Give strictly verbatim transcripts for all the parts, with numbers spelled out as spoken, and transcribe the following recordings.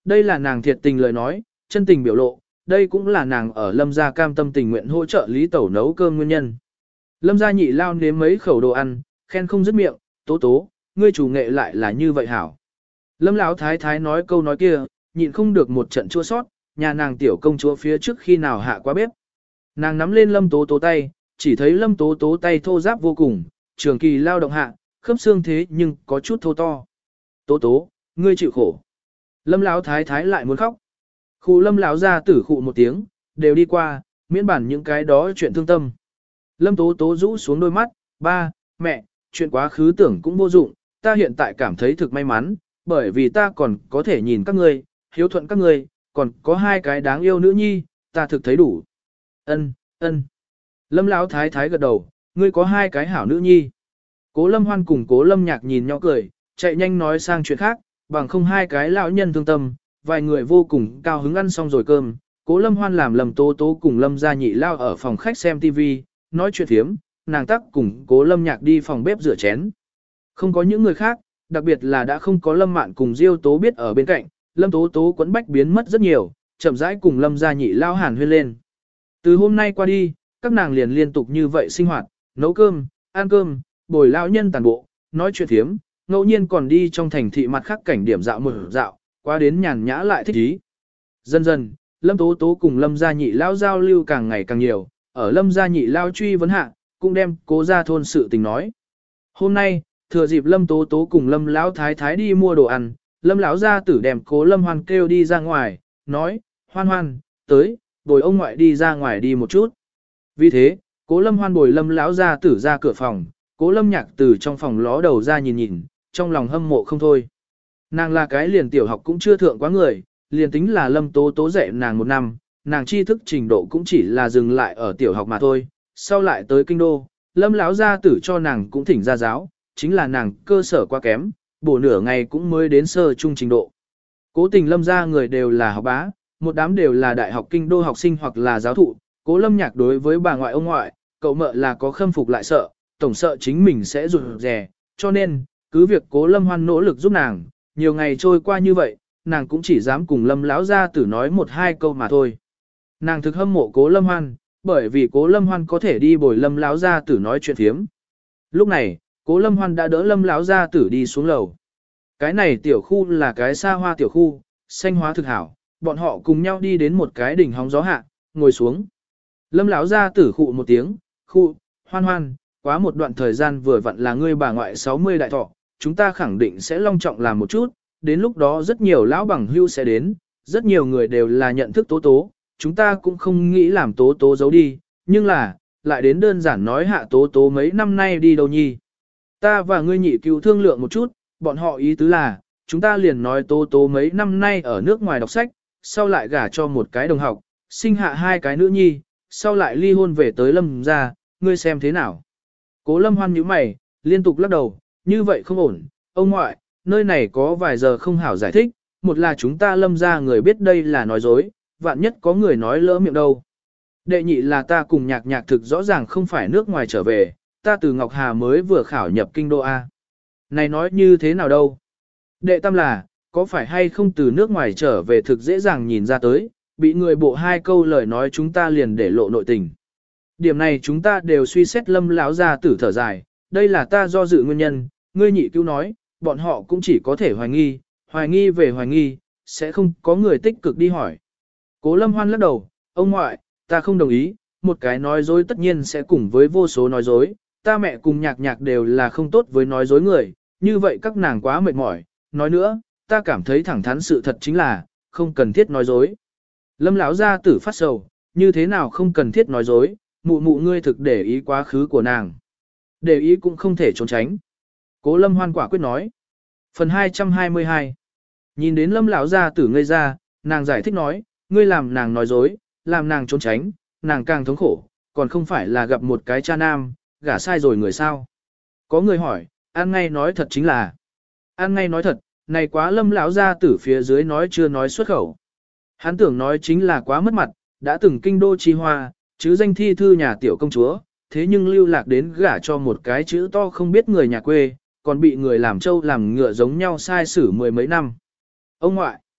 Đây là nàng thiệt tình lời nói, chân tình biểu lộ, đây cũng là nàng ở Lâm gia cam tâm tình nguyện hỗ trợ Lý Tẩu nấu cơm nguyên nhân. Lâm gia nhị lao nếm mấy khẩu đồ ăn, khen không dứt miệng, tố tố, ngươi chủ nghệ lại là như vậy hảo. Lâm lão thái thái nói câu nói kia, nhịn không được một trận chua sót, nhà nàng tiểu công chúa phía trước khi nào hạ qua bếp. Nàng nắm lên Lâm tố tố tay, chỉ thấy Lâm tố tố tay thô ráp vô cùng, trường kỳ lao động hạ, khớp xương thế nhưng có chút thô to. Tố tố, ngươi chịu khổ. Lâm lão thái thái lại muốn khóc. Khu Lâm lão ra tử khụ một tiếng, đều đi qua, miễn bản những cái đó chuyện thương tâm. Lâm tố tố rũ xuống đôi mắt, ba, mẹ, chuyện quá khứ tưởng cũng vô dụng, ta hiện tại cảm thấy thực may mắn, bởi vì ta còn có thể nhìn các ngươi, hiếu thuận các ngươi, còn có hai cái đáng yêu nữ nhi, ta thực thấy đủ. Ân, ân. Lâm lão thái thái gật đầu, ngươi có hai cái hảo nữ nhi. Cố Lâm Hoan cùng Cố Lâm Nhạc nhìn nhau cười, chạy nhanh nói sang chuyện khác, bằng không hai cái lão nhân thương tâm, vài người vô cùng cao hứng ăn xong rồi cơm. Cố Lâm Hoan làm Lâm Tố Tố cùng Lâm Gia Nhị lao ở phòng khách xem ti vi, nói chuyện thiếm, nàng tắc cùng Cố Lâm Nhạc đi phòng bếp rửa chén. Không có những người khác, đặc biệt là đã không có Lâm Mạn cùng Diêu Tố biết ở bên cạnh, Lâm Tố Tố quẫn bách biến mất rất nhiều, chậm rãi cùng Lâm Gia Nhị lao hàn huyên lên. Từ hôm nay qua đi, các nàng liền liên tục như vậy sinh hoạt, nấu cơm, ăn cơm, bồi lão nhân tàn bộ, nói chuyện thiếm, ngẫu nhiên còn đi trong thành thị mặt khác cảnh điểm dạo một dạo, qua đến nhàn nhã lại thích ý. Dần dần, Lâm Tố Tố cùng Lâm Gia Nhị lao giao lưu càng ngày càng nhiều, ở Lâm Gia Nhị lao truy vấn hạ, cũng đem Cố gia thôn sự tình nói. Hôm nay, thừa dịp Lâm Tố Tố cùng Lâm lão thái thái đi mua đồ ăn, Lâm lão gia tử đem Cố Lâm Hoan kêu đi ra ngoài, nói: "Hoan Hoan, tới, bồi ông ngoại đi ra ngoài đi một chút." Vì thế, Cố Lâm Hoan bồi Lâm lão gia tử ra cửa phòng, Cố Lâm Nhạc từ trong phòng ló đầu ra nhìn nhìn, trong lòng hâm mộ không thôi. Nàng là cái liền tiểu học cũng chưa thượng quá người, liền tính là Lâm Tố Tố dạy nàng một năm, nàng tri thức trình độ cũng chỉ là dừng lại ở tiểu học mà thôi, sau lại tới kinh đô, Lâm lão gia tử cho nàng cũng thỉnh ra giáo, chính là nàng cơ sở quá kém, bổ nửa ngày cũng mới đến sơ trung trình độ. Cố tình Lâm gia người đều là học bá, một đám đều là đại học kinh đô học sinh hoặc là giáo thụ, Cố Lâm Nhạc đối với bà ngoại ông ngoại, cậu mợ là có khâm phục lại sợ, tổng sợ chính mình sẽ rụt rè, cho nên, cứ việc Cố Lâm Hoan nỗ lực giúp nàng, nhiều ngày trôi qua như vậy, nàng cũng chỉ dám cùng Lâm lão gia tử nói một hai câu mà thôi. Nàng thực hâm mộ Cố Lâm Hoan, bởi vì Cố Lâm Hoan có thể đi bồi Lâm lão gia tử nói chuyện thiếm. Lúc này, Cố Lâm Hoan đã đỡ Lâm lão gia tử đi xuống lầu. Cái này tiểu khu là cái xa hoa tiểu khu, xanh hóa thực hảo, bọn họ cùng nhau đi đến một cái đỉnh hóng gió hạ, ngồi xuống. Lâm lão gia tử khụ một tiếng, khụ, Hoan Hoan, quá một đoạn thời gian vừa vặn là ngươi bà ngoại sáu mươi đại thọ, chúng ta khẳng định sẽ long trọng làm một chút, đến lúc đó rất nhiều lão bằng hưu sẽ đến, rất nhiều người đều là nhận thức Tố Tố, chúng ta cũng không nghĩ làm Tố Tố giấu đi, nhưng là, lại đến đơn giản nói hạ Tố Tố mấy năm nay đi đâu nhi. Ta và ngươi nhị cứu thương lượng một chút, bọn họ ý tứ là, chúng ta liền nói Tố Tố mấy năm nay ở nước ngoài đọc sách, sau lại gả cho một cái đồng học, sinh hạ hai cái nữ nhi, sau lại ly hôn về tới Lâm gia, ngươi xem thế nào. Cố Lâm Hoan nhíu mày, liên tục lắc đầu, như vậy không ổn, ông ngoại, nơi này có vài giờ không hảo giải thích, một là chúng ta Lâm gia người biết đây là nói dối, vạn nhất có người nói lỡ miệng đâu. Đệ nhị là ta cùng nhạc nhạc thực rõ ràng không phải nước ngoài trở về, ta từ Ngọc Hà mới vừa khảo nhập kinh đô A. Này nói như thế nào đâu? Đệ tam là, có phải hay không từ nước ngoài trở về thực dễ dàng nhìn ra tới, bị người bộ hai câu lời nói chúng ta liền để lộ nội tình. Điểm này chúng ta đều suy xét Lâm lão gia tử thở dài, đây là ta do dự nguyên nhân, ngươi nhị cứu nói, bọn họ cũng chỉ có thể hoài nghi, hoài nghi về hoài nghi, sẽ không có người tích cực đi hỏi. Cố Lâm Hoan lắc đầu, ông ngoại, ta không đồng ý, một cái nói dối tất nhiên sẽ cùng với vô số nói dối, ta mẹ cùng nhạc nhạc đều là không tốt với nói dối người, như vậy các nàng quá mệt mỏi, nói nữa, ta cảm thấy thẳng thắn sự thật chính là, không cần thiết nói dối. Lâm lão gia tử phát sầu, như thế nào không cần thiết nói dối, mụ mụ ngươi thực để ý quá khứ của nàng. Để ý cũng không thể trốn tránh. Cố Lâm Hoan quả quyết nói. Phần hai trăm hai mươi hai. Nhìn đến Lâm lão gia tử ngây ra, nàng giải thích nói, ngươi làm nàng nói dối, làm nàng trốn tránh, nàng càng thống khổ, còn không phải là gặp một cái cha nam, gả sai rồi người sao. Có người hỏi, An ngay nói thật chính là. An ngay nói thật, này quá Lâm lão gia tử phía dưới nói chưa nói xuất khẩu. Hắn tưởng nói chính là quá mất mặt, đã từng kinh đô chi hoa, chứ danh thi thư nhà tiểu công chúa, thế nhưng lưu lạc đến gả cho một cái chữ to không biết người nhà quê, còn bị người làm trâu làm ngựa giống nhau sai xử mười mấy năm. Ông ngoại,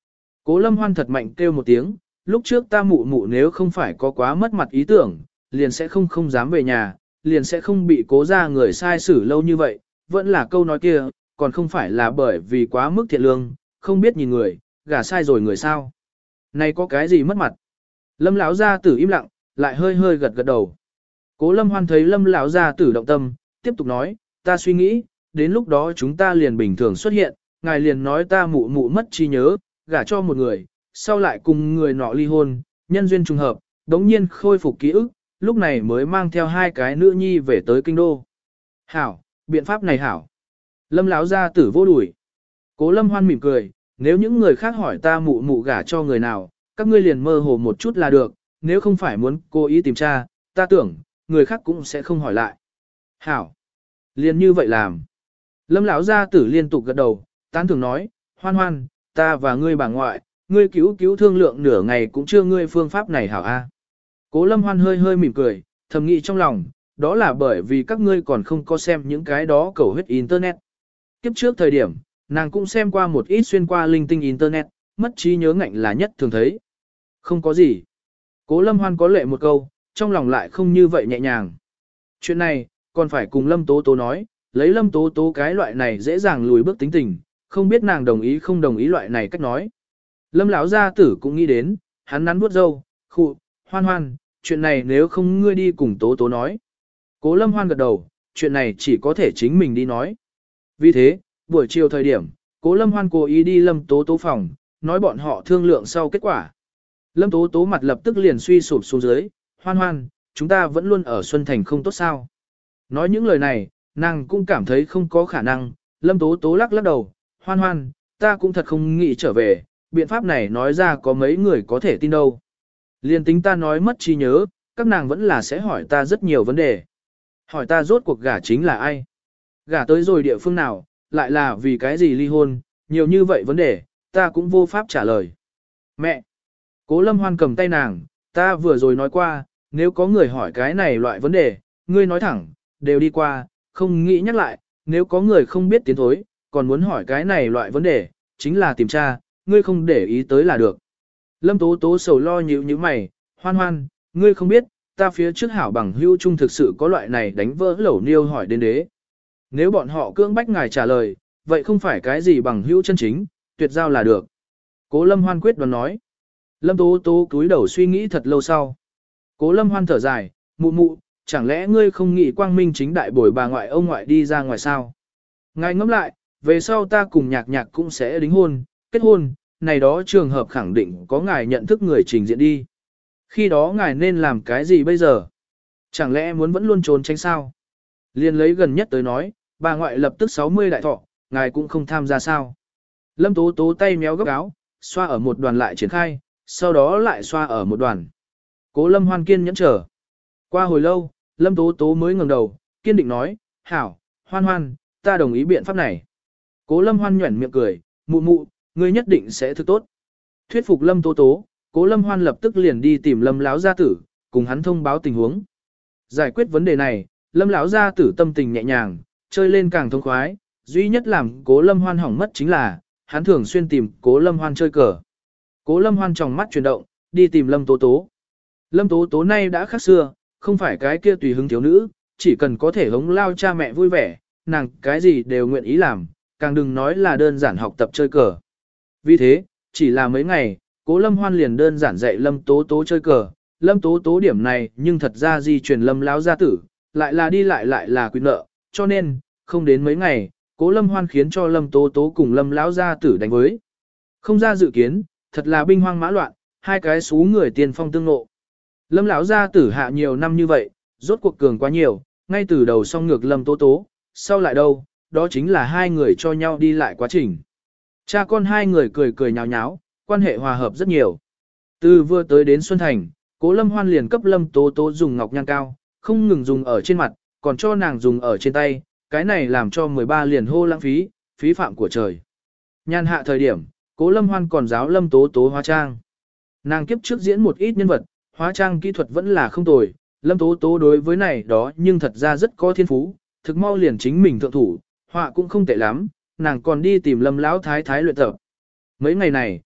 Cố Lâm Hoan thật mạnh kêu một tiếng, lúc trước ta mụ mụ nếu không phải có quá mất mặt ý tưởng, liền sẽ không không dám về nhà, liền sẽ không bị cố ra người sai xử lâu như vậy, vẫn là câu nói kia, còn không phải là bởi vì quá mức thiện lương, không biết nhìn người, gả sai rồi người sao. Này có cái gì mất mặt? Lâm lão gia tử im lặng, lại hơi hơi gật gật đầu. Cố Lâm Hoan thấy Lâm lão gia tử động tâm, tiếp tục nói, ta suy nghĩ, đến lúc đó chúng ta liền bình thường xuất hiện, ngài liền nói ta mụ mụ mất trí nhớ, gả cho một người, sau lại cùng người nọ ly hôn, nhân duyên trùng hợp, đống nhiên khôi phục ký ức, lúc này mới mang theo hai cái nữ nhi về tới kinh đô. Hảo, biện pháp này hảo. Lâm lão gia tử vô đuổi. Cố Lâm Hoan mỉm cười, nếu những người khác hỏi ta mụ mụ gả cho người nào, các ngươi liền mơ hồ một chút là được, nếu không phải muốn cố ý tìm tra, ta tưởng, người khác cũng sẽ không hỏi lại. Hảo. Liền như vậy làm. Lâm lão gia tử liên tục gật đầu, tán thưởng nói, Hoan Hoan, ta và ngươi bà ngoại, ngươi cứu cứu thương lượng nửa ngày cũng chưa ngươi phương pháp này hảo a. Cố Lâm Hoan hơi hơi mỉm cười, thầm nghĩ trong lòng, đó là bởi vì các ngươi còn không có xem những cái đó cầu huyết internet. Kiếp trước thời điểm, nàng cũng xem qua một ít xuyên qua linh tinh internet, mất trí nhớ ngạnh là nhất thường thấy. Không có gì. Cố Lâm Hoan có lệ một câu, trong lòng lại không như vậy nhẹ nhàng. Chuyện này, còn phải cùng Lâm Tố Tố nói, lấy Lâm Tố Tố cái loại này dễ dàng lùi bước tính tình, không biết nàng đồng ý không đồng ý loại này cách nói. Lâm lão gia tử cũng nghĩ đến, hắn nắn vuốt râu, khụ, Hoan Hoan, chuyện này nếu không ngươi đi cùng Tố Tố nói. Cố Lâm Hoan gật đầu, chuyện này chỉ có thể chính mình đi nói. Vì thế, buổi chiều thời điểm, Cố Lâm Hoan cố ý đi Lâm Tố Tố phòng, nói bọn họ thương lượng sau kết quả. Lâm Tố Tố mặt lập tức liền suy sụp xuống dưới, Hoan Hoan, chúng ta vẫn luôn ở Xuân Thành không tốt sao. Nói những lời này, nàng cũng cảm thấy không có khả năng, Lâm Tố Tố lắc lắc đầu, Hoan Hoan, ta cũng thật không nghĩ trở về, biện pháp này nói ra có mấy người có thể tin đâu. Liên tính ta nói mất trí nhớ, các nàng vẫn là sẽ hỏi ta rất nhiều vấn đề. Hỏi ta rốt cuộc gả chính là ai? Gả tới rồi địa phương nào, lại là vì cái gì ly hôn, nhiều như vậy vấn đề, ta cũng vô pháp trả lời. Mẹ! Cố Lâm Hoan cầm tay nàng, ta vừa rồi nói qua, nếu có người hỏi cái này loại vấn đề, ngươi nói thẳng, đều đi qua, không nghĩ nhắc lại, nếu có người không biết tiến thối, còn muốn hỏi cái này loại vấn đề, chính là tìm tra, ngươi không để ý tới là được. Lâm Tố Tố sầu lo nhíu như mày, Hoan Hoan, ngươi không biết, ta phía trước hảo bằng hữu chung thực sự có loại này đánh vỡ lẩu niêu hỏi đến đế. Nếu bọn họ cưỡng bách ngài trả lời, vậy không phải cái gì bằng hữu chân chính, tuyệt giao là được. Cố Lâm Hoan quyết đoán nói. Lâm Tố Tố cúi đầu suy nghĩ thật lâu sau. Cố Lâm Hoan thở dài, mụ mụ, chẳng lẽ ngươi không nghĩ quang minh chính đại bồi bà ngoại ông ngoại đi ra ngoài sao? Ngài ngẫm lại, về sau ta cùng nhạc nhạc cũng sẽ đính hôn, kết hôn, này đó trường hợp khẳng định có ngài nhận thức người trình diện đi. Khi đó ngài nên làm cái gì bây giờ? Chẳng lẽ muốn vẫn luôn trốn tránh sao? Liên lấy gần nhất tới nói, bà ngoại lập tức sáu mươi đại thọ, ngài cũng không tham gia sao? Lâm Tố Tố tay méo gấp áo, xoa ở một đoàn lại triển khai, sau đó lại xoa ở một đoàn. Cố Lâm Hoan kiên nhẫn chờ. Qua hồi lâu, Lâm Tố Tố mới ngẩng đầu, kiên định nói, hảo, Hoan Hoan, ta đồng ý biện pháp này. Cố Lâm Hoan nhuẩn miệng cười, mụ mụ, ngươi nhất định sẽ thức tốt. Thuyết phục Lâm Tố Tố, Cố Lâm Hoan lập tức liền đi tìm Lâm Láo gia tử, cùng hắn thông báo tình huống. Giải quyết vấn đề này, Lâm Láo gia tử tâm tình nhẹ nhàng, chơi lên càng thông khoái, duy nhất làm Cố Lâm Hoan hỏng mất chính là, hắn thường xuyên tìm Cố Lâm Hoan chơi cờ. Cố Lâm Hoan trong mắt chuyển động, đi tìm Lâm Tố Tố. Lâm Tố Tố nay đã khác xưa, không phải cái kia tùy hứng thiếu nữ, chỉ cần có thể hống lao cha mẹ vui vẻ, nàng cái gì đều nguyện ý làm, càng đừng nói là đơn giản học tập chơi cờ. Vì thế, chỉ là mấy ngày, Cố Lâm Hoan liền đơn giản dạy Lâm Tố Tố chơi cờ. Lâm Tố Tố điểm này nhưng thật ra di truyền Lâm Láo gia tử, lại là đi lại lại là quyền nợ, cho nên, không đến mấy ngày, Cố Lâm Hoan khiến cho Lâm Tố Tố cùng Lâm Láo gia tử đánh với. Không ra dự kiến, thật là binh hoang mã loạn, hai cái xú người tiền phong tương ngộ. Lâm lão gia tử hạ nhiều năm như vậy, rốt cuộc cường quá nhiều, ngay từ đầu song ngược Lâm Tố Tố, sau lại đâu, đó chính là hai người cho nhau đi lại quá trình. Cha con hai người cười cười nháo nháo, quan hệ hòa hợp rất nhiều. Từ vừa tới đến Xuân Thành, Cố Lâm Hoan liền cấp Lâm Tố Tố dùng ngọc nhan cao, không ngừng dùng ở trên mặt, còn cho nàng dùng ở trên tay, cái này làm cho mười ba liền hô lãng phí, phí phạm của trời. Nhan hạ thời điểm, Cố Lâm Hoan còn giáo Lâm Tố Tố hóa trang. Nàng kiếp trước diễn một ít nhân vật, hóa trang kỹ thuật vẫn là không tồi, Lâm Tố Tố đối với này đó nhưng thật ra rất có thiên phú, thực mau liền chính mình thượng thủ, họa cũng không tệ lắm, nàng còn đi tìm Lâm Lão Thái Thái luyện tập. Mấy ngày này,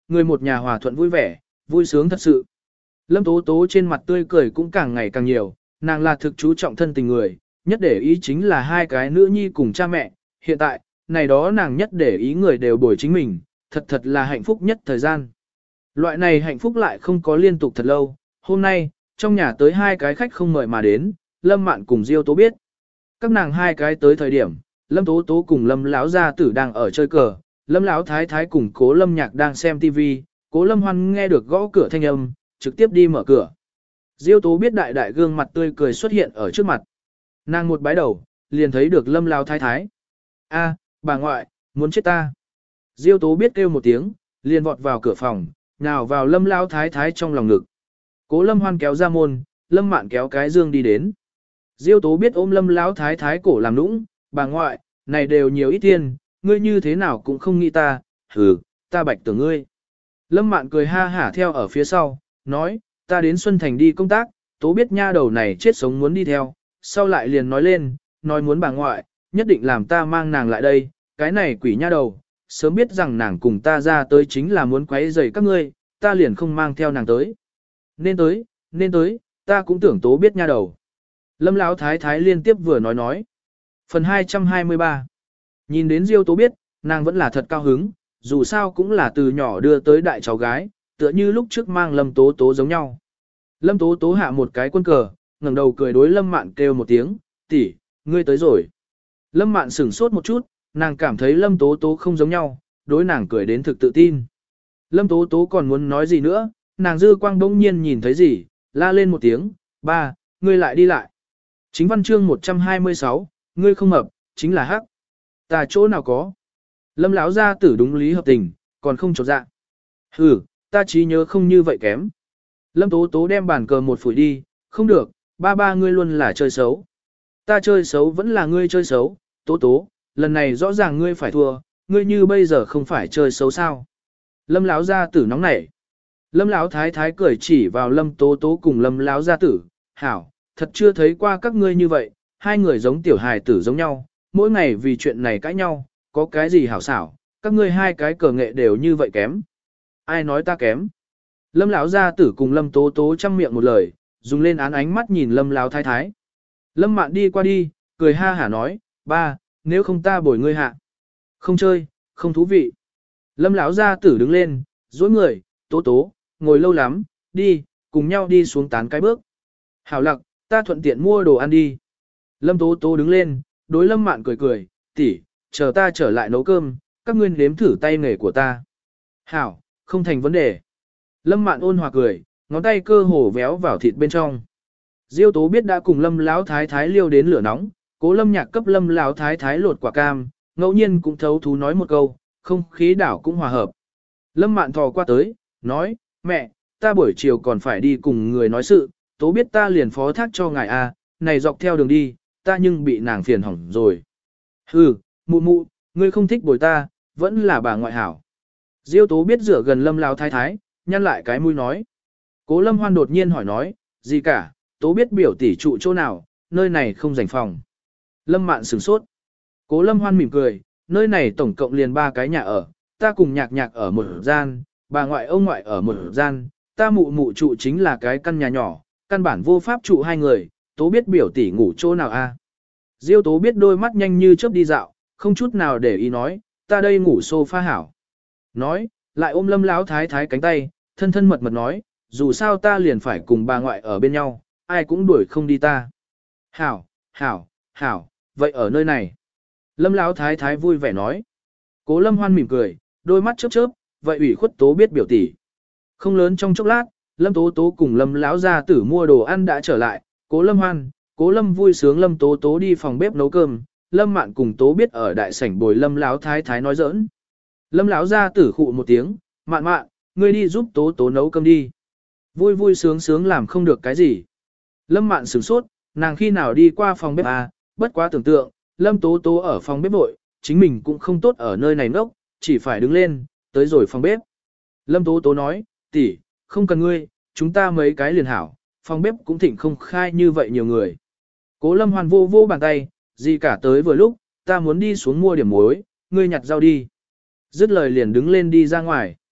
người một nhà hòa thuận vui vẻ, vui sướng thật sự. Lâm Tố Tố trên mặt tươi cười cũng càng ngày càng nhiều, nàng là thực chú trọng thân tình người, nhất để ý chính là hai cái nữ nhi cùng cha mẹ, hiện tại, này đó nàng nhất để ý người đều bồi chính mình, thật thật là hạnh phúc nhất thời gian. Loại này hạnh phúc lại không có liên tục thật lâu, hôm nay, trong nhà tới hai cái khách không mời mà đến, Lâm Mạn cùng Diêu Tố biết. Các nàng hai cái tới thời điểm, Lâm Tố Tố cùng Lâm Lão gia tử đang ở chơi cờ, Lâm Lão thái thái cùng Cố Lâm Nhạc đang xem tivi, Cố Lâm Hoan nghe được gõ cửa thanh âm, trực tiếp đi mở cửa. Diêu Tố biết đại đại gương mặt tươi cười xuất hiện ở trước mặt. Nàng một bái đầu, liền thấy được Lâm Lão thái thái. A, bà ngoại, muốn chết ta. Diêu Tố biết kêu một tiếng, liền vọt vào cửa phòng, nhào vào Lâm Lão thái thái trong lòng ngực. Cố Lâm Hoan kéo ra môn, Lâm Mạn kéo cái dương đi đến. Diêu Tố biết ôm Lâm Lão thái thái cổ làm nũng, bà ngoại, này đều nhiều ít tiền, ngươi như thế nào cũng không nghĩ ta, hừ, ta bạch tưởng ngươi. Lâm Mạn cười ha hả theo ở phía sau, nói, ta đến Xuân Thành đi công tác, Tố biết nha đầu này chết sống muốn đi theo, sau lại liền nói lên, nói muốn bà ngoại, nhất định làm ta mang nàng lại đây, cái này quỷ nha đầu, sớm biết rằng nàng cùng ta ra tới chính là muốn quấy rầy các ngươi, ta liền không mang theo nàng tới. Nên tới, nên tới, ta cũng tưởng Tố biết nha đầu. Lâm Lão thái thái liên tiếp vừa nói nói. Phần hai trăm hai mươi ba. Nhìn đến Diêu Tố biết, nàng vẫn là thật cao hứng, dù sao cũng là từ nhỏ đưa tới đại cháu gái, tựa như lúc trước mang Lâm Tố Tố giống nhau. Lâm Tố Tố hạ một cái quân cờ, ngẩng đầu cười đối Lâm Mạn kêu một tiếng, tỷ, ngươi tới rồi. Lâm Mạn sửng sốt một chút, nàng cảm thấy Lâm Tố Tố không giống nhau, đối nàng cười đến thực tự tin. Lâm Tố Tố còn muốn nói gì nữa, nàng dư quang bỗng nhiên nhìn thấy gì, la lên một tiếng, ba, ngươi lại đi lại. Chính văn chương một trăm hai mươi sáu, ngươi không hợp, chính là hắc. Ta chỗ nào có. Lâm Lão gia tử đúng lý hợp tình, còn không chột dạ. Hừ, ta trí nhớ không như vậy kém. Lâm Tố Tố đem bàn cờ một phủi đi, không được, ba ba ngươi luôn là chơi xấu. Ta chơi xấu vẫn là ngươi chơi xấu, Tố Tố, lần này rõ ràng ngươi phải thua, ngươi như bây giờ không phải chơi xấu sao. Lâm Lão gia tử nóng nảy. Lâm Lão thái thái cười chỉ vào Lâm Tố Tố cùng Lâm Lão gia tử, hảo, thật chưa thấy qua các ngươi như vậy, hai người giống tiểu hài tử giống nhau, mỗi ngày vì chuyện này cãi nhau, có cái gì hảo xảo, các ngươi hai cái cờ nghệ đều như vậy kém. Ai nói ta kém? Lâm Lão gia tử cùng Lâm Tố Tố chăm miệng một lời, dùng lên án ánh mắt nhìn Lâm Lão thái thái. Lâm Mạn đi qua đi, cười ha hả nói, ba, nếu không ta bồi ngươi hạ. Không chơi, không thú vị. Lâm Lão gia tử đứng lên, dối người, Tố Tố, ngồi lâu lắm, đi, cùng nhau đi xuống tán cái bước. Hảo lặc, ta thuận tiện mua đồ ăn đi. Lâm Tố Tố đứng lên, đối Lâm Mạn cười cười, tỷ, chờ ta trở lại nấu cơm, các ngươi nếm thử tay nghề của ta. Hảo, không thành vấn đề. Lâm Mạn ôn hòa cười, ngón tay cơ hồ véo vào thịt bên trong. Diêu Tố biết đã cùng Lâm Lão thái thái liêu đến lửa nóng, Cố Lâm Nhạc cấp Lâm Lão thái thái lột quả cam, ngẫu nhiên cũng thấu thú nói một câu, không khí đảo cũng hòa hợp. Lâm Mạn thò qua tới, nói, mẹ, ta buổi chiều còn phải đi cùng người nói sự, Tố biết ta liền phó thác cho ngài a, này dọc theo đường đi, ta nhưng bị nàng phiền hỏng rồi. Hừ, mụ mụ, ngươi không thích bồi ta, vẫn là bà ngoại hảo. Diêu Tố biết rửa gần Lâm Lão thái thái, nhăn lại cái mũi nói. Cố Lâm Hoan đột nhiên hỏi nói, gì cả, Tố biết biểu tỷ trụ chỗ nào, nơi này không rảnh phòng. Lâm Mạn sửng sốt. Cố Lâm Hoan mỉm cười, nơi này tổng cộng liền ba cái nhà ở, ta cùng nhạc nhạc ở một gian, bà ngoại ông ngoại ở một gian, ta mụ mụ trụ chính là cái căn nhà nhỏ, căn bản vô pháp trụ hai người, Tố biết biểu tỷ ngủ chỗ nào a? Diêu Tố biết đôi mắt nhanh như chớp đi dạo, không chút nào để ý nói, ta đây ngủ sofa hảo. Nói, lại ôm Lâm Lão thái thái cánh tay, thân thân mật mật nói, dù sao ta liền phải cùng bà ngoại ở bên nhau, ai cũng đuổi không đi ta. Hảo, hảo, hảo, vậy ở nơi này. Lâm Lão thái thái vui vẻ nói. Cố Lâm Hoan mỉm cười, đôi mắt chớp chớp, vậy ủy khuất Tố biết biểu tỷ. Không lớn trong chốc lát, Lâm Tố Tố cùng Lâm Lão gia tử mua đồ ăn đã trở lại, Cố Lâm Hoan, Cố Lâm vui sướng Lâm Tố Tố đi phòng bếp nấu cơm, Lâm Mạn cùng Tố biết ở đại sảnh bồi Lâm Lão thái thái nói giỡn. Lâm Lão gia tử khụ một tiếng, Mạn Mạn, ngươi đi giúp Tố Tố nấu cơm đi. Vui vui sướng sướng làm không được cái gì. Lâm Mạn sửng sốt, nàng khi nào đi qua phòng bếp à, bất quá tưởng tượng, Lâm Tố Tố ở phòng bếp vội, chính mình cũng không tốt ở nơi này ngốc, chỉ phải đứng lên, tới rồi phòng bếp. Lâm Tố Tố nói, tỷ, không cần ngươi, chúng ta mấy cái liền hảo, phòng bếp cũng thịnh không khai như vậy nhiều người. Cố Lâm Hoan vô vô bàn tay, gì cả tới vừa lúc, ta muốn đi xuống mua điểm muối, ngươi nhặt rau đi. Dứt lời liền đứng lên đi ra ngoài.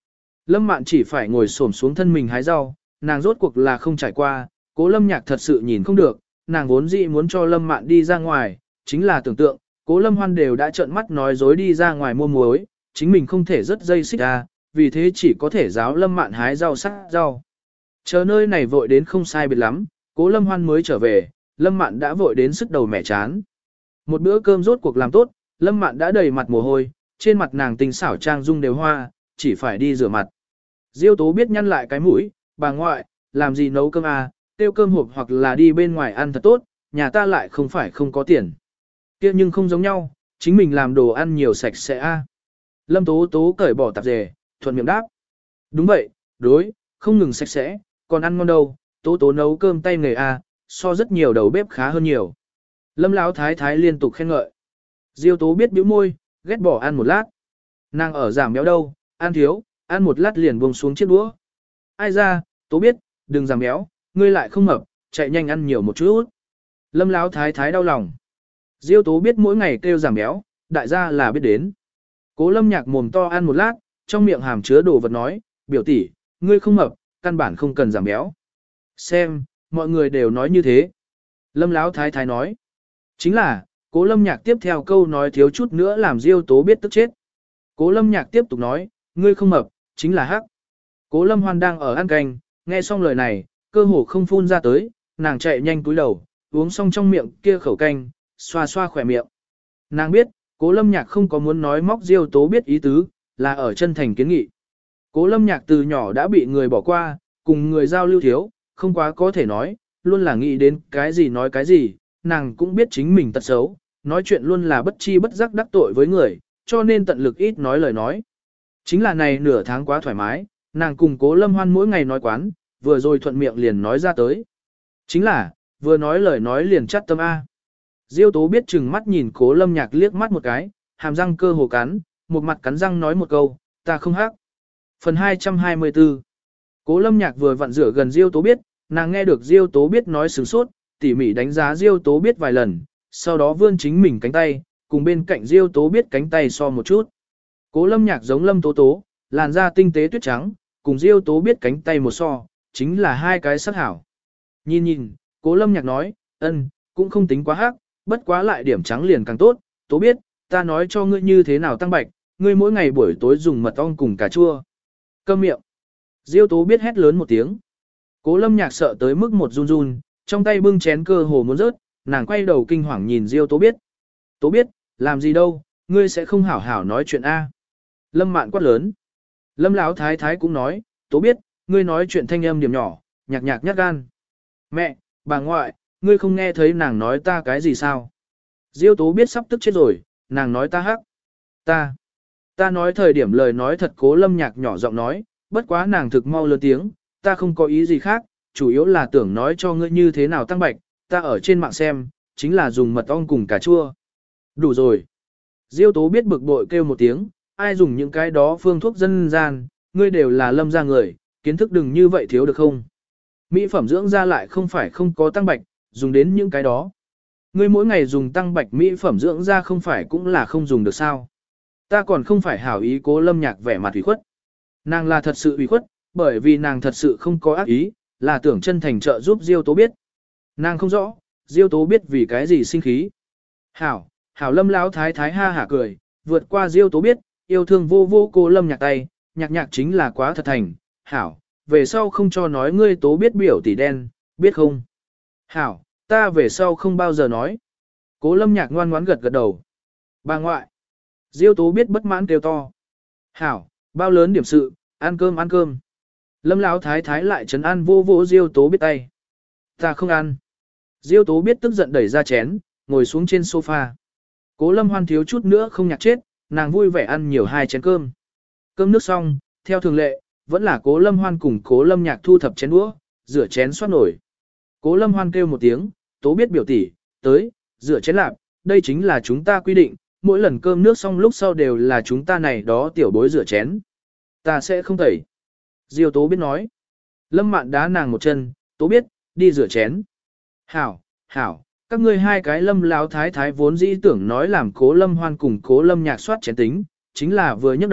Lâm Mạn chỉ phải ngồi xổm xuống thân mình hái rau, nàng rốt cuộc là không trải qua, Cố Lâm Nhạc thật sự nhìn không được, nàng vốn dĩ muốn cho Lâm Mạn đi ra ngoài, chính là tưởng tượng, Cố Lâm Hoan đều đã trợn mắt nói dối đi ra ngoài mua muối, chính mình không thể rất dây xích ra, vì thế chỉ có thể giáo Lâm Mạn hái rau sắc rau. Chờ nơi này vội đến không sai biệt lắm, Cố Lâm Hoan mới trở về, Lâm Mạn đã vội đến sức đầu mẻ chán. Một bữa cơm rốt cuộc làm tốt, Lâm Mạn đã đầy mặt mồ hôi, trên mặt nàng tinh xảo trang dung đều hoa, chỉ phải đi rửa mặt. Diêu Tố biết nhăn lại cái mũi, bà ngoại, làm gì nấu cơm à, tiêu cơm hộp hoặc là đi bên ngoài ăn thật tốt, nhà ta lại không phải không có tiền. Kia nhưng không giống nhau, chính mình làm đồ ăn nhiều sạch sẽ a. À. Lâm Tố Tố cởi bỏ tạp dề, thuận miệng đáp. Đúng vậy, đối, không ngừng sạch sẽ, còn ăn ngon đâu, Tố Tố nấu cơm tay nghề a, à, so rất nhiều đầu bếp khá hơn nhiều. Lâm Lão thái thái liên tục khen ngợi. Diêu Tố biết bĩu môi, ghét bỏ ăn một lát. Nàng ở giảm béo đâu, ăn thiếu, ăn một lát liền buông xuống chiếc đũa. Ai ra, Tố biết, đừng giảm béo, ngươi lại không mập, chạy nhanh ăn nhiều một chút. Lâm Lão thái thái đau lòng. Diêu Tố biết mỗi ngày kêu giảm béo, đại gia là biết đến. Cố Lâm Nhạc mồm to ăn một lát, trong miệng hàm chứa đồ vật nói, biểu tỷ, ngươi không mập, căn bản không cần giảm béo. Xem, mọi người đều nói như thế. Lâm Lão thái thái nói. Chính là, Cố Lâm Nhạc tiếp theo câu nói thiếu chút nữa làm Diêu Tố biết tức chết. Cố Lâm Nhạc tiếp tục nói, ngươi không mập, chính là hắc. Cố Lâm Hoan đang ở ăn canh, nghe xong lời này, cơ hồ không phun ra tới, nàng chạy nhanh cúi đầu, uống xong trong miệng kia khẩu canh, xoa xoa khỏe miệng. Nàng biết, Cố Lâm Nhạc không có muốn nói móc Diêu Tố biết ý tứ, là ở chân thành kiến nghị. Cố Lâm Nhạc từ nhỏ đã bị người bỏ qua, cùng người giao lưu thiếu, không quá có thể nói, luôn là nghĩ đến cái gì nói cái gì, nàng cũng biết chính mình tật xấu, nói chuyện luôn là bất chi bất giác đắc tội với người, cho nên tận lực ít nói lời nói. Chính là này nửa tháng quá thoải mái, nàng cùng Cố Lâm Hoan mỗi ngày nói quán, vừa rồi thuận miệng liền nói ra tới. Chính là, vừa nói lời nói liền chắt tâm A. Diêu Tố biết chừng mắt nhìn Cố Lâm Nhạc liếc mắt một cái, hàm răng cơ hồ cắn, một mặt cắn răng nói một câu, ta không hắc. Phần hai trăm hai mươi tư. Cố Lâm Nhạc vừa vặn rửa gần Diêu Tố biết, nàng nghe được Diêu Tố biết nói sửng sốt, tỉ mỉ đánh giá Diêu Tố biết vài lần, sau đó vươn chính mình cánh tay, cùng bên cạnh Diêu Tố biết cánh tay so một chút. Cố Lâm Nhạc giống Lâm Tố Tố, làn da tinh tế tuyết trắng, cùng Diêu Tố biết cánh tay một so, chính là hai cái sắc hảo. Nhìn nhìn, Cố Lâm Nhạc nói, ân, cũng không tính quá hắc, bất quá lại điểm trắng liền càng tốt, Tố biết, ta nói cho ngươi như thế nào tăng bạch, ngươi mỗi ngày buổi tối dùng mật ong cùng cà chua. Câm miệng. Diêu Tố biết hét lớn một tiếng. Cố Lâm Nhạc sợ tới mức một run run, trong tay bưng chén cơ hồ muốn rớt, nàng quay đầu kinh hoàng nhìn Diêu Tố biết. Tố biết, làm gì đâu, ngươi sẽ không hảo hảo nói chuyện A. Lâm Mạn quát lớn. Lâm Lão thái thái cũng nói, Tố biết, ngươi nói chuyện thanh âm điểm nhỏ, nhạc nhạc nhát gan. Mẹ, bà ngoại, ngươi không nghe thấy nàng nói ta cái gì sao? Diêu Tố biết sắp tức chết rồi, nàng nói ta hắc. Ta. Ta nói thời điểm lời nói thật. Cố Lâm Nhạc nhỏ giọng nói, bất quá nàng thực mau lớn tiếng, ta không có ý gì khác, chủ yếu là tưởng nói cho ngươi như thế nào tăng bạch, ta ở trên mạng xem, chính là dùng mật ong cùng cà chua. Đủ rồi. Diêu Tố biết bực bội kêu một tiếng, ai dùng những cái đó phương thuốc dân gian, ngươi đều là Lâm gia người, kiến thức đừng như vậy thiếu được không? Mỹ phẩm dưỡng da lại không phải không có tăng bạch, dùng đến những cái đó. Ngươi mỗi ngày dùng tăng bạch mỹ phẩm dưỡng da không phải cũng là không dùng được sao? Ta còn không phải hảo ý. Cố Lâm Nhạc vẻ mặt ủy khuất. Nàng là thật sự ủy khuất, bởi vì nàng thật sự không có ác ý, là tưởng chân thành trợ giúp Diêu Tố biết. Nàng không rõ, Diêu Tố biết vì cái gì sinh khí. Hảo, hảo. Lâm Lão thái thái ha hả cười, vượt qua Diêu Tố biết, yêu thương vô vô Cố Lâm Nhạc tay, nhạc nhạc chính là quá thật thành. Hảo, về sau không cho nói ngươi Tố biết biểu tỷ đen, biết không? Hảo, ta về sau không bao giờ nói. Cố Lâm Nhạc ngoan ngoãn gật gật đầu. Bà ngoại. Diêu Tố biết bất mãn kêu to. Hảo, bao lớn điểm sự, ăn cơm ăn cơm. Lâm Lão thái thái lại trấn an vô vô Diêu Tố biết tay. Ta không ăn. Diêu Tố biết tức giận đẩy ra chén, ngồi xuống trên sofa. Cố Lâm Hoan thiếu chút nữa không nhạc chết, nàng vui vẻ ăn nhiều hai chén cơm. Cơm nước xong, theo thường lệ, vẫn là Cố Lâm Hoan cùng Cố Lâm Nhạc thu thập chén đũa, rửa chén xoát nổi. Cố Lâm Hoan kêu một tiếng, Tố biết biểu tỷ, tới, rửa chén lạp, đây chính là chúng ta quy định, mỗi lần cơm nước xong lúc sau đều là chúng ta này đó tiểu bối rửa chén. Ta sẽ không tẩy. Diêu Tố biết nói. Lâm Mạn đá nàng một chân, Tố biết, đi rửa chén. Hảo, hảo, các ngươi hai cái Lâm Lão thái thái vốn dĩ tưởng nói làm Cố Lâm Hoan cùng Cố Lâm Nhạc soát chén tính, chính là vừa nhấc đầu,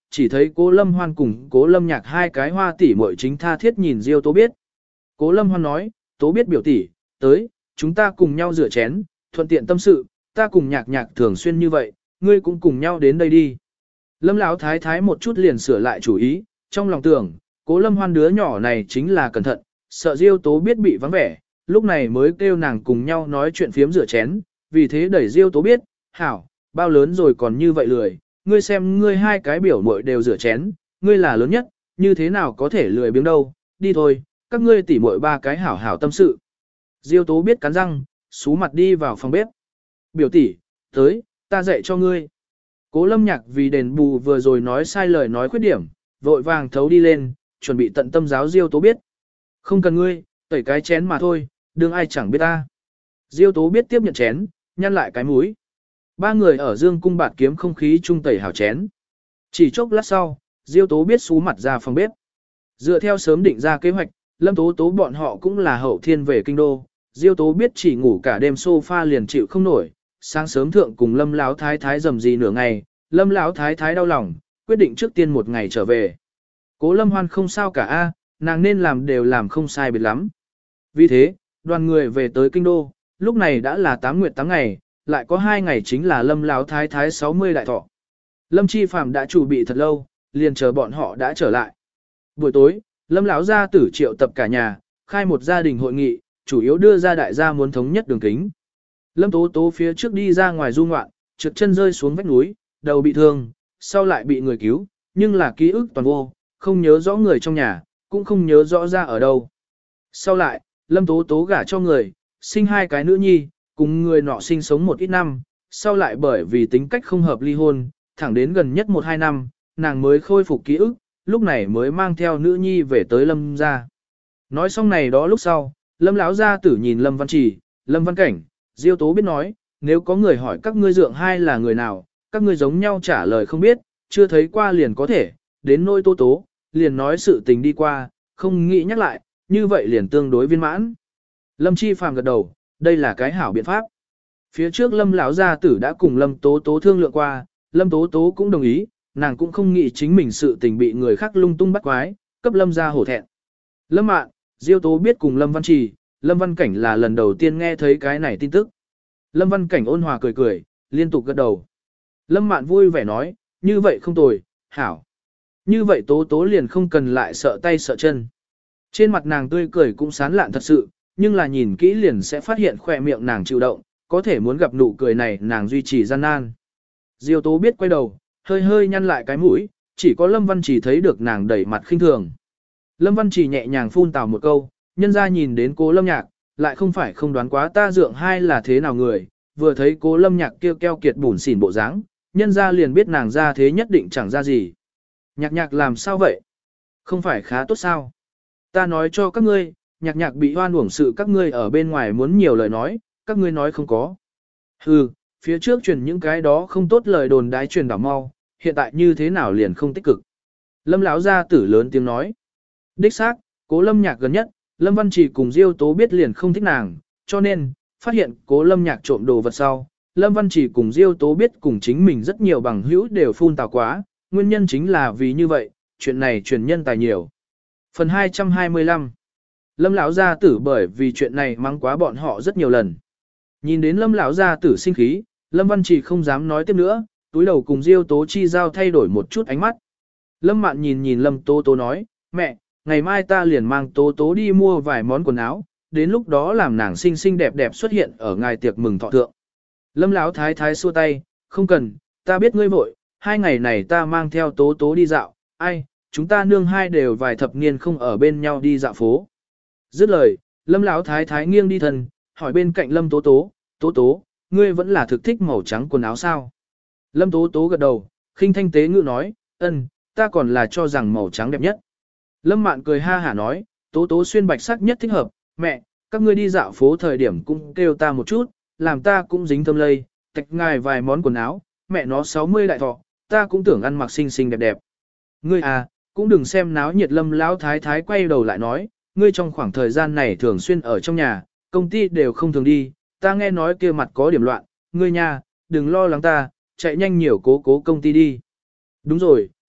chỉ thấy Cố Lâm Hoan cùng Cố Lâm Nhạc hai cái hoa tỷ muội chính tha thiết nhìn Diêu Tố Biết. Cố Lâm Hoan nói, Tố Biết biểu tỷ, tới, chúng ta cùng nhau rửa chén, thuận tiện tâm sự, ta cùng Nhạc Nhạc thường xuyên như vậy, ngươi cũng cùng nhau đến đây đi. Lâm Lão thái thái một chút liền sửa lại chủ ý, trong lòng tưởng, Cố Lâm Hoan đứa nhỏ này chính là cẩn thận, sợ Diêu Tố Biết bị vắng vẻ, lúc này mới kêu nàng cùng nhau nói chuyện phiếm rửa chén, vì thế đẩy Diêu Tố Biết, hảo, bao lớn rồi còn như vậy lười, ngươi xem ngươi hai cái biểu muội đều rửa chén, ngươi là lớn nhất, như thế nào có thể lười biếng đâu, đi thôi, các ngươi tỉ muội ba cái hảo hảo tâm sự. Diêu Tố Biết cắn răng, xú mặt đi vào phòng bếp. Biểu tỷ, tới, ta dạy cho ngươi. Cố Lâm Nhạc vì đền bù vừa rồi nói sai lời nói khuyết điểm, vội vàng thấu đi lên, chuẩn bị tận tâm giáo Diêu Tố Biết. Không cần ngươi, tẩy cái chén mà thôi, đừng ai chẳng biết ta. Diêu Tố Biết tiếp nhận chén, nhăn lại cái mũi. Ba người ở dương cung bạt kiếm không khí trung tẩy hảo chén. Chỉ chốc lát sau, Diêu Tố Biết xú mặt ra phòng bếp. Dựa theo sớm định ra kế hoạch, Lâm Tố Tố bọn họ cũng là hậu thiên về kinh đô. Diêu Tố Biết chỉ ngủ cả đêm sofa liền chịu không nổi, sáng sớm thượng cùng Lâm Lão thái thái rầm rì nửa ngày, Lâm Lão thái thái đau lòng, quyết định trước tiên một ngày trở về. Cố Lâm Hoan không sao cả a, nàng nên làm đều làm không sai biệt lắm. Vì thế, đoàn người về tới kinh đô, lúc này đã là tám nguyệt tám ngày, lại có hai ngày chính là Lâm Lão thái thái sáu mươi đại thọ. Lâm Chi Phàm đã chuẩn bị thật lâu, liền chờ bọn họ đã trở lại. Buổi tối, Lâm lão gia tử triệu tập cả nhà, khai một gia đình hội nghị, chủ yếu đưa ra đại gia muốn thống nhất đường kính. Lâm Tố Tố phía trước đi ra ngoài du ngoạn, trượt chân rơi xuống vách núi, đầu bị thương, sau lại bị người cứu, nhưng là ký ức toàn vô, không nhớ rõ người trong nhà, cũng không nhớ rõ ra ở đâu. Sau lại, Lâm Tố Tố gả cho người, sinh hai cái nữ nhi, cùng người nọ sinh sống một ít năm, sau lại bởi vì tính cách không hợp ly hôn, thẳng đến gần nhất một hai năm, nàng mới khôi phục ký ức, lúc này mới mang theo nữ nhi về tới Lâm gia. Nói xong này đó lúc sau, Lâm lão gia tử nhìn Lâm Văn Trì, Lâm Văn Cảnh, Diêu Tố Biết nói, nếu có người hỏi các ngươi dượng hai là người nào, các ngươi giống nhau trả lời không biết, chưa thấy qua liền có thể, đến nôi Tố Tố, liền nói sự tình đi qua, không nghĩ nhắc lại, như vậy liền tương đối viên mãn. Lâm Chi Phàm gật đầu, đây là cái hảo biện pháp. Phía trước Lâm lão gia tử đã cùng Lâm Tố Tố thương lượng qua, Lâm Tố Tố cũng đồng ý, nàng cũng không nghĩ chính mình sự tình bị người khác lung tung bắt quái, cấp Lâm gia hổ thẹn. Lâm Mạn, Diêu Tố Biết cùng Lâm Văn Trì, Lâm Văn Cảnh là lần đầu tiên nghe thấy cái này tin tức. Lâm Văn Cảnh ôn hòa cười cười, liên tục gật đầu. Lâm Mạn vui vẻ nói, như vậy không tồi, hảo. Như vậy Tố Tố liền không cần lại sợ tay sợ chân. Trên mặt nàng tươi cười cũng sán lạn thật sự, nhưng là nhìn kỹ liền sẽ phát hiện khỏe miệng nàng chịu động, có thể muốn gặp nụ cười này nàng duy trì gian nan. Diêu Tố Biết quay đầu, hơi hơi nhăn lại cái mũi, chỉ có Lâm Văn Trì thấy được nàng đẩy mặt khinh thường. Lâm Văn Trì nhẹ nhàng phun tào một câu, nhân ra nhìn đến Cố Lâm Nhạc, lại không phải không đoán quá ta dượng hai là thế nào người, vừa thấy Cố Lâm Nhạc kêu keo kiệt bủn xỉn bộ dáng, nhân ra liền biết nàng ra thế nhất định chẳng ra gì. Nhạc Nhạc làm sao vậy? Không phải khá tốt sao? Ta nói cho các ngươi, Nhạc Nhạc bị hoan uổng sự các ngươi ở bên ngoài muốn nhiều lời nói, các ngươi nói không có. Hừ, phía trước truyền những cái đó không tốt lời đồn đái truyền đảo mau, hiện tại như thế nào liền không tích cực. Lâm lão gia tử lớn tiếng nói. Đích xác, Cố Lâm Nhạc gần nhất, Lâm Văn Trì cùng Diêu Tố Biết liền không thích nàng, cho nên, phát hiện Cố Lâm Nhạc trộm đồ vật sau, Lâm Văn Trì cùng Diêu Tố Biết cùng chính mình rất nhiều bằng hữu đều phun tào quá, nguyên nhân chính là vì như vậy, chuyện này truyền nhân tài nhiều. Phần hai trăm hai mươi lăm. Lâm lão gia tử bởi vì chuyện này mắng quá bọn họ rất nhiều lần. Nhìn đến Lâm lão gia tử sinh khí, Lâm Văn Trì không dám nói tiếp nữa, túi đầu cùng Diêu Tố Chi giao thay đổi một chút ánh mắt. Lâm Mạn nhìn nhìn Lâm Tố Tố nói, mẹ, ngày mai ta liền mang Tố Tố đi mua vài món quần áo, đến lúc đó làm nàng xinh xinh đẹp đẹp xuất hiện ở ngài tiệc mừng thọ thượng. Lâm lão thái thái xua tay, không cần, ta biết ngươi vội, hai ngày này ta mang theo Tố Tố đi dạo, ai, chúng ta nương hai đều vài thập niên không ở bên nhau đi dạo phố. Dứt lời, Lâm lão thái thái nghiêng đi thân, hỏi bên cạnh Lâm Tố Tố, Tố Tố, ngươi vẫn là thực thích màu trắng quần áo sao? Lâm Tố Tố gật đầu, khinh thanh tế ngữ nói, ân, ta còn là cho rằng màu trắng đẹp nhất. Lâm Mạn cười ha hả nói, Tố Tố xuyên bạch sắc nhất thích hợp, mẹ, các ngươi đi dạo phố thời điểm cũng kêu ta một chút, làm ta cũng dính tâm lây, tạch ngài vài món quần áo, mẹ nó sáu mươi đại thọ, ta cũng tưởng ăn mặc xinh xinh đẹp đẹp. Ngươi à, cũng đừng xem náo nhiệt. Lâm lão thái thái quay đầu lại nói, ngươi trong khoảng thời gian này thường xuyên ở trong nhà, công ty đều không thường đi, ta nghe nói kia mặt có điểm loạn, ngươi nha, đừng lo lắng ta, chạy nhanh nhiều cố cố công ty đi. Đúng rồi,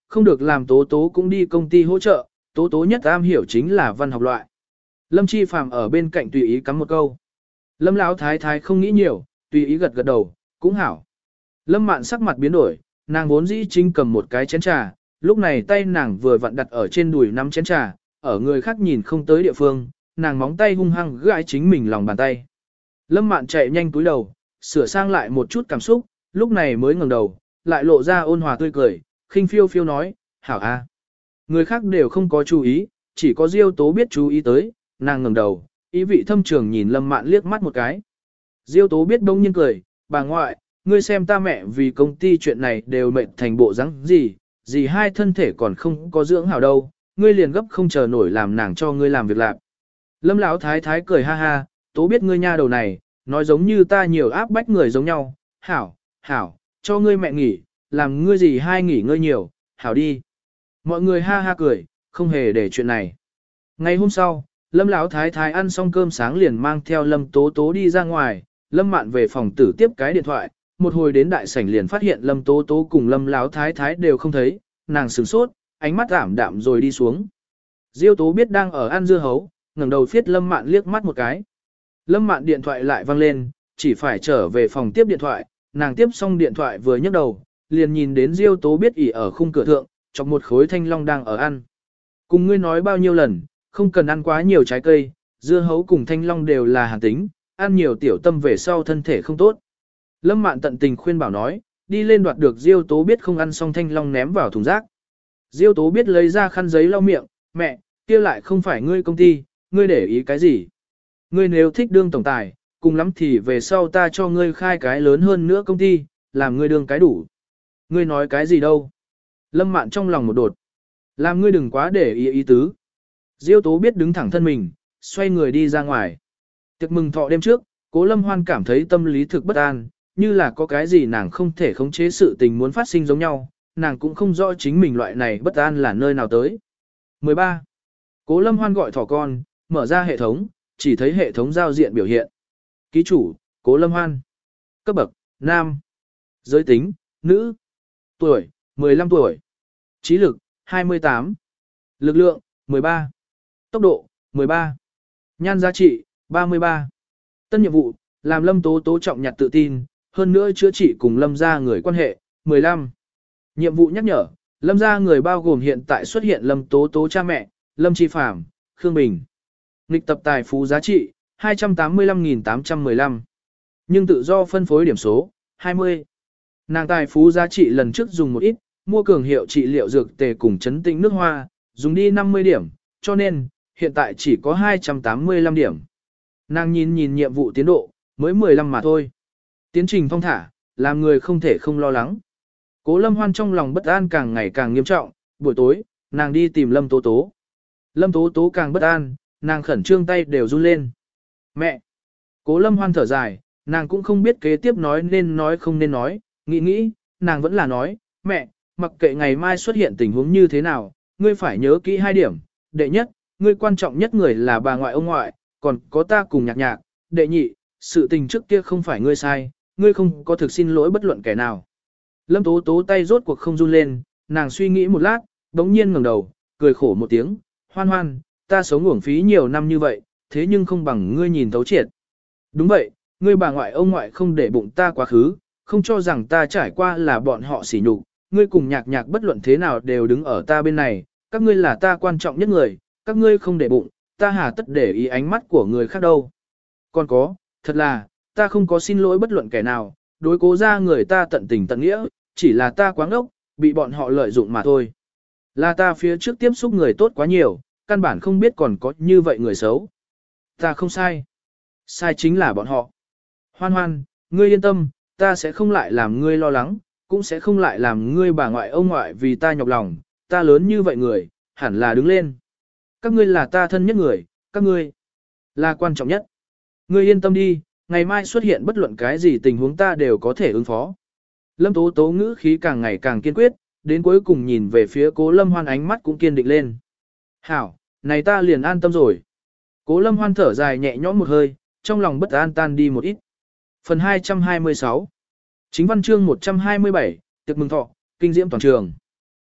không được làm Tố Tố cũng đi công ty hỗ trợ, Tố Tố nhất am hiểu chính là văn học loại. Lâm Chi Phàm ở bên cạnh tùy ý cắm một câu. Lâm Lão thái thái không nghĩ nhiều, tùy ý gật gật đầu, cũng hảo. Lâm Mạn sắc mặt biến đổi, nàng vốn dĩ chính cầm một cái chén trà, lúc này tay nàng vừa vặn đặt ở trên đùi nắm chén trà, ở người khác nhìn không tới địa phương, nàng móng tay hung hăng gãi chính mình lòng bàn tay. Lâm Mạn chạy nhanh túi đầu, sửa sang lại một chút cảm xúc, lúc này mới ngẩng đầu, lại lộ ra ôn hòa tươi cười, khinh phiêu phiêu nói, hảo a. Người khác đều không có chú ý, chỉ có Diêu Tố biết chú ý tới, nàng ngẩng đầu, ý vị thâm trường nhìn Lâm Mạn liếc mắt một cái. Diêu Tố biết đông nhiên cười, bà ngoại, ngươi xem ta mẹ vì công ty chuyện này đều mệt thành bộ dáng gì, gì hai thân thể còn không có dưỡng hảo đâu, ngươi liền gấp không chờ nổi làm nàng cho ngươi làm việc lạc. Lâm Lão thái thái cười ha ha, Tố biết ngươi nha đầu này, nói giống như ta nhiều áp bách người giống nhau, hảo, hảo, cho ngươi mẹ nghỉ, làm ngươi gì hai nghỉ ngơi nhiều, hảo đi. Mọi người ha ha cười, không hề để chuyện này. Ngày hôm sau, Lâm Lão thái thái ăn xong cơm sáng liền mang theo Lâm Tố Tố đi ra ngoài, Lâm Mạn về phòng tử tiếp cái điện thoại, một hồi đến đại sảnh liền phát hiện Lâm Tố Tố cùng Lâm Lão thái thái đều không thấy, nàng sửng sốt, ánh mắt ảm đạm rồi đi xuống. Diêu Tố biết đang ở ăn dưa hấu, ngẩng đầu phiết Lâm Mạn liếc mắt một cái. Lâm Mạn điện thoại lại vang lên, chỉ phải trở về phòng tiếp điện thoại, nàng tiếp xong điện thoại vừa nhấc đầu, liền nhìn đến Diêu Tố biết ỉ ở khung cửa thượng, chọc một khối thanh long đang ở ăn. Cùng ngươi nói bao nhiêu lần, không cần ăn quá nhiều trái cây, dưa hấu cùng thanh long đều là hàn tính, ăn nhiều tiểu tâm về sau thân thể không tốt. Lâm Mạn tận tình khuyên bảo nói, đi lên đoạt được Diêu Tố biết không ăn xong thanh long ném vào thùng rác. Diêu Tố biết lấy ra khăn giấy lau miệng, mẹ, kia lại không phải ngươi công ty, ngươi để ý cái gì? Ngươi nếu thích đương tổng tài, cùng lắm thì về sau ta cho ngươi khai cái lớn hơn nữa công ty, làm ngươi đương cái đủ. Ngươi nói cái gì đâu? Lâm Mạn trong lòng một đột. Làm ngươi đừng quá để ý ý tứ. Diêu Tố biết đứng thẳng thân mình, xoay người đi ra ngoài. Tiệc mừng thọ đêm trước, Cố Lâm Hoan cảm thấy tâm lý thực bất an, như là có cái gì nàng không thể khống chế sự tình muốn phát sinh giống nhau, nàng cũng không rõ chính mình loại này bất an là nơi nào tới. mười ba. Cố Lâm Hoan gọi thỏ con, mở ra hệ thống, chỉ thấy hệ thống giao diện biểu hiện. Ký chủ, Cố Lâm Hoan. Cấp bậc, nam. Giới tính, nữ. Tuổi, mười lăm tuổi. Trí lực, hai mươi tám. Lực lượng, mười ba. Tốc độ, mười ba. Nhan giá trị, ba mươi ba. Tân nhiệm vụ, làm Lâm Tố Tố trọng nhặt tự tin, hơn nữa chữa trị cùng Lâm gia người quan hệ, mười lăm. Nhiệm vụ nhắc nhở, Lâm gia người bao gồm hiện tại xuất hiện Lâm Tố Tố cha mẹ, Lâm Chi Phàm, Khương Bình. Nghịch tập tài phú giá trị, hai trăm tám mươi lăm nghìn tám trăm mười lăm. Nhưng tự do phân phối điểm số, hai mươi. Nàng tài phú giá trị lần trước dùng một ít, mua cường hiệu trị liệu dược tề cùng chấn tĩnh nước hoa, dùng đi năm mươi điểm, cho nên, hiện tại chỉ có hai trăm tám mươi lăm điểm. Nàng nhìn nhìn nhiệm vụ tiến độ, mới mười lăm mà thôi. Tiến trình thong thả, làm người không thể không lo lắng. Cố Lâm Hoan trong lòng bất an càng ngày càng nghiêm trọng, buổi tối, nàng đi tìm Lâm Tố Tố. Lâm Tố Tố càng bất an, nàng khẩn trương tay đều run lên. Mẹ! Cố Lâm Hoan thở dài, nàng cũng không biết kế tiếp nói nên nói không nên nói, nghĩ nghĩ, nàng vẫn là nói, mẹ, mặc kệ ngày mai xuất hiện tình huống như thế nào, ngươi phải nhớ kỹ hai điểm. Đệ nhất, ngươi quan trọng nhất người là bà ngoại ông ngoại, còn có ta cùng nhạc nhạc. Đệ nhị, sự tình trước kia không phải ngươi sai, ngươi không có thực xin lỗi bất luận kẻ nào. Lâm Tố Tố tay rốt cuộc không run lên, nàng suy nghĩ một lát, đống nhiên ngẩng đầu, cười khổ một tiếng, Hoan Hoan, ta sống uổng phí nhiều năm như vậy, thế nhưng không bằng ngươi nhìn thấu triệt. Đúng vậy, ngươi bà ngoại ông ngoại không để bụng ta quá khứ, không cho rằng ta trải qua là bọn họ sỉ nhục, ngươi cùng nhạc nhạc bất luận thế nào đều đứng ở ta bên này, các ngươi là ta quan trọng nhất người, các ngươi không để bụng, ta hà tất để ý ánh mắt của người khác đâu. Còn có, thật là, ta không có xin lỗi bất luận kẻ nào, đối Cố ra người ta tận tình tận nghĩa, chỉ là ta quá ngốc, bị bọn họ lợi dụng mà thôi. Là ta phía trước tiếp xúc người tốt quá nhiều, căn bản không biết còn có như vậy người xấu. Ta không sai. Sai chính là bọn họ. Hoan Hoan, ngươi yên tâm, ta sẽ không lại làm ngươi lo lắng, cũng sẽ không lại làm ngươi bà ngoại ông ngoại vì ta nhọc lòng, ta lớn như vậy người, hẳn là đứng lên. Các ngươi là ta thân nhất người, các ngươi là quan trọng nhất. Ngươi yên tâm đi, ngày mai xuất hiện bất luận cái gì tình huống ta đều có thể ứng phó. Lâm Tố Tố ngữ khí càng ngày càng kiên quyết, đến cuối cùng nhìn về phía Cố Lâm Hoan ánh mắt cũng kiên định lên. Hảo, này ta liền an tâm rồi. Cố Lâm Hoan thở dài nhẹ nhõm một hơi, trong lòng bất an tan đi một ít. Phần hai trăm hai mươi sáu. Chính văn chương một trăm hai mươi bảy, tiệc mừng thọ, kinh diễm toàn trường.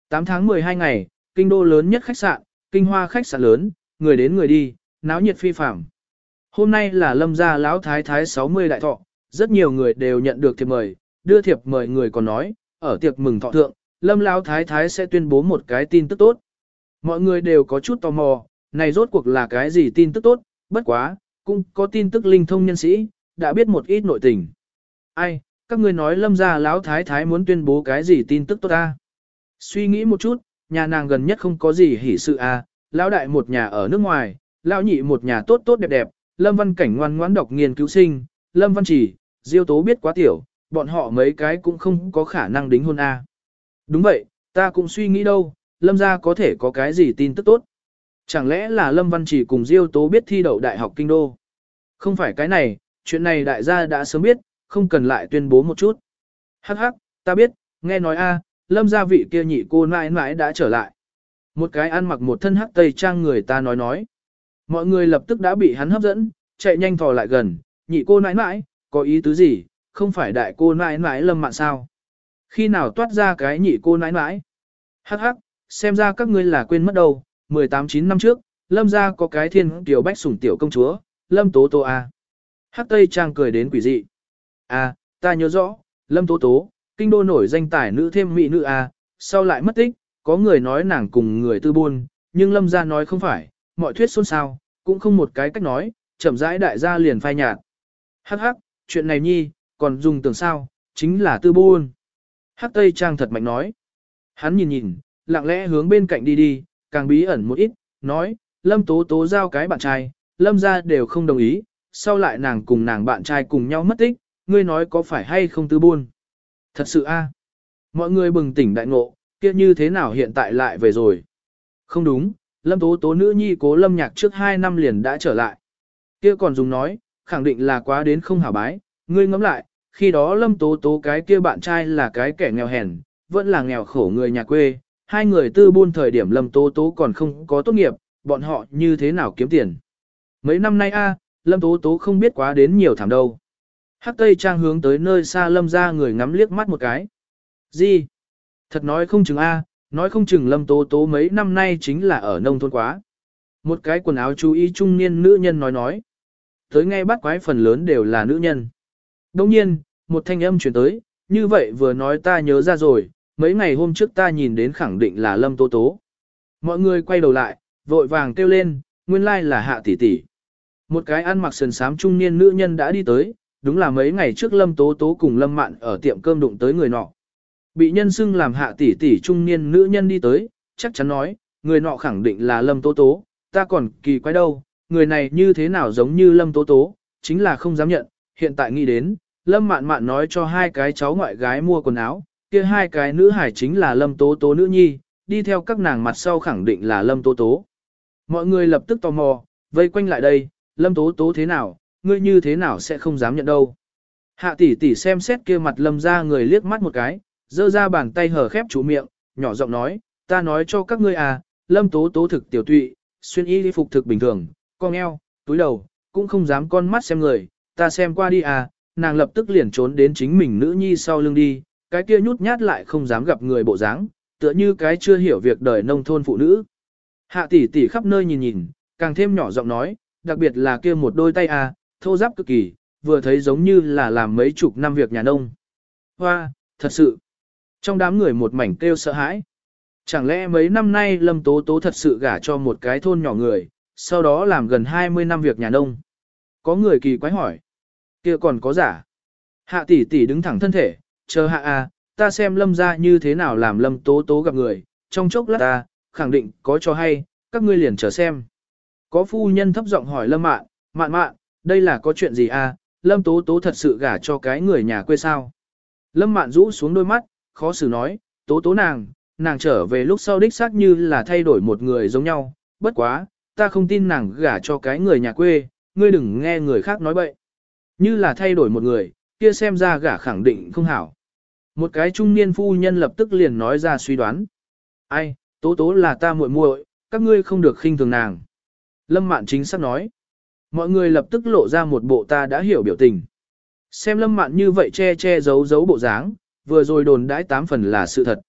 tám tháng mười hai ngày, kinh đô lớn nhất khách sạn, Kinh Hoa khách sạn lớn, người đến người đi, náo nhiệt phi phàm. Hôm nay là Lâm gia lão thái thái sáu mươi đại thọ, rất nhiều người đều nhận được thiệp mời, đưa thiệp mời người còn nói, ở tiệc mừng thọ thượng, Lâm lão thái thái sẽ tuyên bố một cái tin tức tốt. Mọi người đều có chút tò mò, này rốt cuộc là cái gì tin tức tốt, bất quá, cũng có tin tức linh thông nhân sĩ, đã biết một ít nội tình. Ai, các ngươi nói Lâm gia lão thái thái muốn tuyên bố cái gì tin tức tốt ta? Suy nghĩ một chút, nhà nàng gần nhất không có gì hỉ sự à, lão đại một nhà ở nước ngoài, lão nhị một nhà tốt tốt đẹp đẹp, Lâm Văn Cảnh ngoan ngoãn đọc nghiên cứu sinh, Lâm Văn Chỉ, Diêu Tố biết quá tiểu, bọn họ mấy cái cũng không có khả năng đính hôn à. Đúng vậy, ta cũng suy nghĩ đâu, Lâm gia có thể có cái gì tin tức tốt. Chẳng lẽ là Lâm Văn Chỉ cùng Diêu Tố biết thi đậu Đại học Kinh Đô? Không phải cái này, chuyện này đại gia đã sớm biết, không cần lại tuyên bố một chút. Hắc hắc, ta biết, nghe nói a, Lâm gia vị kia nhị cô mãi mãi đã trở lại. Một cái ăn mặc một thân hắc tây trang người ta nói nói. Mọi người lập tức đã bị hắn hấp dẫn, chạy nhanh thò lại gần, nhị cô mãi mãi, có ý tứ gì, không phải đại cô mãi mãi Lâm Mạn sao? Khi nào toát ra cái nhị cô mãi mãi? Hắc hắc, xem ra các ngươi là quên mất đâu, mười tám chín năm trước, Lâm gia có cái thiên tiểu bách sủng tiểu công chúa, Lâm Tố Tố a. Hắc tây trang cười đến quỷ dị. À, ta nhớ rõ, Lâm Tố Tố, kinh đô nổi danh tài nữ thêm mỹ nữ a, sau lại mất tích, có người nói nàng cùng người tư buôn, nhưng Lâm gia nói không phải, mọi thuyết xôn xao, cũng không một cái cách nói, chậm rãi đại gia liền phai nhạt. Hắc hắc, chuyện này nhi, còn dùng tưởng sao, chính là tư buôn. Hắc tây trang thật mạnh nói. Hắn nhìn nhìn, lặng lẽ hướng bên cạnh đi đi, càng bí ẩn một ít, nói, Lâm Tố Tố giao cái bạn trai, Lâm gia đều không đồng ý, sau lại nàng cùng nàng bạn trai cùng nhau mất tích, ngươi nói có phải hay không tư buôn? Thật sự a, mọi người bừng tỉnh đại ngộ, kia như thế nào hiện tại lại về rồi? Không đúng, Lâm Tố Tố nữ nhi Cố Lâm Nhạc trước hai năm liền đã trở lại. Kia còn dùng nói, khẳng định là quá đến không hảo bái, ngươi ngẫm lại, khi đó Lâm Tố Tố cái kia bạn trai là cái kẻ nghèo hèn, vẫn là nghèo khổ người nhà quê, hai người tư buôn thời điểm Lâm Tố Tố còn không có tốt nghiệp, bọn họ như thế nào kiếm tiền? Mấy năm nay a, Lâm Tố Tố không biết quá đến nhiều thảm đâu. Hắc Tây Trang hướng tới nơi xa Lâm ra người ngắm liếc mắt một cái. Gì? Thật nói không chừng a, nói không chừng Lâm Tố Tố mấy năm nay chính là ở nông thôn quá. Một cái quần áo chú ý trung niên nữ nhân nói nói. Tới nghe bắt quái phần lớn đều là nữ nhân. Đồng nhiên, một thanh âm chuyển tới, như vậy vừa nói ta nhớ ra rồi, mấy ngày hôm trước ta nhìn đến khẳng định là Lâm Tố Tố. Mọi người quay đầu lại, vội vàng kêu lên, nguyên lai là Hạ tỷ tỷ. Một cái ăn mặc sườn xám trung niên nữ nhân đã đi tới, đúng là mấy ngày trước Lâm Tố Tố cùng Lâm Mạn ở tiệm cơm đụng tới người nọ. Bị nhân xưng làm Hạ tỷ tỷ trung niên nữ nhân đi tới, chắc chắn nói, người nọ khẳng định là Lâm Tố Tố, ta còn kỳ quái đâu, người này như thế nào giống như Lâm Tố Tố, chính là không dám nhận, hiện tại nghĩ đến, Lâm Mạn Mạn nói cho hai cái cháu ngoại gái mua quần áo, kia hai cái nữ hải chính là Lâm Tố Tố nữ nhi, đi theo các nàng mặt sau khẳng định là Lâm Tố Tố. Mọi người lập tức tò mò, vây quanh lại đây, Lâm Tố Tố thế nào, ngươi như thế nào sẽ không dám nhận đâu. Hạ tỷ tỷ xem xét kia mặt Lâm ra người liếc mắt một cái, giơ ra bàn tay hở khép chủ miệng, nhỏ giọng nói, ta nói cho các ngươi à, Lâm Tố Tố thực tiểu tụy, xuyên y đi phục thực bình thường, cong eo, túi đầu, cũng không dám con mắt xem người, ta xem qua đi à, nàng lập tức liền trốn đến chính mình nữ nhi sau lưng đi, cái kia nhút nhát lại không dám gặp người bộ dáng, tựa như cái chưa hiểu việc đời nông thôn phụ nữ. Hạ tỷ tỷ khắp nơi nhìn nhìn, càng thêm nhỏ giọng nói, đặc biệt là kia một đôi tay à, thô ráp cực kỳ, vừa thấy giống như là làm mấy chục năm việc nhà nông. Hoa, thật sự. Trong đám người một mảnh kêu sợ hãi. Chẳng lẽ mấy năm nay Lâm Tố Tố thật sự gả cho một cái thôn nhỏ người, sau đó làm gần hai mươi năm việc nhà nông? Có người kỳ quái hỏi. Kia còn có giả? Hạ tỷ tỷ đứng thẳng thân thể, chờ hạ à, ta xem Lâm ra như thế nào làm Lâm Tố Tố gặp người, trong chốc lát ta, khẳng định có cho hay, các ngươi liền chờ xem. Có phu nhân thấp giọng hỏi Lâm Mạn, Mạn Mạn, đây là có chuyện gì à, Lâm Tố Tố thật sự gả cho cái người nhà quê sao? Lâm Mạn rũ xuống đôi mắt, khó xử nói, Tố Tố nàng, nàng trở về lúc sau đích xác như là thay đổi một người giống nhau, bất quá, ta không tin nàng gả cho cái người nhà quê, ngươi đừng nghe người khác nói bậy. Như là thay đổi một người, kia xem ra gả khẳng định không hảo. Một cái trung niên phu nhân lập tức liền nói ra suy đoán. Ai, Tố Tố là ta muội muội, các ngươi không được khinh thường nàng. Lâm Mạn chính xác nói. Mọi người lập tức lộ ra một bộ ta đã hiểu biểu tình. Xem Lâm Mạn như vậy che che giấu giấu bộ dáng, vừa rồi đồn đãi tám phần là sự thật.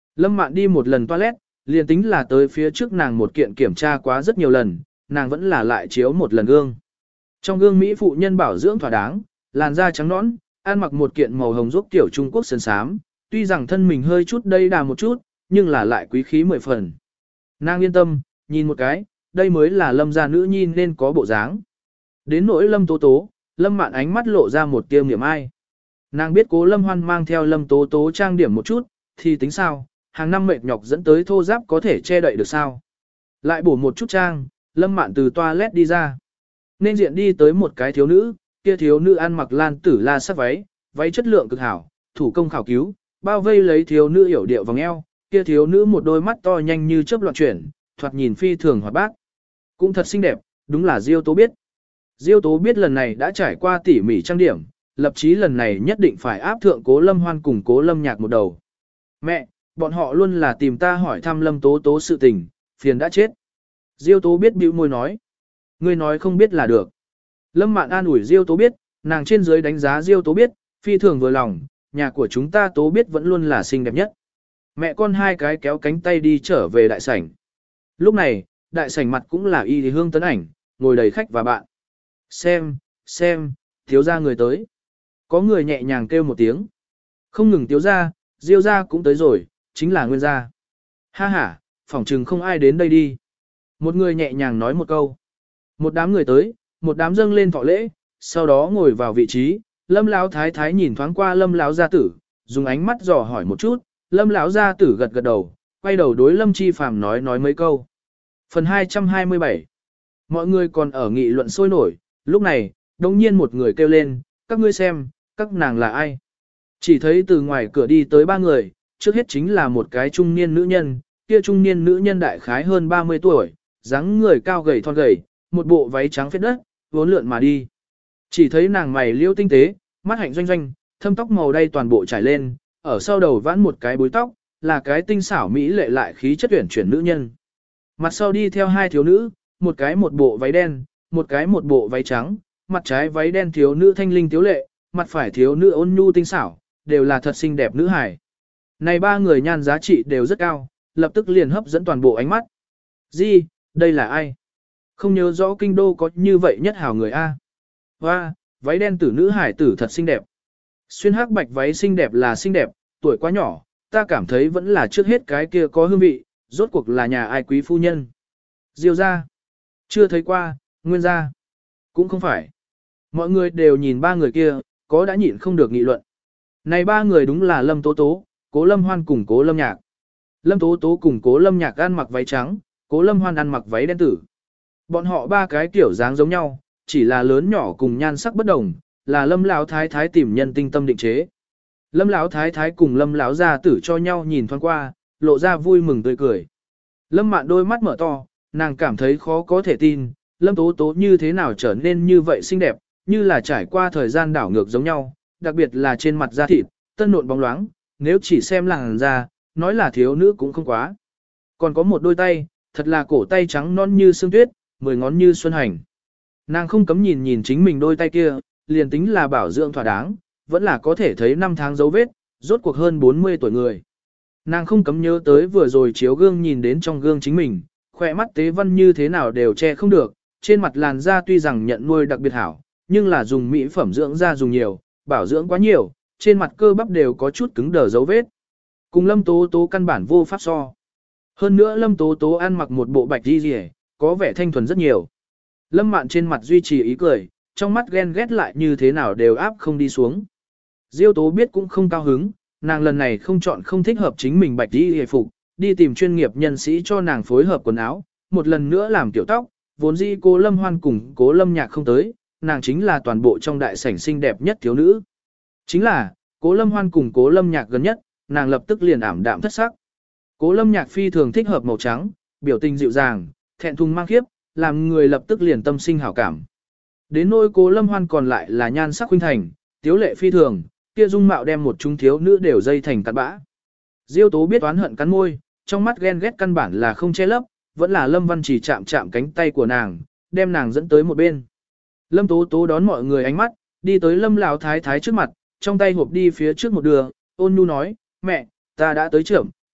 Lâm Mạn đi một lần toilet, liền tính là tới phía trước nàng một kiện kiểm tra quá rất nhiều lần, nàng vẫn là lại chiếu một lần gương. Trong gương Mỹ phụ nhân bảo dưỡng thỏa đáng, làn da trắng nõn, ăn mặc một kiện màu hồng rốc tiểu Trung Quốc sơn sám, tuy rằng thân mình hơi chút đây đà một chút, nhưng là lại quý khí mười phần. Nàng yên tâm, nhìn một cái, đây mới là Lâm gia nữ nhi nên có bộ dáng. Đến nỗi Lâm Tố Tố, Lâm Mạn ánh mắt lộ ra một tia niệm ai. Nàng biết Cố Lâm Hoan mang theo Lâm Tố Tố trang điểm một chút, thì tính sao, hàng năm mệt nhọc dẫn tới thô giáp có thể che đậy được sao. Lại bổ một chút trang, Lâm Mạn từ toilet đi ra. Nên diện đi tới một cái thiếu nữ, kia thiếu nữ ăn mặc lan tử la sắc váy, váy chất lượng cực hảo, thủ công khảo cứu, bao vây lấy thiếu nữ hiểu điệu vòng eo, kia thiếu nữ một đôi mắt to nhanh như chớp loạn chuyển, thoạt nhìn phi thường hoạt bát. Cũng thật xinh đẹp, đúng là Diêu Tố biết. Diêu Tố biết lần này đã trải qua tỉ mỉ trang điểm, lập chí lần này nhất định phải áp thượng Cố Lâm Hoan cùng Cố Lâm Nhạc một đầu. Mẹ, bọn họ luôn là tìm ta hỏi thăm Lâm Tố Tố sự tình, phiền đã chết. Diêu Tố biết bĩu môi nói. Ngươi nói không biết là được. Lâm Mạn an ủi Diêu Tố biết, nàng trên dưới đánh giá Diêu Tố biết, phi thường vừa lòng, nhà của chúng ta Tố biết vẫn luôn là xinh đẹp nhất. Mẹ con hai cái kéo cánh tay đi trở về đại sảnh. Lúc này, đại sảnh mặt cũng là y hương tấn ảnh, ngồi đầy khách và bạn. Xem, xem, thiếu gia người tới. Có người nhẹ nhàng kêu một tiếng. Không ngừng thiếu gia, Diêu gia cũng tới rồi, chính là Nguyên gia. Ha ha, phỏng chừng không ai đến đây đi. Một người nhẹ nhàng nói một câu. Một đám người tới, một đám dâng lên thọ lễ, sau đó ngồi vào vị trí. Lâm Lão thái thái nhìn thoáng qua Lâm Lão gia tử, dùng ánh mắt dò hỏi một chút. Lâm Lão gia tử gật gật đầu, quay đầu đối Lâm Chi Phàm nói nói mấy câu. Phần hai trăm hai mươi bảy. Mọi người còn ở nghị luận sôi nổi, lúc này, đồng nhiên một người kêu lên, các ngươi xem, các nàng là ai? Chỉ thấy từ ngoài cửa đi tới ba người, trước hết chính là một cái trung niên nữ nhân, kia trung niên nữ nhân đại khái hơn ba mươi tuổi, dáng người cao gầy thon gầy, một bộ váy trắng phết đất, vốn lượn mà đi. Chỉ thấy nàng mày liêu tinh tế, mắt hạnh doanh doanh, thâm tóc màu đay toàn bộ trải lên, ở sau đầu vãn một cái búi tóc, là cái tinh xảo mỹ lệ lại khí chất tuyển chuyển nữ nhân. Mặt sau đi theo hai thiếu nữ, một cái một bộ váy đen, một cái một bộ váy trắng, mặt trái váy đen thiếu nữ thanh linh tiếu lệ, mặt phải thiếu nữ ôn nhu tinh xảo, đều là thật xinh đẹp nữ hài. Này ba người nhan giá trị đều rất cao, lập tức liền hấp dẫn toàn bộ ánh mắt. Gì, đây là ai? Không nhớ rõ kinh đô có như vậy nhất hảo người A. Hoa, váy đen tử nữ hải tử thật xinh đẹp. Xuyên hắc bạch váy xinh đẹp là xinh đẹp, tuổi quá nhỏ, ta cảm thấy vẫn là trước hết cái kia có hương vị, rốt cuộc là nhà ai quý phu nhân. Diêu gia, chưa thấy qua, Nguyên gia, cũng không phải. Mọi người đều nhìn ba người kia, có đã nhịn không được nghị luận. Này ba người đúng là Lâm Tố Tố, Cố Lâm Hoan cùng Cố Lâm Nhạc. Lâm Tố Tố cùng Cố Lâm Nhạc ăn mặc váy trắng, Cố Lâm Hoan ăn mặc váy đen tử. Bọn họ ba cái kiểu dáng giống nhau, chỉ là lớn nhỏ cùng nhan sắc bất đồng, là Lâm Lão thái thái tìm nhân tinh tâm định chế. Lâm Lão thái thái cùng Lâm lão gia tử cho nhau nhìn thoáng qua, lộ ra vui mừng tươi cười. Lâm Mạn đôi mắt mở to, nàng cảm thấy khó có thể tin, Lâm Tố Tố như thế nào trở nên như vậy xinh đẹp, như là trải qua thời gian đảo ngược giống nhau, đặc biệt là trên mặt da thịt, tân nộn bóng loáng, nếu chỉ xem làn da, nói là thiếu nữ cũng không quá. Còn có một đôi tay, thật là cổ tay trắng non như sương tuyết, mười ngón như xuân hành. Nàng không cấm nhìn nhìn chính mình đôi tay kia, liền tính là bảo dưỡng thỏa đáng, vẫn là có thể thấy năm tháng dấu vết, rốt cuộc hơn bốn mươi tuổi người. Nàng không cấm nhớ tới vừa rồi chiếu gương nhìn đến trong gương chính mình, khỏe mắt tế văn như thế nào đều che không được, trên mặt làn da tuy rằng nhận nuôi đặc biệt hảo, nhưng là dùng mỹ phẩm dưỡng da dùng nhiều, bảo dưỡng quá nhiều, trên mặt cơ bắp đều có chút cứng đờ dấu vết. Cùng Lâm Tố Tố căn bản vô pháp so. Hơn nữa Lâm Tố Tố ăn mặc một bộ bạch đi rìa, có vẻ thanh thuần rất nhiều. Lâm Mạn trên mặt duy trì ý cười, trong mắt ghen ghét lại như thế nào đều áp không đi xuống. Diêu Tố biết cũng không cao hứng, nàng lần này không chọn không thích hợp chính mình bạch đi hề phục, đi tìm chuyên nghiệp nhân sĩ cho nàng phối hợp quần áo, một lần nữa làm tiểu tóc, vốn dĩ Cố Lâm Hoan cùng Cố Lâm Nhạc không tới, nàng chính là toàn bộ trong đại sảnh xinh đẹp nhất thiếu nữ. Chính là, Cố Lâm Hoan cùng Cố Lâm Nhạc gần nhất, nàng lập tức liền ảm đạm thất sắc. Cố Lâm Nhạc phi thường thích hợp màu trắng, biểu tình dịu dàng, thẹn thùng mang khiếp, làm người lập tức liền tâm sinh hảo cảm. Đến nỗi Cố Lâm Hoan còn lại là nhan sắc huynh thành, tiếu lệ phi thường, kia dung mạo đem một chúng thiếu nữ đều dây thành cát bã. Diêu Tố biết oán hận cắn môi, trong mắt ghen ghét căn bản là không che lấp, vẫn là Lâm Văn Chỉ chạm chạm cánh tay của nàng, đem nàng dẫn tới một bên. Lâm Tố Tố đón mọi người ánh mắt, đi tới Lâm Lão thái thái trước mặt, trong tay hộp đi phía trước một đường, ôn nhu nói, mẹ, ta đã tới trưởng,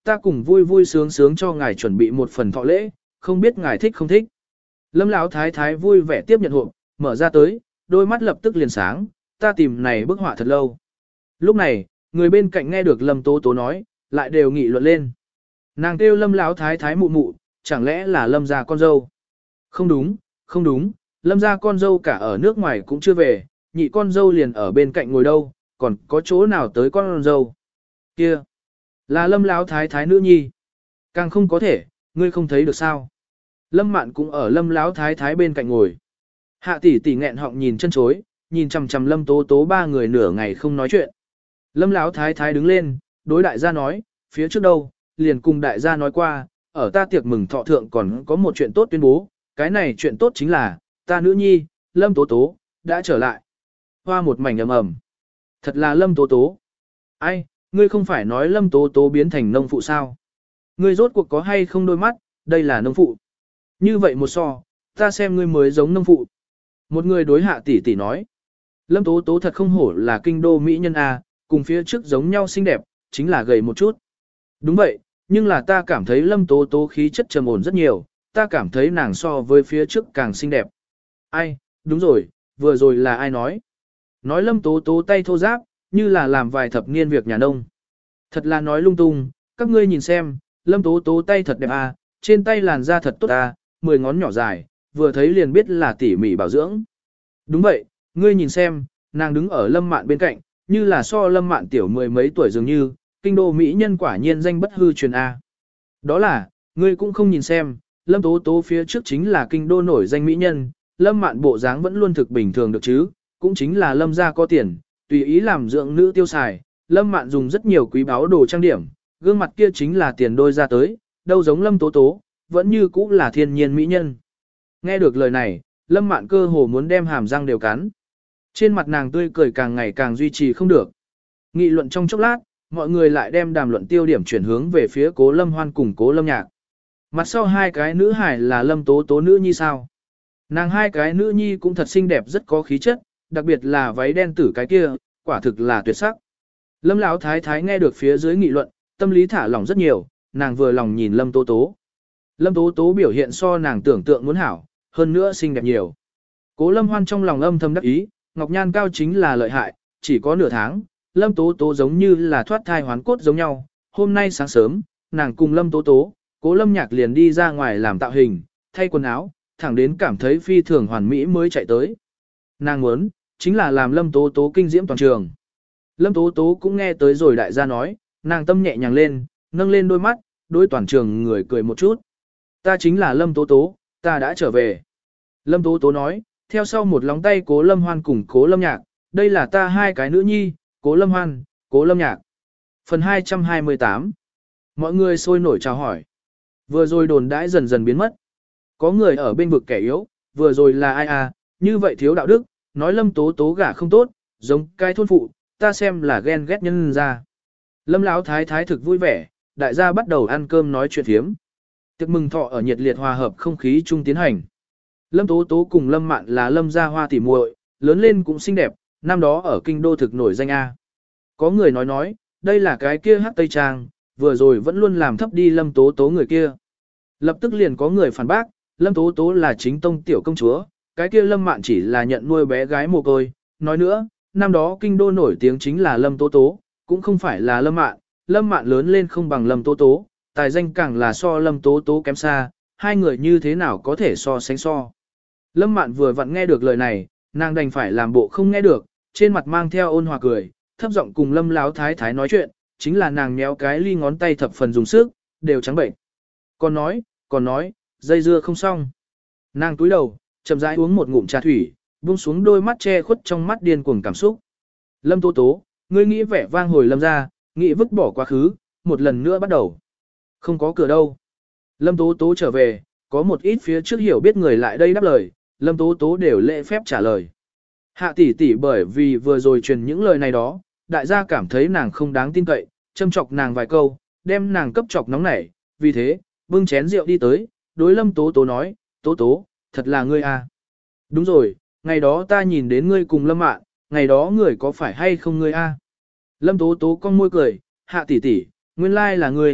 ta cùng vui vui sướng sướng cho ngài chuẩn bị một phần thọ lễ, không biết ngài thích không thích. Lâm Lão thái thái vui vẻ tiếp nhận hộp, mở ra tới, đôi mắt lập tức liền sáng, ta tìm này bức họa thật lâu. Lúc này, người bên cạnh nghe được Lâm Tố Tố nói, lại đều nghị luận lên. Nàng kêu Lâm Lão thái thái mụ mụ, chẳng lẽ là Lâm gia con dâu? Không đúng, không đúng, Lâm gia con dâu cả ở nước ngoài cũng chưa về, nhị con dâu liền ở bên cạnh ngồi đâu, còn có chỗ nào tới con dâu? Kia, là Lâm Lão thái thái nữ nhi. Càng không có thể, ngươi không thấy được sao? Lâm Mạn cũng ở Lâm Lão thái thái bên cạnh ngồi. Hạ tỷ tỷ nghẹn họng nhìn chân chối, nhìn chằm chằm Lâm Tố Tố ba người nửa ngày không nói chuyện. Lâm Lão thái thái đứng lên, đối đại gia nói, phía trước đâu, liền cùng đại gia nói qua, ở ta tiệc mừng thọ thượng còn có một chuyện tốt tuyên bố, cái này chuyện tốt chính là, ta nữ nhi, Lâm Tố Tố, đã trở lại. Hoa một mảnh ầm ầm. Thật là Lâm Tố Tố. Ai, ngươi không phải nói Lâm Tố Tố biến thành nông phụ sao? Ngươi rốt cuộc có hay không đôi mắt, đây là nông phụ. Như vậy một so, ta xem ngươi mới giống nông phụ. Một người đối hạ tỷ tỷ nói. Lâm Tố Tố thật không hổ là kinh đô mỹ nhân A, cùng phía trước giống nhau xinh đẹp, chính là gầy một chút. Đúng vậy, nhưng là ta cảm thấy Lâm Tố Tố khí chất trầm ổn rất nhiều, ta cảm thấy nàng so với phía trước càng xinh đẹp. Ai, đúng rồi, vừa rồi là ai nói? Nói Lâm Tố Tố tay thô ráp, như là làm vài thập niên việc nhà nông. Thật là nói lung tung, các ngươi nhìn xem, Lâm Tố Tố tay thật đẹp à, trên tay làn da thật tốt à, mười ngón nhỏ dài, vừa thấy liền biết là tỉ mỉ bảo dưỡng. Đúng vậy, ngươi nhìn xem, nàng đứng ở Lâm Mạn bên cạnh, như là so Lâm Mạn tiểu mười mấy tuổi dường như, kinh đô mỹ nhân quả nhiên danh bất hư truyền A. Đó là, ngươi cũng không nhìn xem, Lâm Tố Tố phía trước chính là kinh đô nổi danh mỹ nhân, Lâm Mạn bộ dáng vẫn luôn thực bình thường được chứ, cũng chính là Lâm gia có tiền, tùy ý làm dưỡng nữ tiêu xài, Lâm Mạn dùng rất nhiều quý báu đồ trang điểm, gương mặt kia chính là tiền đôi ra tới, đâu giống Lâm Tố Tố, vẫn như cũ là thiên nhiên mỹ nhân. Nghe được lời này, Lâm Mạn cơ hồ muốn đem hàm răng đều cắn. Trên mặt nàng tươi cười càng ngày càng duy trì không được. Nghị luận trong chốc lát, mọi người lại đem đàm luận tiêu điểm chuyển hướng về phía Cố Lâm Hoan cùng Cố Lâm Nhạc. Mặt sau hai cái nữ hải là Lâm Tố Tố nữ nhi sao? Nàng hai cái nữ nhi cũng thật xinh đẹp rất có khí chất, đặc biệt là váy đen tử cái kia, quả thực là tuyệt sắc. Lâm Lão thái thái nghe được phía dưới nghị luận, tâm lý thả lỏng rất nhiều, nàng vừa lòng nhìn Lâm Tố Tố. Lâm Tố Tố biểu hiện so nàng tưởng tượng muốn hảo, hơn nữa xinh đẹp nhiều. Cố Lâm Hoan trong lòng âm thầm đắc ý, Ngọc Nhan cao chính là lợi hại, chỉ có nửa tháng, Lâm Tố Tố giống như là thoát thai hoán cốt giống nhau. Hôm nay sáng sớm, nàng cùng Lâm Tố Tố, Cố Lâm Nhạc liền đi ra ngoài làm tạo hình, thay quần áo, thẳng đến cảm thấy phi thường hoàn mỹ mới chạy tới. Nàng muốn, chính là làm Lâm Tố Tố kinh diễm toàn trường. Lâm Tố Tố cũng nghe tới rồi đại gia nói, nàng tâm nhẹ nhàng lên, nâng lên đôi mắt, đối toàn trường người cười một chút. Ta chính là Lâm Tố Tố, ta đã trở về. Lâm Tố Tố nói, theo sau một lóng tay Cố Lâm Hoan cùng Cố Lâm Nhạc, đây là ta hai cái nữ nhi, Cố Lâm Hoan, Cố Lâm Nhạc. Phần hai trăm hai mươi tám. Mọi người sôi nổi chào hỏi. Vừa rồi đồn đãi dần dần biến mất. Có người ở bên vực kẻ yếu, vừa rồi là ai à, như vậy thiếu đạo đức, nói Lâm Tố Tố gả không tốt, giống cái thôn phụ, ta xem là ghen ghét nhân ra. Lâm Lão thái thái thực vui vẻ, đại gia bắt đầu ăn cơm nói chuyện thiếm. Tiệc mừng thọ ở nhiệt liệt hòa hợp không khí chung tiến hành. Lâm Tố Tố cùng Lâm Mạn là Lâm gia hoa tỉ muội, lớn lên cũng xinh đẹp, năm đó ở kinh đô thực nổi danh A. Có người nói nói, đây là cái kia hát Tây Trang, vừa rồi vẫn luôn làm thấp đi Lâm Tố Tố người kia. Lập tức liền có người phản bác, Lâm Tố Tố là chính tông tiểu công chúa, cái kia Lâm Mạn chỉ là nhận nuôi bé gái mồ côi. Nói nữa, năm đó kinh đô nổi tiếng chính là Lâm Tố Tố, cũng không phải là Lâm Mạn, Lâm Mạn lớn lên không bằng Lâm Tố Tố, tài danh càng là so Lâm Tố Tố kém xa, hai người như thế nào có thể so sánh so. Lâm Mạn vừa vặn nghe được lời này, nàng đành phải làm bộ không nghe được, trên mặt mang theo ôn hòa cười, thấp giọng cùng Lâm Láo thái thái nói chuyện, chính là nàng méo cái ly ngón tay thập phần dùng sức, đều trắng bệnh. Còn nói, còn nói, dây dưa không xong. Nàng túi đầu, chậm rãi uống một ngụm trà thủy, buông xuống đôi mắt che khuất trong mắt điên cuồng cảm xúc. Lâm Tố Tố, ngươi nghĩ vẻ vang hồi Lâm ra, nghĩ vứt bỏ quá khứ, một lần nữa bắt đầu. Không có cửa đâu. Lâm Tố Tố trở về, có một ít phía trước hiểu biết người lại đây đáp lời, Lâm Tố Tố đều lễ phép trả lời. Hạ tỷ tỷ bởi vì vừa rồi truyền những lời này đó, đại gia cảm thấy nàng không đáng tin cậy, châm chọc nàng vài câu, đem nàng cấp chọc nóng nảy, vì thế, bưng chén rượu đi tới, đối Lâm Tố Tố nói, Tố Tố, thật là ngươi à. Đúng rồi, ngày đó ta nhìn đến ngươi cùng Lâm Mạn, ngày đó người có phải hay không ngươi a? À? Lâm Tố Tố cong môi cười, Hạ tỷ tỷ, nguyên lai là ngươi,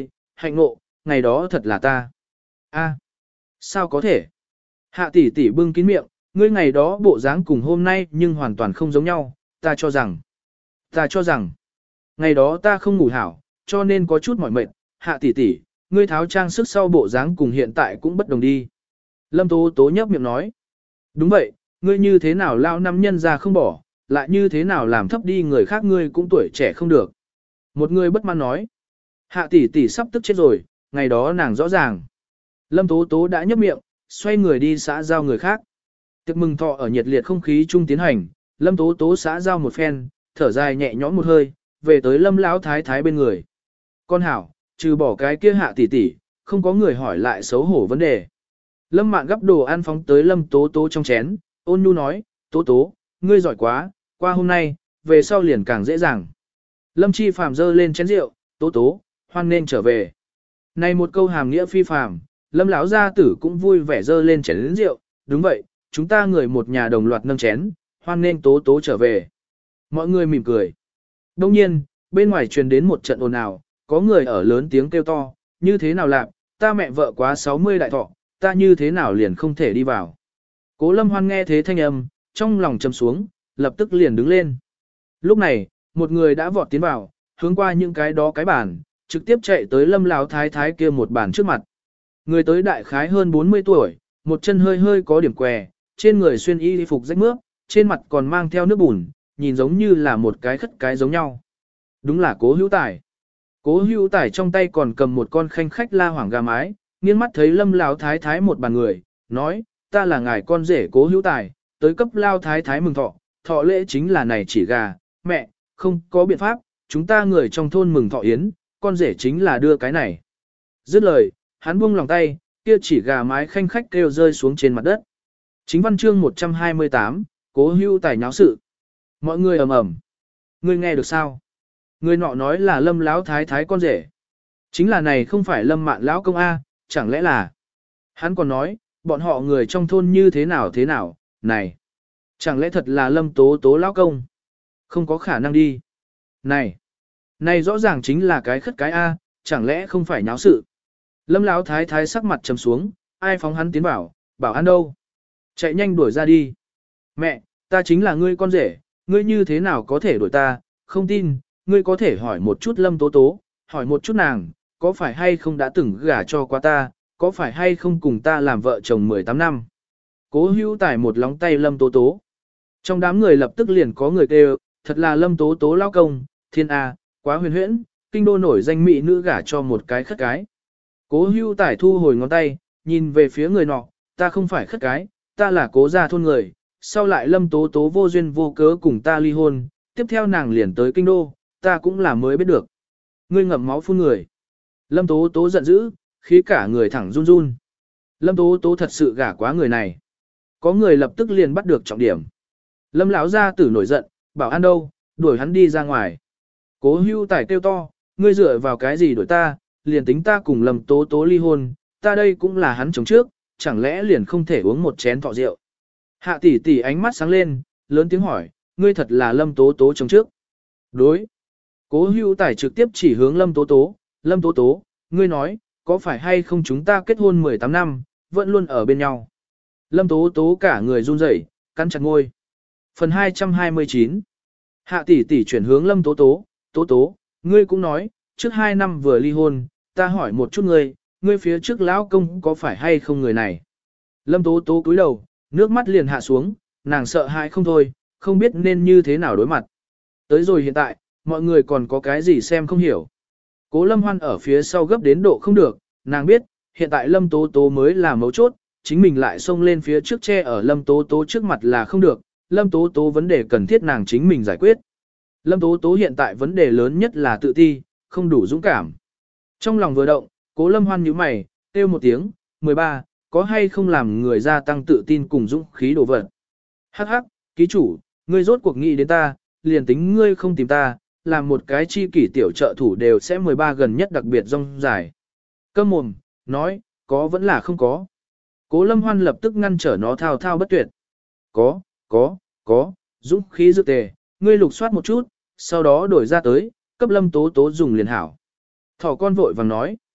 Hạnh ngộ, ngày đó thật là ta. A, sao có thể? Hạ tỷ tỷ bưng kín miệng, ngươi ngày đó bộ dáng cùng hôm nay nhưng hoàn toàn không giống nhau, ta cho rằng. Ta cho rằng, ngày đó ta không ngủ hảo, cho nên có chút mỏi mệt. Hạ tỷ tỷ, ngươi tháo trang sức sau bộ dáng cùng hiện tại cũng bất đồng đi. Lâm Tố Tố nhấp miệng nói. Đúng vậy, ngươi như thế nào lao năm nhân ra không bỏ, lại như thế nào làm thấp đi người khác ngươi cũng tuổi trẻ không được. Một người bất mãn nói. Hạ tỷ tỷ sắp tức chết rồi, ngày đó nàng rõ ràng. Lâm Tố Tố đã nhấp miệng, xoay người đi xã giao người khác. Tiệc mừng thọ ở nhiệt liệt không khí chung tiến hành, Lâm Tố Tố xã giao một phen, thở dài nhẹ nhõm một hơi, về tới Lâm Lão thái thái bên người. Con hảo, trừ bỏ cái kia Hạ tỷ tỷ, không có người hỏi lại xấu hổ vấn đề. Lâm Mạn gắp đồ ăn phóng tới Lâm Tố Tố trong chén, ôn nhu nói, Tố Tố, ngươi giỏi quá, qua hôm nay, về sau liền càng dễ dàng. Lâm Chi Phàm giơ lên chén rượu, Tố Tố, hoan nên trở về. Này một câu hàm nghĩa phi phàm, Lâm lão gia tử cũng vui vẻ giơ lên chén rượu, đúng vậy, chúng ta người một nhà đồng loạt nâng chén, hoan nên Tố Tố trở về. Mọi người mỉm cười. Đông nhiên, bên ngoài truyền đến một trận ồn ào, có người ở lớn tiếng kêu to, như thế nào làm, ta mẹ vợ quá sáu mươi đại thọ, ta như thế nào liền không thể đi vào. Cố Lâm Hoan nghe thế thanh âm, trong lòng trầm xuống, lập tức liền đứng lên. Lúc này, một người đã vọt tiến vào, hướng qua những cái đó cái bàn, trực tiếp chạy tới Lâm lão thái thái kia một bàn trước mặt. Người tới đại khái hơn bốn mươi tuổi, một chân hơi hơi có điểm què, trên người xuyên y phục rách mướp, trên mặt còn mang theo nước bùn, nhìn giống như là một cái khất cái giống nhau. Đúng là Cố Hữu Tài. Cố Hữu Tài trong tay còn cầm một con khanh khách la hoảng gà mái, nghiêng mắt thấy Lâm lão thái thái một bàn người, nói, ta là ngài con rể Cố Hữu Tài, tới cấp lao thái thái mừng thọ, thọ lễ chính là này chỉ gà, mẹ, không có biện pháp, chúng ta người trong thôn mừng thọ yến, con rể chính là đưa cái này. Dứt lời, hắn buông lòng tay, kia chỉ gà mái khanh khách kêu rơi xuống trên mặt đất. Chính văn chương một trăm hai mươi tám, Cố Hữu Tài nháo sự. Mọi người ầm ầm. Ngươi nghe được sao? Người nọ nói là Lâm lão thái thái con rể. Chính là này không phải Lâm Mạn lão công A, chẳng lẽ là... Hắn còn nói, bọn họ người trong thôn như thế nào thế nào, này. Chẳng lẽ thật là Lâm Tố Tố lão công? Không có khả năng đi. Này, này rõ ràng chính là cái khất cái A, chẳng lẽ không phải nháo sự. Lâm lão thái thái sắc mặt trầm xuống, ai phóng hắn tiến bảo, bảo ăn đâu. Chạy nhanh đuổi ra đi. Mẹ, ta chính là ngươi con rể, ngươi như thế nào có thể đuổi ta, không tin, ngươi có thể hỏi một chút Lâm Tố Tố, hỏi một chút nàng, có phải hay không đã từng gả cho qua ta, có phải hay không cùng ta làm vợ chồng mười tám năm. Cố Hữu Tài một lóng tay Lâm Tố Tố. Trong đám người lập tức liền có người kêu, thật là Lâm Tố Tố lao công, thiên A, quá huyền huyễn, kinh đô nổi danh mỹ nữ gả cho một cái khất cái. Cố Hữu Tài thu hồi ngón tay, nhìn về phía người nọ, ta không phải khất cái, ta là Cố gia thôn người, sau lại Lâm Tố Tố vô duyên vô cớ cùng ta ly hôn, tiếp theo nàng liền tới kinh đô, ta cũng là mới biết được. Ngươi ngậm máu phun người. Lâm Tố Tố giận dữ, khí cả người thẳng run run. Lâm Tố Tố thật sự gả quá người này. Có người lập tức liền bắt được trọng điểm. Lâm lão gia tử nổi giận, bảo ăn đâu, đuổi hắn đi ra ngoài. Cố Hữu Tài kêu to, ngươi dựa vào cái gì đuổi ta, liền tính ta cùng Lâm Tố Tố ly hôn, ta đây cũng là hắn chồng trước, chẳng lẽ liền không thể uống một chén thọ rượu. Hạ tỷ tỷ ánh mắt sáng lên, lớn tiếng hỏi, ngươi thật là Lâm Tố Tố chồng trước. Đối. Cố Hữu Tài trực tiếp chỉ hướng Lâm Tố Tố, Lâm Tố Tố, ngươi nói, có phải hay không chúng ta kết hôn mười tám năm, vẫn luôn ở bên nhau. Lâm Tố Tố cả người run rẩy, cắn chặt môi. Phần hai trăm hai mươi chín. Hạ tỷ tỷ chuyển hướng Lâm Tố Tố, Tố Tố, ngươi cũng nói, trước hai năm vừa ly hôn, ta hỏi một chút ngươi, ngươi phía trước lão công có phải hay không người này. Lâm Tố Tố cúi đầu, nước mắt liền hạ xuống, nàng sợ hãi không thôi, không biết nên như thế nào đối mặt. Tới rồi hiện tại, mọi người còn có cái gì xem không hiểu. Cố Lâm Hoan ở phía sau gấp đến độ không được, nàng biết, hiện tại Lâm Tố Tố mới là mấu chốt, chính mình lại xông lên phía trước che ở Lâm Tố Tố trước mặt là không được, Lâm Tố Tố vấn đề cần thiết nàng chính mình giải quyết. Lâm Tố Tố hiện tại vấn đề lớn nhất là tự ti, không đủ dũng cảm. Trong lòng vừa động, Cố Lâm Hoan nhíu mày, kêu một tiếng, mười ba, có hay không làm người gia tăng tự tin cùng dũng khí đổ vật. Hắc hắc, ký chủ, ngươi rốt cuộc nghĩ đến ta, liền tính ngươi không tìm ta, làm một cái chi kỷ tiểu trợ thủ đều sẽ mười ba gần nhất đặc biệt rong dài. Câm mồm, nói, có vẫn là không có. Cố Lâm Hoan lập tức ngăn trở nó thao thao bất tuyệt. Có, có, có, dũng khí dư tề, ngươi lục soát một chút, sau đó đổi ra tới, cấp Lâm Tố Tố dùng liền hảo. Thỏ con vội vàng nói.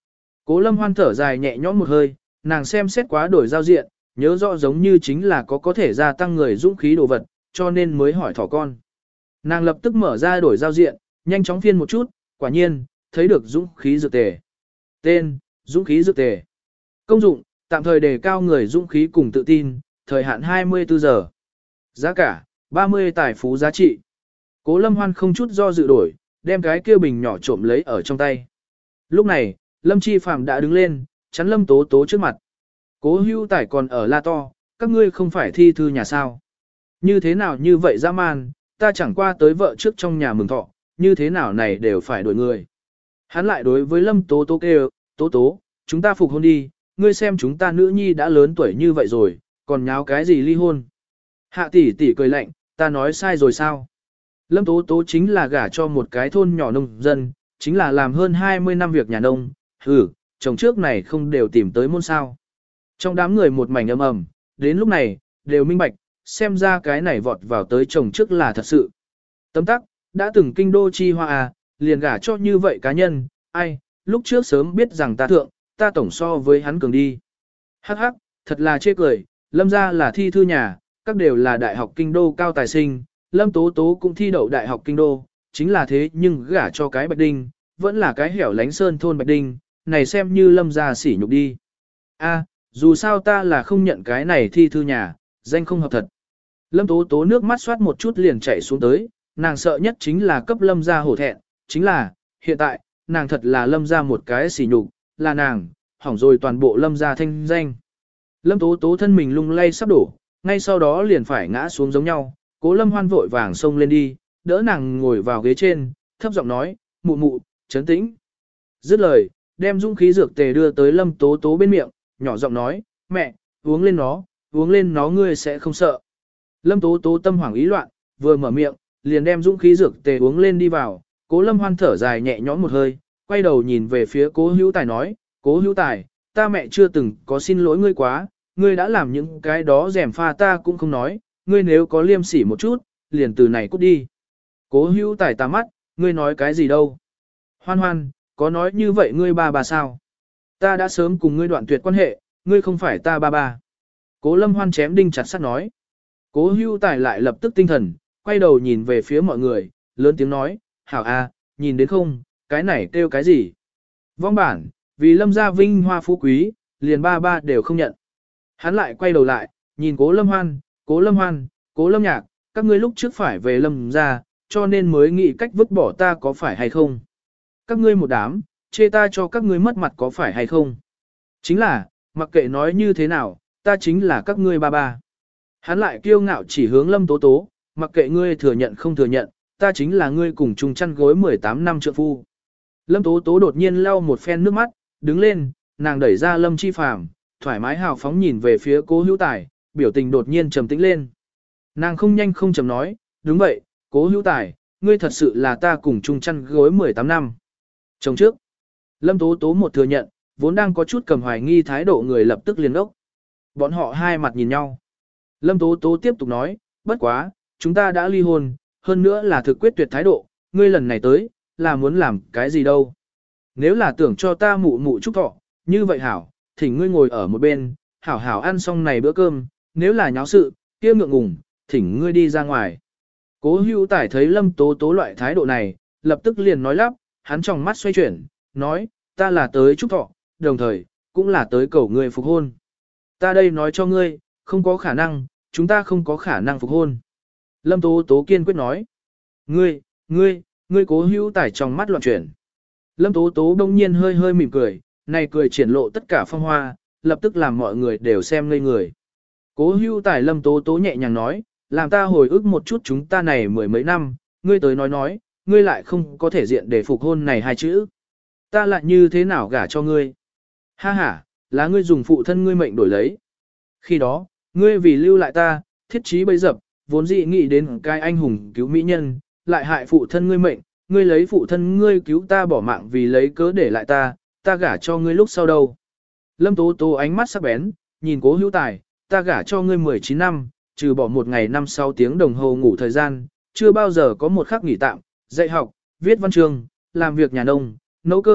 Cố Lâm Hoan thở dài nhẹ nhõm một hơi, nàng xem xét quá đổi giao diện, nhớ rõ giống như chính là có có thể gia tăng người dũng khí đồ vật, cho nên mới hỏi thỏ con. Nàng lập tức mở ra đổi giao diện, nhanh chóng phiên một chút, quả nhiên, thấy được dũng khí dược tề. Tên, dũng khí dược tề. Công dụng, tạm thời đề cao người dũng khí cùng tự tin, thời hạn hai mươi tư giờ. Giá cả, ba mươi tài phú giá trị. Cố Lâm Hoan không chút do dự đổi, đem cái kia bình nhỏ trộm lấy ở trong tay. Lúc này, Lâm Chi Phàm đã đứng lên, chắn Lâm Tố Tố trước mặt. Cố Hưu Tài còn ở la to, các ngươi không phải thi thư nhà sao? Như thế nào như vậy dã man, ta chẳng qua tới vợ trước trong nhà mừng thọ, như thế nào này đều phải đổi người. Hắn lại đối với Lâm Tố Tố kêu, Tố Tố, chúng ta phục hôn đi, ngươi xem chúng ta nữ nhi đã lớn tuổi như vậy rồi, còn nháo cái gì ly hôn. Hạ tỷ tỷ cười lạnh, ta nói sai rồi sao? Lâm Tố Tố chính là gả cho một cái thôn nhỏ nông dân, chính là làm hơn hai mươi năm việc nhà nông, hừ, chồng trước này không đều tìm tới môn sao. Trong đám người một mảnh ầm ầm, đến lúc này, đều minh bạch, xem ra cái này vọt vào tới chồng trước là thật sự. Tấm tắc, đã từng kinh đô chi hoa à, liền gả cho như vậy cá nhân, ai, lúc trước sớm biết rằng ta thượng, ta tổng so với hắn cường đi. Hắc hắc, thật là chê cười, Lâm gia là thi thư nhà, các đều là đại học kinh đô cao tài sinh, Lâm Tố Tố cũng thi đậu đại học kinh đô, chính là thế nhưng gả cho cái Bạch Đinh, vẫn là cái hẻo lánh sơn thôn Bạch Đinh, này xem như Lâm gia sỉ nhục đi. A, dù sao ta là không nhận cái này thi thư nhà, danh không hợp thật. Lâm Tố Tố nước mắt xoát một chút liền chảy xuống tới, nàng sợ nhất chính là cấp Lâm gia hổ thẹn, chính là, hiện tại, nàng thật là Lâm gia một cái sỉ nhục, là nàng, hỏng rồi toàn bộ Lâm gia thanh danh. Lâm Tố Tố thân mình lung lay sắp đổ, ngay sau đó liền phải ngã xuống giống nhau, Cố Lâm Hoan vội vàng xông lên đi, đỡ nàng ngồi vào ghế trên, thấp giọng nói, mụ mụ, trấn tĩnh. Dứt lời, đem dũng khí dược tề đưa tới Lâm Tố Tố bên miệng, nhỏ giọng nói, mẹ, uống lên nó, uống lên nó ngươi sẽ không sợ. Lâm Tố Tố tâm hoảng ý loạn, vừa mở miệng, liền đem dũng khí dược tề uống lên đi vào, Cố Lâm Hoan thở dài nhẹ nhõm một hơi, quay đầu nhìn về phía Cố Hữu Tài nói, Cố Hữu Tài, ta mẹ chưa từng có xin lỗi ngươi quá, ngươi đã làm những cái đó rèm pha ta cũng không nói, ngươi nếu có liêm sỉ một chút, liền từ này cút đi. Cố Hữu Tài tà mắt, ngươi nói cái gì đâu? Hoan Hoan, có nói như vậy ngươi ba bà sao? Ta đã sớm cùng ngươi đoạn tuyệt quan hệ, ngươi không phải ta ba ba. Cố Lâm Hoan chém đinh chặt sắt nói. Cố Hữu Tài lại lập tức tinh thần, quay đầu nhìn về phía mọi người, lớn tiếng nói, hảo a, nhìn đến không, cái này kêu cái gì? Vong bản, vì Lâm gia vinh hoa phú quý, liền ba ba đều không nhận. Hắn lại quay đầu lại, nhìn Cố Lâm Hoan, Cố Lâm Hoan, Cố Lâm Nhạc, các ngươi lúc trước phải về Lâm gia, cho nên mới nghĩ cách vứt bỏ ta có phải hay không? Các ngươi một đám, chê ta cho các ngươi mất mặt có phải hay không? Chính là, mặc kệ nói như thế nào, ta chính là các ngươi ba ba. Hắn lại kiêu ngạo chỉ hướng Lâm Tố Tố, mặc kệ ngươi thừa nhận không thừa nhận, ta chính là ngươi cùng chung chăn gối mười tám năm trượng phu. Lâm Tố Tố đột nhiên lau một phen nước mắt, đứng lên, nàng đẩy ra Lâm Chi Phàm, thoải mái hào phóng nhìn về phía Cố Hữu Tài, biểu tình đột nhiên trầm tĩnh lên. Nàng không nhanh không chậm nói, đúng vậy, Cố Hữu Tài, ngươi thật sự là ta cùng chung chăn gối mười tám năm. Chồng trước, Lâm Tố Tố một thừa nhận, vốn đang có chút cầm hoài nghi thái độ người lập tức liền ốc. Bọn họ hai mặt nhìn nhau. Lâm Tố Tố tiếp tục nói, bất quá, chúng ta đã ly hôn, hơn nữa là thực quyết tuyệt thái độ, ngươi lần này tới, là muốn làm cái gì đâu. Nếu là tưởng cho ta mụ mụ chúc thọ, như vậy hảo, thỉnh ngươi ngồi ở một bên, hảo hảo ăn xong này bữa cơm, nếu là nháo sự, kia ngượng ngùng, thỉnh ngươi đi ra ngoài. Cố Hữu Tài thấy Lâm Tố Tố loại thái độ này, lập tức liền nói lắp, hắn trong mắt xoay chuyển, nói, ta là tới chúc thọ, đồng thời, cũng là tới cầu ngươi phục hôn. Ta đây nói cho ngươi, không có khả năng, chúng ta không có khả năng phục hôn. Lâm Tố Tố kiên quyết nói, ngươi, ngươi, ngươi Cố Hữu Tài trong mắt loạn chuyển. Lâm Tố Tố đông nhiên hơi hơi mỉm cười, này cười triển lộ tất cả phong hoa, lập tức làm mọi người đều xem ngây người. Cố Hữu Tài Lâm Tố Tố nhẹ nhàng nói, làm ta hồi ức một chút chúng ta này mười mấy năm, ngươi tới nói nói, ngươi lại không có thể diện để phục hôn này hai chữ. Ta lại như thế nào gả cho ngươi? Ha ha, là ngươi dùng phụ thân ngươi mệnh đổi lấy. Khi đó, ngươi vì lưu lại ta, thiết trí bấy dập, vốn dị nghĩ đến cái anh hùng cứu mỹ nhân, lại hại phụ thân ngươi mệnh, ngươi lấy phụ thân ngươi cứu ta bỏ mạng vì lấy cớ để lại ta, ta gả cho ngươi lúc sau đâu. Lâm Tố Tố ánh mắt sắc bén, nhìn Cố Hữu Tài, ta gả cho ngươi mười chín năm, trừ bỏ một ngày năm sáu tiếng đồng hồ ngủ thời gian, chưa bao giờ có một khắc nghỉ tạm, dạy học, viết văn chương, làm việc nhà nông, nấu cơm,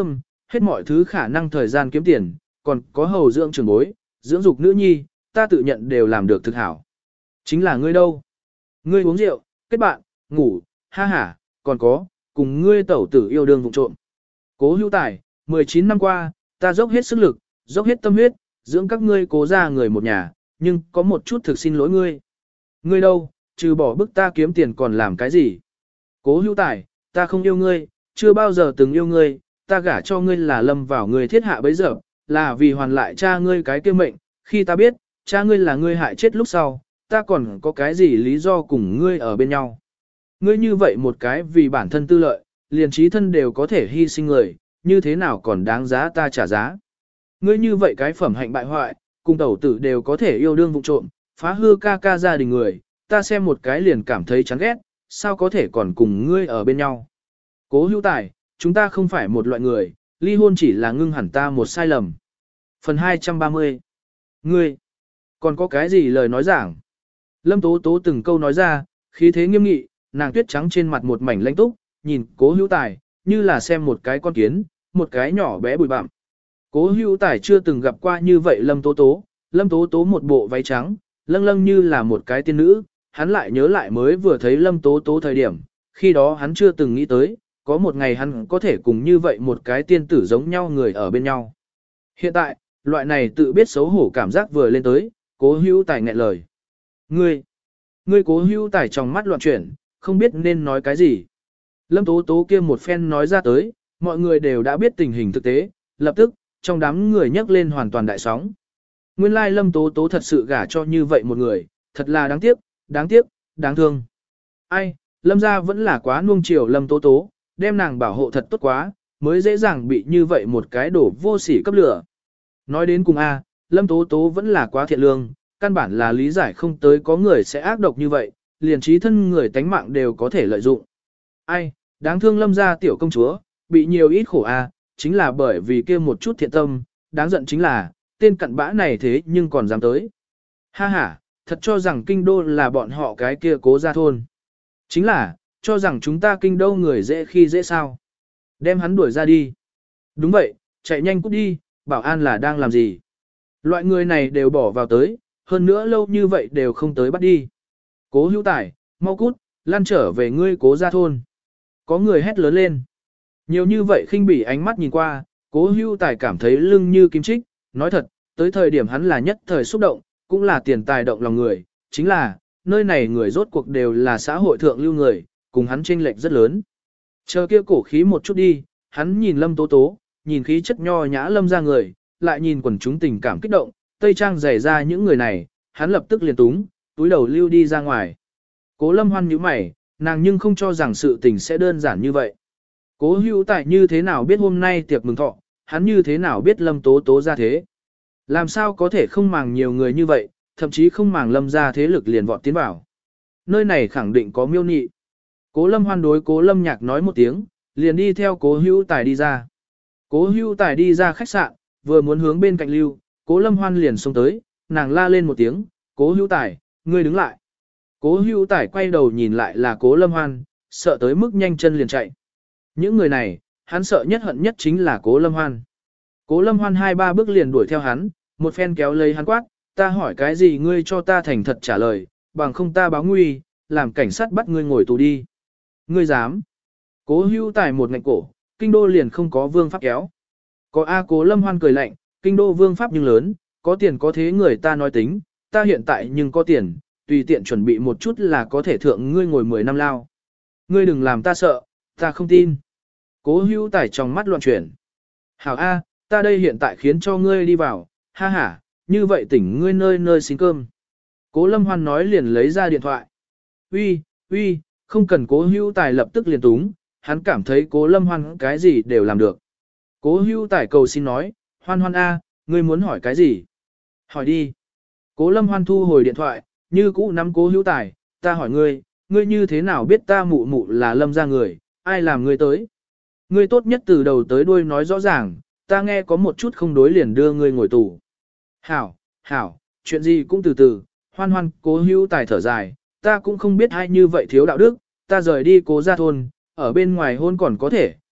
hết mọi thứ khả năng thời gian kiếm tiền, còn có hầu dưỡng trưởng bối, dưỡng dục nữ nhi, ta tự nhận đều làm được thực hảo. Chính là ngươi đâu? Ngươi uống rượu, kết bạn, ngủ, ha ha, còn có, cùng ngươi tẩu tử yêu đương vụ trộm. Cố Hữu Tài, mười chín năm qua, ta dốc hết sức lực, dốc hết tâm huyết, dưỡng các ngươi cố ra người một nhà, nhưng có một chút thực xin lỗi ngươi. Ngươi đâu, trừ bỏ bức ta kiếm tiền còn làm cái gì? Cố Hữu Tài, ta không yêu ngươi, chưa bao giờ từng yêu ngươi, ta gả cho ngươi là lâm vào ngươi thiết hạ bấy giờ, là vì hoàn lại cha ngươi cái kia mệnh, khi ta biết, cha ngươi là ngươi hại chết lúc sau, ta còn có cái gì lý do cùng ngươi ở bên nhau. Ngươi như vậy một cái vì bản thân tư lợi, liền trí thân đều có thể hy sinh người, như thế nào còn đáng giá ta trả giá. Ngươi như vậy cái phẩm hạnh bại hoại, cùng tẩu tử đều có thể yêu đương vụ trộm, phá hư ca ca gia đình người, ta xem một cái liền cảm thấy chán ghét, sao có thể còn cùng ngươi ở bên nhau. Cố Hữu Tài, chúng ta không phải một loại người, ly hôn chỉ là ngưng hẳn ta một sai lầm. Phần hai trăm ba mươi. Ngươi, còn có cái gì lời nói giảng? Lâm Tố Tố từng câu nói ra, khí thế nghiêm nghị, nàng tuyết trắng trên mặt một mảnh lãnh túc, nhìn Cố Hữu Tài, như là xem một cái con kiến, một cái nhỏ bé bụi bặm. Cố Hữu Tài chưa từng gặp qua như vậy Lâm Tố Tố, Lâm Tố Tố một bộ váy trắng, lâng lâng như là một cái tiên nữ, hắn lại nhớ lại mới vừa thấy Lâm Tố Tố thời điểm, khi đó hắn chưa từng nghĩ tới, có một ngày hắn có thể cùng như vậy một cái tiên tử giống nhau người ở bên nhau. Hiện tại, loại này tự biết xấu hổ cảm giác vừa lên tới, Cố Hữu Tài nghẹn lời. Ngươi, ngươi Cố Hữu Tài trong mắt loạn chuyển, không biết nên nói cái gì. Lâm Tố Tố kia một phen nói ra tới, mọi người đều đã biết tình hình thực tế, lập tức, trong đám người nhấc lên hoàn toàn đại sóng. Nguyên lai Lâm Tố Tố thật sự gả cho như vậy một người, thật là đáng tiếc, đáng tiếc, đáng thương. Ai, Lâm gia vẫn là quá nuông chiều Lâm Tố Tố, đem nàng bảo hộ thật tốt quá, mới dễ dàng bị như vậy một cái đổ vô sỉ cấp lửa. Nói đến cùng A, Lâm Tố Tố vẫn là quá thiện lương, căn bản là lý giải không tới có người sẽ ác độc như vậy, liền trí thân người tánh mạng đều có thể lợi dụng. Ai, đáng thương Lâm gia tiểu công chúa, bị nhiều ít khổ A, chính là bởi vì kia một chút thiện tâm, đáng giận chính là, tên cặn bã này thế nhưng còn dám tới. Ha ha, thật cho rằng kinh đô là bọn họ cái kia Cố gia thôn. Chính là, cho rằng chúng ta kinh đô người dễ khi dễ sao. Đem hắn đuổi ra đi. Đúng vậy, chạy nhanh cút đi, bảo an là đang làm gì. Loại người này đều bỏ vào tới, hơn nữa lâu như vậy đều không tới bắt đi. Cố Hữu Tài, mau cút, lan trở về ngươi Cố gia thôn. Có người hét lớn lên. Nhiều như vậy khinh bỉ ánh mắt nhìn qua, Cố Hữu Tài cảm thấy lưng như kim chích, nói thật, tới thời điểm hắn là nhất thời xúc động, cũng là tiền tài động lòng người, chính là, nơi này người rốt cuộc đều là xã hội thượng lưu người, cùng hắn chênh lệch rất lớn. Chờ kia cổ khí một chút đi, hắn nhìn Lâm Tố Tố, nhìn khí chất nho nhã Lâm ra người, lại nhìn quần chúng tình cảm kích động, tây trang dày ra những người này, hắn lập tức liền túng, túi đầu lưu đi ra ngoài. Cố Lâm Hoan nhíu mày, nàng nhưng không cho rằng sự tình sẽ đơn giản như vậy. Cố Hữu Tài như thế nào biết hôm nay tiệc mừng thọ, hắn như thế nào biết Lâm Tố Tố ra thế. Làm sao có thể không màng nhiều người như vậy, thậm chí không màng Lâm ra thế lực liền vọt tiến vào. Nơi này khẳng định có miêu nị. Cố Lâm Hoan đối Cố Lâm Nhạc nói một tiếng, liền đi theo Cố Hữu Tài đi ra. Cố Hữu Tài đi ra khách sạn, vừa muốn hướng bên cạnh lưu, Cố Lâm Hoan liền xông tới, nàng la lên một tiếng, Cố Hữu Tài, ngươi đứng lại. Cố Hữu Tài quay đầu nhìn lại là Cố Lâm Hoan, sợ tới mức nhanh chân liền chạy. Những người này, hắn sợ nhất hận nhất chính là Cố Lâm Hoan. Cố Lâm Hoan hai ba bước liền đuổi theo hắn, một phen kéo lấy hắn quát, ta hỏi cái gì ngươi cho ta thành thật trả lời, bằng không ta báo nguy, làm cảnh sát bắt ngươi ngồi tù đi. Ngươi dám. Cố Hữu Tài một ngạnh cổ, kinh đô liền không có vương pháp kéo. Có A Cố Lâm Hoan cười lạnh, kinh đô vương pháp nhưng lớn, có tiền có thế người ta nói tính, ta hiện tại nhưng có tiền, tùy tiện chuẩn bị một chút là có thể thượng ngươi ngồi mười năm lao. Ngươi đừng làm ta sợ, ta không tin. Cố Hữu Tài trong mắt loạn chuyển. Hảo A, ta đây hiện tại khiến cho ngươi đi vào, ha ha, như vậy tỉnh ngươi nơi nơi xin cơm. Cố Lâm Hoan nói liền lấy ra điện thoại. Uy, uy, không cần Cố Hữu Tài lập tức liền túng, hắn cảm thấy Cố Lâm Hoan cái gì đều làm được. Cố Hữu Tài cầu xin nói, Hoan Hoan A, ngươi muốn hỏi cái gì? Hỏi đi. Cố Lâm Hoan thu hồi điện thoại, như cũ nắm Cố Hữu Tài, ta hỏi ngươi, ngươi như thế nào biết ta mụ mụ là Lâm gia người, ai làm ngươi tới? Ngươi tốt nhất từ đầu tới đuôi nói rõ ràng, ta nghe có một chút không đối liền đưa ngươi ngồi tù. Hảo, hảo, chuyện gì cũng từ từ, Hoan Hoan, Cố Hữu Tài thở dài, ta cũng không biết ai như vậy thiếu đạo đức, ta rời đi Cố gia thôn, ở bên ngoài hôn còn có thể,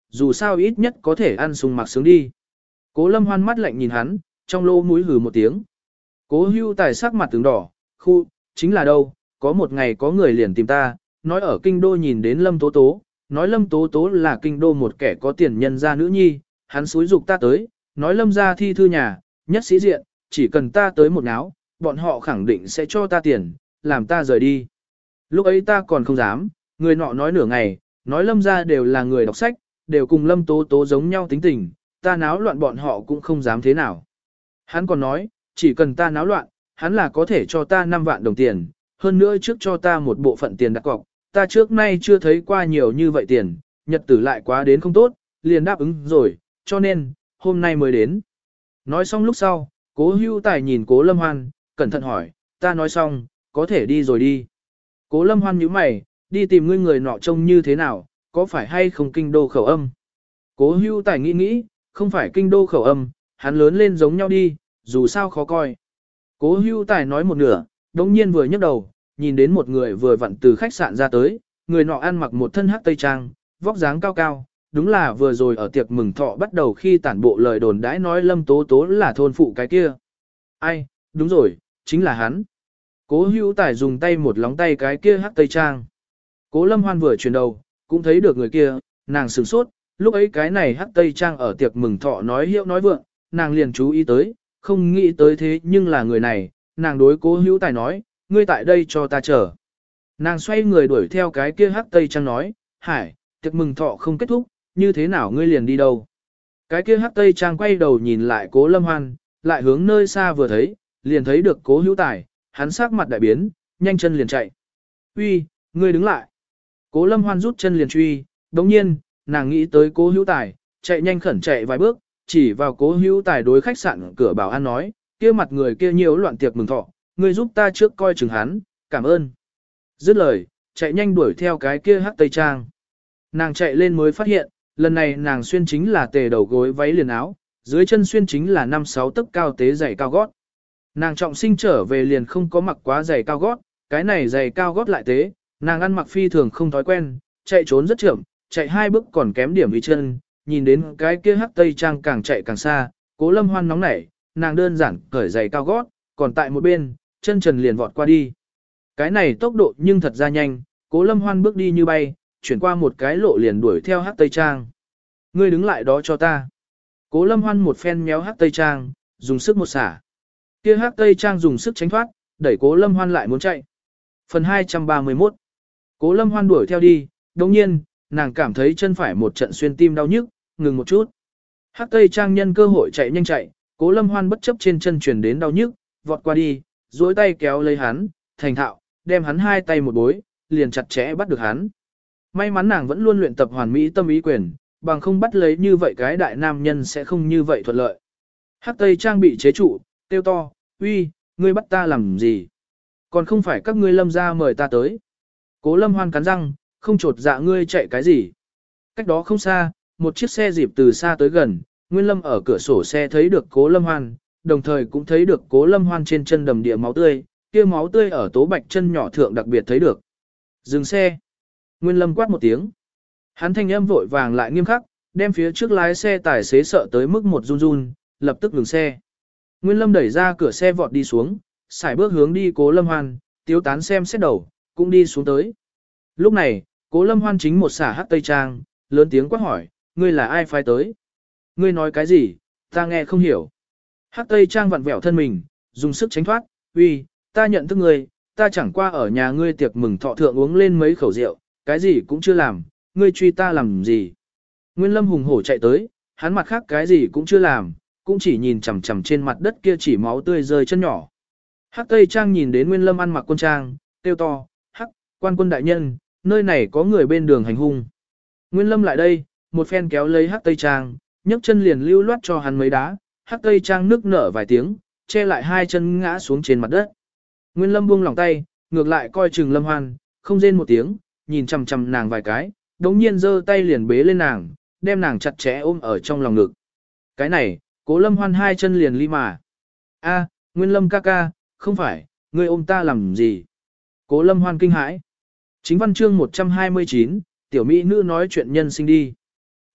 dù sao ít nhất có thể ăn sung mặc sướng đi. Cố Lâm Hoan mắt lạnh nhìn hắn, trong lỗ mũi hừ một tiếng. Cố Hưu Tài sắc mặt tướng đỏ, khu, chính là đâu, có một ngày có người liền tìm ta, nói ở kinh đô nhìn đến Lâm Tố Tố, nói Lâm Tố Tố là kinh đô một kẻ có tiền nhân gia nữ nhi, hắn xúi dục ta tới, nói Lâm gia thi thư nhà, nhất sĩ diện, chỉ cần ta tới một náo, bọn họ khẳng định sẽ cho ta tiền, làm ta rời đi. Lúc ấy ta còn không dám, người nọ nói nửa ngày, nói Lâm gia đều là người đọc sách, đều cùng Lâm Tố Tố giống nhau tính tình, ta náo loạn bọn họ cũng không dám thế nào. Hắn còn nói, chỉ cần ta náo loạn, hắn là có thể cho ta năm vạn đồng tiền, hơn nữa trước cho ta một bộ phận tiền đặt cọc, ta trước nay chưa thấy qua nhiều như vậy tiền, nhật tử lại quá đến không tốt, liền đáp ứng rồi, cho nên, hôm nay mới đến. Nói xong lúc sau, Cố Hưu Tài nhìn Cố Lâm Hoan, cẩn thận hỏi, ta nói xong, có thể đi rồi đi. Cố Lâm Hoan nhíu mày, đi tìm ngươi người nọ trông như thế nào, có phải hay không kinh đô khẩu âm. Cố Hưu Tài nghĩ nghĩ, không phải kinh đô khẩu âm, hắn lớn lên giống nhau đi, dù sao khó coi. Cố Hưu Tài nói một nửa, đống nhiên vừa nhấc đầu, nhìn đến một người vừa vặn từ khách sạn ra tới, người nọ ăn mặc một thân hắc tây trang, vóc dáng cao cao, đúng là vừa rồi ở tiệc mừng thọ bắt đầu khi tản bộ lời đồn đãi nói Lâm Tố Tố là thôn phụ cái kia. Ai, đúng rồi, chính là hắn. Cố Hưu Tài dùng tay một lóng tay cái kia hắc tây trang. Cố Lâm Hoan vừa chuyển đầu, cũng thấy được người kia, nàng sửng sốt, lúc ấy cái này hắc tây trang ở tiệc mừng thọ nói hiệu nói vượng, nàng liền chú ý tới, không nghĩ tới thế nhưng là người này, nàng đối Cố Hữu Tài nói, ngươi tại đây cho ta chờ. Nàng xoay người đuổi theo cái kia hắc tây trang nói, hải, tiệc mừng thọ không kết thúc, như thế nào ngươi liền đi đâu. Cái kia hắc tây trang quay đầu nhìn lại Cố Lâm Hoan, lại hướng nơi xa vừa thấy, liền thấy được Cố Hữu Tài, hắn sắc mặt đại biến, nhanh chân liền chạy. Uy, ngươi đứng lại. Cố Lâm Hoan rút chân liền truy, đồng nhiên, nàng nghĩ tới Cố Hữu Tài, chạy nhanh khẩn chạy vài bước, chỉ vào Cố Hữu Tài đối khách sạn cửa bảo an nói, kia mặt người kia nhiễu loạn tiệc mừng thọ, ngươi giúp ta trước coi chừng hắn, cảm ơn. Dứt lời, chạy nhanh đuổi theo cái kia hắc tây trang. Nàng chạy lên mới phát hiện, lần này nàng xuyên chính là tề đầu gối váy liền áo, dưới chân xuyên chính là năm sáu tấc cao tế giày cao gót. Nàng trọng sinh trở về liền không có mặc quá giày cao gót, cái này giày cao gót lại tế, nàng ăn mặc phi thường không thói quen, chạy trốn rất chậm, chạy hai bước còn kém điểm vì chân, nhìn đến cái kia hắc tây trang càng chạy càng xa, Cố Lâm Hoan nóng nảy, nàng đơn giản cởi giày cao gót, còn tại một bên, chân trần liền vọt qua đi. Cái này tốc độ nhưng thật ra nhanh, Cố Lâm Hoan bước đi như bay, chuyển qua một cái lộ liền đuổi theo hắc tây trang. Ngươi đứng lại đó cho ta. Cố Lâm Hoan một phen méo hắc tây trang, dùng sức một xả. Kia hắc tây trang dùng sức tránh thoát, đẩy Cố Lâm Hoan lại muốn chạy. Phần hai trăm ba mươi mốt. Cố Lâm Hoan đuổi theo đi, đồng nhiên, nàng cảm thấy chân phải một trận xuyên tim đau nhức, ngừng một chút. Hắc tây trang nhân cơ hội chạy nhanh chạy, Cố Lâm Hoan bất chấp trên chân truyền đến đau nhức, vọt qua đi, duỗi tay kéo lấy hắn, thành thạo, đem hắn hai tay một bối, liền chặt chẽ bắt được hắn. May mắn nàng vẫn luôn luyện tập hoàn mỹ tâm ý quyền, bằng không bắt lấy như vậy cái đại nam nhân sẽ không như vậy thuận lợi. Hắc tây trang bị chế trụ, tiêu to, uy, ngươi bắt ta làm gì? Còn không phải các ngươi Lâm gia mời ta tới. Cố Lâm Hoan cắn răng, không chột dạ ngươi chạy cái gì. Cách đó không xa, một chiếc xe dịp từ xa tới gần, Nguyên Lâm ở cửa sổ xe thấy được Cố Lâm Hoan, đồng thời cũng thấy được Cố Lâm Hoan trên chân đầm địa máu tươi, kia máu tươi ở tố bạch chân nhỏ thượng đặc biệt thấy được. Dừng xe. Nguyên Lâm quát một tiếng. Hắn thanh âm vội vàng lại nghiêm khắc, đem phía trước lái xe tài xế sợ tới mức một run run, lập tức ngừng xe. Nguyên Lâm đẩy ra cửa xe vọt đi xuống, xài bước hướng đi Cố Lâm Hoan, tiếu tán xem xét đầu, cũng đi xuống tới. Lúc này, Cố Lâm Hoan chính một xả hắc tây trang, lớn tiếng quát hỏi, ngươi là ai phái tới? Ngươi nói cái gì, ta nghe không hiểu. Hắc tây trang vặn vẹo thân mình, dùng sức tránh thoát, uy, ta nhận thức ngươi, ta chẳng qua ở nhà ngươi tiệc mừng thọ thượng uống lên mấy khẩu rượu, cái gì cũng chưa làm, ngươi truy ta làm gì? Nguyên Lâm hùng hổ chạy tới, hắn mặt khác cái gì cũng chưa làm, cũng chỉ nhìn chằm chằm trên mặt đất kia chỉ máu tươi rơi chân nhỏ. Hắc tây trang nhìn đến Nguyên Lâm ăn mặc quân trang, kêu to, hắc, quan quân đại nhân, nơi này có người bên đường hành hung. Nguyên Lâm lại đây, một phen kéo lấy hắc tây trang, nhấc chân liền lưu loát cho hắn mấy đá, hắc tây trang nức nở vài tiếng, che lại hai chân ngã xuống trên mặt đất. Nguyên Lâm buông lỏng tay, ngược lại coi chừng Lâm Hoan, không rên một tiếng, nhìn chằm chằm nàng vài cái, đống nhiên giơ tay liền bế lên nàng, đem nàng chặt chẽ ôm ở trong lòng ngực. Cái này, Cố Lâm Hoan hai chân liền ly mà. A, Nguyên Lâm ca ca, không phải, ngươi ôm ta làm gì? Cố Lâm Hoan kinh hãi. Chính văn chương một trăm hai mươi chín, tiểu mỹ nữ nói chuyện nhân sinh đi.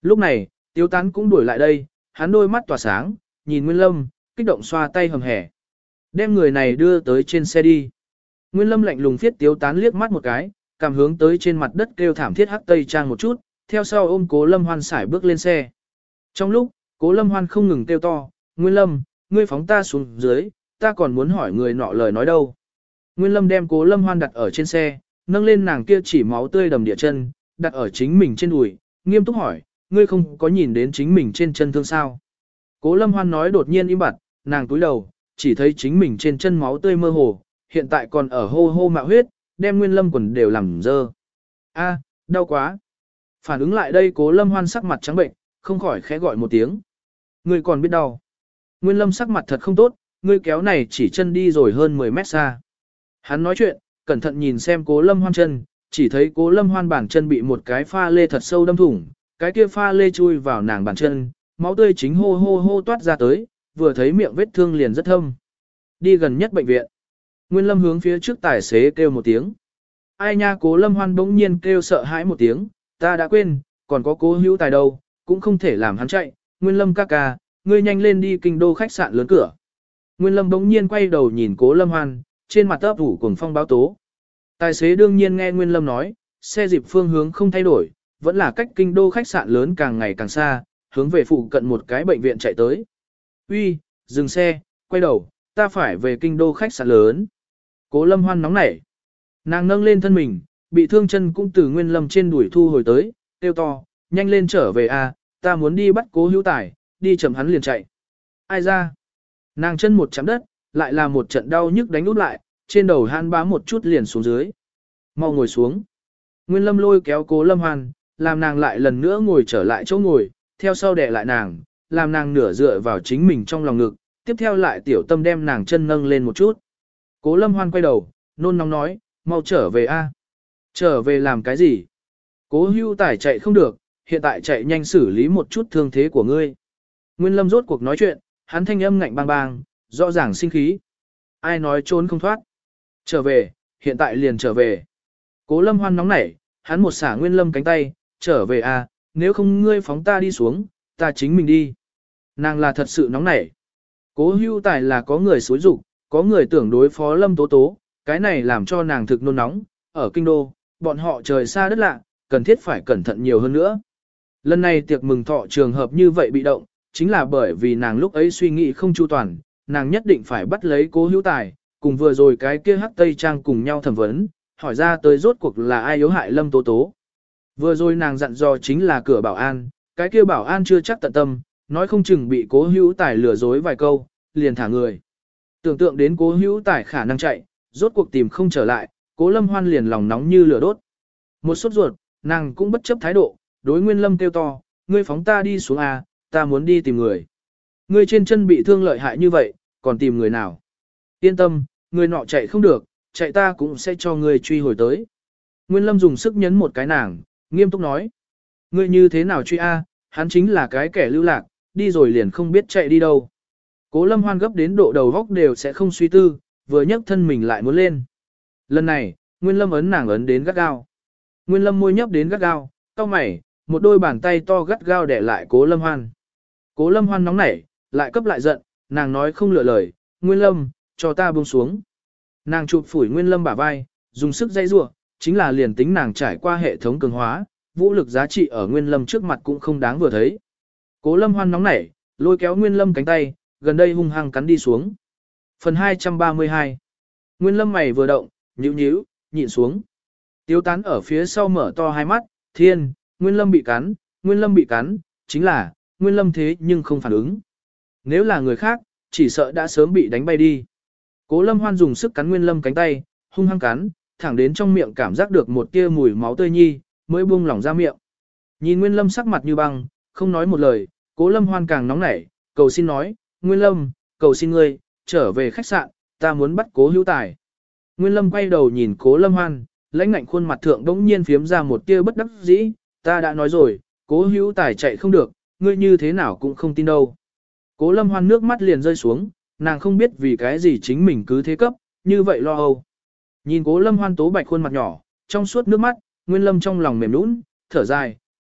Lúc này, Tiếu Tán cũng đuổi lại đây, hắn đôi mắt tỏa sáng, nhìn Nguyên Lâm, kích động xoa tay hầm hẻ. Đem người này đưa tới trên xe đi. Nguyên Lâm lạnh lùng phiết Tiếu Tán liếc mắt một cái, cảm hướng tới trên mặt đất kêu thảm thiết hắc tây trang một chút, theo sau ôm Cố Lâm Hoan xải bước lên xe. Trong lúc, Cố Lâm Hoan không ngừng kêu to, Nguyên Lâm, ngươi phóng ta xuống dưới, ta còn muốn hỏi người nọ lời nói đâu. Nguyên Lâm đem Cố Lâm Hoan đặt ở trên xe, nâng lên nàng kia chỉ máu tươi đầm địa chân, đặt ở chính mình trên đùi, nghiêm túc hỏi, ngươi không có nhìn đến chính mình trên chân thương sao. Cố Lâm Hoan nói đột nhiên im bặt, nàng túi đầu, chỉ thấy chính mình trên chân máu tươi mơ hồ, hiện tại còn ở hô hô mạo huyết, đem Nguyên Lâm quần đều làm dơ. A, đau quá. Phản ứng lại đây Cố Lâm Hoan sắc mặt trắng bệnh, không khỏi khẽ gọi một tiếng. Ngươi còn biết đau. Nguyên Lâm sắc mặt thật không tốt, ngươi kéo này chỉ chân đi rồi hơn mười mét xa. Hắn nói chuyện, cẩn thận nhìn xem Cố Lâm Hoan chân, chỉ thấy Cố Lâm Hoan bàn chân bị một cái pha lê thật sâu đâm thủng, cái kia pha lê chui vào nàng bàn chân, máu tươi chính hô hô hô toát ra tới, vừa thấy miệng vết thương liền rất thâm. Đi gần nhất bệnh viện. Nguyên Lâm hướng phía trước tài xế kêu một tiếng. Ai nha, Cố Lâm Hoan bỗng nhiên kêu sợ hãi một tiếng, ta đã quên, còn có Cố Hữu Tài đâu, cũng không thể làm hắn chạy. Nguyên Lâm ca ca, ngươi nhanh lên đi kinh đô khách sạn lớn cửa. Nguyên Lâm bỗng nhiên quay đầu nhìn Cố Lâm Hoan, trên mặt ấp ủ cuồng phong báo tố. Tài xế đương nhiên nghe Nguyên Lâm nói, xe dịp phương hướng không thay đổi, vẫn là cách kinh đô khách sạn lớn càng ngày càng xa, hướng về phụ cận một cái bệnh viện chạy tới. Uy, dừng xe, quay đầu, ta phải về kinh đô khách sạn lớn. Cố Lâm Hoan nóng nảy. Nàng nâng lên thân mình, bị thương chân cũng từ Nguyên Lâm trên đuổi thu hồi tới, kêu to, nhanh lên trở về a, ta muốn đi bắt Cố Hữu Tài, đi chậm hắn liền chạy. Ai ra? Nàng chân một chạm đất, lại là một trận đau nhức đánh út lại, trên đầu han bám một chút liền xuống dưới. Mau ngồi xuống. Nguyên Lâm lôi kéo Cố Lâm Hoan, làm nàng lại lần nữa ngồi trở lại chỗ ngồi, theo sau đè lại nàng, làm nàng nửa dựa vào chính mình trong lòng ngực, tiếp theo lại tiểu tâm đem nàng chân nâng lên một chút. Cố Lâm Hoan quay đầu, nôn nóng nói, mau trở về a. Trở về làm cái gì? Cố Hữu Tài chạy không được, hiện tại chạy nhanh xử lý một chút thương thế của ngươi. Nguyên Lâm rốt cuộc nói chuyện, hắn thanh âm ngạnh bang bang, rõ ràng sinh khí. Ai nói trốn không thoát? Trở về, hiện tại liền trở về. Cố Lâm Hoan nóng nảy, hắn một xả Nguyên Lâm cánh tay, trở về à, nếu không ngươi phóng ta đi xuống, ta chính mình đi. Nàng là thật sự nóng nảy. Cố Hữu Tài là có người xối rục, có người tưởng đối phó Lâm Tố Tố, cái này làm cho nàng thực nôn nóng. Ở kinh đô, bọn họ trời xa đất lạ, cần thiết phải cẩn thận nhiều hơn nữa. Lần này tiệc mừng thọ trường hợp như vậy bị động, chính là bởi vì nàng lúc ấy suy nghĩ không chu toàn, nàng nhất định phải bắt lấy Cố Hữu Tài, cùng vừa rồi cái kia hắc tây trang cùng nhau thẩm vấn, hỏi ra tới rốt cuộc là ai yếu hại Lâm Tố Tố. Vừa rồi nàng dặn dò chính là cửa bảo an, cái kia bảo an chưa chắc tận tâm, nói không chừng bị Cố Hữu Tài lừa dối vài câu, liền thả người. Tưởng tượng đến Cố Hữu Tài khả năng chạy, rốt cuộc tìm không trở lại, Cố Lâm Hoan liền lòng nóng như lửa đốt. Một sốt ruột, nàng cũng bất chấp thái độ, đối Nguyên Lâm kêu to, ngươi phóng ta đi xuống à, ta muốn đi tìm người. Ngươi trên chân bị thương lợi hại như vậy, còn tìm người nào? Yên tâm, người nọ chạy không được, chạy ta cũng sẽ cho ngươi truy hồi tới. Nguyên Lâm dùng sức nhấn một cái nàng, nghiêm túc nói. Ngươi như thế nào truy a? Hắn chính là cái kẻ lưu lạc, đi rồi liền không biết chạy đi đâu. Cố Lâm Hoan gấp đến độ đầu góc đều sẽ không suy tư, vừa nhấc thân mình lại muốn lên. Lần này, Nguyên Lâm ấn nàng ấn đến gắt gao. Nguyên Lâm môi nhấp đến gắt gao, cau mày, một đôi bàn tay to gắt gao để lại Cố Lâm Hoan. Cố Lâm Hoan nóng nảy, lại cấp lại giận, nàng nói không lựa lời, Nguyên Lâm, cho ta buông xuống. Nàng chụp phủi Nguyên Lâm bả vai, dùng sức dây rủa, chính là liền tính nàng trải qua hệ thống cường hóa, vũ lực giá trị ở Nguyên Lâm trước mặt cũng không đáng vừa thấy. Cố Lâm Hoan nóng nảy, lôi kéo Nguyên Lâm cánh tay, gần đây hung hăng cắn đi xuống. Phần hai trăm ba mươi hai. Nguyên Lâm mày vừa động, nhíu nhíu, nhịn xuống. Tiếu Tán ở phía sau mở to hai mắt, thiên, Nguyên Lâm bị cắn, Nguyên Lâm bị cắn, chính là, Nguyên Lâm thế nhưng không phản ứng. Nếu là người khác, chỉ sợ đã sớm bị đánh bay đi. Cố Lâm Hoan dùng sức cắn Nguyên Lâm cánh tay, hung hăng cắn, thẳng đến trong miệng cảm giác được một tia mùi máu tươi nhi, mới buông lỏng ra miệng. Nhìn Nguyên Lâm sắc mặt như băng, không nói một lời, Cố Lâm Hoan càng nóng nảy, cầu xin nói, Nguyên Lâm, cầu xin ngươi, trở về khách sạn, ta muốn bắt Cố Hữu Tài. Nguyên Lâm quay đầu nhìn Cố Lâm Hoan, lãnh ngạnh khuôn mặt thượng đống nhiên phiếm ra một tia bất đắc dĩ, ta đã nói rồi, Cố Hữu Tài chạy không được, ngươi như thế nào cũng không tin đâu. Cố Lâm Hoan nước mắt liền rơi xuống, nàng không biết vì cái gì chính mình cứ thế cấp, như vậy lo âu. Nhìn Cố Lâm Hoan tố bạch khuôn mặt nhỏ, trong suốt nước mắt, Nguyên Lâm trong lòng mềm nũng, thở dài,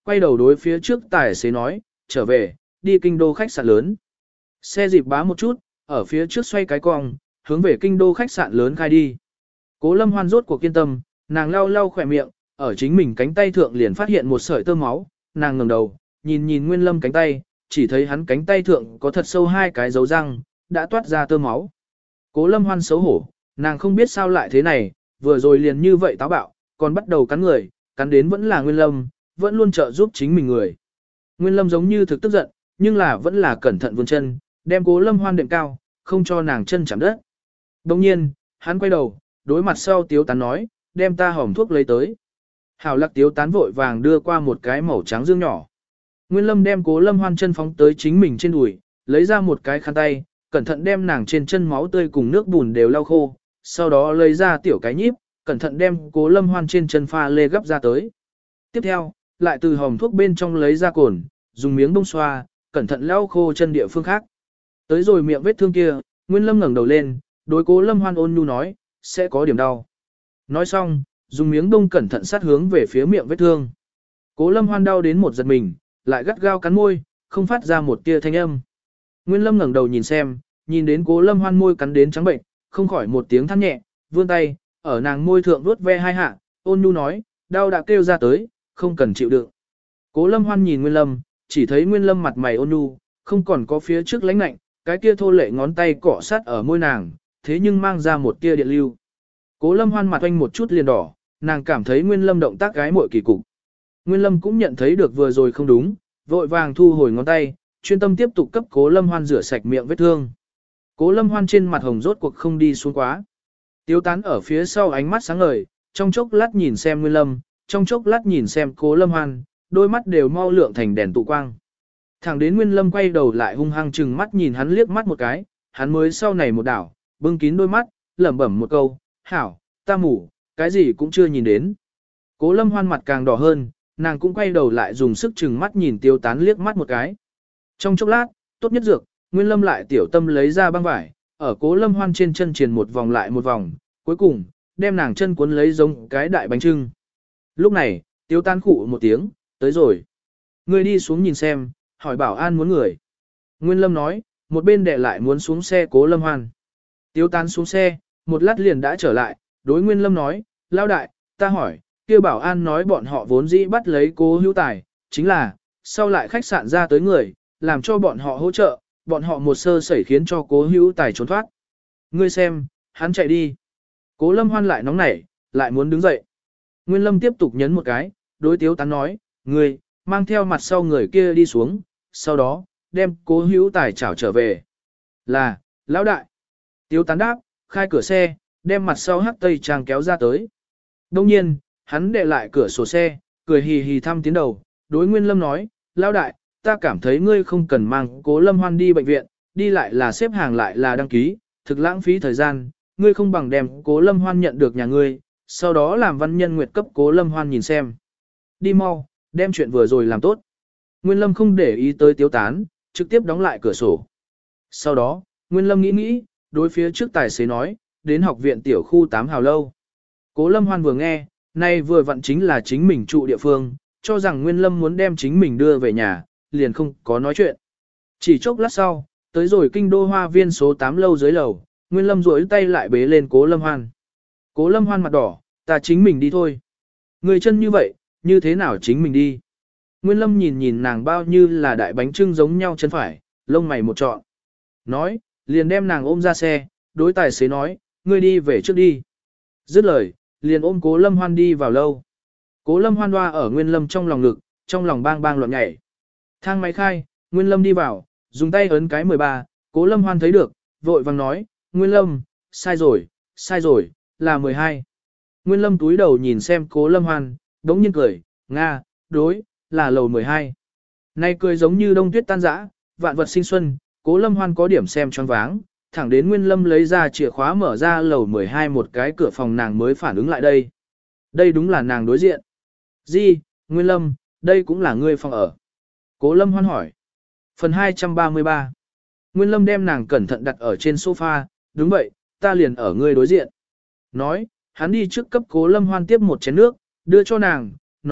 quay đầu đối phía trước tài xế nói, trở về, đi kinh đô khách sạn lớn. Xe dịp bá một chút, ở phía trước xoay cái cong, hướng về kinh đô khách sạn lớn khai đi. Cố Lâm Hoan rốt cuộc kiên tâm, nàng lau lau khỏe miệng, ở chính mình cánh tay thượng liền phát hiện một sợi tơ máu, nàng ngẩng đầu, nhìn nhìn Nguyên Lâm cánh tay, chỉ thấy hắn cánh tay thượng có thật sâu hai cái dấu răng, đã toát ra tơ máu. Cố Lâm Hoan xấu hổ, nàng không biết sao lại thế này, vừa rồi liền như vậy táo bạo, còn bắt đầu cắn người, cắn đến vẫn là Nguyên Lâm, vẫn luôn trợ giúp chính mình người. Nguyên Lâm giống như thực tức giận, nhưng là vẫn là cẩn thận vươn chân, đem Cố Lâm Hoan đệm cao, không cho nàng chân chạm đất. Đồng nhiên, hắn quay đầu, đối mặt sau Tiếu Tán nói, đem ta hòm thuốc lấy tới. Hảo Lạc Tiếu Tán vội vàng đưa qua một cái màu trắng dương nhỏ. Nguyên Lâm đem Cố Lâm Hoan chân phóng tới chính mình trên đùi, lấy ra một cái khăn tay, cẩn thận đem nàng trên chân máu tươi cùng nước bùn đều lau khô, sau đó lấy ra tiểu cái nhíp, cẩn thận đem Cố Lâm Hoan trên chân pha lê gấp ra tới. Tiếp theo, lại từ hòm thuốc bên trong lấy ra cồn, dùng miếng bông xoa, cẩn thận lau khô chân địa phương khác. Tới rồi miệng vết thương kia, Nguyên Lâm ngẩng đầu lên, đối Cố Lâm Hoan ôn nhu nói, sẽ có điểm đau. Nói xong, dùng miếng bông cẩn thận sát hướng về phía miệng vết thương. Cố Lâm Hoan đau đến một giật mình, lại gắt gao cắn môi, không phát ra một tia thanh âm. Nguyên Lâm ngẩng đầu nhìn xem, nhìn đến Cố Lâm Hoan môi cắn đến trắng bệnh, không khỏi một tiếng than nhẹ, vươn tay, ở nàng môi thượng vuốt ve hai hạ, ôn nhu nói, đau đã kêu ra tới, không cần chịu đựng. Cố Lâm Hoan nhìn Nguyên Lâm, chỉ thấy Nguyên Lâm mặt mày ôn nhu, không còn có phía trước lãnh lạnh, cái kia thô lệ ngón tay cọ sát ở môi nàng, thế nhưng mang ra một tia điện lưu. Cố Lâm Hoan mặt oanh một chút liền đỏ, nàng cảm thấy Nguyên Lâm động tác gái muội kỳ cục. Nguyên Lâm cũng nhận thấy được vừa rồi không đúng, vội vàng thu hồi ngón tay, chuyên tâm tiếp tục cấp Cố Lâm Hoan rửa sạch miệng vết thương. Cố Lâm Hoan trên mặt hồng rốt cuộc không đi xuống quá. Tiếu Tán ở phía sau ánh mắt sáng ngời, trong chốc lát nhìn xem Nguyên Lâm, trong chốc lát nhìn xem Cố Lâm Hoan, đôi mắt đều mau lượng thành đèn tụ quang. Thẳng đến Nguyên Lâm quay đầu lại hung hăng chừng mắt nhìn hắn liếc mắt một cái, hắn mới sau này một đảo, bưng kín đôi mắt, lẩm bẩm một câu, hảo, ta mù, cái gì cũng chưa nhìn đến. Cố Lâm Hoan mặt càng đỏ hơn, nàng cũng quay đầu lại dùng sức chừng mắt nhìn Tiếu Tán liếc mắt một cái. Trong chốc lát, tốt nhất dược, Nguyên Lâm lại tiểu tâm lấy ra băng vải, ở Cố Lâm Hoan trên chân triền một vòng lại một vòng, cuối cùng, đem nàng chân cuốn lấy giống cái đại bánh trưng. Lúc này, Tiếu Tán khụ một tiếng, tới rồi. Ngươi đi xuống nhìn xem, hỏi bảo an muốn người. Nguyên Lâm nói, một bên đệ lại muốn xuống xe Cố Lâm Hoan. Tiếu Tán xuống xe, một lát liền đã trở lại, đối Nguyên Lâm nói, lao đại, ta hỏi, kia bảo an nói bọn họ vốn dĩ bắt lấy Cố Hữu Tài, chính là, sau lại khách sạn ra tới người, làm cho bọn họ hỗ trợ, bọn họ một sơ sẩy khiến cho Cố Hữu Tài trốn thoát. Ngươi xem, hắn chạy đi. Cố Lâm Hoan lại nóng nảy, lại muốn đứng dậy. Nguyên Lâm tiếp tục nhấn một cái, đối Tiếu Tán nói, ngươi, mang theo mặt sau người kia đi xuống, sau đó, đem Cố Hữu Tài chảo trở về. Là, lão đại. Tiếu Tán đáp, khai cửa xe, đem mặt sau hắc tây trang kéo ra tới. Đông nhiên, hắn đệ lại cửa sổ xe, cười hì hì thăm tiến đầu, đối Nguyên Lâm nói, lão đại, ta cảm thấy ngươi không cần mang Cố Lâm Hoan đi bệnh viện, đi lại là xếp hàng lại là đăng ký, thực lãng phí thời gian, ngươi không bằng đem Cố Lâm Hoan nhận được nhà ngươi, sau đó làm văn nhân nguyệt cấp Cố Lâm Hoan nhìn xem. Đi mau, đem chuyện vừa rồi làm tốt. Nguyên Lâm không để ý tới Tiếu Tán, trực tiếp đóng lại cửa sổ. Sau đó, Nguyên Lâm nghĩ nghĩ, đối phía trước tài xế nói, đến học viện tiểu khu tám hào lâu. Cố Lâm Hoan vừa nghe, nay vừa vặn chính là chính mình trụ địa phương, cho rằng Nguyên Lâm muốn đem chính mình đưa về nhà, liền không có nói chuyện. Chỉ chốc lát sau, tới rồi kinh đô hoa viên số tám lâu dưới lầu, Nguyên Lâm duỗi tay lại bế lên Cố Lâm Hoan. Cố Lâm Hoan mặt đỏ, ta chính mình đi thôi. Người chân như vậy, như thế nào chính mình đi? Nguyên Lâm nhìn nhìn nàng bao như là đại bánh trưng giống nhau chân phải, lông mày một trọn. Nói, liền đem nàng ôm ra xe, đối tài xế nói, ngươi đi về trước đi. Dứt lời, liền ôm Cố Lâm Hoan đi vào lâu. Cố Lâm Hoan hoa ở Nguyên Lâm trong lòng ngực, trong lòng bang bang loạn nhảy. Thang máy khai, Nguyên Lâm đi vào, dùng tay ấn cái mười ba, Cố Lâm Hoan thấy được, vội vàng nói, Nguyên Lâm, sai rồi, sai rồi, là mười hai. Nguyên Lâm túi đầu nhìn xem Cố Lâm Hoan, đống nhiên cười, Nga, đối, là lầu mười hai. Nay cười giống như đông tuyết tan rã, vạn vật sinh xuân, Cố Lâm Hoan có điểm xem choáng váng, thẳng đến Nguyên Lâm lấy ra chìa khóa mở ra lầu mười hai một cái cửa phòng nàng mới phản ứng lại đây. Đây đúng là nàng đối diện. Di, Nguyên Lâm, đây cũng là ngươi phòng ở. Cố Lâm Hoan hỏi. Phần hai trăm ba mươi ba. Nguyên Lâm đem nàng cẩn thận đặt ở trên sofa, đúng vậy, ta liền ở ngươi đối diện. Nói, hắn đi trước cấp Cố Lâm Hoan tiếp một chén nước, đưa cho nàng, nói,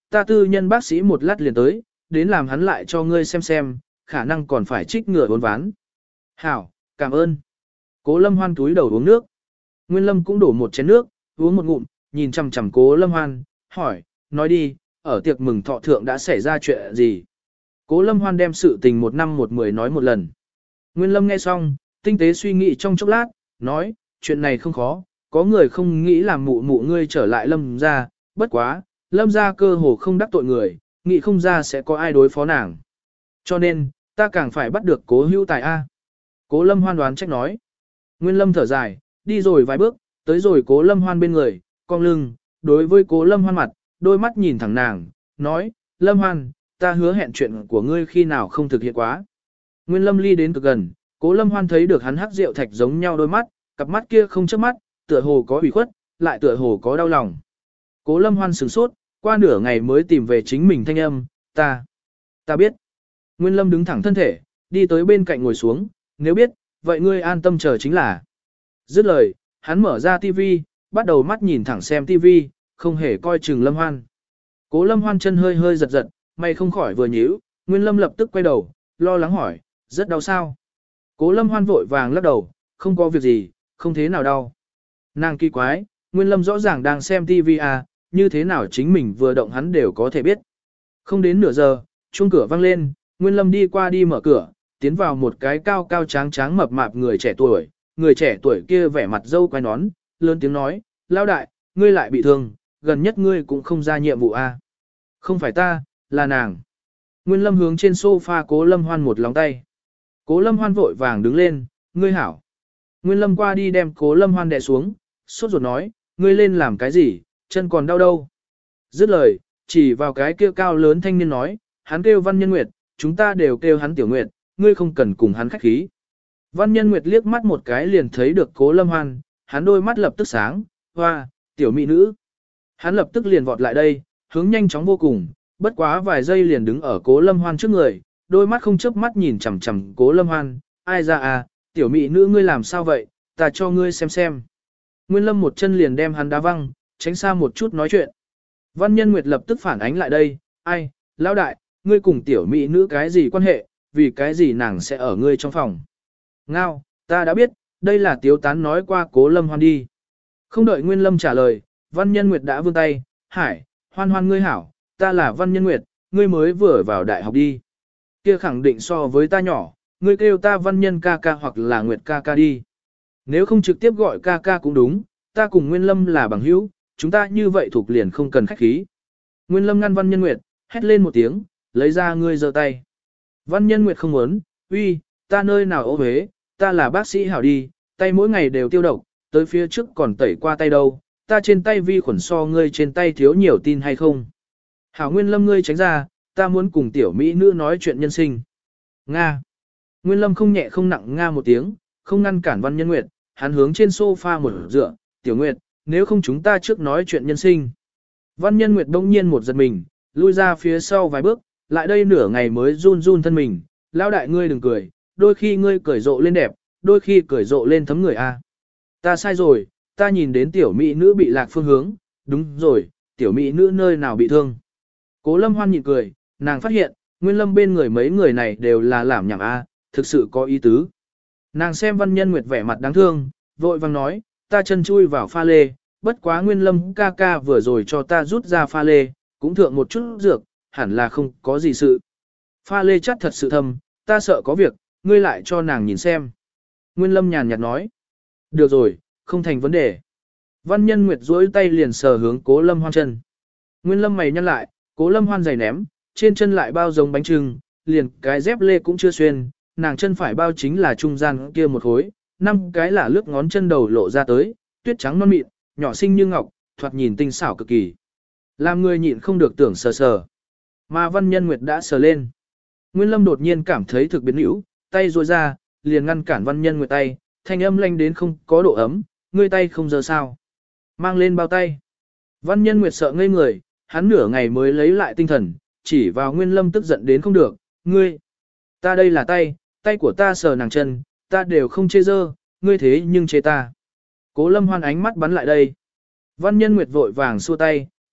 ta tư nhân bác sĩ một lát liền tới, đến làm hắn lại cho ngươi xem xem, khả năng còn phải trích ngựa bốn ván. Hảo, cảm ơn. Cố Lâm Hoan túi đầu uống nước. Nguyên Lâm cũng đổ một chén nước, uống một ngụm, nhìn chằm chằm Cố Lâm Hoan, hỏi, nói đi, ở tiệc mừng thọ thượng đã xảy ra chuyện gì? Cố Lâm Hoan đem sự tình một năm một mười nói một lần. Nguyên Lâm nghe xong, tinh tế suy nghĩ trong chốc lát, nói, chuyện này không khó, có người không nghĩ làm mụ mụ ngươi trở lại Lâm ra, bất quá, Lâm ra cơ hồ không đắc tội người, nghĩ không ra sẽ có ai đối phó nàng. Cho nên, ta càng phải bắt được Cố Hữu Tài A. Cố Lâm Hoan đoán trách nói. Nguyên Lâm thở dài, đi rồi vài bước, tới rồi Cố Lâm Hoan bên người, cong lưng, đối với Cố Lâm Hoan mặt, đôi mắt nhìn thẳng nàng, nói, Lâm Hoan, ta hứa hẹn chuyện của ngươi khi nào không thực hiện quá. Nguyên Lâm ly đến cực gần, Cố Lâm Hoan thấy được hắn hắc rượu thạch giống nhau đôi mắt, cặp mắt kia không chớp mắt, tựa hồ có ủy khuất, lại tựa hồ có đau lòng. Cố Lâm Hoan sửng sốt, qua nửa ngày mới tìm về chính mình thanh âm, ta, ta biết. Nguyên Lâm đứng thẳng thân thể, đi tới bên cạnh ngồi xuống, nếu biết, vậy ngươi an tâm chờ chính là. Dứt lời, hắn mở ra tivi, bắt đầu mắt nhìn thẳng xem tivi, không hề coi chừng Lâm Hoan. Cố Lâm Hoan chân hơi hơi giật giật, mày không khỏi vừa nhíu, Nguyên Lâm lập tức quay đầu, lo lắng hỏi, rất đau sao? Cố Lâm Hoan vội vàng lắc đầu, không có việc gì, không thế nào đau. Nàng kỳ quái, Nguyên Lâm rõ ràng đang xem tivi à, như thế nào chính mình vừa động hắn đều có thể biết. Không đến nửa giờ, chuông cửa vang lên, Nguyên Lâm đi qua đi mở cửa, tiến vào một cái cao cao tráng tráng mập mạp người trẻ tuổi, người trẻ tuổi kia vẻ mặt dâu quai nón, lớn tiếng nói, lão đại, ngươi lại bị thương, gần nhất ngươi cũng không ra nhiệm vụ à. Không phải ta, là nàng. Nguyên Lâm hướng trên sofa Cố Lâm Hoan một lòng tay. Cố Lâm Hoan vội vàng đứng lên, ngươi hảo. Nguyên Lâm qua đi đem Cố Lâm Hoan đè xuống, sốt ruột nói, ngươi lên làm cái gì, chân còn đau đâu. Dứt lời, chỉ vào cái kia cao lớn thanh niên nói, hắn kêu Văn Nhân Nguyệt, chúng ta đều kêu hắn Tiểu Nguyệt, ngươi không cần cùng hắn khách khí. Văn Nhân Nguyệt liếc mắt một cái liền thấy được Cố Lâm Hoan, hắn đôi mắt lập tức sáng, hoa, tiểu mỹ nữ. Hắn lập tức liền vọt lại đây, hướng nhanh chóng vô cùng, bất quá vài giây liền đứng ở Cố Lâm Hoan trước người, đôi mắt không chớp mắt nhìn chằm chằm Cố Lâm Hoan, ai ra à, tiểu mỹ nữ ngươi làm sao vậy, ta cho ngươi xem xem. Nguyên Lâm một chân liền đem hắn đá văng, tránh xa một chút nói chuyện. Văn Nhân Nguyệt lập tức phản ánh lại đây, ai, lão đại, ngươi cùng tiểu mỹ nữ cái gì quan hệ, vì cái gì nàng sẽ ở ngươi trong phòng. Ngao, ta đã biết, đây là Tiếu Tán nói qua Cố Lâm Hoan đi. Không đợi Nguyên Lâm trả lời, Văn Nhân Nguyệt đã vươn tay, hải, hoan hoan ngươi hảo, ta là Văn Nhân Nguyệt, ngươi mới vừa vào đại học đi. Kia khẳng định so với ta nhỏ, ngươi kêu ta Văn Nhân ca ca hoặc là Nguyệt ca ca đi. Nếu không trực tiếp gọi ca ca cũng đúng, ta cùng Nguyên Lâm là bằng hữu, chúng ta như vậy thuộc liền không cần khách khí. Nguyên Lâm ngăn Văn Nhân Nguyệt, hét lên một tiếng, lấy ra ngươi giơ tay. Văn Nhân Nguyệt không muốn, uy, ta nơi nào ô hế, ta là bác sĩ hảo đi, tay mỗi ngày đều tiêu độc, tới phía trước còn tẩy qua tay đâu, ta trên tay vi khuẩn so ngươi trên tay thiếu nhiều tin hay không. Hảo Nguyên Lâm ngươi tránh ra, ta muốn cùng tiểu mỹ nữ nói chuyện nhân sinh. Nga. Nguyên Lâm không nhẹ không nặng nga một tiếng, không ngăn cản Văn Nhân Nguyệt, hắn hướng trên sofa một dựa, tiểu Nguyệt, nếu không chúng ta trước nói chuyện nhân sinh. Văn Nhân Nguyệt đông nhiên một giật mình, lui ra phía sau vài bước, lại đây nửa ngày mới run run thân mình, lão đại ngươi đừng cười, đôi khi ngươi cười rộ lên đẹp, đôi khi cười rộ lên thấm người a. Ta sai rồi, ta nhìn đến tiểu mỹ nữ bị lạc phương hướng, đúng rồi, tiểu mỹ nữ nơi nào bị thương. Cố Lâm Hoan nhịn cười, nàng phát hiện, Nguyên Lâm bên người mấy người này đều là làm nhảm a, thực sự có ý tứ. Nàng xem Văn Nhân Nguyệt vẻ mặt đáng thương, vội vàng nói, ta chân chui vào pha lê, bất quá Nguyên Lâm ca ca vừa rồi cho ta rút ra pha lê, cũng thượng một chút dược, hẳn là không có gì sự. Pha lê chắc thật sự thâm, ta sợ có việc, ngươi lại cho nàng nhìn xem. Nguyên Lâm nhàn nhạt nói, được rồi, không thành vấn đề. Văn Nhân Nguyệt duỗi tay liền sờ hướng Cố Lâm Hoan chân. Nguyên Lâm mày nhăn lại, Cố Lâm Hoan giày ném, trên chân lại bao giống bánh trưng, liền cái dép lê cũng chưa xuyên, nàng chân phải bao chính là trung gian kia một khối, năm cái là lướt ngón chân đầu lộ ra tới, tuyết trắng non mịn, nhỏ xinh như ngọc, thoạt nhìn tinh xảo cực kỳ. Làm người nhịn không được tưởng sờ sờ. Mà Văn Nhân Nguyệt đã sờ lên. Nguyên Lâm đột nhiên cảm thấy thực biến hữu, tay duỗi ra, liền ngăn cản Văn Nhân Nguyệt tay, thanh âm lanh đến không có độ ấm, ngươi tay không giờ sao. Mang lên bao tay. Văn Nhân Nguyệt sợ ngây người, hắn nửa ngày mới lấy lại tinh thần, chỉ vào Nguyên Lâm tức giận đến không được, ngươi. Ta đây là tay, tay của ta sờ nàng chân, ta đều không chê dơ, ngươi thế nhưng chê ta. Cố Lâm Hoan ánh mắt bắn lại đây. Văn Nhân Nguyệt vội vàng xua tay,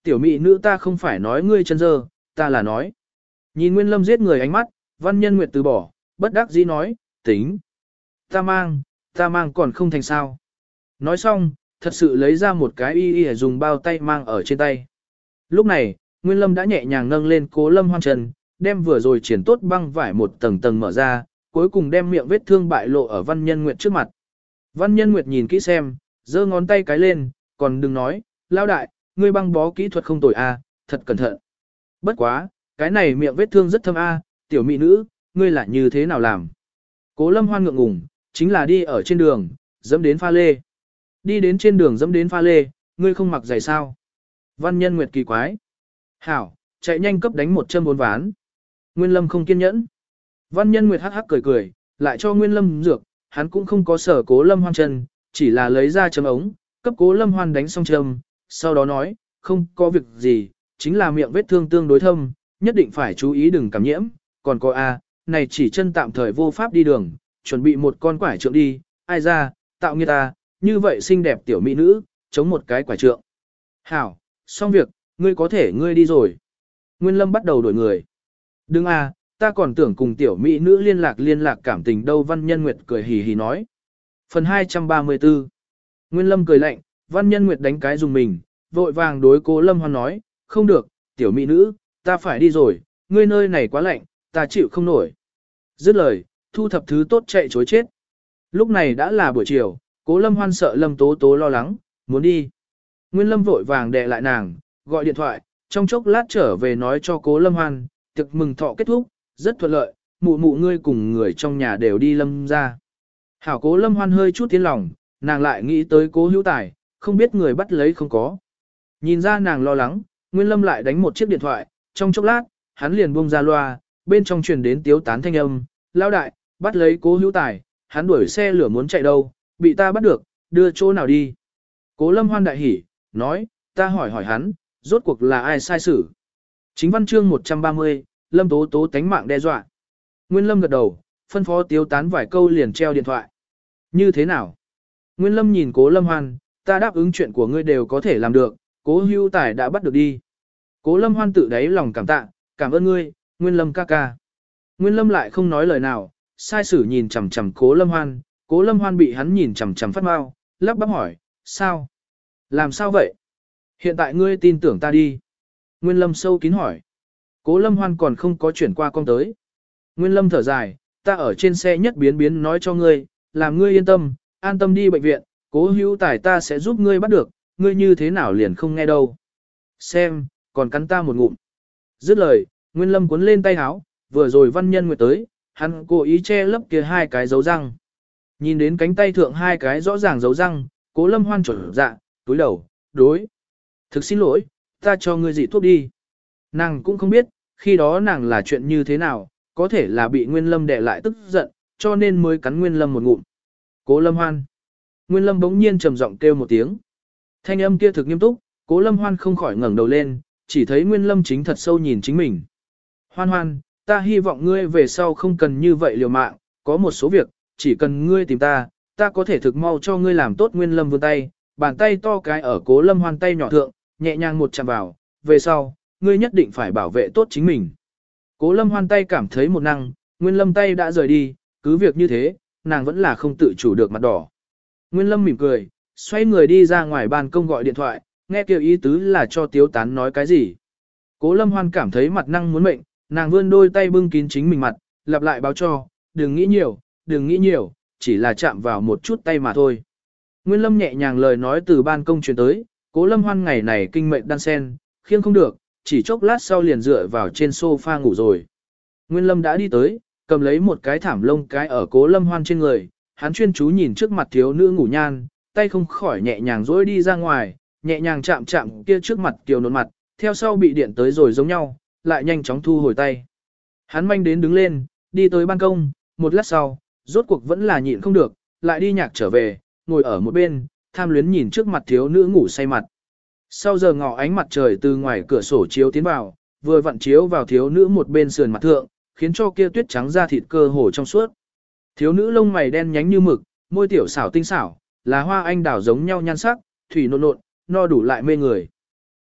Tiểu mỹ nữ ta không phải nói ngươi chân dơ, ta là nói. Nhìn Nguyên Lâm giết người ánh mắt, Văn Nhân Nguyệt từ bỏ, bất đắc dĩ nói, tính. Ta mang, ta mang còn không thành sao. Nói xong, thật sự lấy ra một cái y y dùng bao tay mang ở trên tay. Lúc này, Nguyên Lâm đã nhẹ nhàng nâng lên Cố Lâm Hoan chân, đem vừa rồi triển tốt băng vải một tầng tầng mở ra, cuối cùng đem miệng vết thương bại lộ ở Văn Nhân Nguyệt trước mặt. Văn Nhân Nguyệt nhìn kỹ xem, giơ ngón tay cái lên, còn đừng nói, lao đại, ngươi băng bó kỹ thuật không tồi a, thật cẩn thận. Bất quá, cái này miệng vết thương rất thâm a, tiểu mỹ nữ, ngươi là như thế nào làm? Cố Lâm Hoan ngượng ngùng, chính là đi ở trên đường, dẫm đến pha lê. Đi đến trên đường dẫm đến pha lê, ngươi không mặc giày sao? Văn Nhân Nguyệt kỳ quái. Hảo, chạy nhanh cấp đánh một chân bốn ván. Nguyên Lâm không kiên nhẫn. Văn Nhân Nguyệt hắc hắc cười cười, lại cho Nguyên Lâm dược, hắn cũng không có sở Cố Lâm Hoan chân, chỉ là lấy ra châm ống, cấp Cố Lâm Hoan đánh xong châm, sau đó nói, không có việc gì, chính là miệng vết thương tương đối thâm, nhất định phải chú ý đừng cảm nhiễm, còn có a, này chỉ chân tạm thời vô pháp đi đường, chuẩn bị một con quải trượng đi, ai ra, tạo nghiệt ta, như vậy xinh đẹp tiểu mỹ nữ, chống một cái quải trượng. Hảo, xong việc, ngươi có thể ngươi đi rồi. Nguyên Lâm bắt đầu đổi người. Đừng a, ta còn tưởng cùng tiểu mỹ nữ liên lạc liên lạc cảm tình đâu. Văn Nhân Nguyệt cười hì hì nói. Phần hai trăm ba mươi tư. Nguyên Lâm cười lạnh, Văn Nhân Nguyệt đánh cái dùng mình, vội vàng đối Cố Lâm Hoan nói, không được, tiểu mỹ nữ, ta phải đi rồi, ngươi nơi này quá lạnh, ta chịu không nổi. Dứt lời, thu thập thứ tốt chạy chối chết. Lúc này đã là buổi chiều, Cố Lâm Hoan sợ Lâm Tố Tố lo lắng, muốn đi. Nguyên Lâm vội vàng đè lại nàng, gọi điện thoại, trong chốc lát trở về nói cho Cố Lâm Hoan, tiệc mừng thọ kết thúc, rất thuận lợi, mụ mụ ngươi cùng người trong nhà đều đi Lâm ra. Hảo Cố Lâm Hoan hơi chút tiến lòng, nàng lại nghĩ tới Cố Hữu Tài, không biết người bắt lấy không có. Nhìn ra nàng lo lắng, Nguyên Lâm lại đánh một chiếc điện thoại, trong chốc lát, hắn liền buông ra loa, bên trong truyền đến tiếu tán thanh âm, lao đại, bắt lấy Cố Hữu Tài, hắn đuổi xe lửa muốn chạy đâu, bị ta bắt được, đưa chỗ nào đi. Cố Lâm Hoan đại hỉ, nói, ta hỏi hỏi hắn, rốt cuộc là ai sai xử. Chính văn chương một trăm ba mươi, Lâm Tố Tố tánh mạng đe dọa. Nguyên Lâm gật đầu, phân phó tiếu tán vài câu liền treo điện thoại. Như thế nào? Nguyên Lâm nhìn Cố Lâm Hoan, ta đáp ứng chuyện của ngươi đều có thể làm được, Cố Hữu Tài đã bắt được đi. Cố Lâm Hoan tự đáy lòng cảm tạ, cảm ơn ngươi, Nguyên Lâm ca ca. Nguyên Lâm lại không nói lời nào, sai sử nhìn chằm chằm Cố Lâm Hoan, Cố Lâm Hoan bị hắn nhìn chằm chằm phát mau, lắp bắp hỏi, sao? Làm sao vậy? Hiện tại ngươi tin tưởng ta đi. Nguyên Lâm sâu kín hỏi. Cố Lâm Hoan còn không có chuyển qua con tới. Nguyên Lâm thở dài, ta ở trên xe nhất biến biến nói cho ngươi, làm ngươi yên tâm, an tâm đi bệnh viện, Cố Hữu Tài ta sẽ giúp ngươi bắt được, ngươi như thế nào liền không nghe đâu. Xem, còn cắn ta một ngụm. Dứt lời, Nguyên Lâm cuốn lên tay áo, vừa rồi Văn Nhân Nguyệt tới, hắn cố ý che lấp kia hai cái dấu răng. Nhìn đến cánh tay thượng hai cái rõ ràng dấu răng, Cố Lâm Hoan trở dạ, túi đầu, đối. Thực xin lỗi, ta cho ngươi dị thuốc đi. Nàng cũng không biết, khi đó nàng là chuyện như thế nào, có thể là bị Nguyên Lâm đè lại tức giận, cho nên mới cắn Nguyên Lâm một ngụm. Cố Lâm Hoan. Nguyên Lâm bỗng nhiên trầm giọng kêu một tiếng. Thanh âm kia thực nghiêm túc, Cố Lâm Hoan không khỏi ngẩng đầu lên, chỉ thấy Nguyên Lâm chính thật sâu nhìn chính mình. Hoan Hoan, ta hy vọng ngươi về sau không cần như vậy liều mạng, có một số việc, chỉ cần ngươi tìm ta, ta có thể thực mau cho ngươi làm tốt. Nguyên Lâm vươn tay, bàn tay to cái ở Cố Lâm Hoan tay nhỏ thượng, nhẹ nhàng một chạm vào, về sau, ngươi nhất định phải bảo vệ tốt chính mình. Cố Lâm Hoan tay cảm thấy một năng, Nguyên Lâm tay đã rời đi, cứ việc như thế, nàng vẫn là không tự chủ được mặt đỏ. Nguyên Lâm mỉm cười, xoay người đi ra ngoài ban công gọi điện thoại, nghe kêu ý tứ là cho Tiếu Tán nói cái gì. Cố Lâm Hoan cảm thấy mặt năng muốn mệnh, nàng vươn đôi tay bưng kín chính mình mặt, lặp lại báo cho, đừng nghĩ nhiều, đừng nghĩ nhiều, chỉ là chạm vào một chút tay mà thôi. Nguyên Lâm nhẹ nhàng lời nói từ ban công truyền tới, Cố Lâm Hoan ngày này kinh mệnh đan sen, khiêng không được, chỉ chốc lát sau liền dựa vào trên sofa ngủ rồi. Nguyên Lâm đã đi tới, cầm lấy một cái thảm lông cái ở Cố Lâm Hoan trên người, hắn chuyên chú nhìn trước mặt thiếu nữ ngủ nhan, tay không khỏi nhẹ nhàng dỗi đi ra ngoài, nhẹ nhàng chạm chạm kia trước mặt kiều nộn mặt, theo sau bị điện tới rồi giống nhau, lại nhanh chóng thu hồi tay. Hắn manh đến đứng lên, đi tới ban công, một lát sau, rốt cuộc vẫn là nhịn không được, lại đi nhạc trở về, ngồi ở một bên, tham luyến nhìn trước mặt thiếu nữ ngủ say mặt. Sau giờ ngọ ánh mặt trời từ ngoài cửa sổ chiếu tiến vào, vừa vặn chiếu vào thiếu nữ một bên sườn mặt thượng, khiến cho kia tuyết trắng da thịt cơ hồ trong suốt. Thiếu nữ lông mày đen nhánh như mực, môi tiểu xảo tinh xảo, là hoa anh đào giống nhau nhan sắc, thủy nộn nộn, no đủ lại mê người.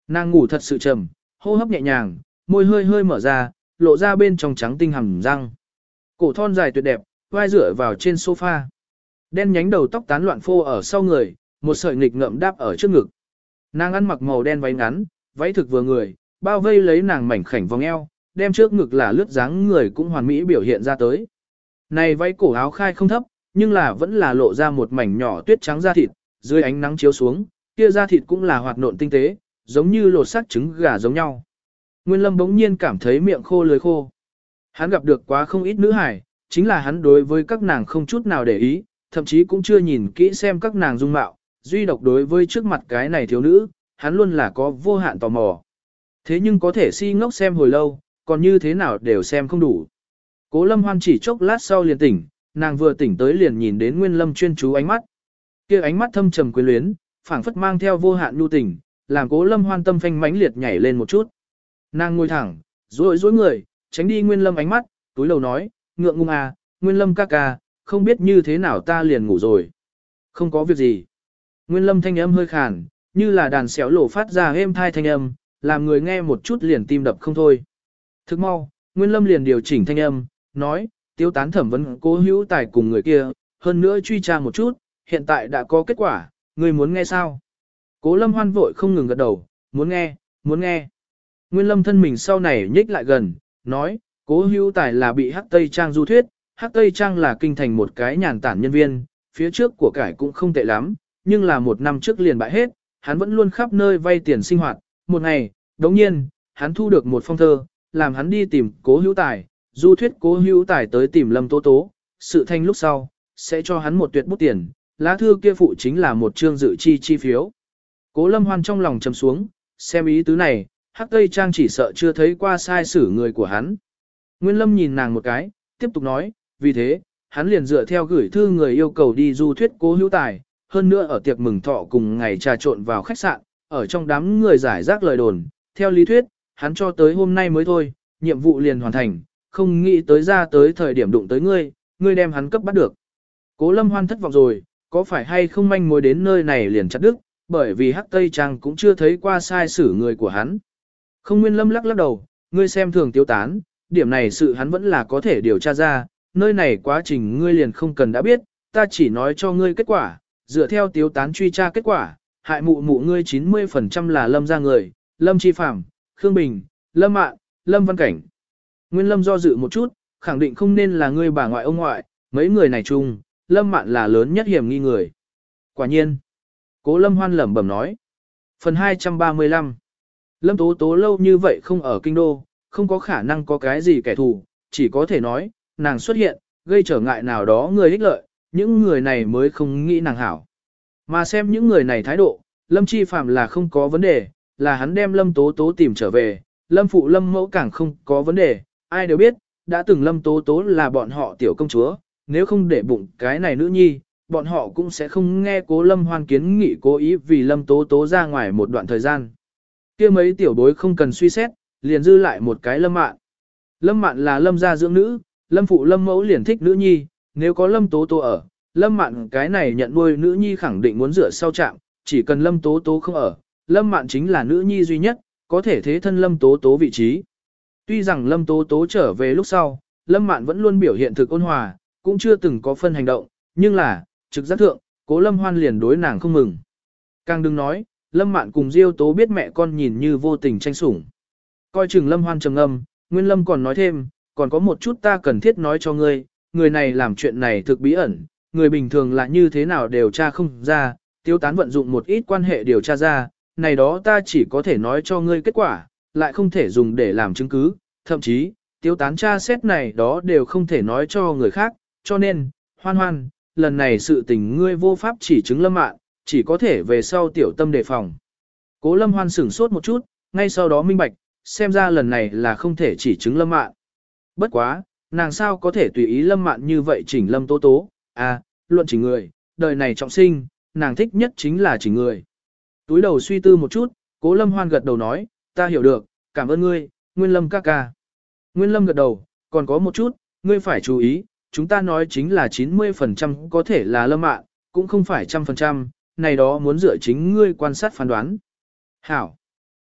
Nàng ngủ thật sự trầm, hô hấp nhẹ nhàng, môi hơi hơi mở ra, lộ ra bên trong trắng tinh hàm răng. Cổ thon dài tuyệt đẹp, vai dựa vào trên sofa. Đen nhánh đầu tóc tán loạn phô ở sau người, một sợi nghịch ngợm đáp ở trước ngực. Nàng ăn mặc màu đen váy ngắn, váy thực vừa người, bao vây lấy nàng mảnh khảnh vòng eo, đem trước ngực là lướt dáng người cũng hoàn mỹ biểu hiện ra tới. Này váy cổ áo khai không thấp, nhưng là vẫn là lộ ra một mảnh nhỏ tuyết trắng da thịt, dưới ánh nắng chiếu xuống, kia da thịt cũng là hoạt nộn tinh tế, giống như lột xác trứng gà giống nhau. Nguyên Lâm bỗng nhiên cảm thấy miệng khô lưỡi khô. Hắn gặp được quá không ít nữ hải, chính là hắn đối với các nàng không chút nào để ý, thậm chí cũng chưa nhìn kỹ xem các nàng dung mạo, duy độc đối với trước mặt cái này thiếu nữ, hắn luôn là có vô hạn tò mò. Thế nhưng có thể si ngốc xem hồi lâu, còn như thế nào đều xem không đủ. Cố Lâm Hoan chỉ chốc lát sau liền tỉnh, nàng vừa tỉnh tới liền nhìn đến Nguyên Lâm chuyên chú ánh mắt. Kia ánh mắt thâm trầm quyến luyến, phảng phất mang theo vô hạn nhu tình, làm Cố Lâm Hoan tâm phanh mãnh liệt nhảy lên một chút. Nàng ngồi thẳng, rối rối người, tránh đi Nguyên Lâm ánh mắt, túi lầu nói, ngượng ngùng à, Nguyên Lâm ca ca, không biết như thế nào ta liền ngủ rồi. Không có việc gì. Nguyên Lâm thanh âm hơi khàn, như là đàn xéo lổ phát ra êm thai thanh âm, làm người nghe một chút liền tim đập không thôi. Thức mau, Nguyên Lâm liền điều chỉnh thanh âm, nói, tiêu tán thẩm vấn Cố Hữu Tài cùng người kia, hơn nữa truy tra một chút, hiện tại đã có kết quả, người muốn nghe sao? Cố Lâm Hoan vội không ngừng gật đầu, muốn nghe, muốn nghe. Nguyên Lâm thân mình sau này nhích lại gần, nói, Cố Hữu Tài là bị Hắc Tây Trang du thuyết, Hắc Tây Trang là kinh thành một cái nhàn tản nhân viên, phía trước của cải cũng không tệ lắm, nhưng là một năm trước liền bại hết, hắn vẫn luôn khắp nơi vay tiền sinh hoạt. Một ngày, đống nhiên, hắn thu được một phong thơ, làm hắn đi tìm Cố Hữu Tài, du thuyết Cố Hữu Tài tới tìm Lâm Tố Tố, sự thanh lúc sau, sẽ cho hắn một tuyệt bút tiền, lá thư kia phụ chính là một chương dự chi chi phiếu. Cố Lâm Hoan trong lòng trầm xuống, xem ý tứ này, Hắc Tây Trang chỉ sợ chưa thấy qua sai sử người của hắn. Nguyên Lâm nhìn nàng một cái, tiếp tục nói, vì thế, hắn liền dựa theo gửi thư người yêu cầu đi du thuyết Cố Hữu Tài, hơn nữa ở tiệc mừng thọ cùng ngày trà trộn vào khách sạn, ở trong đám người giải rác lời đồn, theo lý thuyết, hắn cho tới hôm nay mới thôi, nhiệm vụ liền hoàn thành, không nghĩ tới ra tới thời điểm đụng tới ngươi, ngươi đem hắn cấp bắt được. Cố Lâm Hoan thất vọng rồi, có phải hay không manh mối đến nơi này liền chặt đứt, bởi vì Hắc Tây Trang cũng chưa thấy qua sai sử người của hắn. Không. Nguyên Lâm lắc lắc đầu, ngươi xem thường tiêu tán, điểm này sự hắn vẫn là có thể điều tra ra, nơi này quá trình ngươi liền không cần đã biết, ta chỉ nói cho ngươi kết quả, dựa theo tiêu tán truy tra kết quả, hại mụ mụ ngươi chín mươi phần trăm là Lâm gia người, Lâm Chi Phạm, Khương Bình, Lâm Mạn, Lâm Văn Cảnh. Nguyên Lâm do dự một chút, khẳng định không nên là ngươi bà ngoại ông ngoại, mấy người này chung, Lâm Mạn là lớn nhất hiểm nghi người. Quả nhiên. Cố Lâm Hoan lẩm bẩm nói. Phần hai trăm ba mươi lăm. Lâm Tố Tố lâu như vậy không ở kinh đô, không có khả năng có cái gì kẻ thù, chỉ có thể nói, nàng xuất hiện, gây trở ngại nào đó người ích lợi, những người này mới không nghĩ nàng hảo. Mà xem những người này thái độ, Lâm Chi Phạm là không có vấn đề, là hắn đem Lâm Tố Tố tìm trở về, Lâm Phụ Lâm Mẫu càng không có vấn đề, ai đều biết, đã từng Lâm Tố Tố là bọn họ tiểu công chúa, nếu không để bụng cái này nữ nhi, bọn họ cũng sẽ không nghe Cố Lâm Hoan kiến nghị cố ý vì Lâm Tố Tố ra ngoài một đoạn thời gian. Kia mấy tiểu bối không cần suy xét, liền dư lại một cái Lâm Mạn. Lâm Mạn là Lâm gia dưỡng nữ, Lâm Phụ Lâm Mẫu liền thích nữ nhi, nếu có Lâm Tố Tố ở, Lâm Mạn cái này nhận nuôi nữ nhi khẳng định muốn rửa sau chạm, chỉ cần Lâm Tố Tố không ở, Lâm Mạn chính là nữ nhi duy nhất, có thể thế thân Lâm Tố Tố vị trí. Tuy rằng Lâm Tố Tố trở về lúc sau, Lâm Mạn vẫn luôn biểu hiện thực ôn hòa, cũng chưa từng có phân hành động, nhưng là, trực giác thượng, Cố Lâm Hoan liền đối nàng không mừng. Càng đừng nói, Lâm Mạn cùng Diêu Tố biết mẹ con nhìn như vô tình tranh sủng. Coi chừng Lâm Hoan trầm ngâm, Nguyên Lâm còn nói thêm, còn có một chút ta cần thiết nói cho ngươi, người này làm chuyện này thực bí ẩn, người bình thường là như thế nào điều tra không ra, Tiêu Tán vận dụng một ít quan hệ điều tra ra, này đó ta chỉ có thể nói cho ngươi kết quả, lại không thể dùng để làm chứng cứ, thậm chí, Tiêu Tán tra xét này đó đều không thể nói cho người khác, cho nên, Hoan Hoan, lần này sự tình ngươi vô pháp chỉ chứng Lâm Mạn, chỉ có thể về sau tiểu tâm đề phòng. Cố Lâm Hoan sửng sốt một chút, ngay sau đó minh bạch, xem ra lần này là không thể chỉ chứng Lâm Mạn. Bất quá, nàng sao có thể tùy ý Lâm Mạn như vậy chỉnh Lâm Tố Tố, à, luận chỉnh người, đời này trọng sinh, nàng thích nhất chính là chỉnh người. Túi đầu suy tư một chút, Cố Lâm Hoan gật đầu nói, ta hiểu được, cảm ơn ngươi, Nguyên Lâm ca ca. Nguyên Lâm gật đầu, còn có một chút, ngươi phải chú ý, chúng ta nói chính là chín mươi phần trăm có thể là Lâm Mạn, cũng không phải trăm phần trăm, này đó muốn dựa chính ngươi quan sát phán đoán. Hảo.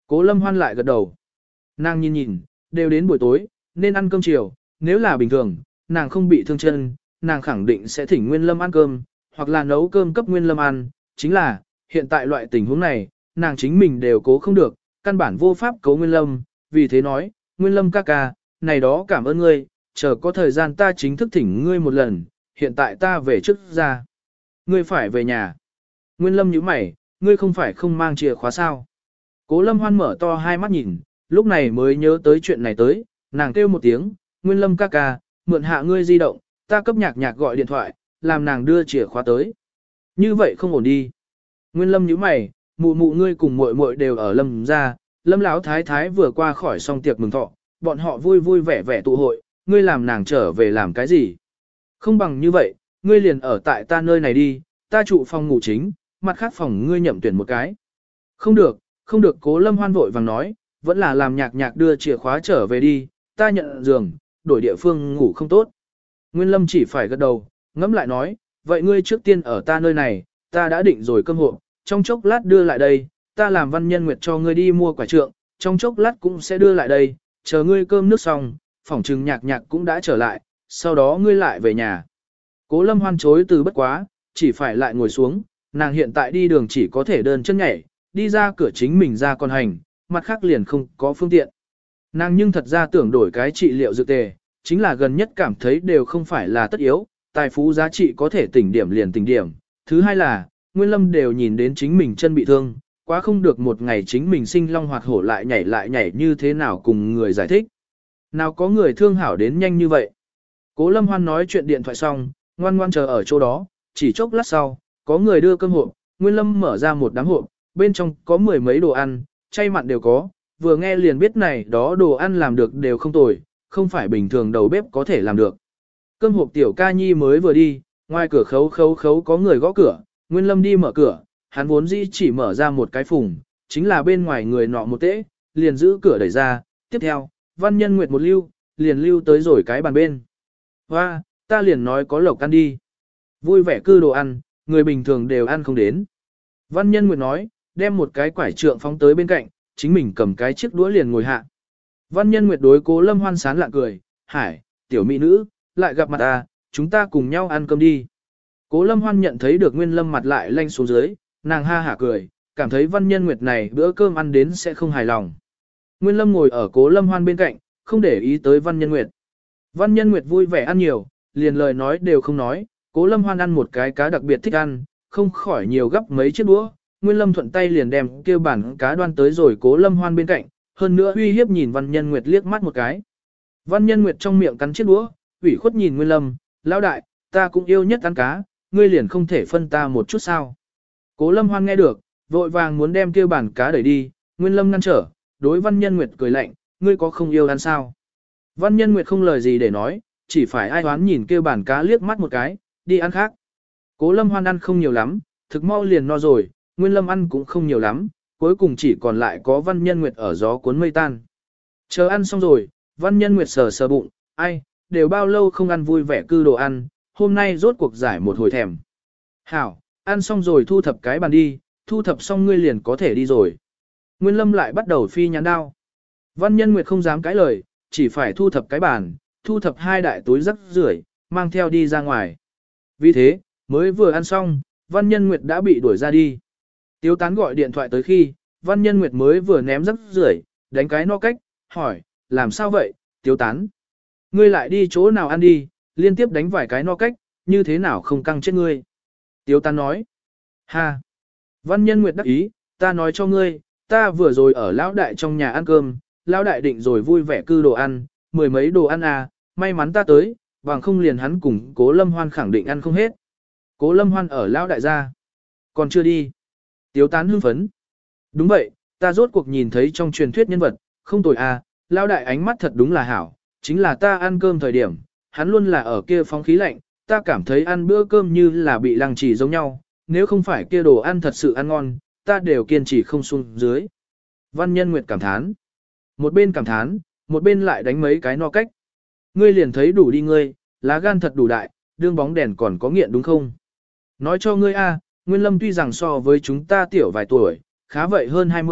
Cố Lâm Hoan lại gật đầu. Nàng nhìn nhìn, đều đến buổi tối, nên ăn cơm chiều, nếu là bình thường, nàng không bị thương chân, nàng khẳng định sẽ thỉnh Nguyên Lâm ăn cơm, hoặc là nấu cơm cấp Nguyên Lâm ăn, chính là, hiện tại loại tình huống này, nàng chính mình đều cố không được, căn bản vô pháp cấu Nguyên Lâm, vì thế nói, Nguyên Lâm ca ca, này đó cảm ơn ngươi, chờ có thời gian ta chính thức thỉnh ngươi một lần, hiện tại ta về trước ra. Ngươi phải về nhà. Nguyên Lâm nhíu mày, ngươi không phải không mang chìa khóa sao? Cố Lâm Hoan mở to hai mắt nhìn, lúc này mới nhớ tới chuyện này tới, nàng kêu một tiếng, Nguyên Lâm ca ca, mượn hạ ngươi di động, ta cấp nhạc nhạc gọi điện thoại, làm nàng đưa chìa khóa tới. Như vậy không ổn đi. Nguyên Lâm nhíu mày, mụ mụ ngươi cùng muội muội đều ở Lâm gia, Lâm lão thái thái vừa qua khỏi xong tiệc mừng thọ, bọn họ vui vui vẻ vẻ tụ hội, ngươi làm nàng trở về làm cái gì? Không bằng như vậy, ngươi liền ở tại ta nơi này đi, ta trụ phòng ngủ chính, mặt khác phòng ngươi nhậm tuyển một cái. Không được, không được. Cố Lâm Hoan vội vàng nói, vẫn là làm nhạc nhạc đưa chìa khóa trở về đi, ta nhận giường, đổi địa phương ngủ không tốt. Nguyên Lâm chỉ phải gật đầu, ngẫm lại nói, vậy ngươi trước tiên ở ta nơi này, ta đã định rồi cơm hộp, trong chốc lát đưa lại đây, ta làm Văn Nhân Nguyệt cho ngươi đi mua quả trượng, trong chốc lát cũng sẽ đưa lại đây, chờ ngươi cơm nước xong, phỏng trừng nhạc nhạc cũng đã trở lại, sau đó ngươi lại về nhà. Cố Lâm Hoan chối từ bất quá, chỉ phải lại ngồi xuống, nàng hiện tại đi đường chỉ có thể đơn chân nhảy, đi ra cửa chính mình ra con hành, mặt khác liền không có phương tiện. Nàng nhưng thật ra tưởng đổi cái trị liệu dược tề, chính là gần nhất cảm thấy đều không phải là tất yếu, tài phú giá trị có thể tỉnh điểm liền tỉnh điểm. Thứ hai là, Nguyên Lâm đều nhìn đến chính mình chân bị thương, quá không được một ngày chính mình sinh long hoạt hổ lại nhảy lại nhảy như thế nào cùng người giải thích. Nào có người thương hảo đến nhanh như vậy. Cố Lâm Hoan nói chuyện điện thoại xong, ngoan ngoan chờ ở chỗ đó, chỉ chốc lát sau, có người đưa cơm hộp, Nguyên Lâm mở ra một đám hộp, bên trong có mười mấy đồ ăn, chay mặn đều có, vừa nghe liền biết này đó đồ ăn làm được đều không tồi, không phải bình thường đầu bếp có thể làm được. Cơm hộp tiểu ca nhi mới vừa đi, ngoài cửa khấu khấu khấu có người gõ cửa, Nguyên Lâm đi mở cửa, hắn vốn dĩ chỉ mở ra một cái phùng, chính là bên ngoài người nọ một tễ, liền giữ cửa đẩy ra, tiếp theo, Văn Nhân Nguyệt một lưu, liền lưu tới rồi cái bàn bên. Hoa, ta liền nói có lộc ăn đi. Vui vẻ cư đồ ăn, người bình thường đều ăn không đến. Văn Nhân Nguyệt nói, đem một cái quải trượng phóng tới bên cạnh, chính mình cầm cái chiếc đũa liền ngồi hạ. Văn Nhân Nguyệt đối Cố Lâm Hoan sán lạ cười, hải, tiểu mỹ nữ, lại gặp mặt ta, chúng ta cùng nhau ăn cơm đi. Cố Lâm Hoan nhận thấy được Nguyên Lâm mặt lại lanh xuống dưới, nàng ha hả cười, cảm thấy Văn Nhân Nguyệt này bữa cơm ăn đến sẽ không hài lòng. Nguyên Lâm ngồi ở Cố Lâm Hoan bên cạnh, không để ý tới Văn Nhân Nguyệt. Văn Nhân Nguyệt vui vẻ ăn nhiều, liền lời nói đều không nói, Cố Lâm Hoan ăn một cái cá đặc biệt thích ăn, không khỏi nhiều gấp mấy chiếc đũa. Nguyên Lâm thuận tay liền đem kêu bản cá đoan tới rồi Cố Lâm Hoan bên cạnh, hơn nữa uy hiếp nhìn Văn Nhân Nguyệt liếc mắt một cái. Văn Nhân Nguyệt trong miệng cắn chiếc đũa, ủy khuất nhìn Nguyên Lâm, lão đại, ta cũng yêu nhất ăn cá, ngươi liền không thể phân ta một chút sao. Cố Lâm Hoan nghe được, vội vàng muốn đem kêu bản cá đẩy đi, Nguyên Lâm ngăn trở, đối Văn Nhân Nguyệt cười lạnh, ngươi có không yêu ăn sao. Văn Nhân Nguyệt không lời gì để nói, chỉ phải ai đoán nhìn kêu bản cá liếc mắt một cái, đi ăn khác. Cố Lâm Hoan ăn không nhiều lắm, thực mau liền no rồi, Nguyên Lâm ăn cũng không nhiều lắm, cuối cùng chỉ còn lại có Văn Nhân Nguyệt ở gió cuốn mây tan. Chờ ăn xong rồi, Văn Nhân Nguyệt sờ sờ bụng, ai, đều bao lâu không ăn vui vẻ cư đồ ăn, hôm nay rốt cuộc giải một hồi thèm. Hảo, ăn xong rồi thu thập cái bàn đi, thu thập xong ngươi liền có thể đi rồi. Nguyên Lâm lại bắt đầu phi nhãn đao. Văn Nhân Nguyệt không dám cãi lời, chỉ phải thu thập cái bàn, thu thập hai đại túi rắc rưởi, mang theo đi ra ngoài. Vì thế, mới vừa ăn xong, Văn Nhân Nguyệt đã bị đuổi ra đi. Tiếu Tán gọi điện thoại tới khi, Văn Nhân Nguyệt mới vừa ném rắc rưởi, đánh cái no cách, hỏi, làm sao vậy, Tiếu Tán? Ngươi lại đi chỗ nào ăn đi, liên tiếp đánh vài cái no cách, như thế nào không căng chết ngươi? Tiếu Tán nói, ha. Văn Nhân Nguyệt đắc ý, ta nói cho ngươi, ta vừa rồi ở lão đại trong nhà ăn cơm, lão đại định rồi vui vẻ cư đồ ăn, mười mấy đồ ăn à, may mắn ta tới, bằng không liền hắn cùng Cố Lâm Hoan khẳng định ăn không hết. Cố Lâm Hoan ở lão đại gia, còn chưa đi. Tiếu Tán hưng phấn. Đúng vậy, ta rốt cuộc nhìn thấy trong truyền thuyết nhân vật, không tồi à, lão đại ánh mắt thật đúng là hảo, chính là ta ăn cơm thời điểm, hắn luôn là ở kia phóng khí lạnh, ta cảm thấy ăn bữa cơm như là bị lăng trì giống nhau, nếu không phải kia đồ ăn thật sự ăn ngon, ta đều kiên trì không xuống dưới. Văn Nhân Nguyệt cảm thán. Một bên cảm thán, một bên lại đánh mấy cái no cách. Ngươi liền thấy đủ đi ngươi, lá gan thật đủ đại, đương bóng đèn còn có nghiện đúng không? Nói cho ngươi a, Nguyên Lâm tuy rằng so với chúng ta tiểu vài tuổi, khá vậy hơn hai mươi,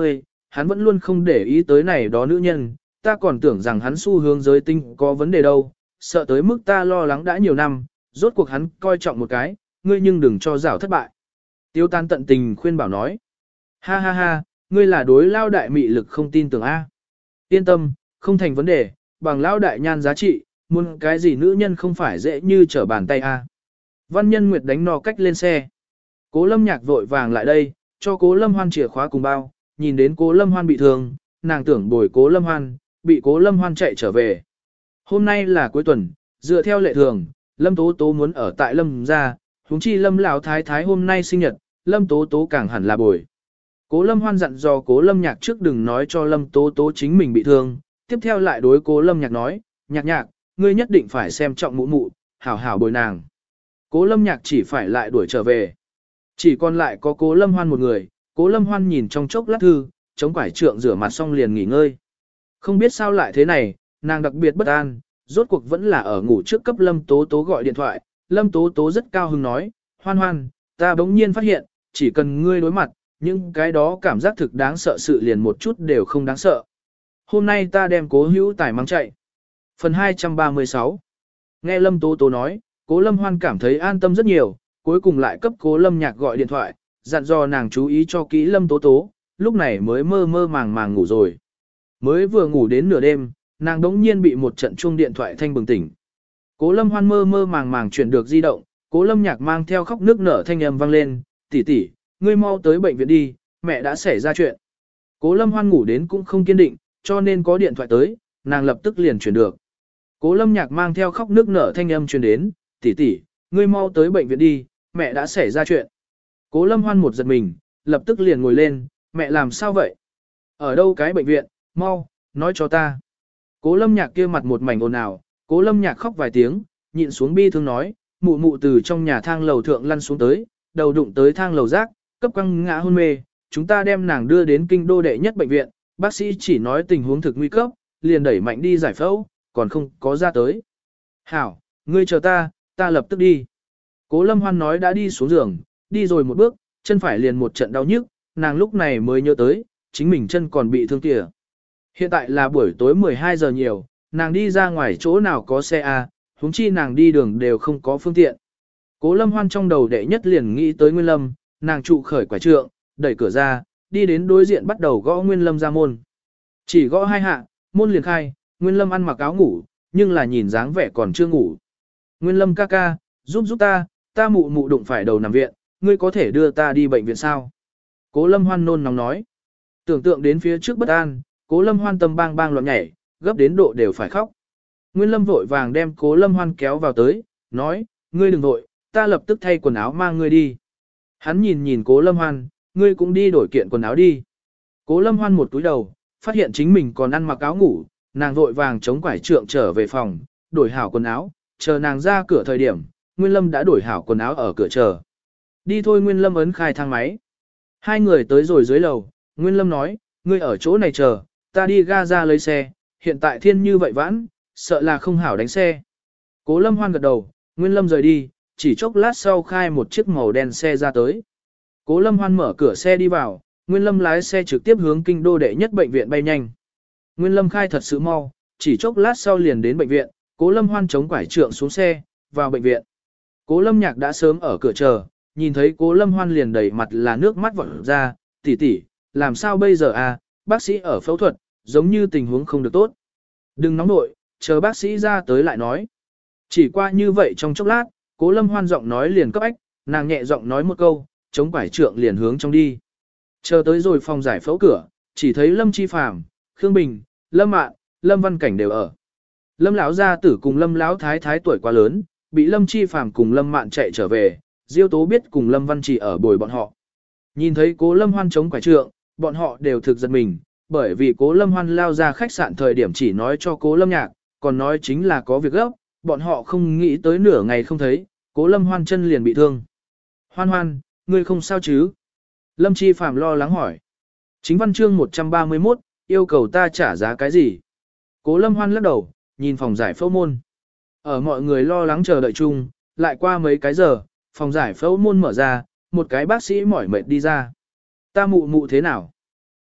hắn vẫn luôn không để ý tới này đó nữ nhân, ta còn tưởng rằng hắn xu hướng giới tinh có vấn đề đâu, sợ tới mức ta lo lắng đã nhiều năm, rốt cuộc hắn coi trọng một cái, ngươi nhưng đừng cho rảo thất bại. Tiêu Tan tận tình khuyên bảo nói, ha ha ha, ngươi là đối lao đại mị lực không tin tưởng A. Yên tâm, không thành vấn đề, bằng lao đại nhan giá trị, muốn cái gì nữ nhân không phải dễ như trở bàn tay A. Văn Nhân Nguyệt đánh no cách lên xe. Cố Lâm Nhạc vội vàng lại đây, cho Cố Lâm Hoan chìa khóa cùng bao, nhìn đến Cố Lâm Hoan bị thương, nàng tưởng bồi Cố Lâm Hoan, bị Cố Lâm Hoan chạy trở về. Hôm nay là cuối tuần, dựa theo lệ thường, Lâm Tố Tố muốn ở tại Lâm gia, huống chi Lâm lão thái thái hôm nay sinh nhật, Lâm Tố Tố càng hẳn là bồi. Cố Lâm Hoan dặn dò Cố Lâm Nhạc trước đừng nói cho Lâm Tố Tố chính mình bị thương, tiếp theo lại đối Cố Lâm Nhạc nói, Nhạc Nhạc, ngươi nhất định phải xem trọng mụ mụ, hảo hảo bồi nàng. Cố Lâm Nhạc chỉ phải lại đuổi trở về. Chỉ còn lại có Cố Lâm Hoan một người, Cố Lâm Hoan nhìn trong chốc lát thư, chống quải trượng rửa mặt xong liền nghỉ ngơi. Không biết sao lại thế này, nàng đặc biệt bất an, rốt cuộc vẫn là ở ngủ trước cấp Lâm Tố Tố gọi điện thoại. Lâm Tố Tố rất cao hứng nói, Hoan Hoan, ta bỗng nhiên phát hiện, chỉ cần ngươi đối mặt, những cái đó cảm giác thực đáng sợ sự liền một chút đều không đáng sợ. Hôm nay ta đem Cố Hữu Tài mang chạy. Phần hai trăm ba mươi sáu. Nghe Lâm Tố Tố nói, Cố Lâm Hoan cảm thấy an tâm rất nhiều, cuối cùng lại cấp Cố Lâm Nhạc gọi điện thoại, dặn dò nàng chú ý cho kỹ Lâm Tố Tố, lúc này mới mơ mơ màng màng ngủ rồi. Mới vừa ngủ đến nửa đêm, nàng đống nhiên bị một trận chuông điện thoại thanh bừng tỉnh. Cố Lâm Hoan mơ mơ màng màng chuyển được di động, Cố Lâm Nhạc mang theo khóc nước nở thanh âm vang lên, tỷ tỷ, ngươi mau tới bệnh viện đi, mẹ đã xảy ra chuyện. Cố Lâm Hoan ngủ đến cũng không kiên định, cho nên có điện thoại tới, nàng lập tức liền chuyển được. Cố Lâm Nhạc mang theo khóc nước nở thanh âm truyền đến, tỷ tỷ, ngươi mau tới bệnh viện đi, mẹ đã xảy ra chuyện. Cố Lâm Hoan một giật mình, lập tức liền ngồi lên, mẹ làm sao vậy? Ở đâu cái bệnh viện, mau, nói cho ta. Cố Lâm Nhạc kia mặt một mảnh ồn ào, Cố Lâm Nhạc khóc vài tiếng, nhịn xuống bi thương nói, mụ mụ từ trong nhà thang lầu thượng lăn xuống tới, đầu đụng tới thang lầu rác, cấp quăng ngã hôn mê, chúng ta đem nàng đưa đến kinh đô đệ nhất bệnh viện, bác sĩ chỉ nói tình huống thực nguy cấp, liền đẩy mạnh đi giải phẫu, còn không có ra tới. Hảo, ngươi chờ ta, ta lập tức đi. Cố Lâm Hoan nói đã đi xuống giường, đi rồi một bước, chân phải liền một trận đau nhức, nàng lúc này mới nhớ tới, chính mình chân còn bị thương kìa. Hiện tại là buổi tối mười hai giờ nhiều, nàng đi ra ngoài chỗ nào có xe A, huống chi nàng đi đường đều không có phương tiện. Cố Lâm Hoan trong đầu đệ nhất liền nghĩ tới Nguyên Lâm, nàng trụ khởi quả trượng, đẩy cửa ra, đi đến đối diện bắt đầu gõ Nguyên Lâm ra môn. Chỉ gõ hai hạ, môn liền khai, Nguyên Lâm ăn mặc áo ngủ, nhưng là nhìn dáng vẻ còn chưa ngủ. Nguyên Lâm ca ca, giúp giúp ta, ta mụ mụ đụng phải đầu nằm viện, ngươi có thể đưa ta đi bệnh viện sao? Cố Lâm Hoan nôn nóng nói. Tưởng tượng đến phía trước bất an, Cố Lâm Hoan tâm bang bang loạn nhảy, gấp đến độ đều phải khóc. Nguyên Lâm vội vàng đem Cố Lâm Hoan kéo vào tới, nói, ngươi đừng vội, ta lập tức thay quần áo mang ngươi đi. Hắn nhìn nhìn Cố Lâm Hoan, ngươi cũng đi đổi kiện quần áo đi. Cố Lâm Hoan một túi đầu, phát hiện chính mình còn ăn mặc áo ngủ, nàng vội vàng chống quải trượng trở về phòng, đổi hảo quần áo, chờ nàng ra cửa thời điểm, Nguyên Lâm đã đổi hảo quần áo ở cửa chờ. Đi thôi, Nguyên Lâm ấn khai thang máy. Hai người tới rồi dưới lầu, Nguyên Lâm nói, ngươi ở chỗ này chờ, ta đi ga ra lấy xe, hiện tại thiên như vậy vãn, sợ là không hảo đánh xe. Cố Lâm Hoan gật đầu, Nguyên Lâm rời đi, chỉ chốc lát sau khai một chiếc màu đen xe ra tới. Cố Lâm Hoan mở cửa xe đi vào, Nguyên Lâm lái xe trực tiếp hướng kinh đô đệ nhất bệnh viện bay nhanh. Nguyên Lâm khai thật sự mau, chỉ chốc lát sau liền đến bệnh viện, Cố Lâm Hoan chống quải trượng xuống xe, vào bệnh viện. Cố Lâm Nhạc đã sớm ở cửa chờ, nhìn thấy Cố Lâm Hoan liền đầy mặt là nước mắt vọt ra, tỷ tỷ, làm sao bây giờ à, bác sĩ ở phẫu thuật, giống như tình huống không được tốt. Đừng nóng nội, chờ bác sĩ ra tới lại nói. Chỉ qua như vậy trong chốc lát, Cố Lâm Hoan giọng nói liền cấp ách, nàng nhẹ giọng nói một câu, chống quải trượng liền hướng trong đi. Chờ tới rồi phòng giải phẫu cửa, chỉ thấy Lâm Chi Phàm, Khương Bình, Lâm Mạn, Lâm Văn Cảnh đều ở. Lâm lão gia tử cùng Lâm lão thái thái tuổi quá lớn, bị Lâm Chi Phàm cùng Lâm Mạn chạy trở về, Diêu Tố biết cùng Lâm Văn Trì ở bồi bọn họ. Nhìn thấy Cố Lâm Hoan chống quải trượng, bọn họ đều thực giật mình, bởi vì Cố Lâm Hoan lao ra khách sạn thời điểm chỉ nói cho Cố Lâm Nhạc, còn nói chính là có việc gấp, bọn họ không nghĩ tới nửa ngày không thấy, Cố Lâm Hoan chân liền bị thương. Hoan Hoan, ngươi không sao chứ? Lâm Chi Phàm lo lắng hỏi. Chính văn chương một trăm ba mươi mốt, yêu cầu ta trả giá cái gì? Cố Lâm Hoan lắc đầu, nhìn phòng giải phẫu môn. Ở mọi người lo lắng chờ đợi chung, lại qua mấy cái giờ, phòng giải phẫu môn mở ra, một cái bác sĩ mỏi mệt đi ra. Ta mụ mụ thế nào?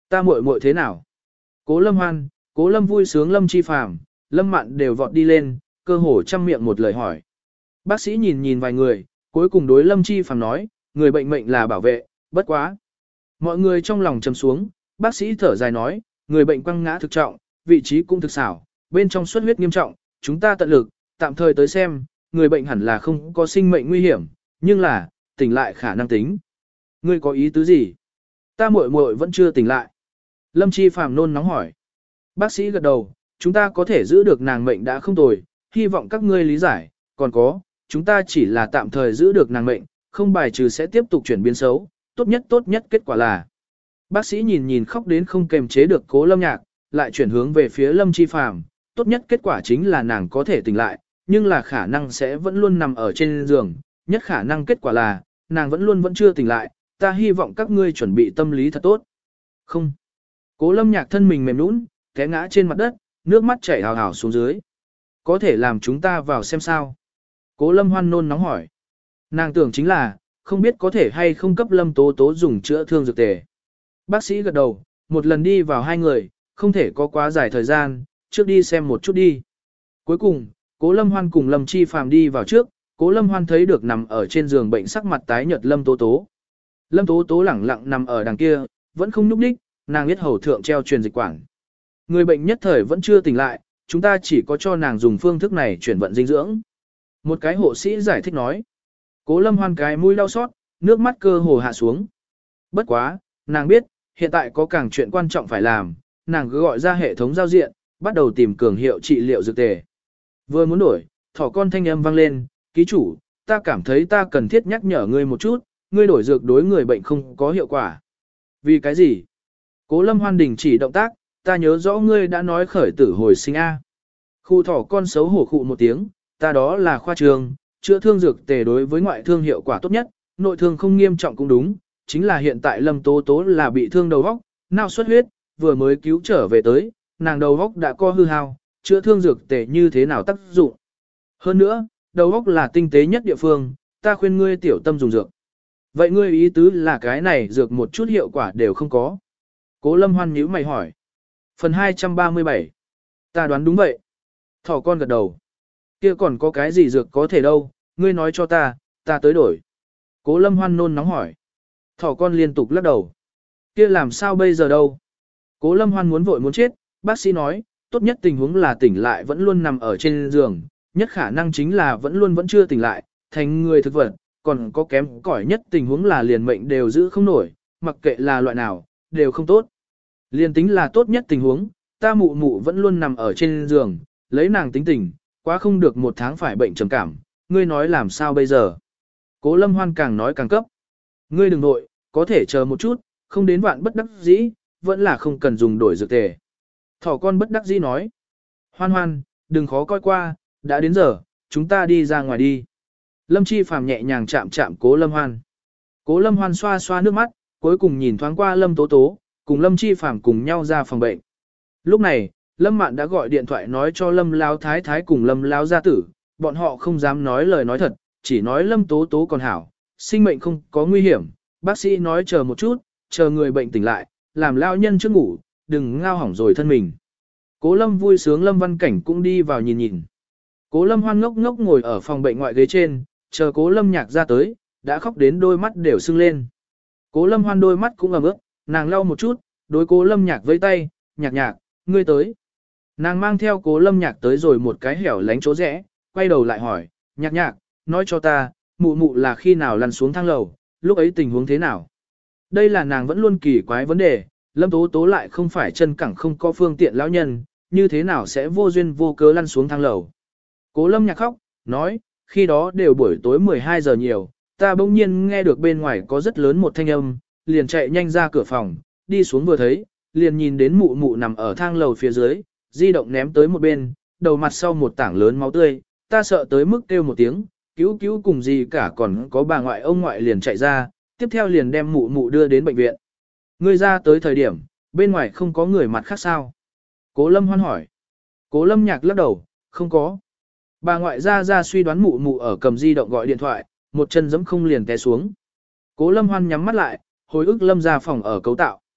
Ta muội muội thế nào? Cố Lâm Hoan, Cố Lâm vui sướng Lâm Chi Phàm, Lâm Mạn đều vọt đi lên, cơ hồ trăm miệng một lời hỏi. Bác sĩ nhìn nhìn vài người, cuối cùng đối Lâm Chi Phàm nói, người bệnh mệnh là bảo vệ, bất quá. Mọi người trong lòng trầm xuống, bác sĩ thở dài nói, người bệnh quăng ngã thực trọng, vị trí cũng thực xảo, bên trong xuất huyết nghiêm trọng, chúng ta tận lực, tạm thời tới xem, người bệnh hẳn là không có sinh mệnh nguy hiểm, nhưng là, tỉnh lại khả năng tính. Ngươi có ý tứ gì? Ta muội muội vẫn chưa tỉnh lại. Lâm Chi Phàm nôn nóng hỏi. Bác sĩ gật đầu, chúng ta có thể giữ được nàng mệnh đã không tồi, hy vọng các ngươi lý giải, còn có, chúng ta chỉ là tạm thời giữ được nàng mệnh, không bài trừ sẽ tiếp tục chuyển biến xấu, tốt nhất tốt nhất kết quả là. Bác sĩ nhìn nhìn khóc đến không kềm chế được Cố Lâm Nhạc, lại chuyển hướng về phía Lâm Chi Phàm, tốt nhất kết quả chính là nàng có thể tỉnh lại, nhưng là khả năng sẽ vẫn luôn nằm ở trên giường, nhất khả năng kết quả là, nàng vẫn luôn vẫn chưa tỉnh lại, ta hy vọng các ngươi chuẩn bị tâm lý thật tốt. Không. Cố Lâm Nhạc thân mình mềm nũng, té ngã trên mặt đất, nước mắt chảy hào hào xuống dưới. Có thể làm chúng ta vào xem sao? Cố Lâm Hoan nôn nóng hỏi. Nàng tưởng chính là, không biết có thể hay không cấp Lâm Tố Tố dùng chữa thương dược tề. Bác sĩ gật đầu, một lần đi vào hai người, không thể có quá dài thời gian, trước đi xem một chút đi. Cuối cùng, Cố Lâm Hoan cùng Lâm Chi Phàm đi vào trước, Cố Lâm Hoan thấy được nằm ở trên giường bệnh sắc mặt tái nhợt Lâm Tố Tố. Lâm Tố Tố lẳng lặng nằm ở đằng kia, vẫn không nhúc nhích, nàng biết hầu thượng treo truyền dịch quản. Người bệnh nhất thời vẫn chưa tỉnh lại, chúng ta chỉ có cho nàng dùng phương thức này chuyển vận dinh dưỡng. Một cái hộ sĩ giải thích nói. Cố Lâm Hoan cái mũi đau xót, nước mắt cơ hồ hạ xuống. Bất quá, nàng biết, hiện tại có càng chuyện quan trọng phải làm, nàng cứ gọi ra hệ thống giao diện, bắt đầu tìm cường hiệu trị liệu dược tề. Vừa muốn đổi, thỏ con thanh âm vang lên, ký chủ, ta cảm thấy ta cần thiết nhắc nhở ngươi một chút, ngươi đổi dược đối người bệnh không có hiệu quả. Vì cái gì? Cố Lâm Hoan đình chỉ động tác, ta nhớ rõ ngươi đã nói khởi tử hồi sinh A. Khu thỏ con xấu hổ khụ một tiếng, ta đó là khoa trường, chữa thương dược tề đối với ngoại thương hiệu quả tốt nhất, nội thương không nghiêm trọng cũng đúng, chính là hiện tại Lâm Tố Tố là bị thương đầu óc, não xuất huyết, vừa mới cứu trở về tới, nàng đầu óc đã co hư hao, chữa thương dược tề như thế nào tác dụng. Hơn nữa, đầu óc là tinh tế nhất địa phương, ta khuyên ngươi tiểu tâm dùng dược. Vậy ngươi ý tứ là cái này dược một chút hiệu quả đều không có. Cố Lâm Hoan nhíu mày hỏi. Phần hai trăm ba mươi bảy. Ta đoán đúng vậy. Thỏ con gật đầu. Kia còn có cái gì dược có thể đâu, ngươi nói cho ta, ta tới đổi. Cố Lâm Hoan nôn nóng hỏi. Thỏ con liên tục lắc đầu. Kia làm sao bây giờ đâu? Cố Lâm Hoan muốn vội muốn chết, bác sĩ nói, tốt nhất tình huống là tỉnh lại vẫn luôn nằm ở trên giường, nhất khả năng chính là vẫn luôn vẫn chưa tỉnh lại, thành người thực vật, còn có kém cỏi nhất tình huống là liền mệnh đều giữ không nổi, mặc kệ là loại nào, đều không tốt. Liên tính là tốt nhất tình huống, ta mụ mụ vẫn luôn nằm ở trên giường, lấy nàng tính tình, quá không được một tháng phải bệnh trầm cảm, ngươi nói làm sao bây giờ? Cố Lâm Hoan càng nói càng cấp. Ngươi đừng nội, có thể chờ một chút, không đến vạn bất đắc dĩ, vẫn là không cần dùng đổi dược tề. Thỏ con bất đắc dĩ nói. Hoan Hoan, đừng khó coi qua, đã đến giờ, chúng ta đi ra ngoài đi. Lâm Chi Phàm nhẹ nhàng chạm chạm Cố Lâm Hoan. Cố Lâm Hoan xoa xoa nước mắt, cuối cùng nhìn thoáng qua Lâm Tố Tố, cùng Lâm Chi Phàm cùng nhau ra phòng bệnh. Lúc này, Lâm Mạn đã gọi điện thoại nói cho Lâm Lão Thái Thái cùng Lâm Lão gia tử, bọn họ không dám nói lời nói thật, chỉ nói Lâm Tố Tố còn hảo, sinh mệnh không có nguy hiểm, bác sĩ nói chờ một chút, chờ người bệnh tỉnh lại, làm lao nhân trước ngủ, đừng ngao hỏng rồi thân mình. Cố Lâm vui sướng Lâm Văn Cảnh cũng đi vào nhìn nhìn. Cố Lâm hoan ngốc ngốc ngồi ở phòng bệnh ngoại ghế trên, chờ Cố Lâm Nhạc ra tới, đã khóc đến đôi mắt đều sưng lên. Cố Lâm Hoan đôi mắt cũng ẩm ướt, nàng lau một chút, đối Cố Lâm Nhạc vẫy tay, "Nhạc Nhạc, ngươi tới." Nàng mang theo Cố Lâm Nhạc tới rồi một cái hẻo lánh chỗ rẽ, quay đầu lại hỏi, "Nhạc Nhạc, nói cho ta, mụ mụ là khi nào lăn xuống thang lầu, lúc ấy tình huống thế nào?" Đây là nàng vẫn luôn kỳ quái vấn đề, Lâm Tố Tố lại không phải chân cẳng không có phương tiện lão nhân, như thế nào sẽ vô duyên vô cớ lăn xuống thang lầu. Cố Lâm Nhạc khóc, nói, khi đó đều buổi tối mười hai giờ nhiều, ta bỗng nhiên nghe được bên ngoài có rất lớn một thanh âm, liền chạy nhanh ra cửa phòng, đi xuống vừa thấy, liền nhìn đến mụ mụ nằm ở thang lầu phía dưới, di động ném tới một bên, đầu mặt sau một tảng lớn máu tươi, ta sợ tới mức kêu một tiếng, cứu cứu cùng gì cả còn có bà ngoại ông ngoại liền chạy ra, tiếp theo liền đem mụ mụ đưa đến bệnh viện. Ngươi ra tới thời điểm, bên ngoài không có người mặt khác sao? Cố Lâm Hoan hỏi. Cố Lâm Nhạc lắc đầu, không có. Bà ngoại ra ra suy đoán mụ mụ ở cầm di động gọi điện thoại, một chân giẫm không liền té xuống. Cố Lâm Hoan nhắm mắt lại, hồi ức Lâm ra phòng ở cấu tạo.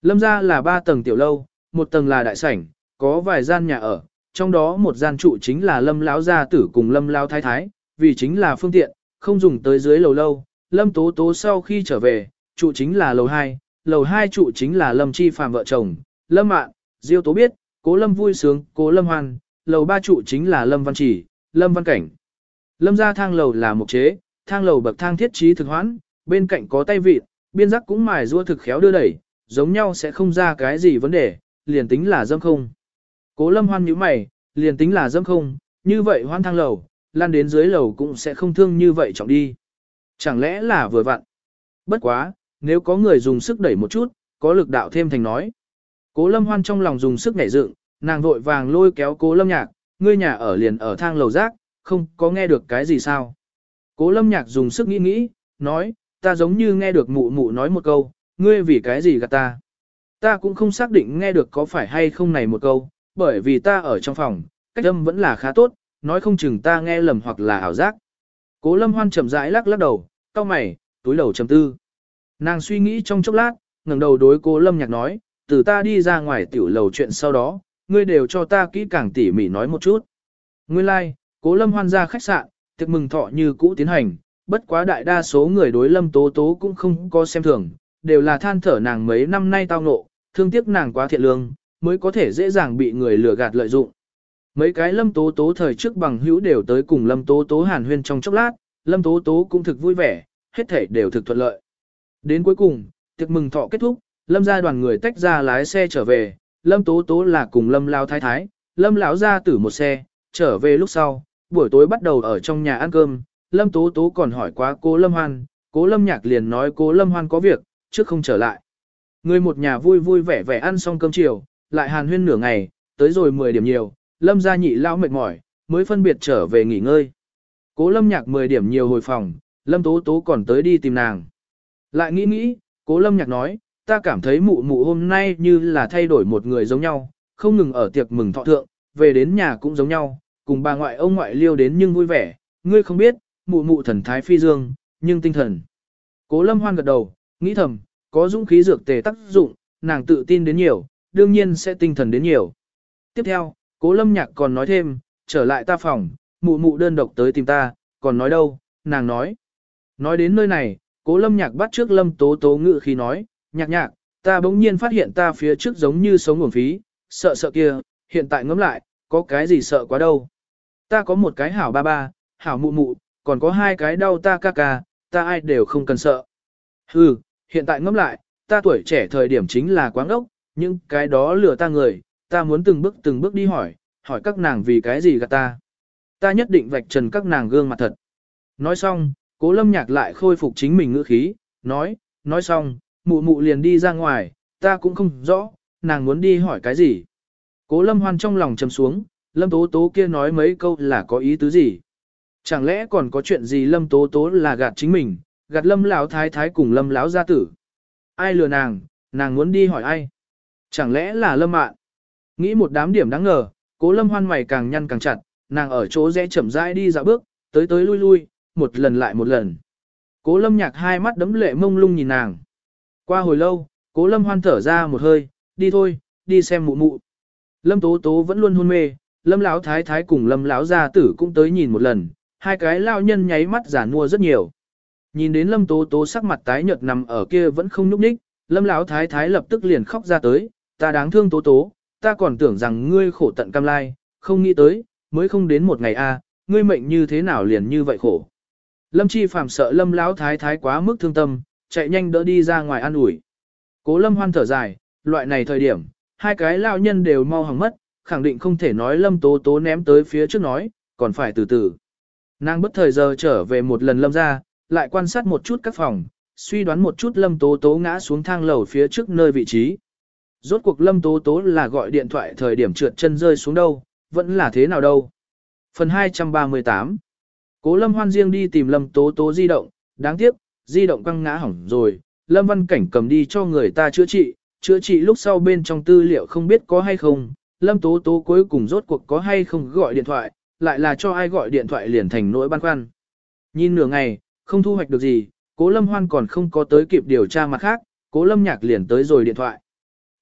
Lâm gia là ba tầng tiểu lâu, một tầng là đại sảnh, có vài gian nhà ở, trong đó một gian trụ chính là Lâm lão gia tử cùng Lâm lão thái thái, vì chính là phương tiện, không dùng tới dưới lầu lâu. Lâm Tố Tố sau khi trở về, trụ chính là lầu hai, lầu hai trụ chính là Lâm Chi Phàm vợ chồng, Lâm Mạn, Diêu Tố biết, Cố Lâm vui sướng, Cố Lâm hoan, lầu ba trụ chính là Lâm Văn Chỉ, Lâm Văn Cảnh. Lâm gia thang lầu là mục chế, thang lầu bậc thang thiết trí thực hoãn, bên cạnh có tay vịt, biên giác cũng mài rua thực khéo đưa đẩy, giống nhau sẽ không ra cái gì vấn đề, liền tính là dâm không. Cố Lâm hoan nhíu mày, liền tính là dâm không, như vậy hoan thang lầu, lan đến dưới lầu cũng sẽ không thương như vậy trọng đi. Chẳng lẽ là vừa vặn? Bất quá, nếu có người dùng sức đẩy một chút, có lực đạo thêm thành nói. Cố Lâm hoan trong lòng dùng sức nhảy dựng, nàng vội vàng lôi kéo Cố Lâm Nhạc, ngươi nhà ở liền ở thang lầu rác, không có nghe được cái gì sao? Cố Lâm Nhạc dùng sức nghĩ nghĩ, nói, ta giống như nghe được mụ mụ nói một câu, ngươi vì cái gì gạt ta? Ta cũng không xác định nghe được có phải hay không này một câu, bởi vì ta ở trong phòng, cách âm vẫn là khá tốt, nói không chừng ta nghe lầm hoặc là ảo giác. Cố Lâm Hoan chậm rãi lắc lắc đầu, cau mày, túi đầu trầm tư. Nàng suy nghĩ trong chốc lát, ngẩng đầu đối Cố Lâm Nhạc nói, từ ta đi ra ngoài tiểu lầu chuyện sau đó, ngươi đều cho ta kỹ càng tỉ mỉ nói một chút. Nguyên lai, like, Cố Lâm Hoan ra khách sạn, tiệc mừng thọ như cũ tiến hành, bất quá đại đa số người đối Lâm Tố Tố cũng không có xem thường, đều là than thở nàng mấy năm nay tao ngộ, thương tiếc nàng quá thiện lương, mới có thể dễ dàng bị người lừa gạt lợi dụng. Mấy cái Lâm Tố Tố thời trước bằng hữu đều tới cùng Lâm Tố Tố hàn huyên trong chốc lát, Lâm Tố Tố cũng thực vui vẻ, hết thảy đều thực thuận lợi. Đến cuối cùng, tiệc mừng thọ kết thúc, Lâm gia đoàn người tách ra lái xe trở về, Lâm Tố Tố là cùng Lâm Lão thái thái, Lâm lão gia tử một xe, trở về lúc sau, buổi tối bắt đầu ở trong nhà ăn cơm, Lâm Tố Tố còn hỏi quá Cố Lâm Hoan, Cố Lâm Nhạc liền nói Cố Lâm Hoan có việc, trước không trở lại. Người một nhà vui vui vẻ vẻ ăn xong cơm chiều, lại hàn huyên nửa ngày, tới rồi mười điểm nhiều, Lâm gia nhị lao mệt mỏi, mới phân biệt trở về nghỉ ngơi. Cố Lâm Nhạc mười điểm nhiều hồi phòng, Lâm Tố Tố còn tới đi tìm nàng. Lại nghĩ nghĩ, Cố Lâm Nhạc nói, ta cảm thấy mụ mụ hôm nay như là thay đổi một người giống nhau, không ngừng ở tiệc mừng thọ thượng, về đến nhà cũng giống nhau, cùng bà ngoại ông ngoại liêu đến nhưng vui vẻ, ngươi không biết, mụ mụ thần thái phi dương, nhưng tinh thần. Cố Lâm Hoan gật đầu, nghĩ thầm, có dũng khí dược tề tác dụng, nàng tự tin đến nhiều, đương nhiên sẽ tinh thần đến nhiều. Tiếp theo, Cố Lâm Nhạc còn nói thêm, trở lại ta phòng, mụ mụ đơn độc tới tìm ta, còn nói đâu, nàng nói. Nói đến nơi này, Cố Lâm Nhạc bắt trước Lâm Tố Tố ngự khi nói, nhạc nhạc, ta bỗng nhiên phát hiện ta phía trước giống như sống uổng phí, sợ sợ kia, hiện tại ngẫm lại, có cái gì sợ quá đâu. Ta có một cái hảo ba ba, hảo mụ mụ, còn có hai cái đau ta ca ca, ta ai đều không cần sợ. Hừ, hiện tại ngẫm lại, ta tuổi trẻ thời điểm chính là quáng ốc, những cái đó lừa ta người, ta muốn từng bước từng bước đi hỏi, hỏi các nàng vì cái gì gạt ta. Ta nhất định vạch trần các nàng gương mặt thật. Nói xong, Cố Lâm Nhạc lại khôi phục chính mình ngữ khí, nói, nói xong, mụ mụ liền đi ra ngoài, ta cũng không rõ, nàng muốn đi hỏi cái gì. Cố Lâm Hoan trong lòng trầm xuống, Lâm Tố Tố kia nói mấy câu là có ý tứ gì? Chẳng lẽ còn có chuyện gì Lâm Tố Tố là gạt chính mình, gạt Lâm lão thái thái cùng Lâm lão gia tử? Ai lừa nàng, nàng muốn đi hỏi ai? Chẳng lẽ là Lâm Mạn? Nghĩ một đám điểm đáng ngờ, Cố Lâm Hoan mày càng nhăn càng chặt, nàng ở chỗ rẽ chậm rãi đi dạo bước, tới tới lui lui, một lần lại một lần. Cố Lâm Nhạc hai mắt đấm lệ mông lung nhìn nàng. Qua hồi lâu, Cố Lâm Hoan thở ra một hơi, đi thôi, đi xem mụ mụ. Lâm Tố Tố vẫn luôn hôn mê, Lâm lão thái thái cùng Lâm lão gia tử cũng tới nhìn một lần, hai cái lao nhân nháy mắt giả mua rất nhiều. Nhìn đến Lâm Tố Tố sắc mặt tái nhợt nằm ở kia vẫn không nhúc nhích, Lâm lão thái thái lập tức liền khóc ra tới, ta đáng thương Tố Tố, ta còn tưởng rằng ngươi khổ tận cam lai, không nghĩ tới, mới không đến một ngày a, ngươi mệnh như thế nào liền như vậy khổ. Lâm Chi Phàm sợ Lâm lão thái thái quá mức thương tâm, chạy nhanh đỡ đi ra ngoài an ủi. Cố Lâm Hoan thở dài, loại này thời điểm, hai cái lao nhân đều mau hỏng mất, khẳng định không thể nói Lâm Tố Tố ném tới phía trước nói, còn phải từ từ. Nàng bất thời giờ trở về một lần Lâm ra, lại quan sát một chút các phòng, suy đoán một chút Lâm Tố Tố ngã xuống thang lầu phía trước nơi vị trí. Rốt cuộc Lâm Tố Tố là gọi điện thoại thời điểm trượt chân rơi xuống đâu, vẫn là thế nào đâu. Phần hai trăm ba mươi tám. Cố Lâm Hoan riêng đi tìm Lâm Tố Tố di động, đáng tiếc, di động quăng ngã hỏng rồi, Lâm Văn Cảnh cầm đi cho người ta chữa trị, chữa trị lúc sau bên trong tư liệu không biết có hay không, Lâm Tố Tố cuối cùng rốt cuộc có hay không gọi điện thoại, lại là cho ai gọi điện thoại liền thành nỗi băn khoăn. Nhìn nửa ngày, không thu hoạch được gì, Cố Lâm Hoan còn không có tới kịp điều tra mặt khác, Cố Lâm Nhạc liền tới rồi điện thoại.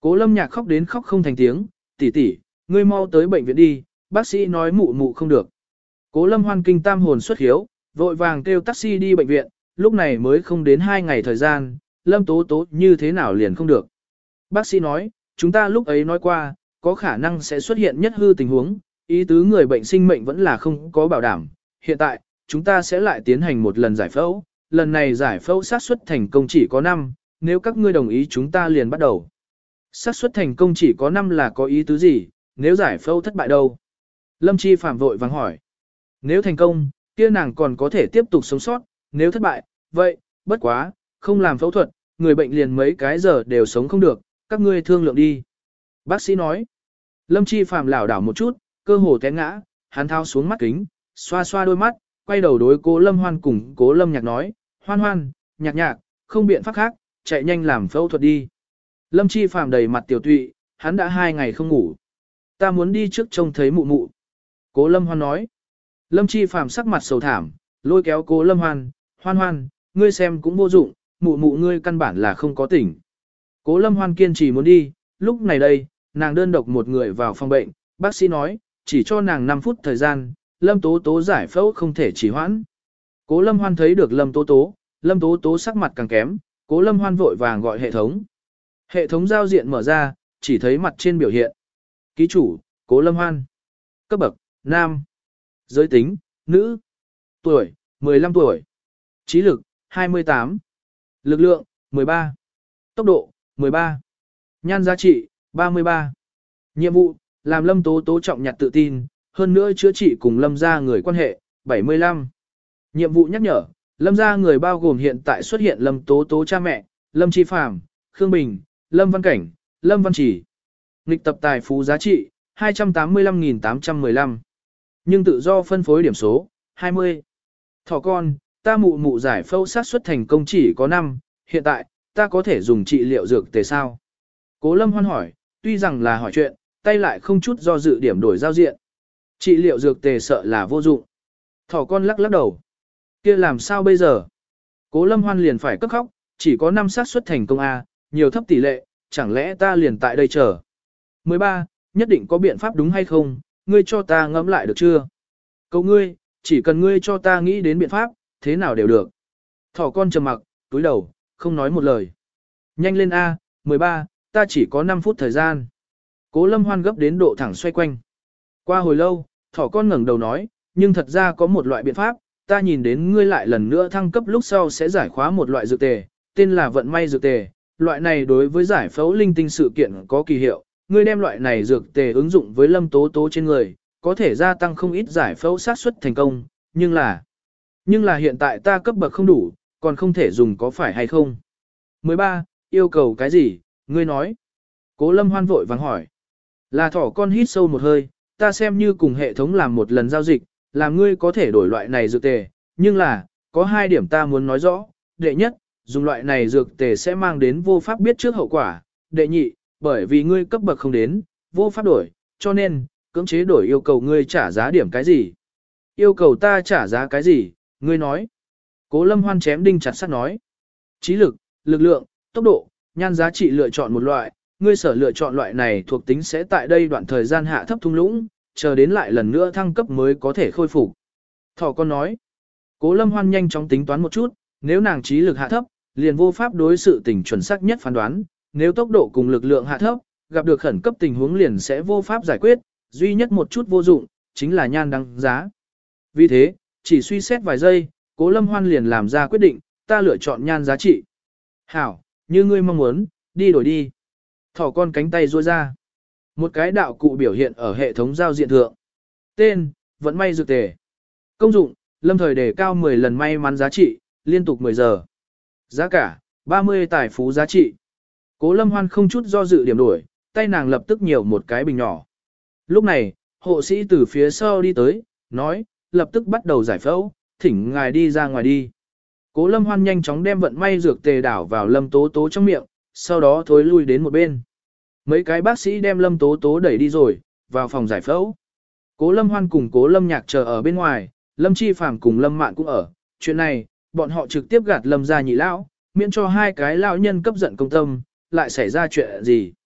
Cố Lâm Nhạc khóc đến khóc không thành tiếng, tỷ tỷ, ngươi mau tới bệnh viện đi, bác sĩ nói mụ mụ không được. Cố Lâm Hoan kinh tam hồn xuất hiếu, vội vàng kêu taxi đi bệnh viện, lúc này mới không đến hai ngày thời gian, Lâm Tố Tố như thế nào liền không được. Bác sĩ nói, chúng ta lúc ấy nói qua, có khả năng sẽ xuất hiện nhất hư tình huống, ý tứ người bệnh sinh mệnh vẫn là không có bảo đảm. Hiện tại, chúng ta sẽ lại tiến hành một lần giải phẫu, lần này giải phẫu xác suất thành công chỉ có năm, nếu các ngươi đồng ý chúng ta liền bắt đầu. Xác suất thành công chỉ có năm là có ý tứ gì, nếu giải phẫu thất bại đâu? Lâm Chi Phạm vội vàng hỏi. Nếu thành công, kia nàng còn có thể tiếp tục sống sót, nếu thất bại, vậy, bất quá, không làm phẫu thuật, người bệnh liền mấy cái giờ đều sống không được, các ngươi thương lượng đi. Bác sĩ nói. Lâm Chi Phạm lảo đảo một chút, cơ hồ té ngã, hắn thao xuống mắt kính, xoa xoa đôi mắt, quay đầu đối Cố Lâm Hoan cùng Cố Lâm Nhạc nói, Hoan Hoan, Nhạc Nhạc, không biện pháp khác, chạy nhanh làm phẫu thuật đi. Lâm Chi Phạm đầy mặt tiểu tụy, hắn đã hai ngày không ngủ. Ta muốn đi trước trông thấy mụ mụ. Cố Lâm Hoan nói. Lâm Chi Phạm sắc mặt sầu thảm, lôi kéo Cố Lâm Hoan, Hoan Hoan, ngươi xem cũng vô dụng, mụ mụ ngươi căn bản là không có tỉnh. Cố Lâm Hoan kiên trì muốn đi, lúc này đây, nàng đơn độc một người vào phòng bệnh, bác sĩ nói, chỉ cho nàng năm phút thời gian, Lâm Tố Tố giải phẫu không thể trì hoãn. Cố Lâm Hoan thấy được Lâm Tố Tố, Lâm Tố Tố sắc mặt càng kém, Cố Lâm Hoan vội vàng gọi hệ thống. Hệ thống giao diện mở ra, chỉ thấy mặt trên biểu hiện. Ký chủ, Cố Lâm Hoan. Cấp bậc, nam. Giới tính, nữ. Tuổi, mười lăm tuổi. Trí lực, hai mươi tám. Lực lượng, mười ba. Tốc độ, mười ba. Nhan giá trị, ba mươi ba. Nhiệm vụ, làm Lâm Tố Tố trọng nhặt tự tin, hơn nữa chữa trị cùng Lâm gia người quan hệ, bảy mươi lăm. Nhiệm vụ nhắc nhở, Lâm gia người bao gồm hiện tại xuất hiện Lâm Tố Tố cha mẹ, Lâm Chi Phàm, Khương Bình, Lâm Văn Cảnh, Lâm Văn Chỉ. Nghịch tập tài phú giá trị, hai trăm tám mươi lăm nghìn tám trăm mười lăm. Nhưng tự do phân phối điểm số, hai mươi. Thỏ con, ta mụ mụ giải phẫu sát suất thành công chỉ có năm, hiện tại, ta có thể dùng trị liệu dược tề sao? Cố Lâm Hoan hỏi, tuy rằng là hỏi chuyện, tay lại không chút do dự điểm đổi giao diện. Trị liệu dược tề sợ là vô dụng. Thỏ con lắc lắc đầu. Kia làm sao bây giờ? Cố Lâm Hoan liền phải cấp khóc, chỉ có năm xác suất thành công A, nhiều thấp tỷ lệ, chẳng lẽ ta liền tại đây chờ. mười ba, nhất định có biện pháp đúng hay không, ngươi cho ta ngẫm lại được chưa? Cầu ngươi, chỉ cần ngươi cho ta nghĩ đến biện pháp, thế nào đều được. Thỏ con trầm mặc, túi đầu, không nói một lời. Nhanh lên A, mười ba, ta chỉ có năm phút thời gian. Cố Lâm Hoan gấp đến độ thẳng xoay quanh. Qua hồi lâu, thỏ con ngẩng đầu nói, nhưng thật ra có một loại biện pháp, ta nhìn đến ngươi lại lần nữa thăng cấp lúc sau sẽ giải khóa một loại dược tề, tên là vận may dược tề. Loại này đối với giải phẫu linh tinh sự kiện có kỳ hiệu, ngươi đem loại này dược tề ứng dụng với Lâm Tố Tố trên người, có thể gia tăng không ít giải phẫu xác suất thành công, nhưng là nhưng là hiện tại ta cấp bậc không đủ, còn không thể dùng có phải hay không? mười ba, yêu cầu cái gì, ngươi nói. Cố Lâm Hoan vội vàng hỏi. Là thỏ con hít sâu một hơi, ta xem như cùng hệ thống làm một lần giao dịch, làm ngươi có thể đổi loại này dược tề, nhưng là, có hai điểm ta muốn nói rõ. Đệ nhất, dùng loại này dược tề sẽ mang đến vô pháp biết trước hậu quả. Đệ nhị, bởi vì ngươi cấp bậc không đến, vô pháp đổi, cho nên, cưỡng chế đổi yêu cầu ngươi trả giá điểm cái gì. Yêu cầu ta trả giá cái gì, ngươi nói. Cố Lâm Hoan chém đinh chặt sắt nói. Trí lực, lực lượng, tốc độ, nhan giá trị lựa chọn một loại, ngươi sở lựa chọn loại này thuộc tính sẽ tại đây đoạn thời gian hạ thấp thung lũng, chờ đến lại lần nữa thăng cấp mới có thể khôi phục. Thỏ con nói. Cố Lâm Hoan nhanh chóng tính toán một chút, nếu nàng trí lực hạ thấp, liền vô pháp đối sự tình chuẩn xác nhất phán đoán, nếu tốc độ cùng lực lượng hạ thấp, gặp được khẩn cấp tình huống liền sẽ vô pháp giải quyết, duy nhất một chút vô dụng, chính là nhan đáng giá. Vì thế, chỉ suy xét vài giây, Cố Lâm Hoan liền làm ra quyết định, ta lựa chọn nhan giá trị. Hảo, như ngươi mong muốn, đi đổi đi. Thỏ con cánh tay duỗi ra. Một cái đạo cụ biểu hiện ở hệ thống giao diện thượng. Tên, vận may dược tề. Công dụng, lâm thời đề cao mười lần may mắn giá trị, liên tục mười giờ. Giá cả, ba mươi tài phú giá trị. Cố Lâm Hoan không chút do dự điểm đổi, tay nàng lập tức nhiều một cái bình nhỏ. Lúc này, hộ sĩ từ phía sau đi tới, nói, lập tức bắt đầu giải phẫu, thỉnh ngài đi ra ngoài đi. Cố Lâm Hoan nhanh chóng đem vận may dược tề đảo vào Lâm Tố Tố trong miệng, sau đó thối lui đến một bên. Mấy cái bác sĩ đem Lâm Tố Tố đẩy đi rồi, vào phòng giải phẫu. Cố Lâm Hoan cùng Cố Lâm Nhạc chờ ở bên ngoài, Lâm Chi Phàm cùng Lâm Mạn cũng ở. Chuyện này, bọn họ trực tiếp gạt Lâm gia nhị lão, miễn cho hai cái lão nhân cấp giận công tâm, lại xảy ra chuyện gì.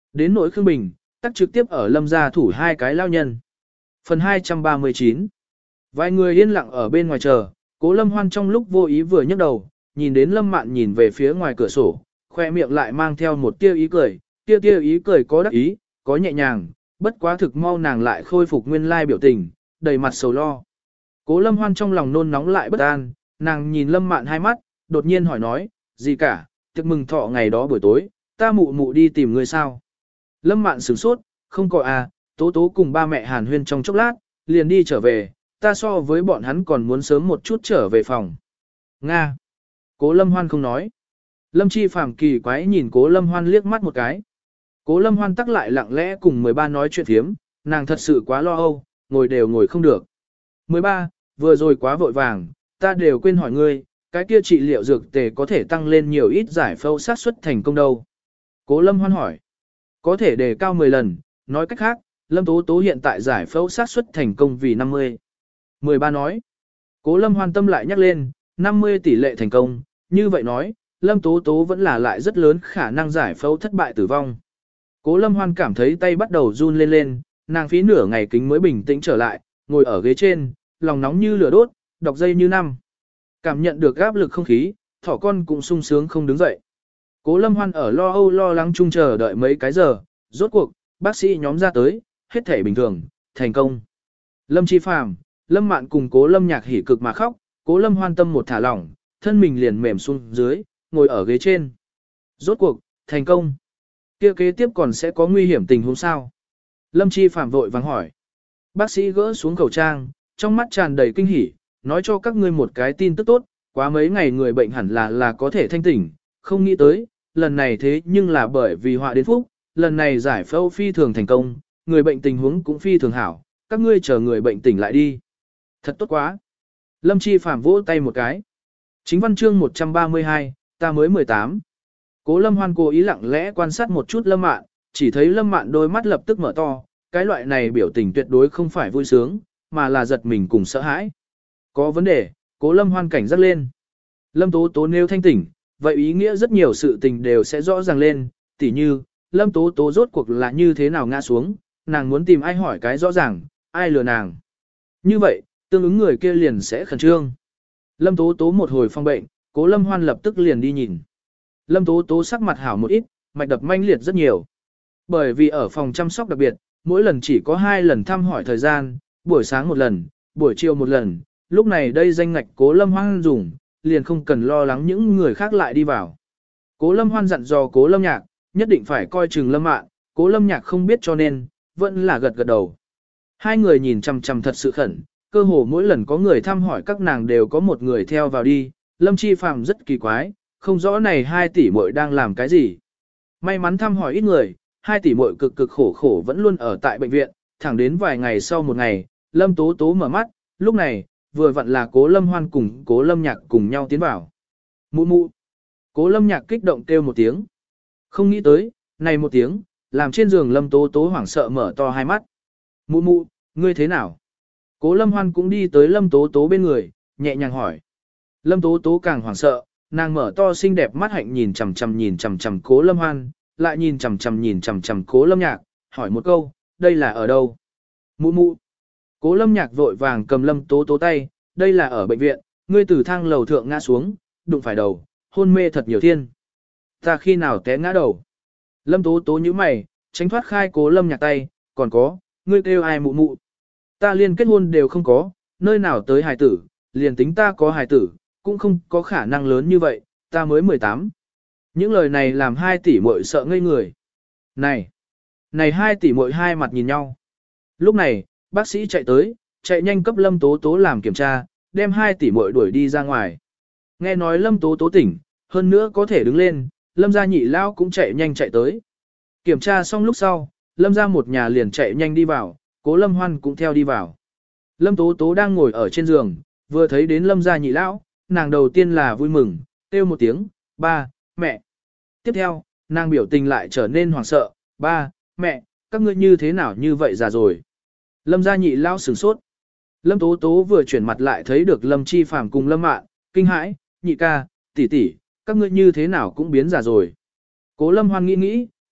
Đến nỗi Khương Bình, tắc trực tiếp ở lâm gia thủ hai cái lao nhân. Phần hai trăm ba mươi chín. Vài người yên lặng ở bên ngoài chờ, Cố Lâm Hoan trong lúc vô ý vừa nhấc đầu, nhìn đến Lâm Mạn nhìn về phía ngoài cửa sổ, khoe miệng lại mang theo một tia ý cười, tia tia ý cười có đắc ý, có nhẹ nhàng, bất quá thực mau nàng lại khôi phục nguyên lai biểu tình, đầy mặt sầu lo. Cố Lâm Hoan trong lòng nôn nóng lại bất an, nàng nhìn Lâm Mạn hai mắt, đột nhiên hỏi nói, gì cả, tiệc mừng thọ ngày đó buổi tối, ta mụ mụ đi tìm người sao? Lâm Mạn sửng sốt, không có à, Tố Tố cùng ba mẹ Hàn Huyên trong chốc lát, liền đi trở về, ta so với bọn hắn còn muốn sớm một chút trở về phòng. Nga. Cố Lâm Hoan không nói. Lâm Chi Phàm kỳ quái nhìn Cố Lâm Hoan liếc mắt một cái. Cố Lâm Hoan tắc lại lặng lẽ cùng mười ba nói chuyện thiếm, nàng thật sự quá lo âu, ngồi đều ngồi không được. mười ba, vừa rồi quá vội vàng, ta đều quên hỏi ngươi, cái kia trị liệu dược tề có thể tăng lên nhiều ít giải phẫu sát suất thành công đâu. Cố Lâm Hoan hỏi. Có thể đề cao mười lần, nói cách khác, Lâm Tố Tố hiện tại giải phẫu sát suất thành công vì năm mươi. mười ba nói. Cố Lâm Hoan tâm lại nhắc lên, năm mươi tỷ lệ thành công, như vậy nói, Lâm Tố Tố vẫn là lại rất lớn khả năng giải phẫu thất bại tử vong. Cố Lâm Hoan cảm thấy tay bắt đầu run lên lên, nàng phí nửa ngày kính mới bình tĩnh trở lại, ngồi ở ghế trên, lòng nóng như lửa đốt, đọc dây như năm. Cảm nhận được áp lực không khí, thỏ con cũng sung sướng không đứng dậy. Cố Lâm Hoan ở lo âu lo lắng chung chờ đợi mấy cái giờ, rốt cuộc, bác sĩ nhóm ra tới, hết thể bình thường, thành công. Lâm Chi Phàm, Lâm Mạn cùng Cố Lâm Nhạc hỉ cực mà khóc, Cố Lâm Hoan tâm một thả lỏng, thân mình liền mềm xuống dưới, ngồi ở ghế trên. Rốt cuộc, thành công. Kia kế tiếp còn sẽ có nguy hiểm tình huống sao? Lâm Chi Phàm vội vàng hỏi. Bác sĩ gỡ xuống khẩu trang, trong mắt tràn đầy kinh hỉ, nói cho các ngươi một cái tin tức tốt, quá mấy ngày người bệnh hẳn là là có thể thanh tỉnh, không nghĩ tới, lần này thế nhưng là bởi vì họa đến phúc, lần này giải phẫu phi thường thành công, người bệnh tình huống cũng phi thường hảo, các ngươi chờ người bệnh tỉnh lại đi. Thật tốt quá. Lâm Chi Phàm vỗ tay một cái. Chính văn chương một trăm ba mươi hai, ta mới mười tám. Cố Lâm Hoan cố ý lặng lẽ quan sát một chút Lâm Mạn, chỉ thấy Lâm Mạn đôi mắt lập tức mở to, cái loại này biểu tình tuyệt đối không phải vui sướng, mà là giật mình cùng sợ hãi. Có vấn đề, Cố Lâm Hoan cảnh giác lên. Lâm Tố Tố nêu thanh tỉnh, vậy ý nghĩa rất nhiều sự tình đều sẽ rõ ràng lên, tỉ như, Lâm Tố Tố rốt cuộc là như thế nào ngã xuống, nàng muốn tìm ai hỏi cái rõ ràng, ai lừa nàng. Như vậy, tương ứng người kia liền sẽ khẩn trương. Lâm Tố Tố một hồi phong bệnh, Cố Lâm Hoan lập tức liền đi nhìn. Lâm Tố Tố sắc mặt hảo một ít, mạch đập manh liệt rất nhiều. Bởi vì ở phòng chăm sóc đặc biệt, mỗi lần chỉ có hai lần thăm hỏi thời gian, buổi sáng một lần, buổi chiều một lần, lúc này đây danh ngạch Cố Lâm Hoan dùng, liền không cần lo lắng những người khác lại đi vào. Cố Lâm Hoan dặn dò Cố Lâm Nhạc, nhất định phải coi chừng Lâm Mạn, Cố Lâm Nhạc không biết cho nên, vẫn là gật gật đầu. Hai người nhìn chằm chằm thật sự khẩn, cơ hồ mỗi lần có người thăm hỏi các nàng đều có một người theo vào đi, Lâm Chi Phàm rất kỳ quái, không rõ này hai tỷ muội đang làm cái gì. May mắn thăm hỏi ít người, hai tỷ muội cực cực khổ khổ vẫn luôn ở tại bệnh viện, thẳng đến vài ngày sau một ngày, Lâm Tố Tố mở mắt, lúc này, vừa vặn là Cố Lâm Hoan cùng Cố Lâm Nhạc cùng nhau tiến vào. Mụ mụ. Cố Lâm Nhạc kích động kêu một tiếng. Không nghĩ tới, này một tiếng, làm trên giường Lâm Tố Tố hoảng sợ mở to hai mắt. Mụ mụ, ngươi thế nào? Cố Lâm Hoan cũng đi tới Lâm Tố Tố bên người, nhẹ nhàng hỏi. Lâm Tố Tố càng hoảng sợ, nàng mở to xinh đẹp mắt hạnh nhìn chằm chằm nhìn chằm chằm Cố Lâm Hoan, lại nhìn chằm chằm nhìn chằm chằm Cố Lâm Nhạc, hỏi một câu, đây là ở đâu? Mụ mụ. Cố Lâm Nhạc vội vàng cầm Lâm Tố Tố tay, đây là ở bệnh viện, ngươi từ thang lầu thượng ngã xuống, đụng phải đầu, hôn mê thật nhiều thiên. Ta khi nào té ngã đầu? Lâm Tố Tố nhíu mày, tránh thoát khai Cố Lâm Nhạc tay, còn có, ngươi kêu ai mụ mụ? Ta liền kết hôn đều không có, nơi nào tới hài tử, liền tính ta có hài tử, cũng không có khả năng lớn như vậy, ta mới mười tám. Những lời này làm hai tỷ muội sợ ngây người. Này, này hai tỷ muội hai mặt nhìn nhau. Lúc này, bác sĩ chạy tới, chạy nhanh cấp Lâm Tố Tố làm kiểm tra, đem hai tỷ muội đuổi đi ra ngoài. Nghe nói Lâm Tố Tố tỉnh, hơn nữa có thể đứng lên, Lâm gia nhị lao cũng chạy nhanh chạy tới. Kiểm tra xong lúc sau, Lâm gia một nhà liền chạy nhanh đi vào, Cố Lâm Hoan cũng theo đi vào. Lâm Tố Tố đang ngồi ở trên giường, vừa thấy đến Lâm gia nhị lão, nàng đầu tiên là vui mừng, kêu một tiếng, ba, mẹ. Tiếp theo, nàng biểu tình lại trở nên hoảng sợ, ba, mẹ, các ngươi như thế nào như vậy già rồi. Lâm gia nhị lão sửng sốt. Lâm Tố Tố vừa chuyển mặt lại thấy được Lâm Chi Phàm cùng Lâm Mạn, kinh hãi, nhị ca, tỷ tỷ, các ngươi như thế nào cũng biến già rồi. Cố Lâm Hoan nghĩ nghĩ,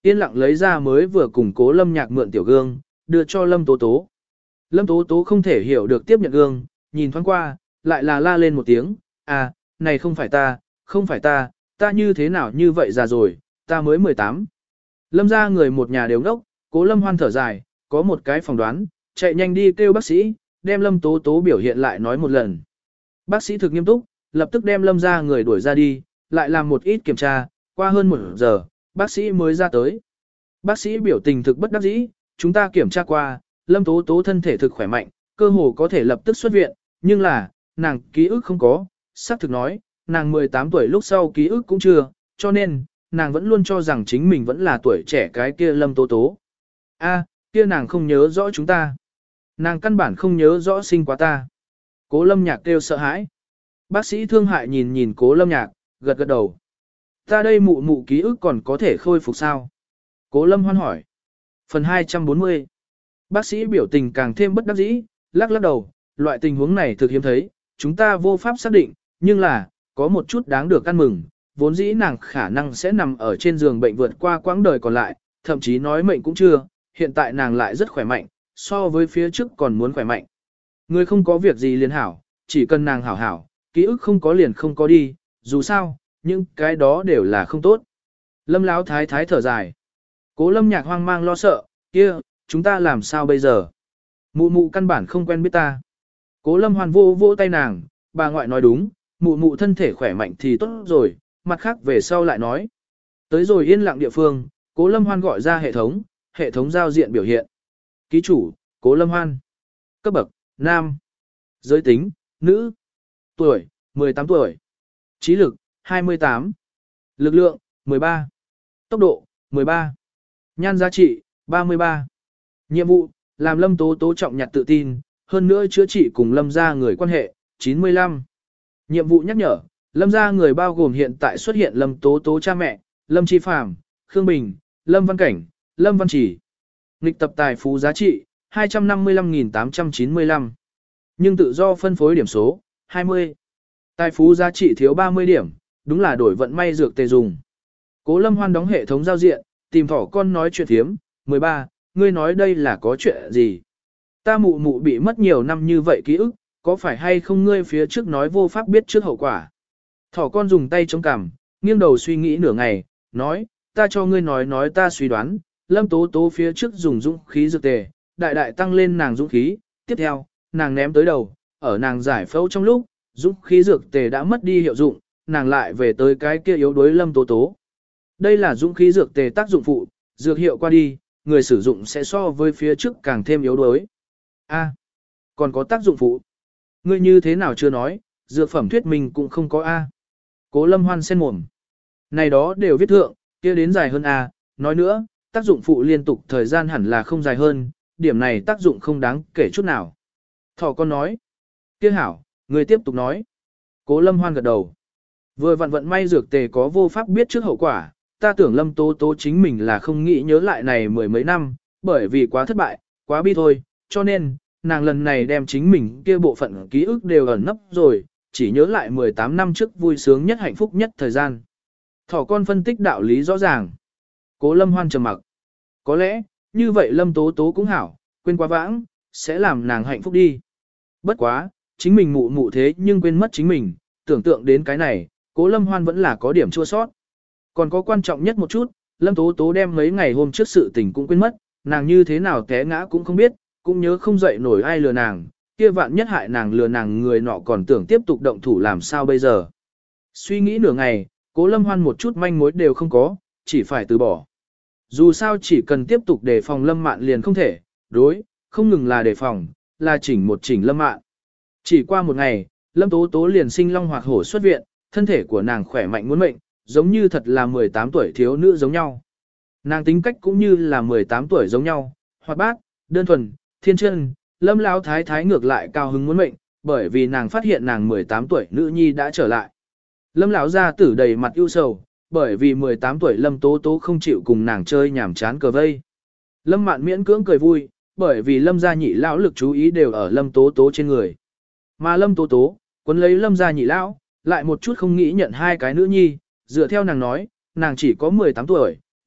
yên lặng lấy ra mới vừa cùng Cố Lâm Nhạc mượn tiểu gương, đưa cho Lâm Tố Tố. Lâm Tố Tố không thể hiểu được tiếp nhận gương, nhìn thoáng qua, lại là la lên một tiếng, à, này không phải ta, không phải ta, ta như thế nào như vậy già rồi, ta mới mười tám. Lâm ra người một nhà đều ngốc, Cố Lâm Hoan thở dài, có một cái phỏng đoán, chạy nhanh đi kêu bác sĩ, đem Lâm Tố Tố biểu hiện lại nói một lần. Bác sĩ thực nghiêm túc, lập tức đem Lâm ra người đuổi ra đi, lại làm một ít kiểm tra, qua hơn một giờ, bác sĩ mới ra tới. Bác sĩ biểu tình thực bất đắc dĩ, chúng ta kiểm tra qua, Lâm Tố Tố thân thể thực khỏe mạnh, cơ hồ có thể lập tức xuất viện, nhưng là, nàng ký ức không có, xác thực nói, nàng mười tám tuổi lúc sau ký ức cũng chưa, cho nên, nàng vẫn luôn cho rằng chính mình vẫn là tuổi trẻ cái kia Lâm Tố Tố. A, kia nàng không nhớ rõ chúng ta. Nàng căn bản không nhớ rõ sinh quá ta. Cố Lâm Nhạc kêu sợ hãi. Bác sĩ thương hại nhìn nhìn Cố Lâm Nhạc, gật gật đầu. Ta đây mụ mụ ký ức còn có thể khôi phục sao? Cố Lâm Hoan hỏi. Phần hai trăm bốn mươi. Bác sĩ biểu tình càng thêm bất đắc dĩ, lắc lắc đầu, loại tình huống này thực hiếm thấy, chúng ta vô pháp xác định, nhưng là, có một chút đáng được ăn mừng, vốn dĩ nàng khả năng sẽ nằm ở trên giường bệnh vượt qua quãng đời còn lại, thậm chí nói mệnh cũng chưa, hiện tại nàng lại rất khỏe mạnh, so với phía trước còn muốn khỏe mạnh. Người không có việc gì liền hảo, chỉ cần nàng hảo hảo, ký ức không có liền không có đi, dù sao, những cái đó đều là không tốt. Lâm Lão thái thái thở dài. Cố Lâm Nhạc hoang mang lo sợ, kia, chúng ta làm sao bây giờ? Mụ mụ căn bản không quen biết ta. Cố Lâm Hoan vô vô tay nàng, bà ngoại nói đúng, mụ mụ thân thể khỏe mạnh thì tốt rồi, mặt khác về sau lại nói. Tới rồi yên lặng địa phương, Cố Lâm Hoan gọi ra hệ thống, hệ thống giao diện biểu hiện. Ký chủ, Cố Lâm Hoan. Cấp bậc, nam. Giới tính, nữ. Tuổi, mười tám tuổi. Trí lực, hai mươi tám. Lực lượng, mười ba. Tốc độ, mười ba. Nhan giá trị, ba mươi ba. Nhiệm vụ, làm Lâm Tố Tố trọng nhặt tự tin, hơn nữa chữa trị cùng Lâm gia người quan hệ, chín mươi lăm. Nhiệm vụ nhắc nhở, Lâm gia người bao gồm hiện tại xuất hiện Lâm Tố Tố cha mẹ, Lâm Chi Phàm, Khương Bình, Lâm Văn Cảnh, Lâm Văn Chỉ. Nghịch tập tài phú giá trị, hai trăm năm mươi lăm nghìn tám trăm chín mươi lăm. Nhưng tự do phân phối điểm số, hai mươi. Tài phú giá trị thiếu ba mươi điểm, đúng là đổi vận may dược tề dùng. Cố Lâm Hoan đóng hệ thống giao diện, tìm thỏ con nói chuyện thiếm, mười ba, ngươi nói đây là có chuyện gì? Ta mụ mụ bị mất nhiều năm như vậy ký ức, có phải hay không ngươi phía trước nói vô pháp biết trước hậu quả? Thỏ con dùng tay chống cằm, nghiêng đầu suy nghĩ nửa ngày, nói, ta cho ngươi nói nói ta suy đoán, Lâm Tố Tố phía trước dùng dũng khí dược tề, đại đại tăng lên nàng dũng khí, tiếp theo, nàng ném tới đầu, ở nàng giải phẫu trong lúc, dũng khí dược tề đã mất đi hiệu dụng, nàng lại về tới cái kia yếu đuối Lâm Tố Tố. Đây là dũng khí dược tề tác dụng phụ, dược hiệu qua đi, người sử dụng sẽ so với phía trước càng thêm yếu đuối. A, còn có tác dụng phụ. Ngươi như thế nào chưa nói, dược phẩm thuyết minh cũng không có A. Cố Lâm Hoan sen mồm. Này đó đều viết thượng, kia đến dài hơn A, nói nữa, tác dụng phụ liên tục thời gian hẳn là không dài hơn, điểm này tác dụng không đáng kể chút nào. Thỏ con nói. Kia hảo, người tiếp tục nói. Cố Lâm Hoan gật đầu. Vừa vặn vận may dược tề có vô pháp biết trước hậu quả, ta tưởng Lâm Tố Tố chính mình là không nghĩ nhớ lại này mười mấy năm, bởi vì quá thất bại, quá bi thôi, cho nên, nàng lần này đem chính mình kia bộ phận ký ức đều ẩn nấp rồi, chỉ nhớ lại mười tám năm trước vui sướng nhất hạnh phúc nhất thời gian. Thỏ con phân tích đạo lý rõ ràng. Cố Lâm Hoan trầm mặc. Có lẽ, như vậy Lâm Tố Tố cũng hảo, quên quá vãng, sẽ làm nàng hạnh phúc đi. Bất quá, chính mình mụ mụ thế nhưng quên mất chính mình, tưởng tượng đến cái này, Cố Lâm Hoan vẫn là có điểm chua sót. Còn có quan trọng nhất một chút, Lâm Tố Tố đem mấy ngày hôm trước sự tình cũng quên mất, nàng như thế nào té ngã cũng không biết, cũng nhớ không dậy nổi ai lừa nàng, kia vạn nhất hại nàng lừa nàng người nọ còn tưởng tiếp tục động thủ làm sao bây giờ. Suy nghĩ nửa ngày, Cố Lâm Hoan một chút manh mối đều không có, chỉ phải từ bỏ. Dù sao chỉ cần tiếp tục đề phòng Lâm Mạn liền không thể, đối, không ngừng là đề phòng, là chỉnh một chỉnh Lâm Mạn. Chỉ qua một ngày, Lâm Tố Tố liền sinh long hoạt hổ xuất viện, thân thể của nàng khỏe mạnh muốn mệnh, giống như thật là mười tám tuổi thiếu nữ giống nhau. Nàng tính cách cũng như là mười tám tuổi giống nhau, hoạt bát, đơn thuần, thiên chân, Lâm Lão thái thái ngược lại cao hứng muốn mệnh, bởi vì nàng phát hiện nàng mười tám tuổi nữ nhi đã trở lại. Lâm lão gia tử đầy mặt ưu sầu, bởi vì mười tám tuổi Lâm Tố Tố không chịu cùng nàng chơi nhảm chán cờ vây. Lâm Mạn miễn cưỡng cười vui, bởi vì Lâm gia nhị lão lực chú ý đều ở Lâm Tố Tố trên người. Mà Lâm Tố Tố, quấn lấy Lâm gia nhị lão, lại một chút không nghĩ nhận hai cái nữ nhi, dựa theo nàng nói, nàng chỉ có mười tám tuổi,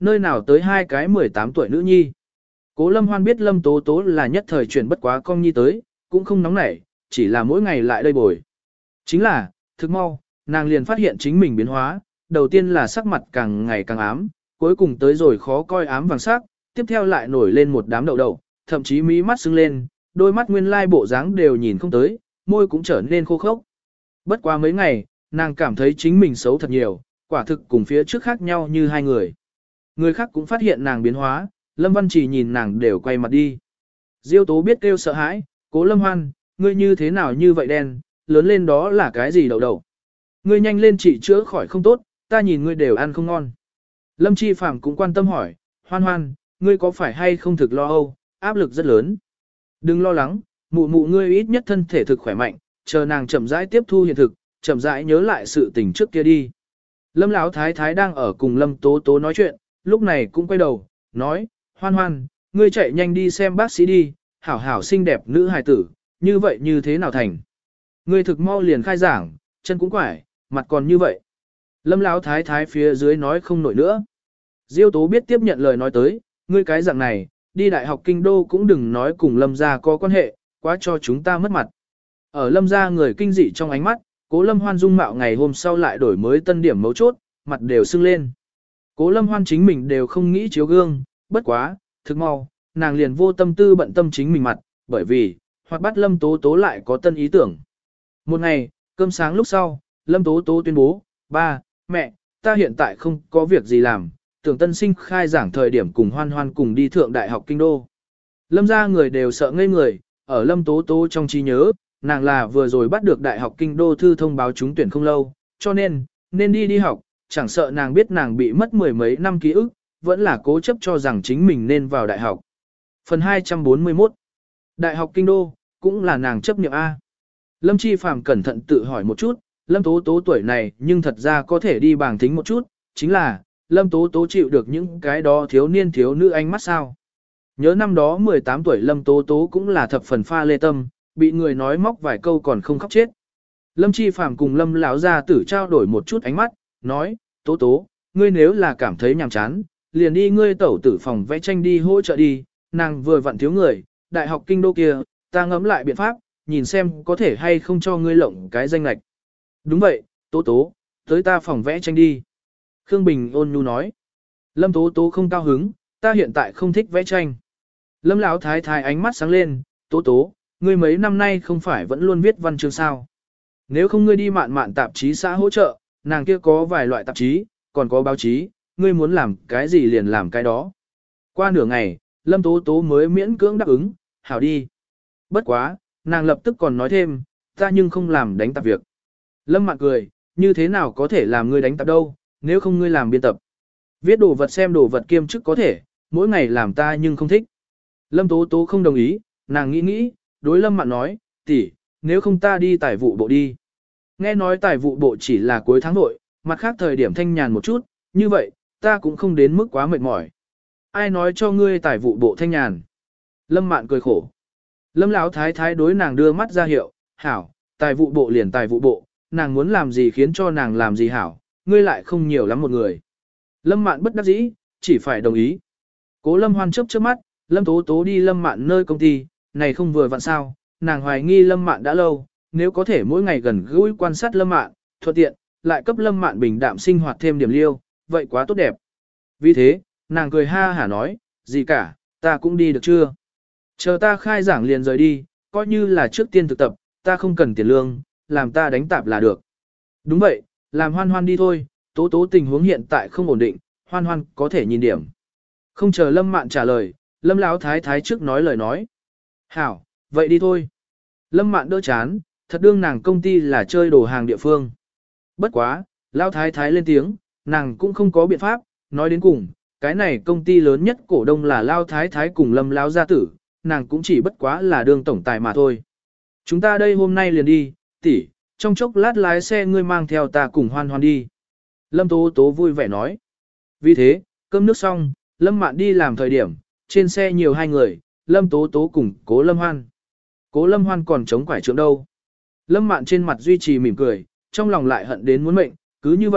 nơi nào tới hai cái mười tám tuổi nữ nhi. Cố Lâm Hoan biết Lâm Tố Tố là nhất thời chuyển bất quá con nhi tới, cũng không nóng nảy, chỉ là mỗi ngày lại đây bồi. Chính là, thực mau, nàng liền phát hiện chính mình biến hóa, đầu tiên là sắc mặt càng ngày càng ám, cuối cùng tới rồi khó coi ám vàng sắc, tiếp theo lại nổi lên một đám đậu đậu, thậm chí mí mắt sưng lên, đôi mắt nguyên lai bộ dáng đều nhìn không tới, môi cũng trở nên khô khốc. Bất quá mấy ngày, nàng cảm thấy chính mình xấu thật nhiều, quả thực cùng phía trước khác nhau như hai người. Người khác cũng phát hiện nàng biến hóa, Lâm Văn Trì nhìn nàng đều quay mặt đi. Diêu Tố biết kêu sợ hãi, Cố Lâm Hoan, ngươi như thế nào như vậy đen, lớn lên đó là cái gì đậu đậu. Ngươi nhanh lên trị chữa khỏi không tốt, ta nhìn ngươi đều ăn không ngon. Lâm Chi Phàm cũng quan tâm hỏi, Hoan Hoan, ngươi có phải hay không thực lo âu, áp lực rất lớn. Đừng lo lắng, mụ mụ ngươi ít nhất thân thể thực khỏe mạnh, chờ nàng chậm rãi tiếp thu hiện thực, chậm rãi nhớ lại sự tình trước kia đi. Lâm Lão Thái Thái đang ở cùng Lâm Tố Tố nói chuyện, lúc này cũng quay đầu, nói, Hoan Hoan, ngươi chạy nhanh đi xem bác sĩ đi, hảo hảo xinh đẹp nữ hài tử, như vậy như thế nào thành. Ngươi thực mau liền khai giảng, chân cũng quải, mặt còn như vậy. Lâm Lão Thái Thái phía dưới nói không nổi nữa. Diêu Tố biết tiếp nhận lời nói tới, ngươi cái dạng này, đi đại học kinh đô cũng đừng nói cùng Lâm gia có quan hệ, quá cho chúng ta mất mặt. Ở Lâm gia người kinh dị trong ánh mắt, Cố Lâm Hoan dung mạo ngày hôm sau lại đổi mới tân điểm mấu chốt, mặt đều sưng lên. Cố Lâm Hoan chính mình đều không nghĩ chiếu gương, bất quá, thực mau, nàng liền vô tâm tư bận tâm chính mình mặt, bởi vì, hoặc bắt Lâm Tố Tố lại có tân ý tưởng. Một ngày, cơm sáng lúc sau, Lâm Tố Tố tuyên bố, ba, mẹ, ta hiện tại không có việc gì làm, tưởng tân sinh khai giảng thời điểm cùng Hoan Hoan cùng đi thượng đại học kinh đô. Lâm gia người đều sợ ngây người, ở Lâm Tố Tố trong trí nhớ, nàng là vừa rồi bắt được đại học kinh đô thư thông báo trúng tuyển không lâu, cho nên, nên đi đi học, chẳng sợ nàng biết nàng bị mất mười mấy năm ký ức, vẫn là cố chấp cho rằng chính mình nên vào đại học. Phần hai trăm bốn mươi mốt Đại học kinh đô, cũng là nàng chấp niệm A. Lâm Chi Phàm cẩn thận tự hỏi một chút, Lâm Tố Tố tuổi này nhưng thật ra có thể đi bảng thính một chút, chính là, Lâm Tố Tố chịu được những cái đó thiếu niên thiếu nữ ánh mắt sao. Nhớ năm đó mười tám tuổi Lâm Tố Tố cũng là thập phần pha lê tâm, bị người nói móc vài câu còn không khóc chết. Lâm Chi Phàm cùng Lâm lão gia tử trao đổi một chút ánh mắt, nói, Tố Tố, ngươi nếu là cảm thấy nhàm chán, liền đi ngươi tẩu tử phòng vẽ tranh đi hỗ trợ đi, nàng vừa vặn thiếu người, đại học kinh đô kia, ta ngẫm lại biện pháp, nhìn xem có thể hay không cho ngươi lộng cái danh lạch. Đúng vậy, Tố Tố, tới ta phòng vẽ tranh đi. Khương Bình ôn nhu nói. Lâm Tố Tố không cao hứng, ta hiện tại không thích vẽ tranh. Lâm Lão Thái Thái ánh mắt sáng lên, Tố Tố, ngươi mấy năm nay không phải vẫn luôn viết văn chương sao. Nếu không ngươi đi mạn mạn tạp chí xã hỗ trợ, nàng kia có vài loại tạp chí, còn có báo chí, ngươi muốn làm cái gì liền làm cái đó. Qua nửa ngày, Lâm Tố Tố mới miễn cưỡng đáp ứng, hảo đi. Bất quá, nàng lập tức còn nói thêm, ta nhưng không làm đánh tạp việc. Lâm Mạn cười, như thế nào có thể làm ngươi đánh tạp đâu, nếu không ngươi làm biên tập. Viết đồ vật xem đồ vật kiêm chức có thể, mỗi ngày làm ta nhưng không thích. Lâm Tố Tố không đồng ý, nàng nghĩ nghĩ, đối Lâm Mạn nói, tỷ, nếu không ta đi tài vụ bộ đi. Nghe nói tài vụ bộ chỉ là cuối tháng nội, mặt khác thời điểm thanh nhàn một chút, như vậy, ta cũng không đến mức quá mệt mỏi. Ai nói cho ngươi tài vụ bộ thanh nhàn? Lâm Mạn cười khổ. Lâm Lão Thái Thái đối nàng đưa mắt ra hiệu, hảo, tài vụ bộ liền tài vụ bộ, nàng muốn làm gì khiến cho nàng làm gì hảo, ngươi lại không nhiều lắm một người. Lâm Mạn bất đắc dĩ, chỉ phải đồng ý. Cố Lâm Hoan chớp chớp mắt, Lâm Tố Tố đi Lâm Mạn nơi công ty, này không vừa vặn sao, nàng hoài nghi Lâm Mạn đã lâu, nếu có thể mỗi ngày gần gũi quan sát Lâm Mạn, thuận tiện, lại cấp Lâm Mạn bình đạm sinh hoạt thêm điểm liêu, vậy quá tốt đẹp. Vì thế, nàng cười ha hả nói, gì cả, ta cũng đi được chưa? Chờ ta khai giảng liền rời đi, coi như là trước tiên thực tập, ta không cần tiền lương, làm ta đánh tạp là được. Đúng vậy, làm Hoan Hoan đi thôi, Tố Tố tình huống hiện tại không ổn định, Hoan Hoan có thể nhìn điểm. Không chờ Lâm Mạn trả lời, Lâm Lão Thái Thái trước nói lời nói. Hảo, vậy đi thôi. Lâm Mạn đỡ chán, thật đương nàng công ty là chơi đồ hàng địa phương. Bất quá, Lão Thái Thái lên tiếng, nàng cũng không có biện pháp, nói đến cùng, cái này công ty lớn nhất cổ đông là Lão Thái Thái cùng Lâm Lão gia tử, nàng cũng chỉ bất quá là đương tổng tài mà thôi. Chúng ta đây hôm nay liền đi, tỷ, trong chốc lát lái xe ngươi mang theo ta cùng Hoan Hoan đi. Lâm Tố Tố vui vẻ nói. Vì thế, cơm nước xong, Lâm Mạn đi làm thời điểm, trên xe nhiều hai người, Lâm Tố Tố cùng Cố Lâm Hoan. Cố Lâm Hoan còn chống quải trượng đâu. Lâm Mạn trên mặt duy trì mỉm cười, trong lòng lại hận đến muốn mệnh, cứ như vậy,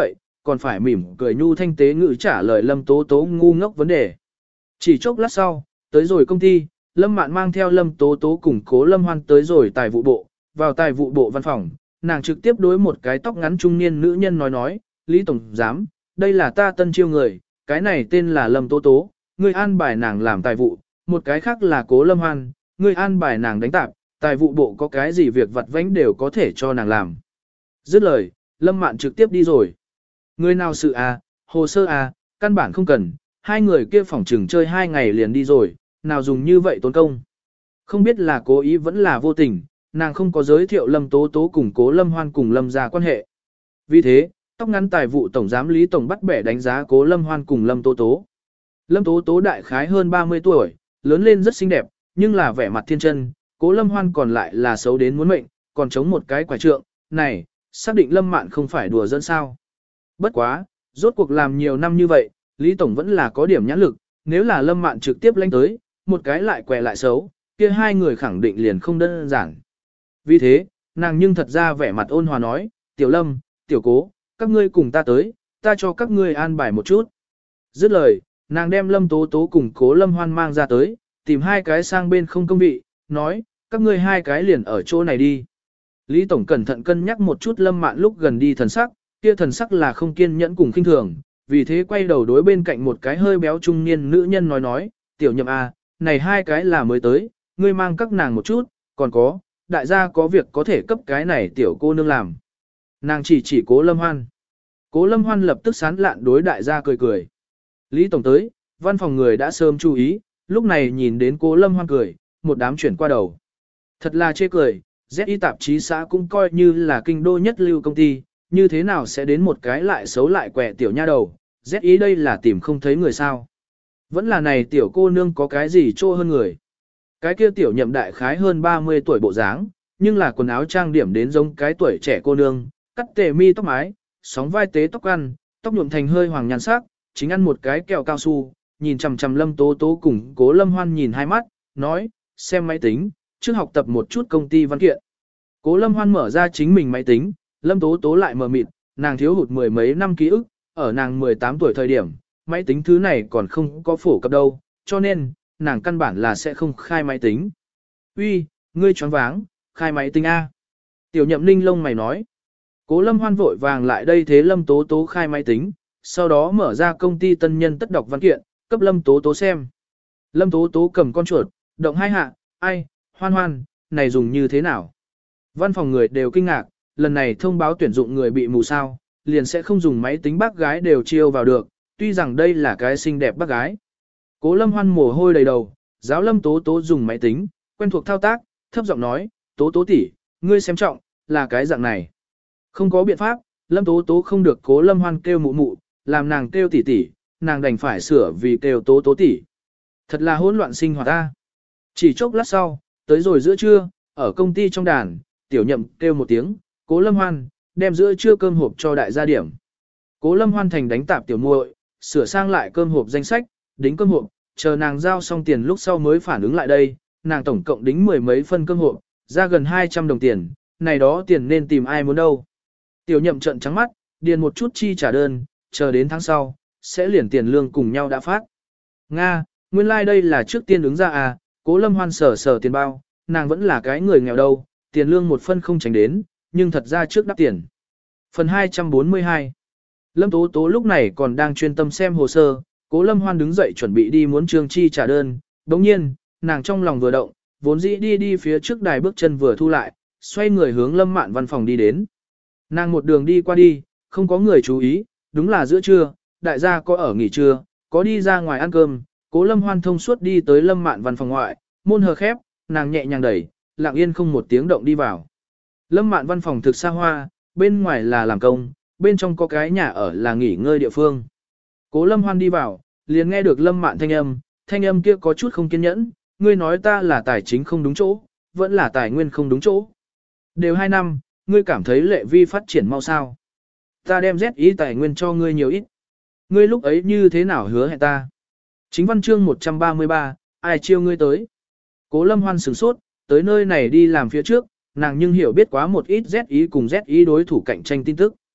còn phải mỉm cười nhu thanh tế ngữ trả lời Lâm Tố Tố ngu ngốc vấn đề. Chỉ chốc lát sau, tới rồi công ty, Lâm Mạn mang theo Lâm Tố Tố cùng Cố Lâm Hoan tới rồi tài vụ bộ, vào tài vụ bộ văn phòng, nàng trực tiếp đối một cái tóc ngắn trung niên nữ nhân nói nói, Lý Tổng Giám, đây là ta tân chiêu người, cái này tên là Lâm Tố Tố, ngươi an bài nàng làm tài vụ, một cái khác là Cố Lâm Hoan, ngươi an bài nàng đánh tạp, tài vụ bộ có cái gì việc vặt vãnh đều có thể cho nàng làm. Dứt lời, Lâm Mạn trực tiếp đi rồi. Người nào sự à, hồ sơ à, căn bản không cần, hai người kia phỏng trừng chơi hai ngày liền đi rồi, nào dùng như vậy tốn công. Không biết là cố ý vẫn là vô tình, nàng không có giới thiệu Lâm Tố Tố cùng Cố Lâm Hoan cùng Lâm gia quan hệ. Vì thế, tóc ngắn tài vụ tổng giám Lý Tổng bắt bẻ đánh giá Cố Lâm Hoan cùng Lâm Tố Tố. Lâm Tố Tố đại khái hơn ba mươi tuổi, lớn lên rất xinh đẹp, nhưng là vẻ mặt thiên chân, Cố Lâm Hoan còn lại là xấu đến muốn mệnh, còn chống một cái quả trượng, này, xác định Lâm Mạn không phải đùa dẫn sao. Bất quá, rốt cuộc làm nhiều năm như vậy, Lý Tổng vẫn là có điểm nhãn lực, nếu là Lâm Mạn trực tiếp lanh tới, một cái lại què lại xấu, kia hai người khẳng định liền không đơn giản. Vì thế, nàng nhưng thật ra vẻ mặt ôn hòa nói, Tiểu Lâm, Tiểu Cố, các ngươi cùng ta tới, ta cho các ngươi an bài một chút. Dứt lời, nàng đem Lâm Tố Tố cùng Cố Lâm Hoan mang ra tới, tìm hai cái sang bên không công vị, nói, các ngươi hai cái liền ở chỗ này đi. Lý Tổng cẩn thận cân nhắc một chút Lâm Mạn lúc gần đi thần sắc, kia thần sắc là không kiên nhẫn cùng khinh thường, vì thế quay đầu đối bên cạnh một cái hơi béo trung niên nữ nhân nói nói, Tiểu Nhậm à, này hai cái là mới tới, ngươi mang các nàng một chút, còn có, đại gia có việc có thể cấp cái này tiểu cô nương làm. Nàng chỉ chỉ Cố Lâm Hoan. Cố Lâm Hoan lập tức sán lạn đối đại gia cười cười. Lý Tổng tới, văn phòng người đã sớm chú ý, lúc này nhìn đến Cố Lâm Hoan cười, một đám chuyển qua đầu. Thật là chê cười, Z Y tạp chí xã cũng coi như là kinh đô nhất lưu công ty, như thế nào sẽ đến một cái lại xấu lại quẹ tiểu nha đầu, Z Y đây là tìm không thấy người sao. Vẫn là này tiểu cô nương có cái gì trô hơn người. Cái kia tiểu Nhậm đại khái hơn ba mươi tuổi bộ dáng, nhưng là quần áo trang điểm đến giống cái tuổi trẻ cô nương, cắt tề mi tóc mái, sóng vai tế tóc ăn, tóc nhuộm thành hơi hoàng nhàn sắc, chính ăn một cái kẹo cao su, nhìn chằm chằm Lâm Tố Tố cùng Cố Lâm Hoan nhìn hai mắt, nói, xem máy tính, trước học tập một chút công ty văn kiện. Cố Lâm Hoan mở ra chính mình máy tính, Lâm Tố Tố lại mờ mịt, nàng thiếu hụt mười mấy năm ký ức, ở nàng mười tám tuổi thời điểm, máy tính thứ này còn không có phổ cập đâu, cho nên, nàng căn bản là sẽ không khai máy tính. Uy, ngươi choáng váng, khai máy tính A. Tiểu Nhậm ninh lông mày nói. Cố Lâm Hoan vội vàng lại đây thế Lâm Tố Tố khai máy tính, sau đó mở ra công ty tân nhân tất đọc văn kiện, cấp Lâm Tố Tố xem. Lâm Tố Tố cầm con chuột, động hai hạ, ai, Hoan Hoan, này dùng như thế nào? Văn phòng người đều kinh ngạc, lần này thông báo tuyển dụng người bị mù sao, liền sẽ không dùng máy tính bác gái đều chiêu vào được, tuy rằng đây là cái xinh đẹp bác gái. Cố Lâm Hoan mồ hôi đầy đầu, giáo Lâm Tố Tố dùng máy tính, quen thuộc thao tác, thấp giọng nói, Tố Tố tỷ, ngươi xem trọng, là cái dạng này. Không có biện pháp, Lâm Tố Tố không được Cố Lâm Hoan kêu mụ mụ, làm nàng kêu tỷ tỷ, nàng đành phải sửa vì kêu Tố Tố tỷ. Thật là hỗn loạn sinh hoạt ta. Chỉ chốc lát sau, tới rồi giữa trưa, ở công ty trong đàn, Tiểu Nhậm kêu một tiếng, Cố Lâm Hoan, đem giữa trưa cơm hộp cho đại gia điểm. Cố Lâm Hoan thành đánh tạp tiểu muội, sửa sang lại cơm hộp danh sách, đính cơm hộp, chờ nàng giao xong tiền lúc sau mới phản ứng lại đây, nàng tổng cộng đính mười mấy phân cơm hộp, ra gần hai trăm đồng tiền, này đó tiền nên tìm ai muốn đâu. Tiểu Nhậm trợn trắng mắt, điền một chút chi trả đơn, chờ đến tháng sau, sẽ liền tiền lương cùng nhau đã phát. Nga, nguyên lai like đây là trước tiên ứng ra à, Cố Lâm Hoan sở sở tiền bao, nàng vẫn là cái người nghèo đâu, tiền lương một phân không tránh đến, nhưng thật ra trước đắp tiền. Phần hai trăm bốn mươi hai. Lâm Tố Tố lúc này còn đang chuyên tâm xem hồ sơ, Cố Lâm Hoan đứng dậy chuẩn bị đi muốn trương chi trả đơn, đồng nhiên, nàng trong lòng vừa động, vốn dĩ đi đi phía trước đài bước chân vừa thu lại, xoay người hướng Lâm Mạn văn phòng đi đến. Nàng một đường đi qua đi, không có người chú ý, đúng là giữa trưa, đại gia có ở nghỉ trưa, có đi ra ngoài ăn cơm, Cố Lâm Hoan thông suốt đi tới Lâm Mạn văn phòng ngoại, môn hờ khép, nàng nhẹ nhàng đẩy, lặng yên không một tiếng động đi vào. Lâm Mạn văn phòng thực xa hoa, bên ngoài là làm công, bên trong có cái nhà ở là nghỉ ngơi địa phương. Cố Lâm Hoan đi vào, liền nghe được Lâm Mạn thanh âm, thanh âm kia có chút không kiên nhẫn, ngươi nói ta là tài chính không đúng chỗ, vẫn là tài nguyên không đúng chỗ. Đều hai năm, ngươi cảm thấy lệ vi phát triển mau sao. Ta đem Z ý tài nguyên cho ngươi nhiều ít. Ngươi lúc ấy như thế nào hứa hẹn ta? Chính văn chương một trăm ba mươi ba, ai chiêu ngươi tới? Cố Lâm Hoan sửng sốt, tới nơi này đi làm phía trước, nàng nhưng hiểu biết quá một ít Z ý cùng Z ý đối thủ cạnh tranh tin tức.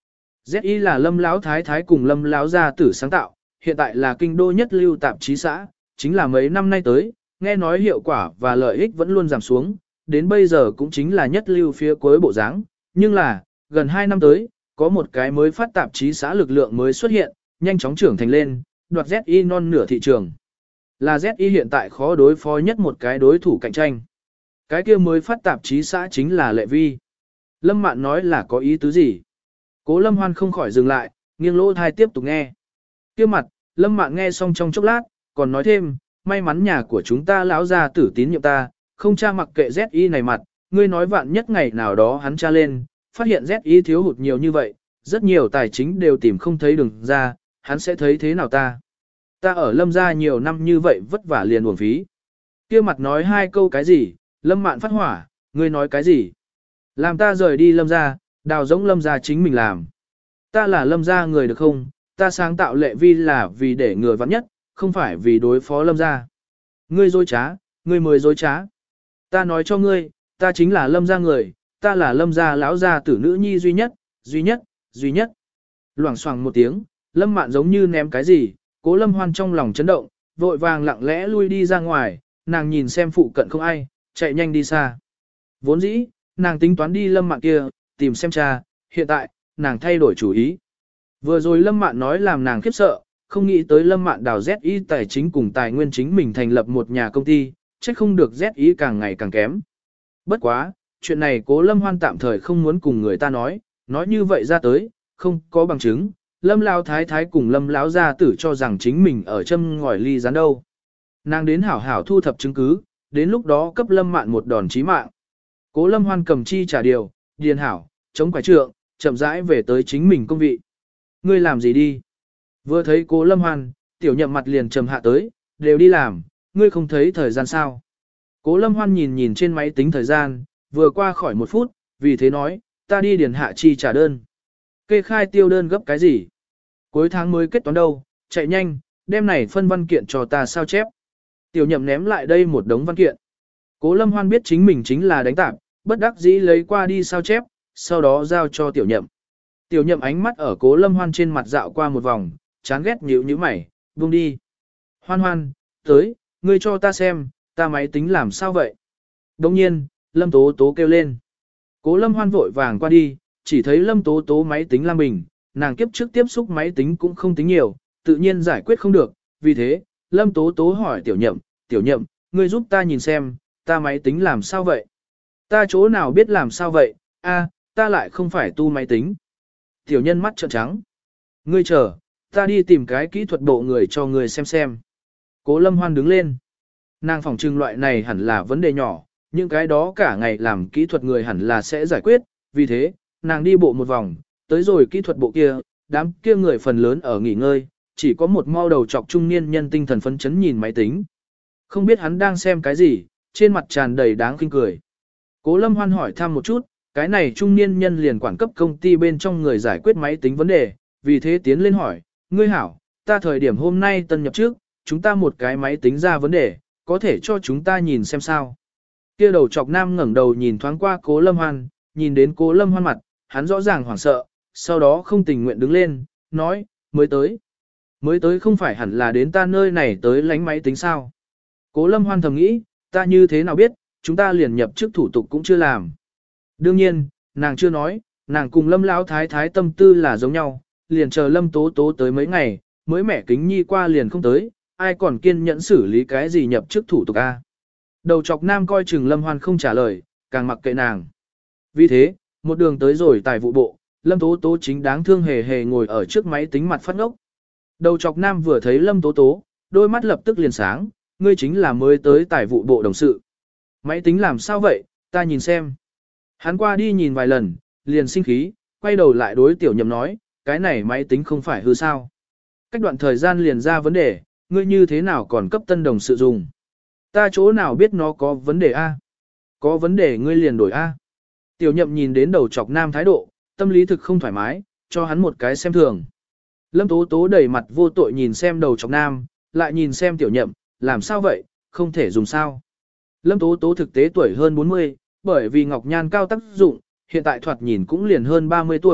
dét i là Lâm Lão Thái Thái cùng Lâm Lão Gia Tử sáng tạo, hiện tại là kinh đô nhất lưu tạp chí xã, chính là mấy năm nay tới, nghe nói hiệu quả và lợi ích vẫn luôn giảm xuống, đến bây giờ cũng chính là nhất lưu phía cuối bộ dáng, nhưng là, gần hai năm tới, có một cái mới phát tạp chí xã lực lượng mới xuất hiện, nhanh chóng trưởng thành lên, đoạt dét i non nửa thị trường. Là dét i hiện tại khó đối phó nhất một cái đối thủ cạnh tranh. Cái kia mới phát tạp chí xã chính là Lệ Vi. Lâm Mạn nói là có ý tứ gì? Cố Lâm Hoan không khỏi dừng lại, nghiêng lỗ thai tiếp tục nghe. Kia mặt, Lâm Mạn nghe xong trong chốc lát, còn nói thêm, may mắn nhà của chúng ta lão gia tử tín nhiệm ta, không tra mặc kệ dét i này mặt, ngươi nói vạn nhất ngày nào đó hắn tra lên, phát hiện dét i thiếu hụt nhiều như vậy, rất nhiều tài chính đều tìm không thấy đường ra, hắn sẽ thấy thế nào ta? Ta ở Lâm gia nhiều năm như vậy vất vả liền uổng phí. Kia mặt nói hai câu cái gì, Lâm Mạn phát hỏa, ngươi nói cái gì? Làm ta rời đi Lâm gia, đào giống Lâm gia chính mình làm. Ta là Lâm gia người được không? Ta sáng tạo Lệ Vi là vì để người vắng nhất, không phải vì đối phó Lâm gia. Ngươi dối trá, ngươi mới dối trá. Ta nói cho ngươi, ta chính là Lâm gia người, ta là Lâm gia lão gia tử nữ nhi duy nhất, duy nhất, duy nhất. Loảng xoảng một tiếng, Lâm Mạn giống như ném cái gì, Cố Lâm Hoan trong lòng chấn động, vội vàng lặng lẽ lui đi ra ngoài, nàng nhìn xem phụ cận không ai, chạy nhanh đi xa. Vốn dĩ, nàng tính toán đi Lâm Mạn kia, tìm xem cha, hiện tại, nàng thay đổi chủ ý. Vừa rồi Lâm Mạn nói làm nàng khiếp sợ, không nghĩ tới Lâm Mạn đào dét i tài chính cùng tài nguyên chính mình thành lập một nhà công ty, chắc không được dét i càng ngày càng kém. Bất quá, chuyện này Cố Lâm Hoan tạm thời không muốn cùng người ta nói, nói như vậy ra tới, không có bằng chứng, Lâm Lão Thái Thái cùng Lâm Lão Gia Tử cho rằng chính mình ở châm ngòi ly rán đâu. Nàng đến hảo hảo thu thập chứng cứ, đến lúc đó cấp Lâm Mạn một đòn chí mạng. Cố Lâm Hoan cầm chi trả điều, điền hảo, chống quải trượng, chậm rãi về tới chính mình công vị. Ngươi làm gì đi? Vừa thấy Cố Lâm Hoan, tiểu nhậm mặt liền trầm hạ tới, đều đi làm, ngươi không thấy thời gian sao? Cố Lâm Hoan nhìn nhìn trên máy tính thời gian, vừa qua khỏi một phút, vì thế nói, ta đi điền hạ chi trả đơn. Kê khai tiêu đơn gấp cái gì? Cuối tháng mới kết toán đâu, chạy nhanh, đem này phân văn kiện cho ta sao chép. Tiểu nhậm ném lại đây một đống văn kiện. Cố Lâm Hoan biết chính mình chính là đánh tạp, bất đắc dĩ lấy qua đi sao chép, sau đó giao cho tiểu nhậm. Tiểu nhậm ánh mắt ở Cố Lâm Hoan trên mặt dạo qua một vòng, chán ghét nhíu nhíu mày, buông đi. Hoan Hoan, tới, ngươi cho ta xem, ta máy tính làm sao vậy? Đồng nhiên, Lâm Tố Tố kêu lên. Cố Lâm Hoan vội vàng qua đi, chỉ thấy Lâm Tố Tố máy tính lam bình, nàng kiếp trước tiếp xúc máy tính cũng không tính nhiều, tự nhiên giải quyết không được, vì thế, Lâm Tố Tố hỏi tiểu nhậm, tiểu nhậm, ngươi giúp ta nhìn xem, ta máy tính làm sao vậy? Ta chỗ nào biết làm sao vậy, a, ta lại không phải tu máy tính. Tiểu nhân mắt trợn trắng. Ngươi chờ, ta đi tìm cái kỹ thuật bộ người cho ngươi xem xem. Cố Lâm Hoan đứng lên. Nàng phỏng trừng loại này hẳn là vấn đề nhỏ, những cái đó cả ngày làm kỹ thuật người hẳn là sẽ giải quyết, vì thế, nàng đi bộ một vòng, tới rồi kỹ thuật bộ kia, đám kia người phần lớn ở nghỉ ngơi, chỉ có một mau đầu trọc trung niên nhân tinh thần phấn chấn nhìn máy tính. Không biết hắn đang xem cái gì, trên mặt tràn đầy đáng khinh cười. Cố Lâm Hoan hỏi thăm một chút, cái này trung niên nhân liền quản cấp công ty bên trong người giải quyết máy tính vấn đề, vì thế tiến lên hỏi, ngươi hảo, ta thời điểm hôm nay tân nhập trước, chúng ta một cái máy tính ra vấn đề, có thể cho chúng ta nhìn xem sao. Kia đầu trọc nam ngẩng đầu nhìn thoáng qua Cố Lâm Hoan, nhìn đến Cố Lâm Hoan mặt, hắn rõ ràng hoảng sợ, sau đó không tình nguyện đứng lên, nói, mới tới. Mới tới không phải hẳn là đến ta nơi này tới lánh máy tính sao. Cố Lâm Hoan thầm nghĩ, ta như thế nào biết, chúng ta liền nhập chức thủ tục cũng chưa làm. Đương nhiên, nàng chưa nói, nàng cùng Lâm Lão Thái Thái tâm tư là giống nhau, liền chờ Lâm Tố Tố tới mấy ngày, mới mẻ kính nhi qua liền không tới, ai còn kiên nhẫn xử lý cái gì nhập chức thủ tục a. Đầu chọc nam coi chừng Lâm Hoan không trả lời, càng mặc kệ nàng. Vì thế, một đường tới rồi tài vụ bộ, Lâm Tố Tố chính đáng thương hề hề ngồi ở trước máy tính mặt phát ngốc. Đầu chọc nam vừa thấy Lâm Tố Tố, đôi mắt lập tức liền sáng, ngươi chính là mới tới tài vụ bộ đồng sự. Máy tính làm sao vậy, ta nhìn xem. Hắn qua đi nhìn vài lần, liền sinh khí, quay đầu lại đối tiểu nhậm nói, cái này máy tính không phải hư sao. Cách đoạn thời gian liền ra vấn đề, ngươi như thế nào còn cấp tân đồng sự dùng. Ta chỗ nào biết nó có vấn đề A. Có vấn đề ngươi liền đổi A. Tiểu nhậm nhìn đến đầu chọc nam thái độ, tâm lý thực không thoải mái, cho hắn một cái xem thường. Lâm Tố Tố đầy mặt vô tội nhìn xem đầu chọc nam, lại nhìn xem tiểu nhậm, làm sao vậy, không thể dùng sao. Lâm Tố Tố thực tế tuổi hơn bốn mươi, bởi vì ngọc nhan cao tác dụng, hiện tại thoạt nhìn cũng liền hơn ba mươi tuổi,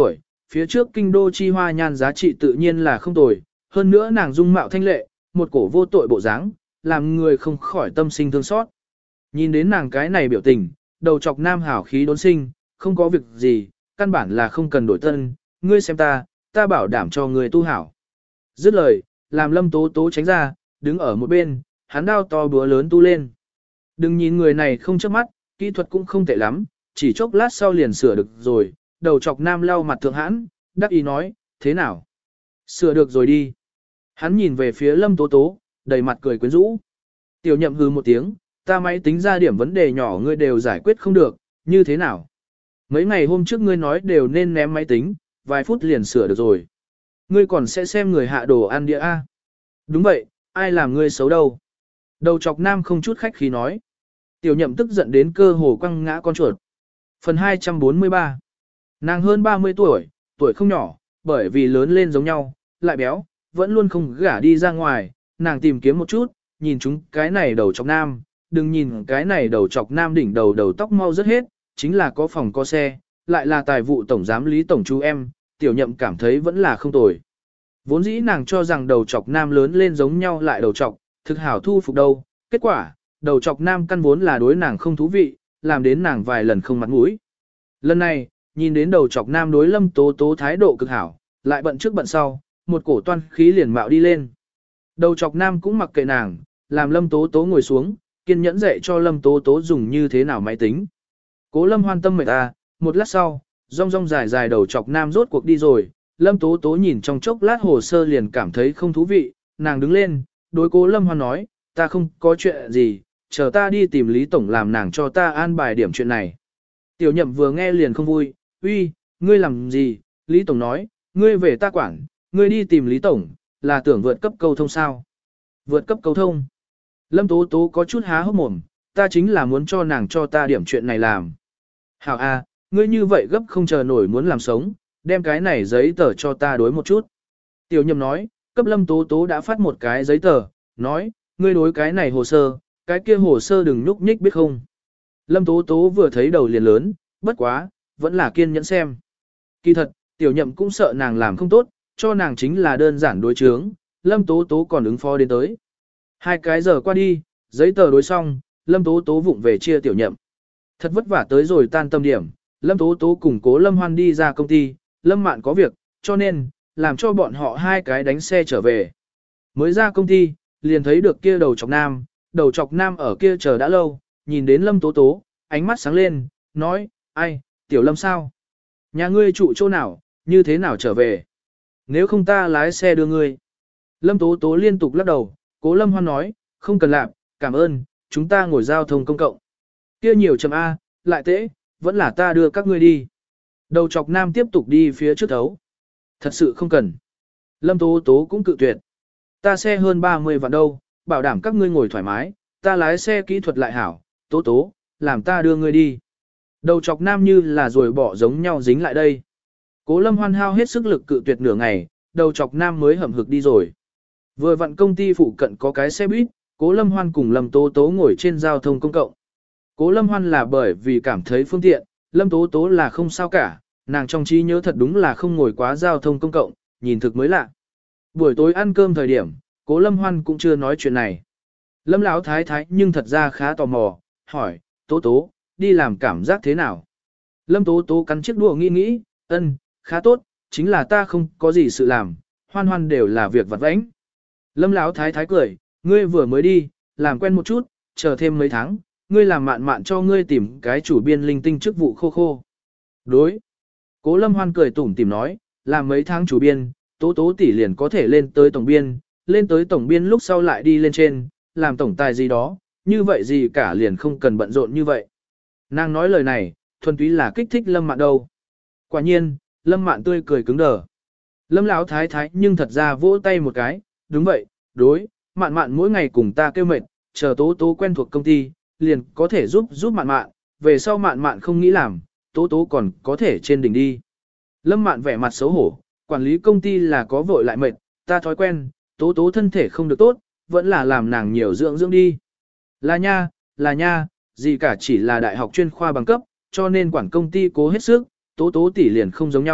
phía trước kinh đô chi hoa nhan giá trị tự nhiên là không tồi, hơn nữa nàng dung mạo thanh lệ, một cổ vô tội bộ dáng, làm người không khỏi tâm sinh thương xót. Nhìn đến nàng cái này biểu tình, đầu chọc nam hảo khí đốn sinh, không có việc gì, căn bản là không cần đổi tân, ngươi xem ta, ta bảo đảm cho ngươi tu hảo. Dứt lời, làm Lâm Tố Tố tránh ra, đứng ở một bên, hắn đao to búa lớn tu lên. Đừng nhìn người này không chớp mắt, kỹ thuật cũng không tệ lắm, chỉ chốc lát sau liền sửa được rồi, đầu chọc nam lau mặt thượng hãn, đắc ý nói, thế nào? Sửa được rồi đi. Hắn nhìn về phía Lâm Tố Tố, đầy mặt cười quyến rũ. Tiểu nhậm hừ một tiếng, ta máy tính ra điểm vấn đề nhỏ ngươi đều giải quyết không được, như thế nào? Mấy ngày hôm trước ngươi nói đều nên ném máy tính, vài phút liền sửa được rồi. Ngươi còn sẽ xem người hạ đồ ăn đĩa A. Đúng vậy, ai làm ngươi xấu đâu? Đầu chọc nam không chút khách khí nói. Tiểu nhậm tức giận đến cơ hồ quăng ngã con chuột. Phần hai trăm bốn mươi ba. Nàng hơn ba mươi tuổi, tuổi không nhỏ, bởi vì lớn lên giống nhau, lại béo, vẫn luôn không gả đi ra ngoài, nàng tìm kiếm một chút, nhìn chúng cái này đầu chọc nam, đừng nhìn cái này đầu chọc nam đỉnh đầu đầu tóc mau rất hết, chính là có phòng có xe, lại là tài vụ tổng giám lý tổng chú em, tiểu nhậm cảm thấy vẫn là không tồi. Vốn dĩ nàng cho rằng đầu chọc nam lớn lên giống nhau lại đầu chọc, thực hảo thu phục đâu, kết quả, đầu chọc nam căn vốn là đối nàng không thú vị, làm đến nàng vài lần không mặt mũi. Lần này, nhìn đến đầu chọc nam đối Lâm Tố Tố thái độ cực hảo, lại bận trước bận sau, một cổ toan khí liền mạo đi lên. Đầu chọc nam cũng mặc kệ nàng, làm Lâm Tố Tố ngồi xuống, kiên nhẫn dạy cho Lâm Tố Tố dùng như thế nào máy tính. Cố Lâm hoan tâm mệt ta, một lát sau, rong rong dài dài đầu chọc nam rốt cuộc đi rồi, Lâm Tố Tố nhìn trong chốc lát hồ sơ liền cảm thấy không thú vị, nàng đứng lên, đối Cố Lâm hoan nói, ta không có chuyện gì, chờ ta đi tìm Lý Tổng làm nàng cho ta an bài điểm chuyện này. Tiểu nhậm vừa nghe liền không vui, uy, ngươi làm gì, Lý Tổng nói, ngươi về ta quản, ngươi đi tìm Lý Tổng, là tưởng vượt cấp câu thông sao. Vượt cấp câu thông. Lâm Tố Tố có chút há hốc mồm, ta chính là muốn cho nàng cho ta điểm chuyện này làm. Hảo a, ngươi như vậy gấp không chờ nổi muốn làm sống, đem cái này giấy tờ cho ta đối một chút. Tiểu nhậm nói, cấp Lâm Tố Tố đã phát một cái giấy tờ, nói, ngươi đối cái này hồ sơ, cái kia hồ sơ đừng nhúc nhích biết không. Lâm Tố Tố vừa thấy đầu liền lớn, bất quá, vẫn là kiên nhẫn xem. Kỳ thật, tiểu nhậm cũng sợ nàng làm không tốt, cho nàng chính là đơn giản đối chướng, Lâm Tố Tố còn ứng phó đến tới. Hai cái giờ qua đi, giấy tờ đối xong, Lâm Tố Tố vụng về chia tiểu nhậm. Thật vất vả tới rồi tan tâm điểm, Lâm Tố Tố cùng Cố Lâm Hoan đi ra công ty, Lâm Mạn có việc, cho nên, làm cho bọn họ hai cái đánh xe trở về. Mới ra công ty, liền thấy được kia đầu chọc nam, đầu chọc nam ở kia chờ đã lâu, nhìn đến Lâm Tố Tố, ánh mắt sáng lên, nói, ai, tiểu Lâm sao? Nhà ngươi trụ chỗ nào, như thế nào trở về? Nếu không ta lái xe đưa ngươi. Lâm Tố Tố liên tục lắc đầu, Cố Lâm Hoan nói, không cần làm, cảm ơn, chúng ta ngồi giao thông công cộng. Kia nhiều chấm A, lại tễ, vẫn là ta đưa các ngươi đi. Đầu chọc nam tiếp tục đi phía trước thấu. Thật sự không cần. Lâm Tố Tố cũng cự tuyệt. Ta xe hơn ba mươi vạn đâu, bảo đảm các ngươi ngồi thoải mái, ta lái xe kỹ thuật lại hảo, Tố Tố, làm ta đưa ngươi đi. Đầu chọc nam như là rồi bỏ giống nhau dính lại đây. Cố Lâm Hoan hao hết sức lực cự tuyệt nửa ngày, đầu chọc nam mới hậm hực đi rồi. Vừa vặn công ty phụ cận có cái xe buýt, Cố Lâm Hoan cùng Lâm Tố Tố ngồi trên giao thông công cộng. Cố Lâm Hoan là bởi vì cảm thấy phương tiện, Lâm Tố Tố là không sao cả, nàng trong trí nhớ thật đúng là không ngồi quá giao thông công cộng, nhìn thực mới lạ. Buổi tối ăn cơm thời điểm, Cố Lâm Hoan cũng chưa nói chuyện này. Lâm Lão thái thái nhưng thật ra khá tò mò, hỏi, Tố Tố, đi làm cảm giác thế nào? Lâm Tố Tố cắn chiếc đũa nghĩ nghĩ, ân, khá tốt, chính là ta không có gì sự làm, hoan hoan đều là việc vặt vãnh. Lâm Lão thái thái cười, ngươi vừa mới đi, làm quen một chút, chờ thêm mấy tháng, ngươi làm mạn mạn cho ngươi tìm cái chủ biên linh tinh chức vụ khô khô. Đối. Cố Lâm Hoan cười tủm tỉm nói, làm mấy tháng chủ biên, Tố Tố tỷ liền có thể lên tới tổng biên, lên tới tổng biên lúc sau lại đi lên trên, làm tổng tài gì đó, như vậy gì cả liền không cần bận rộn như vậy. Nàng nói lời này, thuần túy là kích thích Lâm Mạn đâu. Quả nhiên, Lâm Mạn tươi cười cứng đờ. Lâm Lão thái thái nhưng thật ra vỗ tay một cái, đúng vậy, đối, Mạn Mạn mỗi ngày cùng ta kêu mệt, chờ Tố Tố quen thuộc công ty, liền có thể giúp giúp Mạn Mạn, về sau Mạn Mạn không nghĩ làm, Tố Tố còn có thể trên đỉnh đi. Lâm Mạn vẻ mặt xấu hổ, quản lý công ty là có vội lại mệt, ta thói quen, Tố Tố thân thể không được tốt, vẫn là làm nàng nhiều dưỡng dưỡng đi. Là nha, là nha, gì cả chỉ là đại học chuyên khoa bằng cấp, cho nên quản công ty cố hết sức, Tố Tố tỷ liền không giống nhau,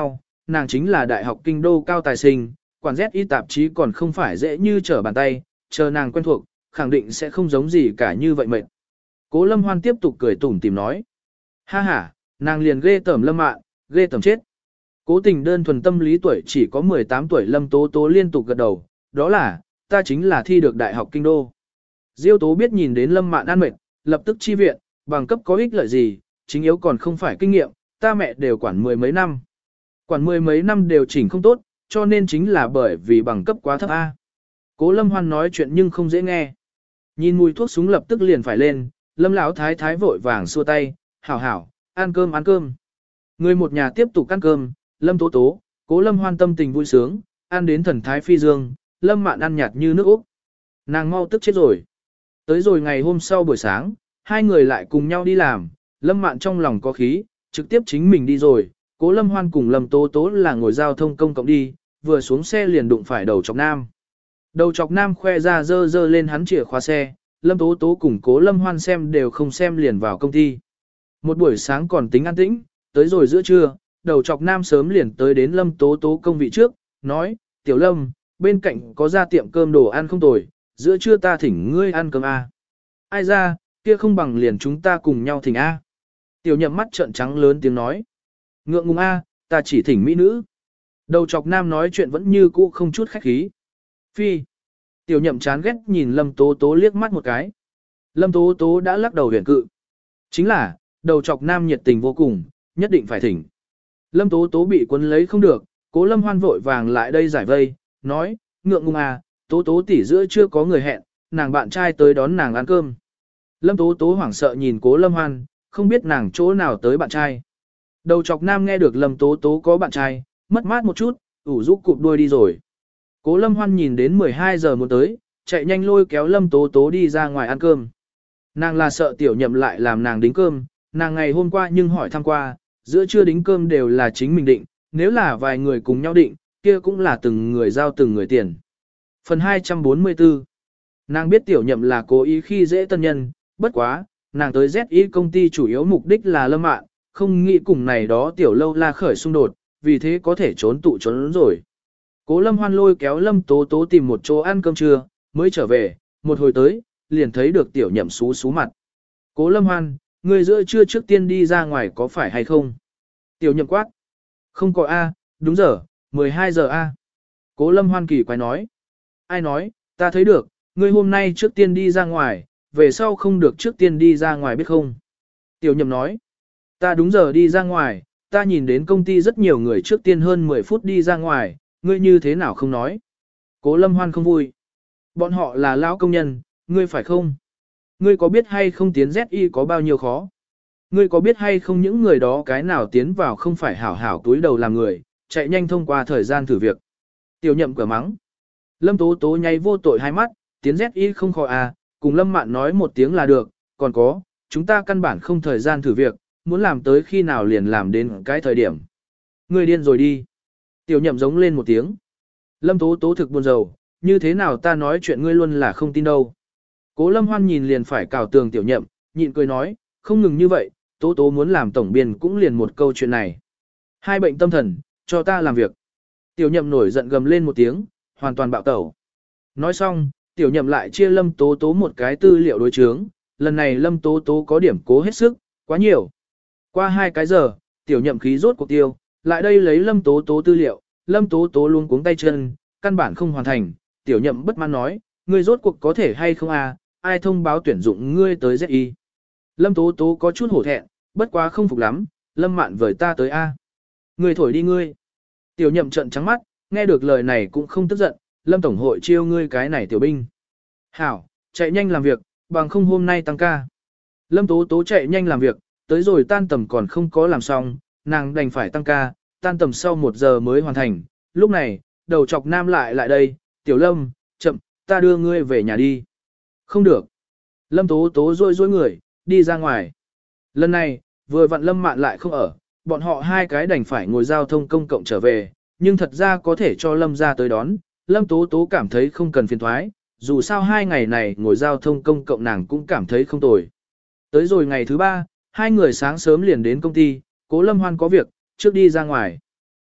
nàng chính là đại học kinh đô cao tài sinh, quản Z y tạp chí còn không phải dễ như trở bàn tay, chờ nàng quen thuộc, khẳng định sẽ không giống gì cả như vậy mệt. Cố Lâm Hoan tiếp tục cười tủm tìm nói. Ha ha, nàng liền ghê tởm Lâm Mạn, ghê tởm chết. Cố tình đơn thuần tâm lý tuổi chỉ có mười tám tuổi Lâm Tố Tố liên tục gật đầu, đó là, ta chính là thi được đại học kinh đô. Diêu Tố biết nhìn đến Lâm Mạn an mệt, lập tức chi viện, bằng cấp có ích lợi gì, chính yếu còn không phải kinh nghiệm, ta mẹ đều quản mười mấy năm. Quản mười mấy năm đều chỉnh không tốt, cho nên chính là bởi vì bằng cấp quá thấp A. Cố Lâm Hoan nói chuyện nhưng không dễ nghe. Nhìn mùi thuốc súng lập tức liền phải lên, Lâm Lão thái thái vội vàng xua tay, hảo hảo, ăn cơm ăn cơm. Người một nhà tiếp tục ăn cơm, Lâm Tố Tố, Cố Lâm Hoan tâm tình vui sướng, ăn đến thần thái phi dương, Lâm Mạn ăn nhạt như nước Úc. Nàng mau tức chết rồi. Tới rồi ngày hôm sau buổi sáng, hai người lại cùng nhau đi làm, Lâm Mạn trong lòng có khí, trực tiếp chính mình đi rồi, Cố Lâm Hoan cùng Lâm Tố Tố là ngồi giao thông công cộng đi, vừa xuống xe liền đụng phải đầu chọc nam. Đầu chọc nam khoe ra dơ dơ lên hắn chìa khóa xe, Lâm Tố Tố cùng Cố Lâm Hoan xem đều không xem liền vào công ty. Một buổi sáng còn tính an tĩnh, tới rồi giữa trưa, đầu chọc nam sớm liền tới đến Lâm Tố Tố công vị trước, nói, Tiểu Lâm, bên cạnh có ra tiệm cơm đồ ăn không tồi, giữa trưa ta thỉnh ngươi ăn cơm A. Ai ra, kia không bằng liền chúng ta cùng nhau thỉnh A. Tiểu Nhậm mắt trợn trắng lớn tiếng nói, ngượng ngùng A, ta chỉ thỉnh mỹ nữ. Đầu chọc nam nói chuyện vẫn như cũ không chút khách khí. Phi. Tiểu Nhậm chán ghét nhìn Lâm Tố Tố liếc mắt một cái. Lâm Tố Tố đã lắc đầu huyền cự. Chính là, đầu chọc nam nhiệt tình vô cùng, nhất định phải thỉnh. Lâm Tố Tố bị cuốn lấy không được, Cố Lâm Hoan vội vàng lại đây giải vây, nói, ngượng ngùng à, Tố Tố tỷ giữa chưa có người hẹn, nàng bạn trai tới đón nàng ăn cơm. Lâm Tố Tố hoảng sợ nhìn Cố Lâm Hoan, không biết nàng chỗ nào tới bạn trai. Đầu chọc nam nghe được Lâm Tố Tố có bạn trai, mất mát một chút, ủ rũ cụp đuôi đi rồi. Cố Lâm Hoan nhìn đến mười hai giờ muốn tới, chạy nhanh lôi kéo Lâm Tố Tố đi ra ngoài ăn cơm. Nàng là sợ Tiểu Nhậm lại làm nàng đính cơm, nàng ngày hôm qua nhưng hỏi thăm qua, giữa trưa đính cơm đều là chính mình định, nếu là vài người cùng nhau định, kia cũng là từng người giao từng người tiền. Phần hai trăm bốn mươi tư. Nàng biết Tiểu Nhậm là cố ý khi dễ tân nhân, bất quá, nàng tới Z I công ty chủ yếu mục đích là Lâm Mạn, không nghĩ cùng này đó Tiểu Lâu La khởi xung đột, vì thế có thể trốn tụ trốn rồi. Cố Lâm Hoan lôi kéo Lâm Tố Tố tìm một chỗ ăn cơm trưa, mới trở về, một hồi tới, liền thấy được Tiểu Nhậm xú xú mặt. Cố Lâm Hoan, người giữa trưa trước tiên đi ra ngoài có phải hay không? Tiểu Nhậm quát. Không có A, đúng giờ, mười hai giờ A. Cố Lâm Hoan kỳ quái nói. Ai nói, ta thấy được, ngươi hôm nay trước tiên đi ra ngoài, về sau không được trước tiên đi ra ngoài biết không? Tiểu Nhậm nói. Ta đúng giờ đi ra ngoài, ta nhìn đến công ty rất nhiều người trước tiên hơn mười phút đi ra ngoài, ngươi như thế nào không nói? Cố Lâm Hoan không vui. Bọn họ là lão công nhân, ngươi phải không? Ngươi có biết hay không tiến Z I có bao nhiêu khó? Ngươi có biết hay không những người đó cái nào tiến vào không phải hảo hảo túi đầu làm người, chạy nhanh thông qua thời gian thử việc. Tiểu Nhậm cửa mắng. Lâm Tố Tố nháy vô tội hai mắt, tiến Z I không khó à, cùng Lâm Mạn nói một tiếng là được, còn có, chúng ta căn bản không thời gian thử việc, muốn làm tới khi nào liền làm đến cái thời điểm. Ngươi điên rồi đi. Tiểu Nhậm giống lên một tiếng. Lâm Tố Tố thực buồn rầu, như thế nào ta nói chuyện ngươi luôn là không tin đâu. Cố Lâm Hoan nhìn liền phải cào tường Tiểu Nhậm, nhịn cười nói, không ngừng như vậy, Tố Tố muốn làm tổng biên cũng liền một câu chuyện này. Hai bệnh tâm thần, cho ta làm việc. Tiểu Nhậm nổi giận gầm lên một tiếng, hoàn toàn bạo tẩu. Nói xong, Tiểu Nhậm lại chia Lâm Tố Tố một cái tư liệu đối chướng, lần này Lâm Tố Tố có điểm cố hết sức, quá nhiều. Qua hai cái giờ, Tiểu Nhậm khí rốt cuộc tiêu, lại đây lấy Lâm Tố Tố tư liệu, Lâm Tố Tố luôn cuống tay chân, căn bản không hoàn thành, Tiểu Nhậm bất mãn nói, ngươi rốt cuộc có thể hay không à, ai thông báo tuyển dụng ngươi tới Z I. Lâm Tố Tố có chút hổ thẹn, bất quá không phục lắm, Lâm Mạn với ta tới A. Ngươi thổi đi ngươi. Tiểu Nhậm trận trắng mắt, nghe được lời này cũng không tức giận, Lâm Tổng hội chiêu ngươi cái này tiểu binh. Hảo, chạy nhanh làm việc, bằng không hôm nay tăng ca. Lâm Tố Tố chạy nhanh làm việc, tới rồi tan tầm còn không có làm xong, nàng đành phải tăng ca, tan tầm sau một giờ mới hoàn thành. Lúc này, đầu chọc nam lại lại đây, Tiểu Lâm, chậm, ta đưa ngươi về nhà đi. Không được. Lâm Tố Tố rôi rôi người, đi ra ngoài. Lần này, vừa vặn Lâm Mạn lại không ở, bọn họ hai cái đành phải ngồi giao thông công cộng trở về, nhưng thật ra có thể cho Lâm ra tới đón. Lâm Tố Tố cảm thấy không cần phiền thoái, dù sao hai ngày này ngồi giao thông công cộng nàng cũng cảm thấy không tồi. Tới rồi ngày thứ ba, hai người sáng sớm liền đến công ty, Cố Lâm Hoan có việc, trước đi ra ngoài.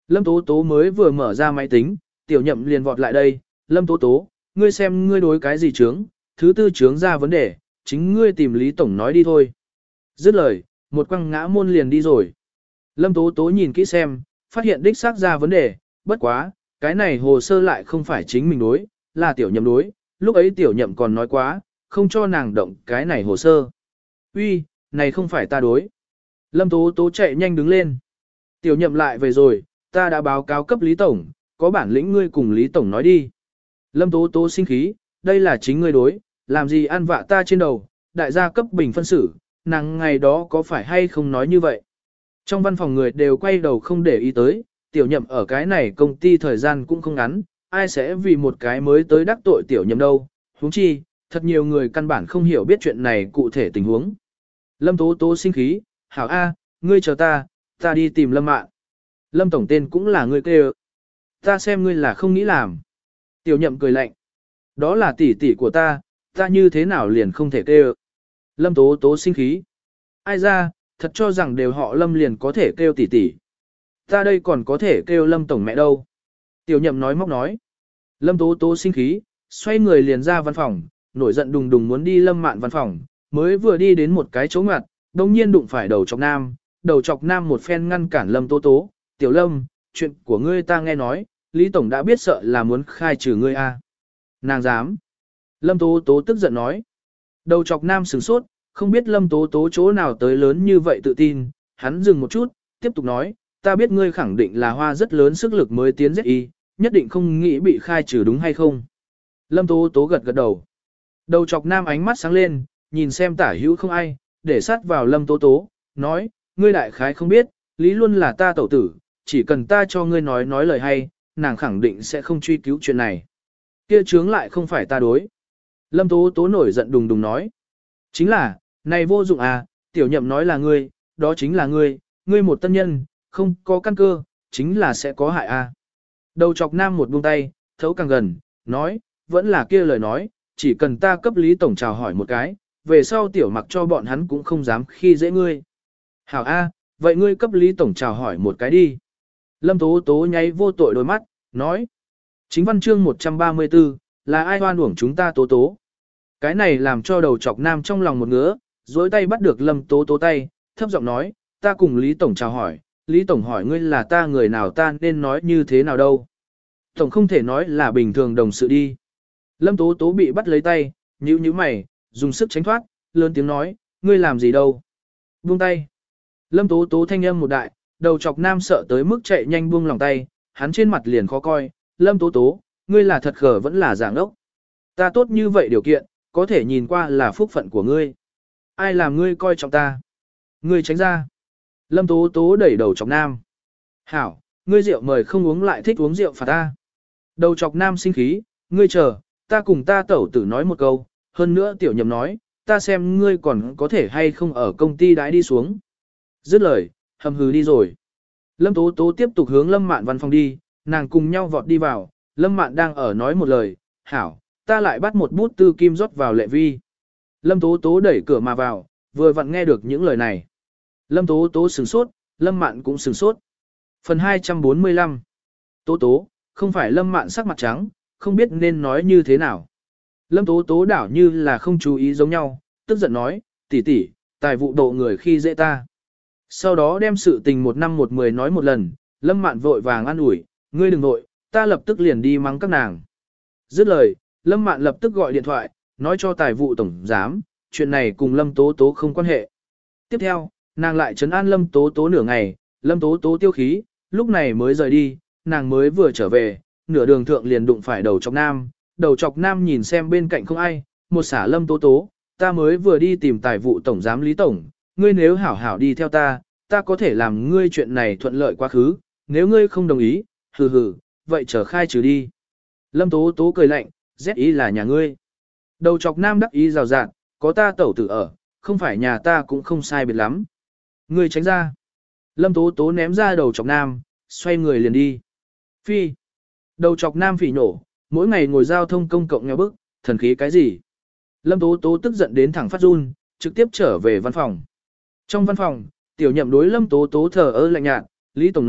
Lâm Tố Tố mới vừa mở ra máy tính, tiểu nhậm liền vọt lại đây, Lâm Tố Tố, ngươi xem ngươi đối cái gì chướng, thứ tư chướng ra vấn đề, chính ngươi tìm Lý Tổng nói đi thôi. Dứt lời, một quăng ngã môn liền đi rồi. Lâm Tố Tố nhìn kỹ xem, phát hiện đích xác ra vấn đề, bất quá, cái này hồ sơ lại không phải chính mình đối, là tiểu nhậm đối, lúc ấy tiểu nhậm còn nói quá, không cho nàng động cái này hồ sơ. Uy, này không phải ta đối. Lâm Tố Tố chạy nhanh đứng lên. Tiểu nhậm lại về rồi, ta đã báo cáo cấp Lý Tổng, có bản lĩnh ngươi cùng Lý Tổng nói đi. Lâm Tố Tố sinh khí, đây là chính ngươi đối, làm gì ăn vạ ta trên đầu, đại gia cấp bình phân xử, nàng ngày đó có phải hay không nói như vậy. Trong văn phòng người đều quay đầu không để ý tới, tiểu nhậm ở cái này công ty thời gian cũng không ngắn, ai sẽ vì một cái mới tới đắc tội tiểu nhậm đâu, huống chi, thật nhiều người căn bản không hiểu biết chuyện này cụ thể tình huống. Lâm Tố Tố sinh khí, hảo A, ngươi chờ ta, ta đi tìm Lâm Mạn. Lâm Tổng tên cũng là ngươi kêu. Ta xem ngươi là không nghĩ làm. Tiểu nhậm cười lạnh. Đó là tỷ tỷ của ta, ta như thế nào liền không thể kêu. Lâm Tố Tố sinh khí. Ai ra, thật cho rằng đều họ Lâm liền có thể kêu tỷ tỷ. Ta đây còn có thể kêu Lâm Tổng mẹ đâu. Tiểu nhậm nói móc nói. Lâm Tố Tố sinh khí, xoay người liền ra văn phòng, nổi giận đùng đùng muốn đi Lâm Mạn văn phòng, mới vừa đi đến một cái chỗ ngoặt, đồng nhiên đụng phải đầu chọc nam, đầu chọc nam một phen ngăn cản Lâm Tố Tố, tiểu Lâm, chuyện của ngươi ta nghe nói, Lý Tổng đã biết sợ là muốn khai trừ ngươi a. Nàng dám. Lâm Tố Tố tức giận nói. Đầu chọc nam sửng sốt, không biết Lâm Tố Tố chỗ nào tới lớn như vậy tự tin, hắn dừng một chút, tiếp tục nói, ta biết ngươi khẳng định là hoa rất lớn sức lực mới tiến Z Y, nhất định không nghĩ bị khai trừ đúng hay không. Lâm Tố Tố gật gật đầu. Đầu chọc nam ánh mắt sáng lên, nhìn xem tả hữu không ai, để sát vào Lâm Tố Tố, nói, ngươi đại khái không biết, Lý Luân là ta tẩu tử, chỉ cần ta cho ngươi nói nói lời hay, nàng khẳng định sẽ không truy cứu chuyện này. Kia chướng lại không phải ta đối. Lâm Tố Tố nổi giận đùng đùng nói. Chính là, này vô dụng à, tiểu nhậm nói là ngươi, đó chính là ngươi, ngươi một tân nhân, không có căn cơ, chính là sẽ có hại à. Đầu chọc nam một buông tay, thấu càng gần, nói, vẫn là kia lời nói, chỉ cần ta cấp Lý Tổng chào hỏi một cái, về sau tiểu mặc cho bọn hắn cũng không dám khi dễ ngươi. Hảo A, vậy ngươi cấp Lý Tổng chào hỏi một cái đi. Lâm Tố Tố nháy vô tội đôi mắt, nói. Chính văn chương một trăm ba mươi tư, là ai hoan uổng chúng ta Tố Tố. Cái này làm cho đầu chọc nam trong lòng một ngứa, dối tay bắt được Lâm Tố Tố tay, thấp giọng nói, ta cùng Lý Tổng chào hỏi, Lý Tổng hỏi ngươi là ta người nào ta nên nói như thế nào đâu. Tổng không thể nói là bình thường đồng sự đi. Lâm Tố Tố bị bắt lấy tay, nhíu nhíu mày, dùng sức tránh thoát, lớn tiếng nói, ngươi làm gì đâu. Buông tay. Lâm Tố Tố thanh âm một đại, đầu chọc nam sợ tới mức chạy nhanh buông lòng tay, hắn trên mặt liền khó coi, Lâm Tố Tố, ngươi là thật khờ vẫn là giảng ốc. Ta tốt như vậy điều kiện, có thể nhìn qua là phúc phận của ngươi. Ai làm ngươi coi trọng ta? Ngươi tránh ra. Lâm Tố Tố đẩy đầu chọc nam. Hảo, ngươi rượu mời không uống lại thích uống rượu phạt ta. Đầu chọc nam sinh khí, ngươi chờ, ta cùng ta tẩu tử nói một câu, hơn nữa tiểu nhậm nói, ta xem ngươi còn có thể hay không ở công ty đãi đi xuống. Dứt lời, hầm hừ đi rồi. Lâm Tố Tố tiếp tục hướng Lâm Mạn văn phòng đi, nàng cùng nhau vọt đi vào, Lâm Mạn đang ở nói một lời, hảo, ta lại bắt một bút tư kim rót vào lệ vi. Lâm Tố Tố đẩy cửa mà vào, vừa vặn nghe được những lời này. Lâm Tố Tố sửng sốt, Lâm Mạn cũng sửng sốt. Phần hai trăm bốn mươi lăm. Tố Tố, không phải Lâm Mạn sắc mặt trắng, không biết nên nói như thế nào. Lâm Tố Tố đảo như là không chú ý giống nhau, tức giận nói, tỷ tỷ, tài vụ độ người khi dễ ta. Sau đó đem sự tình một năm một mười nói một lần, Lâm Mạn vội vàng an ủi, ngươi đừng vội, ta lập tức liền đi mắng các nàng. Dứt lời, Lâm Mạn lập tức gọi điện thoại, nói cho tài vụ tổng giám, chuyện này cùng Lâm Tố Tố không quan hệ. Tiếp theo, nàng lại trấn an Lâm Tố Tố nửa ngày, Lâm Tố Tố tiêu khí, lúc này mới rời đi, nàng mới vừa trở về, nửa đường thượng liền đụng phải đầu chọc nam, đầu chọc nam nhìn xem bên cạnh không ai, một xả Lâm Tố Tố, ta mới vừa đi tìm tài vụ tổng giám Lý Tổng, ngươi nếu hảo hảo đi theo ta, ta có thể làm ngươi chuyện này thuận lợi quá khứ, nếu ngươi không đồng ý, hừ hừ, vậy trở khai trừ đi. Lâm Tố Tố cười lạnh, Z ý là nhà ngươi. Đầu chọc nam đắc ý rào rạt, có ta tẩu tử ở, không phải nhà ta cũng không sai biệt lắm. Ngươi tránh ra. Lâm Tố Tố ném ra đầu chọc nam, xoay người liền đi. Phi. Đầu chọc nam phỉ nổ, mỗi ngày ngồi giao thông công cộng nghèo bức, thần khí cái gì. Lâm Tố Tố tức giận đến thẳng phát run, trực tiếp trở về văn phòng. Trong văn phòng, tiểu nhậm đối Lâm Tố Tố thờ ơ lạnh nhạt, Lý Tổng nói,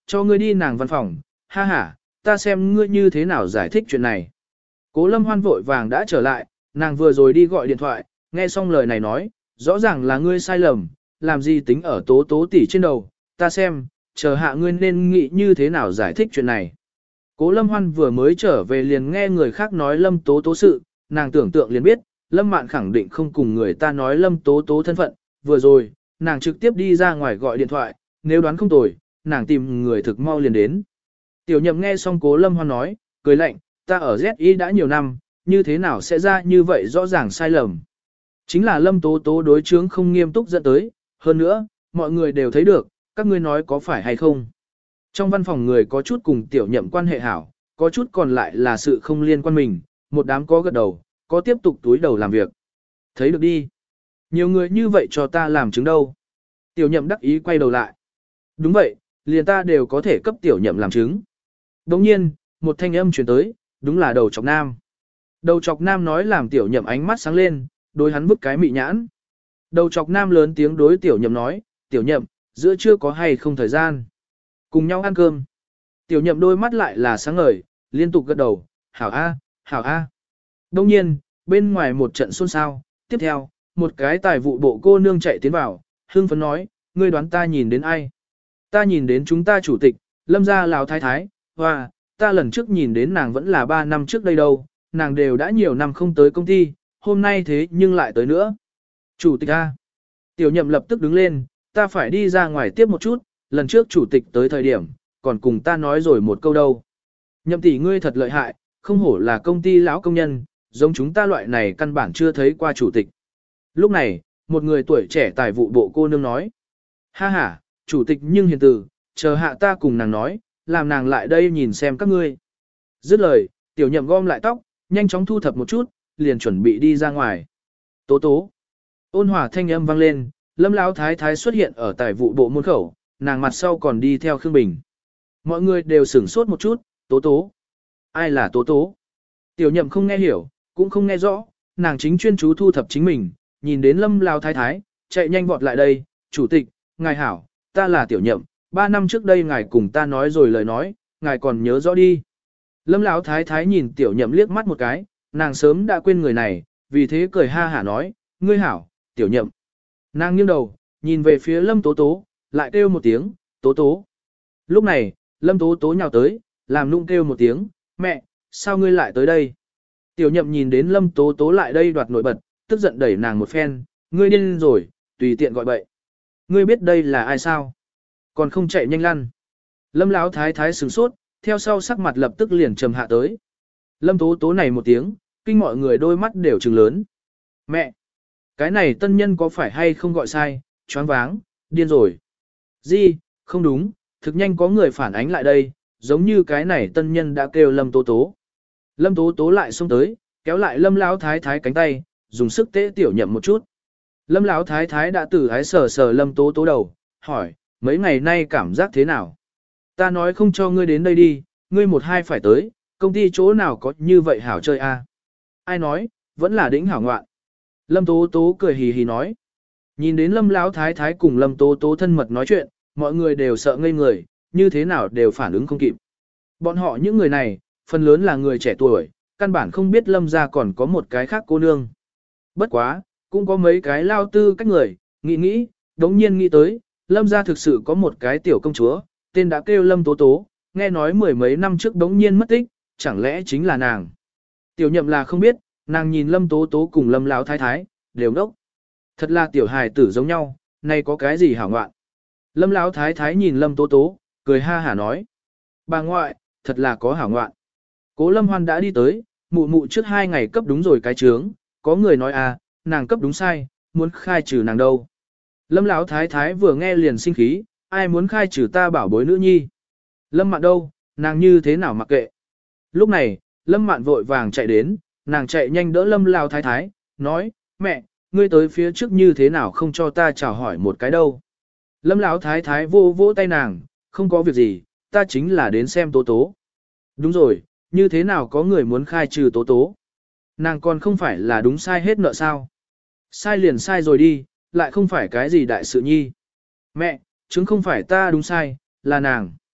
cho ngươi đi nàng văn phòng, ha ha, ta xem ngươi như thế nào giải thích chuyện này. Cố Lâm Hoan vội vàng đã trở lại, nàng vừa rồi đi gọi điện thoại, nghe xong lời này nói, rõ ràng là ngươi sai lầm, làm gì tính ở tố tố tỷ trên đầu, ta xem, chờ hạ ngươi nên nghĩ như thế nào giải thích chuyện này. Cố Lâm Hoan vừa mới trở về liền nghe người khác nói Lâm tố tố sự, nàng tưởng tượng liền biết, Lâm Mạn khẳng định không cùng người ta nói Lâm tố tố thân phận, vừa rồi, nàng trực tiếp đi ra ngoài gọi điện thoại, nếu đoán không tồi, nàng tìm người thực mau liền đến. Tiểu Nhậm nghe xong Cố Lâm Hoan nói, cười lạnh, ta ở Z I đã nhiều năm, như thế nào sẽ ra như vậy rõ ràng sai lầm. Chính là Lâm tố tố đối chướng không nghiêm túc dẫn tới, hơn nữa, mọi người đều thấy được, các ngươi nói có phải hay không. Trong văn phòng người có chút cùng Tiểu Nhậm quan hệ hảo, có chút còn lại là sự không liên quan mình, một đám có gật đầu, có tiếp tục túi đầu làm việc. Thấy được đi. Nhiều người như vậy cho ta làm chứng đâu. Tiểu Nhậm đắc ý quay đầu lại. Đúng vậy, liền ta đều có thể cấp Tiểu Nhậm làm chứng. Đồng nhiên, một thanh âm truyền tới, đúng là đầu chọc nam. Đầu chọc nam nói làm Tiểu Nhậm ánh mắt sáng lên, đối hắn bức cái mị nhãn. Đầu chọc nam lớn tiếng đối Tiểu Nhậm nói, Tiểu Nhậm, giữa trưa có hay không thời gian. Cùng nhau ăn cơm. Tiểu Nhậm đôi mắt lại là sáng ngời, liên tục gật đầu, hảo a, hảo a. Đông nhiên, bên ngoài một trận xôn xao, tiếp theo, một cái tài vụ bộ cô nương chạy tiến vào, hưng phấn nói, ngươi đoán ta nhìn đến ai? Ta nhìn đến chúng ta chủ tịch, Lâm gia Lào Thái Thái, hoa, ta lần trước nhìn đến nàng vẫn là ba năm trước đây đâu, nàng đều đã nhiều năm không tới công ty, hôm nay thế nhưng lại tới nữa. Chủ tịch A. Tiểu Nhậm lập tức đứng lên, ta phải đi ra ngoài tiếp một chút, lần trước chủ tịch tới thời điểm, còn cùng ta nói rồi một câu đâu. Nhậm tỷ ngươi thật lợi hại, không hổ là công ty lão công nhân, giống chúng ta loại này căn bản chưa thấy qua chủ tịch. Lúc này, một người tuổi trẻ tài vụ bộ cô nương nói. Ha ha, chủ tịch nhưng hiền từ, chờ hạ ta cùng nàng nói, làm nàng lại đây nhìn xem các ngươi. Dứt lời, Tiểu Nhậm gom lại tóc, nhanh chóng thu thập một chút, liền chuẩn bị đi ra ngoài. Tố tố. Ôn hòa thanh âm vang lên, Lâm Lão Thái Thái xuất hiện ở tài vụ bộ môn khẩu, nàng mặt sau còn đi theo Khương Bình. Mọi người đều sửng sốt một chút, tố tố. Ai là tố tố? Tiểu Nhậm không nghe hiểu, cũng không nghe rõ, nàng chính chuyên chú thu thập chính mình, nhìn đến Lâm Lão Thái Thái, chạy nhanh vọt lại đây, chủ tịch, ngài hảo, ta là Tiểu Nhậm, ba năm trước đây ngài cùng ta nói rồi lời nói, ngài còn nhớ rõ đi. Lâm Lão Thái Thái nhìn Tiểu Nhậm liếc mắt một cái, nàng sớm đã quên người này, vì thế cười ha hả nói, ngươi hảo, Tiểu Nhậm. Nàng nghiêng đầu, nhìn về phía Lâm Tố Tố, lại kêu một tiếng, Tố Tố. Lúc này, Lâm Tố Tố nhào tới, làm nũng kêu một tiếng, mẹ, sao ngươi lại tới đây? Tiểu Nhậm nhìn đến Lâm Tố Tố lại đây đoạt nổi bật, tức giận đẩy nàng một phen, ngươi điên rồi, tùy tiện gọi bậy. Ngươi biết đây là ai sao? Còn không chạy nhanh lăn. Lâm Lão Thái Thái sửng sốt, theo sau sắc mặt lập tức liền trầm hạ tới. Lâm Tố Tố này một tiếng, kinh mọi người đôi mắt đều trừng lớn. Mẹ! Cái này tân nhân có phải hay không gọi sai, choáng váng, điên rồi. Gì, không đúng, thực nhanh có người phản ánh lại đây, giống như cái này tân nhân đã kêu Lâm Tố Tố. Lâm Tố Tố lại xông tới, kéo lại Lâm Lão Thái Thái cánh tay, dùng sức tế Tiểu Nhậm một chút. Lâm Lão Thái Thái đã từ ái sờ sờ Lâm Tố Tố đầu, hỏi, mấy ngày nay cảm giác thế nào? Ta nói không cho ngươi đến đây đi, ngươi một hai phải tới, công ty chỗ nào có như vậy hảo chơi a? Ai nói, vẫn là đỉnh hảo ngoạn. Lâm Tố Tố cười hì hì nói. Nhìn đến Lâm Lão Thái Thái cùng Lâm Tố Tố thân mật nói chuyện, mọi người đều sợ ngây người, như thế nào đều phản ứng không kịp. Bọn họ những người này, phần lớn là người trẻ tuổi, căn bản không biết Lâm gia còn có một cái khác cô nương. Bất quá, cũng có mấy cái lao tư cách người, nghĩ nghĩ, đống nhiên nghĩ tới, Lâm gia thực sự có một cái tiểu công chúa, tên đã kêu Lâm Tố Tố, nghe nói mười mấy năm trước đống nhiên mất tích, chẳng lẽ chính là nàng. Tiểu Nhậm là không biết, nàng nhìn Lâm Tố Tố cùng Lâm Lão Thái Thái, đều ngốc. Thật là tiểu hài tử giống nhau, nay có cái gì hảo ngoạn. Lâm Lão Thái Thái nhìn Lâm Tố Tố, cười ha hả nói. Bà ngoại, thật là có hảo ngoạn. Cố Lâm Hoan đã đi tới, mụ mụ trước hai ngày cấp đúng rồi cái trướng, có người nói à, nàng cấp đúng sai, muốn khai trừ nàng đâu. Lâm Lão Thái Thái vừa nghe liền sinh khí, ai muốn khai trừ ta bảo bối nữ nhi. Lâm Mạn đâu, nàng như thế nào mặc kệ. Lúc này, Lâm Mạn vội vàng chạy đến, nàng chạy nhanh đỡ Lâm Lão Thái Thái, nói, mẹ, ngươi tới phía trước như thế nào không cho ta chào hỏi một cái đâu. Lâm Lão Thái Thái vô vỗ tay nàng, không có việc gì, ta chính là đến xem Tố Tố. Đúng rồi, như thế nào có người muốn khai trừ Tố Tố. Nàng còn không phải là đúng sai hết nợ sao. Sai liền sai rồi đi, lại không phải cái gì đại sự nhi. Mẹ, chứng không phải ta đúng sai, là nàng.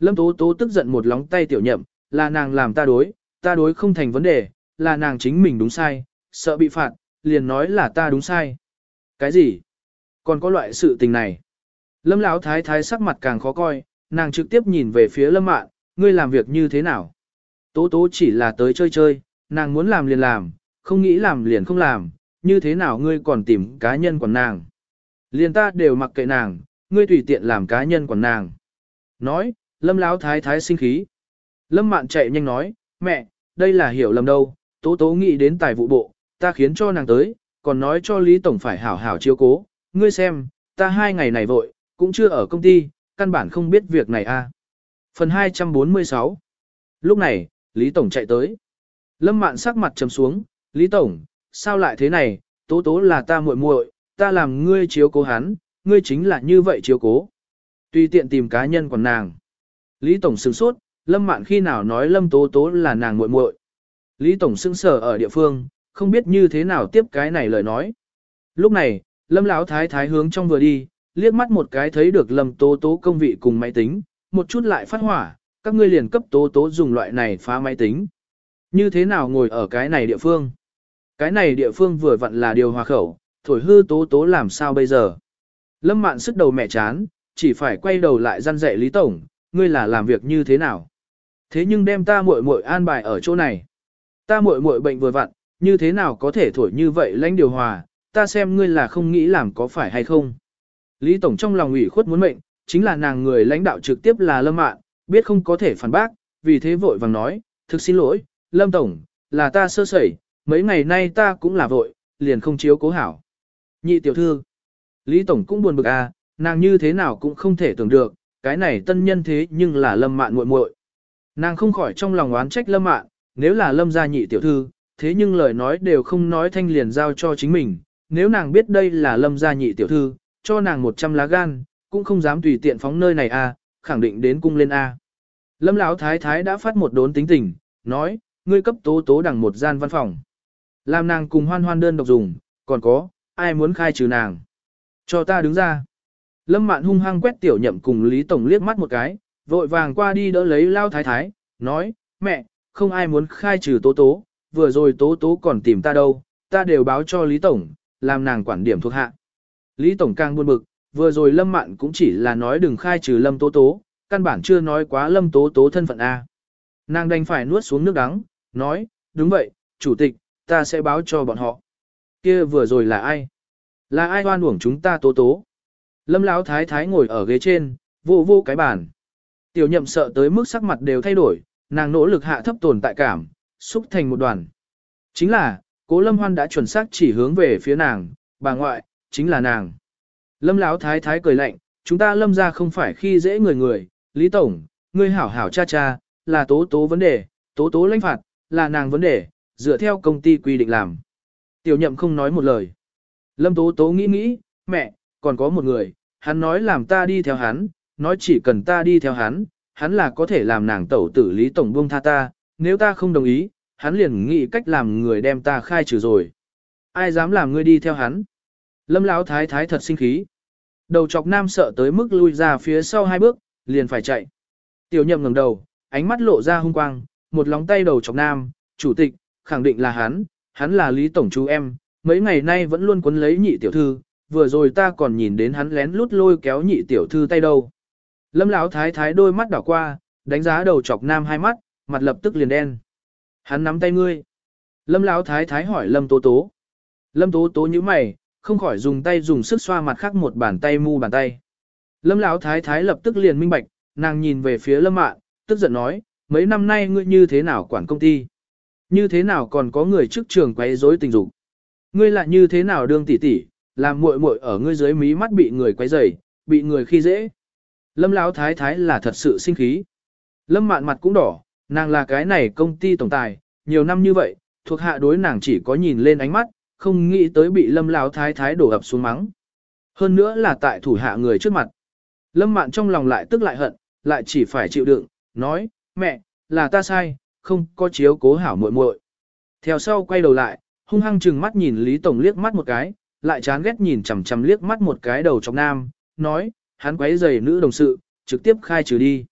Lâm Tố Tố tức giận một lóng tay Tiểu Nhậm, là nàng làm ta đối, ta đối không thành vấn đề, là nàng chính mình đúng sai, sợ bị phạt, liền nói là ta đúng sai. Cái gì? Còn có loại sự tình này? Lâm Lão thái thái sắc mặt càng khó coi, nàng trực tiếp nhìn về phía Lâm Mạn, ngươi làm việc như thế nào? Tố Tố chỉ là tới chơi chơi, nàng muốn làm liền làm, không nghĩ làm liền không làm, như thế nào ngươi còn tìm cá nhân quản nàng? Liền ta đều mặc kệ nàng, ngươi tùy tiện làm cá nhân quản nàng. Nói, Lâm Lão thái thái sinh khí. Lâm Mạn chạy nhanh nói, mẹ, đây là hiểu lầm đâu, Tố Tố nghĩ đến tài vụ bộ, ta khiến cho nàng tới, còn nói cho Lý Tổng phải hảo hảo chiếu cố, ngươi xem, ta hai ngày này vội, cũng chưa ở công ty, căn bản không biết việc này a. Phần hai trăm bốn mươi sáu. Lúc này, Lý Tổng chạy tới. Lâm Mạn sắc mặt trầm xuống, Lý Tổng, sao lại thế này, Tố Tố là ta muội muội, ta làm ngươi chiếu cố hắn, ngươi chính là như vậy chiếu cố. Tùy tiện tìm cá nhân còn nàng. Lý Tổng sửng sốt, Lâm Mạn khi nào nói Lâm Tố Tố là nàng muội muội. Lý Tổng sững sờ ở địa phương, không biết như thế nào tiếp cái này lời nói. Lúc này, Lâm Lão thái thái hướng trong vừa đi, liếc mắt một cái thấy được Lâm Tố Tố công vị cùng máy tính, một chút lại phát hỏa, các ngươi liền cấp Tố Tố dùng loại này phá máy tính. Như thế nào ngồi ở cái này địa phương? Cái này địa phương vừa vặn là điều hòa khẩu, thổi hư Tố Tố làm sao bây giờ? Lâm Mạn sức đầu mẹ chán, chỉ phải quay đầu lại răn dạy Lý Tổng, ngươi là làm việc như thế nào? Thế nhưng đem ta muội muội an bài ở chỗ này. Ta muội muội bệnh vừa vặn, như thế nào có thể thổi như vậy lãnh điều hòa, ta xem ngươi là không nghĩ làm có phải hay không. Lý Tổng trong lòng ủy khuất muốn mệnh, chính là nàng người lãnh đạo trực tiếp là Lâm Mạn, biết không có thể phản bác, vì thế vội vàng nói, thực xin lỗi, Lâm Tổng, là ta sơ sẩy, mấy ngày nay ta cũng là vội, liền không chiếu cố hảo. Nhị tiểu thư, Lý Tổng cũng buồn bực à, nàng như thế nào cũng không thể tưởng được, cái này tân nhân thế nhưng là Lâm Mạn muội muội. Nàng không khỏi trong lòng oán trách Lâm Mạn, nếu là Lâm gia nhị tiểu thư, thế nhưng lời nói đều không nói thanh liền giao cho chính mình, nếu nàng biết đây là Lâm gia nhị tiểu thư, cho nàng một trăm lá gan, cũng không dám tùy tiện phóng nơi này a, khẳng định đến cung lên a. Lâm Lão thái thái đã phát một đốn tính tình, nói, ngươi cấp Tố Tố đằng một gian văn phòng, làm nàng cùng Hoan Hoan đơn độc dùng, còn có, ai muốn khai trừ nàng, cho ta đứng ra. Lâm Mạn hung hăng quét Tiểu Nhậm cùng Lý Tổng liếc mắt một cái, vội vàng qua đi đỡ lấy Lão thái thái, nói, mẹ, không ai muốn khai trừ Tố Tố, vừa rồi Tố Tố còn tìm ta đâu, ta đều báo cho Lý Tổng, làm nàng quản điểm thuộc hạ. Lý Tổng càng buồn bực, vừa rồi Lâm Mạn cũng chỉ là nói đừng khai trừ Lâm Tố Tố, căn bản chưa nói quá Lâm Tố Tố thân phận A. Nàng đành phải nuốt xuống nước đắng, nói, đúng vậy, chủ tịch, ta sẽ báo cho bọn họ. Kia vừa rồi là ai? Là ai oan uổng chúng ta Tố Tố? Lâm Lão thái thái ngồi ở ghế trên, vô vô cái bàn. Tiểu Nhậm sợ tới mức sắc mặt đều thay đổi, nàng nỗ lực hạ thấp tồn tại cảm, xúc thành một đoàn. Chính là, Cố Lâm Hoan đã chuẩn xác chỉ hướng về phía nàng, bà ngoại, chính là nàng. Lâm Lão thái thái cười lạnh, chúng ta Lâm gia không phải khi dễ người người, Lý Tổng, ngươi hảo hảo cha cha, là Tố Tố vấn đề, Tố Tố lãnh phạt, là nàng vấn đề, dựa theo công ty quy định làm. Tiểu Nhậm không nói một lời. Lâm Tố Tố nghĩ nghĩ, mẹ, còn có một người, hắn nói làm ta đi theo hắn, nói chỉ cần ta đi theo hắn, hắn là có thể làm nàng tẩu tử Lý Tổng buông tha ta, nếu ta không đồng ý, hắn liền nghĩ cách làm người đem ta khai trừ rồi. Ai dám làm ngươi đi theo hắn? Lâm Lão thái thái thật sinh khí. Đầu chọc nam sợ tới mức lui ra phía sau hai bước, liền phải chạy. Tiểu Nhậm ngẩng đầu, ánh mắt lộ ra hung quang, một lóng tay đầu chọc nam, chủ tịch, khẳng định là hắn, hắn là Lý Tổng chú em, mấy ngày nay vẫn luôn quấn lấy nhị tiểu thư, vừa rồi ta còn nhìn đến hắn lén lút lôi kéo nhị tiểu thư tay đâu. Lâm Lão thái thái đôi mắt đảo qua, đánh giá đầu chọc nam hai mắt, mặt lập tức liền đen. Hắn nắm tay ngươi. Lâm Lão thái thái hỏi Lâm Tố Tố. Lâm Tố Tố nhíu mày, không khỏi dùng tay dùng sức xoa mặt khác một bàn tay mu bàn tay. Lâm Lão thái thái lập tức liền minh bạch, nàng nhìn về phía Lâm Mạn, tức giận nói, mấy năm nay ngươi như thế nào quản công ty? Như thế nào còn có người trước trường quấy rối tình dục? Ngươi lại như thế nào đương tỷ tỷ, làm muội muội ở ngươi dưới mí mắt bị người quấy rầy, bị người khi dễ? Lâm Lão thái thái là thật sự sinh khí. Lâm Mạn mặt cũng đỏ, nàng là cái này công ty tổng tài, nhiều năm như vậy, thuộc hạ đối nàng chỉ có nhìn lên ánh mắt, không nghĩ tới bị Lâm Lão thái thái đổ ập xuống mắng. Hơn nữa là tại thủ hạ người trước mặt. Lâm Mạn trong lòng lại tức lại hận, lại chỉ phải chịu đựng, nói, mẹ, là ta sai, không có chiếu cố hảo muội muội. Theo sau quay đầu lại, hung hăng trừng mắt nhìn Lý Tổng liếc mắt một cái, lại chán ghét nhìn chằm chằm liếc mắt một cái đầu trong nam, nói, hắn quấy rầy nữ đồng sự, trực tiếp khai trừ đi.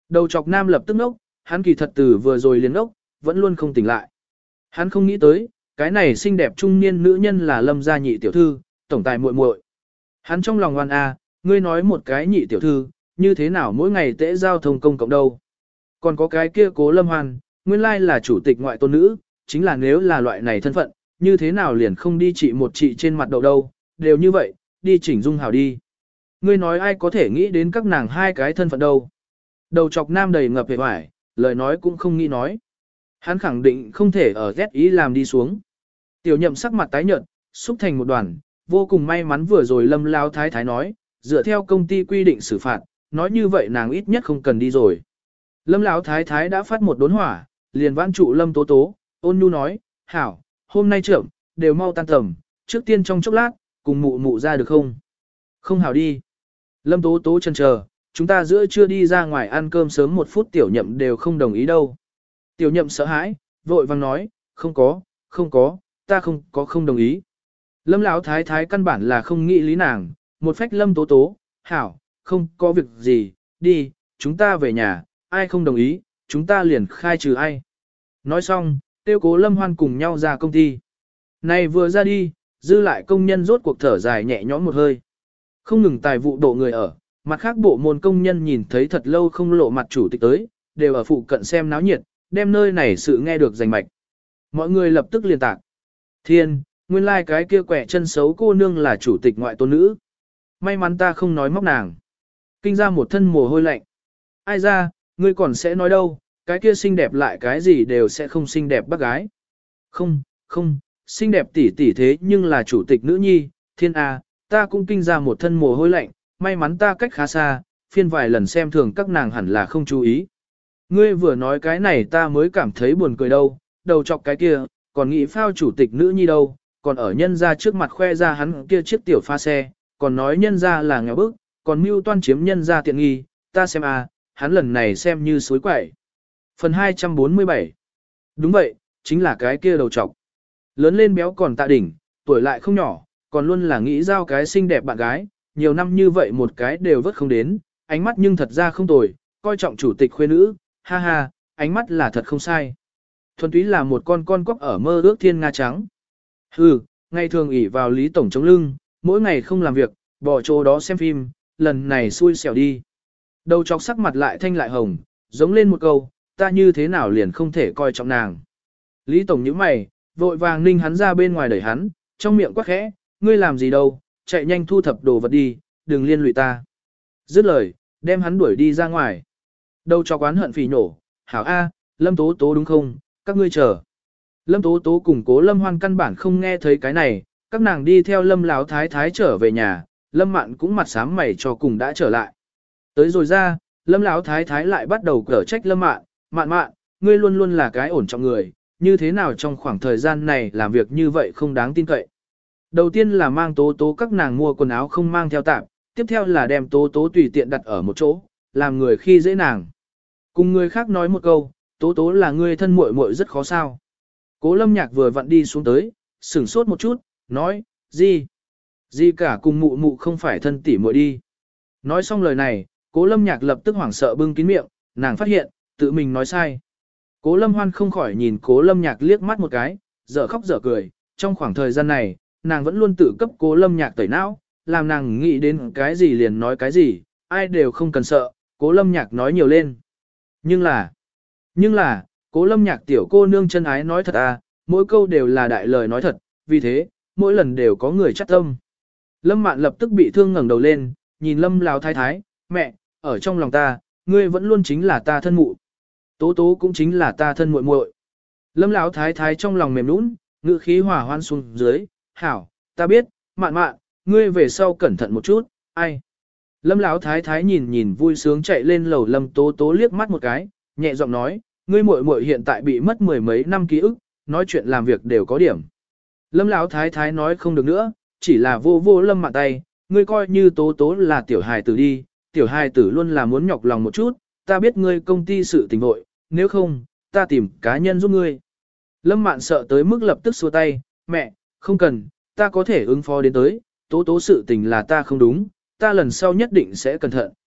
Đầu chọc nam lập tức ngốc, hắn kỳ thật từ vừa rồi liền ngốc, vẫn luôn không tỉnh lại. Hắn không nghĩ tới, cái này xinh đẹp trung niên nữ nhân là Lâm gia nhị tiểu thư, tổng tài muội muội. Hắn trong lòng ngoan a, ngươi nói một cái nhị tiểu thư, như thế nào mỗi ngày tễ giao thông công cộng đâu. Còn có cái kia Cố Lâm Hoan, nguyên lai là chủ tịch ngoại tôn nữ, chính là nếu là loại này thân phận, như thế nào liền không đi trị một trị trên mặt đầu đâu, đều như vậy, đi chỉnh dung hào đi. Ngươi nói ai có thể nghĩ đến các nàng hai cái thân phận đâu. Đầu chọc nam đầy ngập về hoài, lời nói cũng không nghĩ nói. Hắn khẳng định không thể ở rét ý làm đi xuống. Tiểu nhậm sắc mặt tái nhợt, xúc thành một đoàn, vô cùng may mắn vừa rồi Lâm Lao Thái Thái nói, dựa theo công ty quy định xử phạt, nói như vậy nàng ít nhất không cần đi rồi. Lâm Lão Thái Thái đã phát một đốn hỏa, liền vãn trụ Lâm Tố Tố, ôn nhu nói, hảo, hôm nay trưởng, đều mau tan tầm, trước tiên trong chốc lát, cùng mụ mụ ra được không? Không hảo đi. Lâm Tố Tố chần chờ, chúng ta giữa trưa đi ra ngoài ăn cơm sớm một phút tiểu nhậm đều không đồng ý đâu. Tiểu nhậm sợ hãi, vội vang nói, không có, không có, ta không có không đồng ý. Lâm Lão Thái Thái căn bản là không nghĩ lý nàng, một phách Lâm Tố Tố, hảo, không có việc gì, đi, chúng ta về nhà, ai không đồng ý, chúng ta liền khai trừ ai. Nói xong, tiêu Cố Lâm Hoan cùng nhau ra công ty. Này vừa ra đi, dư lại công nhân rốt cuộc thở dài nhẹ nhõm một hơi. Không ngừng tài vụ độ người ở, mặt khác bộ môn công nhân nhìn thấy thật lâu không lộ mặt chủ tịch tới, đều ở phụ cận xem náo nhiệt, đem nơi này sự nghe được rành mạch. Mọi người lập tức liên tạc. Thiên, nguyên lai like cái kia quẻ chân xấu cô nương là chủ tịch ngoại tôn nữ. May mắn ta không nói móc nàng. Kinh ra một thân mồ hôi lạnh. Ai ra, ngươi còn sẽ nói đâu, cái kia xinh đẹp lại cái gì đều sẽ không xinh đẹp bác gái. Không, không, xinh đẹp tỷ tỷ thế nhưng là chủ tịch nữ nhi, thiên a, ta cũng kinh ra một thân mồ hôi lạnh, may mắn ta cách khá xa, phiên vài lần xem thường các nàng hẳn là không chú ý. Ngươi vừa nói cái này ta mới cảm thấy buồn cười đâu, đầu chọc cái kia, còn nghĩ phao chủ tịch nữ nhi đâu, còn ở nhân ra trước mặt khoe ra hắn kia chiếc tiểu pha xe, còn nói nhân ra là nghèo bức, còn mưu toan chiếm nhân ra tiện nghi, ta xem a, hắn lần này xem như suối quậy. Phần hai trăm bốn mươi bảy. Đúng vậy, chính là cái kia đầu trọc. Lớn lên béo còn tạ đỉnh, tuổi lại không nhỏ, còn luôn là nghĩ giao cái xinh đẹp bạn gái, nhiều năm như vậy một cái đều vớt không đến, ánh mắt nhưng thật ra không tồi, coi trọng chủ tịch khuê nữ, ha ha, ánh mắt là thật không sai. Thuần túy là một con con quắc ở mơ ước thiên nga trắng. Hừ, ngày thường ỉ vào Lý Tổng chống lưng, mỗi ngày không làm việc, bỏ chỗ đó xem phim, lần này xui xẻo đi. Đầu chọc sắc mặt lại thanh lại hồng, giống lên một câu, ta như thế nào liền không thể coi trọng nàng. Lý Tổng nhíu mày, vội vàng ninh hắn ra bên ngoài đẩy hắn, trong miệng quắc khẽ, ngươi làm gì đâu, chạy nhanh thu thập đồ vật đi, đừng liên lụy ta. Dứt lời, đem hắn đuổi đi ra ngoài. Đầu chọc oán hận phỉ nổ, hảo A, Lâm Tố Tố đúng không, các ngươi chờ. Lâm Tố Tố cùng Cố Lâm Hoan căn bản không nghe thấy cái này, các nàng đi theo Lâm Lão Thái Thái trở về nhà, Lâm Mạn cũng mặt xám mày cho cùng đã trở lại. Tới rồi ra, Lâm Lão Thái Thái lại bắt đầu cở trách Lâm Mạn, Mạn Mạn, ngươi luôn luôn là cái ổn trọng người, như thế nào trong khoảng thời gian này làm việc như vậy không đáng tin cậy. Đầu tiên là mang Tố Tố các nàng mua quần áo không mang theo tạm, tiếp theo là đem Tố Tố tùy tiện đặt ở một chỗ, làm người khi dễ nàng. Cùng người khác nói một câu, Tố Tố là ngươi thân muội muội rất khó sao. Cố Lâm Nhạc vừa vặn đi xuống tới, sửng sốt một chút, nói, gì? Gì cả cùng mụ mụ không phải thân tỷ muội đi. Nói xong lời này, Cố Lâm Nhạc lập tức hoảng sợ bưng kín miệng, nàng phát hiện, tự mình nói sai. Cố Lâm Hoan không khỏi nhìn Cố Lâm Nhạc liếc mắt một cái, dở khóc dở cười, trong khoảng thời gian này, nàng vẫn luôn tự cấp Cố Lâm Nhạc tẩy não, làm nàng nghĩ đến cái gì liền nói cái gì, ai đều không cần sợ, Cố Lâm Nhạc nói nhiều lên. Nhưng là, nhưng là, Cố Lâm Nhạc tiểu cô nương chân ái nói thật à, mỗi câu đều là đại lời nói thật, vì thế, mỗi lần đều có người chắc tâm. Lâm Mạn lập tức bị thương ngẩng đầu lên, nhìn Lâm Lão Thái Thái, mẹ, ở trong lòng ta, ngươi vẫn luôn chính là ta thân mụ. Tố Tố cũng chính là ta thân muội muội. Lâm Lão Thái Thái trong lòng mềm nũng, ngữ khí hòa hoan xuống dưới, hảo, ta biết, Mạn Mạn, ngươi về sau cẩn thận một chút, ai. Lâm Lão Thái Thái nhìn nhìn vui sướng chạy lên lầu Lâm Tố Tố liếc mắt một cái, nhẹ giọng nói, ngươi muội muội hiện tại bị mất mười mấy năm ký ức, nói chuyện làm việc đều có điểm. Lâm Lão Thái Thái nói không được nữa, chỉ là vô vô Lâm Mạn tay, ngươi coi như Tố Tố là tiểu hài tử đi, tiểu hài tử luôn là muốn nhọc lòng một chút, ta biết ngươi công ty sự tình vội, nếu không, ta tìm cá nhân giúp ngươi. Lâm Mạn sợ tới mức lập tức xua tay, mẹ, không cần, ta có thể ứng phó đến tới, Tố Tố sự tình là ta không đúng, ta lần sau nhất định sẽ cẩn thận,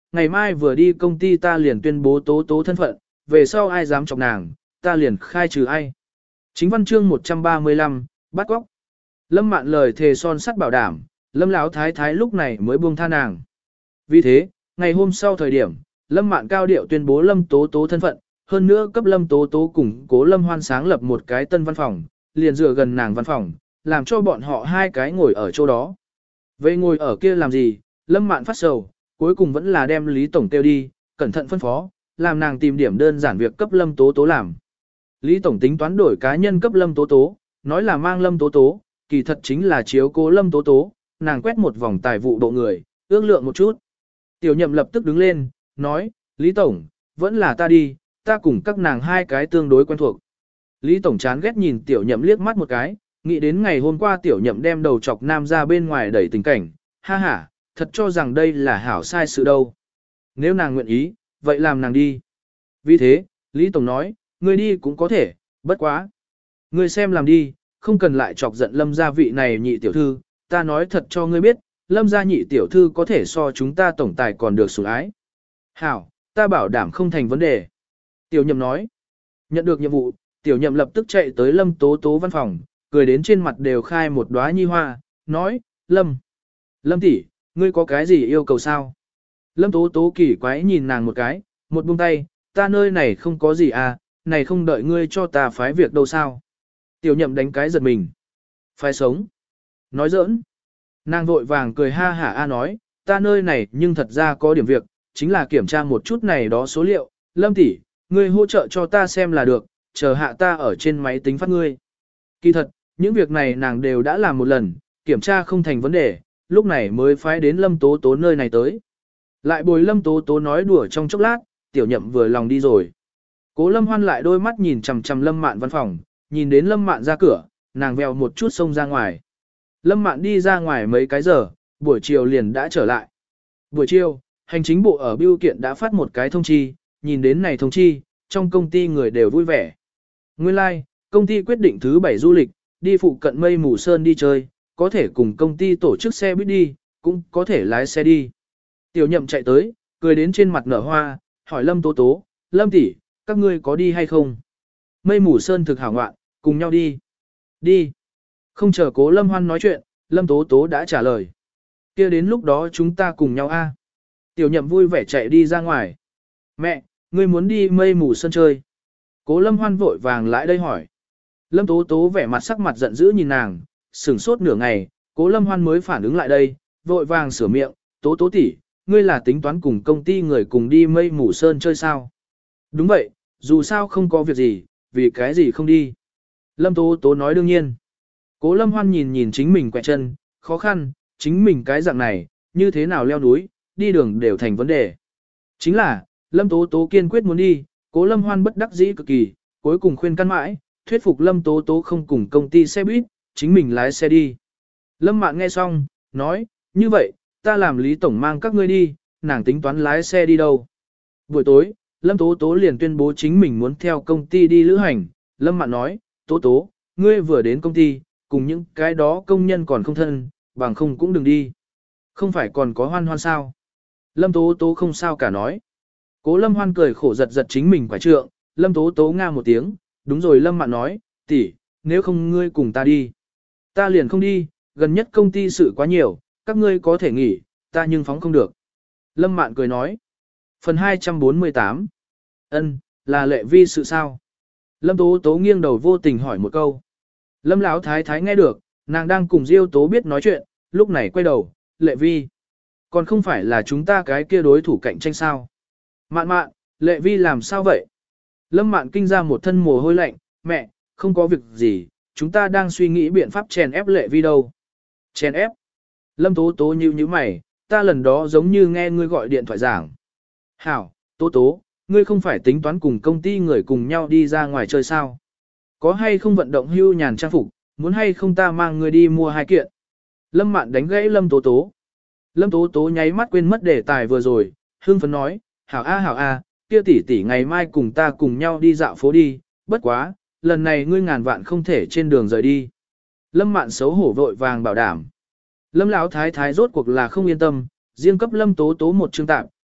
ngày mai vừa đi công ty ta liền tuyên bố tố tố thân phận, về sau ai dám chọc nàng, ta liền khai trừ ai. Chính văn chương một trăm ba mươi lăm, bắt góc. Lâm Mạn lời thề son sắt bảo đảm, Lâm Lão thái thái lúc này mới buông tha nàng. Vì thế, ngày hôm sau thời điểm, Lâm Mạn cao điệu tuyên bố Lâm Tố Tố thân phận, hơn nữa cấp Lâm Tố Tố cùng Cố Lâm Hoan sáng lập một cái tân văn phòng, liền dựa gần nàng văn phòng, làm cho bọn họ hai cái ngồi ở chỗ đó. Vậy ngồi ở kia làm gì, Lâm Mạn phát sầu, cuối cùng vẫn là đem Lý Tổng kêu đi, cẩn thận phân phó, làm nàng tìm điểm đơn giản việc cấp Lâm Tố Tố làm. Lý Tổng tính toán đổi cá nhân cấp Lâm Tố Tố, nói là mang Lâm Tố Tố, kỳ thật chính là chiếu cố Lâm Tố Tố, nàng quét một vòng tài vụ độ người, ước lượng một chút. Tiểu Nhậm lập tức đứng lên, nói, Lý Tổng, vẫn là ta đi, ta cùng các nàng hai cái tương đối quen thuộc. Lý Tổng chán ghét nhìn Tiểu Nhậm liếc mắt một cái, nghĩ đến ngày hôm qua Tiểu Nhậm đem đầu chọc nam ra bên ngoài đẩy tình cảnh, ha ha, thật cho rằng đây là hảo sai sự đâu. Nếu nàng nguyện ý, vậy làm nàng đi. Vì thế, Lý Tổng nói, ngươi đi cũng có thể, bất quá. Ngươi xem làm đi, không cần lại chọc giận Lâm gia vị này nhị tiểu thư, ta nói thật cho ngươi biết, Lâm gia nhị tiểu thư có thể so chúng ta tổng tài còn được sủng ái. Hảo, ta bảo đảm không thành vấn đề. Tiểu Nhậm nói, nhận được nhiệm vụ, Tiểu Nhậm lập tức chạy tới Lâm Tố Tố văn phòng, cười đến trên mặt đều khai một đóa nhi hoa, nói, Lâm, Lâm tỷ, ngươi có cái gì yêu cầu sao? Lâm Tố Tố kỳ quái nhìn nàng một cái, một buông tay, ta nơi này không có gì à, này không đợi ngươi cho ta phái việc đâu sao? Tiểu Nhậm đánh cái giật mình. Phái sống. Nói giỡn. Nàng vội vàng cười ha hả a nói, ta nơi này nhưng thật ra có điểm việc, chính là kiểm tra một chút này đó số liệu, Lâm tỷ, ngươi hỗ trợ cho ta xem là được, chờ hạ ta ở trên máy tính phát ngươi. Kỳ thật, những việc này nàng đều đã làm một lần, kiểm tra không thành vấn đề, lúc này mới phái đến Lâm Tố Tố nơi này tới. Lại bồi Lâm Tố Tố nói đùa trong chốc lát, Tiểu Nhậm vừa lòng đi rồi. Cố Lâm Hoan lại đôi mắt nhìn chằm chằm Lâm Mạn văn phòng, nhìn đến Lâm Mạn ra cửa, nàng vèo một chút xông ra ngoài. Lâm Mạn đi ra ngoài mấy cái giờ, buổi chiều liền đã trở lại. Buổi chiều, hành chính bộ ở bưu kiện đã phát một cái thông chi, nhìn đến này thông chi, trong công ty người đều vui vẻ. Nguyên lai, like, công ty quyết định thứ bảy du lịch, đi phụ cận Mây Mù Sơn đi chơi, có thể cùng công ty tổ chức xe buýt đi, cũng có thể lái xe đi. Tiểu Nhậm chạy tới, cười đến trên mặt nở hoa, hỏi Lâm Tố Tố, Lâm tỷ, các ngươi có đi hay không? Mây Mù Sơn thực hảo ngoạn, cùng nhau đi. Đi. Không chờ Cố Lâm Hoan nói chuyện, Lâm Tố Tố đã trả lời. Kia đến lúc đó chúng ta cùng nhau a. Tiểu Nhậm vui vẻ chạy đi ra ngoài. Mẹ, ngươi muốn đi Mây Mù Sơn chơi. Cố Lâm Hoan vội vàng lại đây hỏi. Lâm Tố Tố vẻ mặt sắc mặt giận dữ nhìn nàng, sửng sốt nửa ngày, Cố Lâm Hoan mới phản ứng lại đây, vội vàng sửa miệng, Tố Tố tỷ, ngươi là tính toán cùng công ty người cùng đi Mây Mù Sơn chơi sao? Đúng vậy, dù sao không có việc gì, vì cái gì không đi. Lâm Tố Tố nói đương nhiên. Cố Lâm Hoan nhìn nhìn chính mình quẹt chân, khó khăn, chính mình cái dạng này, như thế nào leo núi, đi đường đều thành vấn đề. Chính là, Lâm Tố Tố kiên quyết muốn đi, Cố Lâm Hoan bất đắc dĩ cực kỳ, cuối cùng khuyên can mãi, thuyết phục Lâm Tố Tố không cùng công ty xe buýt, chính mình lái xe đi. Lâm Mạn nghe xong, nói, như vậy, ta làm Lý Tổng mang các ngươi đi, nàng tính toán lái xe đi đâu. Buổi tối, Lâm Tố Tố liền tuyên bố chính mình muốn theo công ty đi lữ hành, Lâm Mạn nói, Tố Tố, ngươi vừa đến công ty, cùng những cái đó công nhân còn không thân, bằng không cũng đừng đi. Không phải còn có Hoan Hoan sao? Lâm Tố Tố không sao cả nói. Cố Lâm Hoan cười khổ giật giật chính mình quả trượng, Lâm Tố Tố nga một tiếng, đúng rồi Lâm Mạn nói, tỷ, nếu không ngươi cùng ta đi. Ta liền không đi, gần nhất công ty sự quá nhiều, các ngươi có thể nghỉ, ta nhưng phóng không được. Lâm Mạn cười nói. Phần hai trăm bốn mươi tám. Ân, là Lệ Vi sự sao? Lâm Tố Tố nghiêng đầu vô tình hỏi một câu. Lâm Lão thái thái nghe được, nàng đang cùng Diêu Tố biết nói chuyện, lúc này quay đầu, Lệ Vi. Còn không phải là chúng ta cái kia đối thủ cạnh tranh sao? Mạn Mạn, Lệ Vi làm sao vậy? Lâm Mạn kinh ra một thân mồ hôi lạnh, mẹ, không có việc gì, chúng ta đang suy nghĩ biện pháp chèn ép Lệ Vi đâu. Chèn ép? Lâm Tố Tố nhíu nhíu mày, ta lần đó giống như nghe ngươi gọi điện thoại giảng. Hảo, Tố Tố, ngươi không phải tính toán cùng công ty người cùng nhau đi ra ngoài chơi sao? Có hay không vận động hưu nhàn trang phục, muốn hay không ta mang ngươi đi mua hai kiện? Lâm Mạn đánh gãy Lâm Tố Tố. Lâm Tố Tố nháy mắt quên mất đề tài vừa rồi, hương phấn nói, hảo a hảo a, kia tỷ tỷ ngày mai cùng ta cùng nhau đi dạo phố đi, bất quá, lần này ngươi ngàn vạn không thể trên đường rời đi. Lâm Mạn xấu hổ vội vàng bảo đảm. Lâm Lão thái thái rốt cuộc là không yên tâm, riêng cấp Lâm Tố Tố một chương tạm,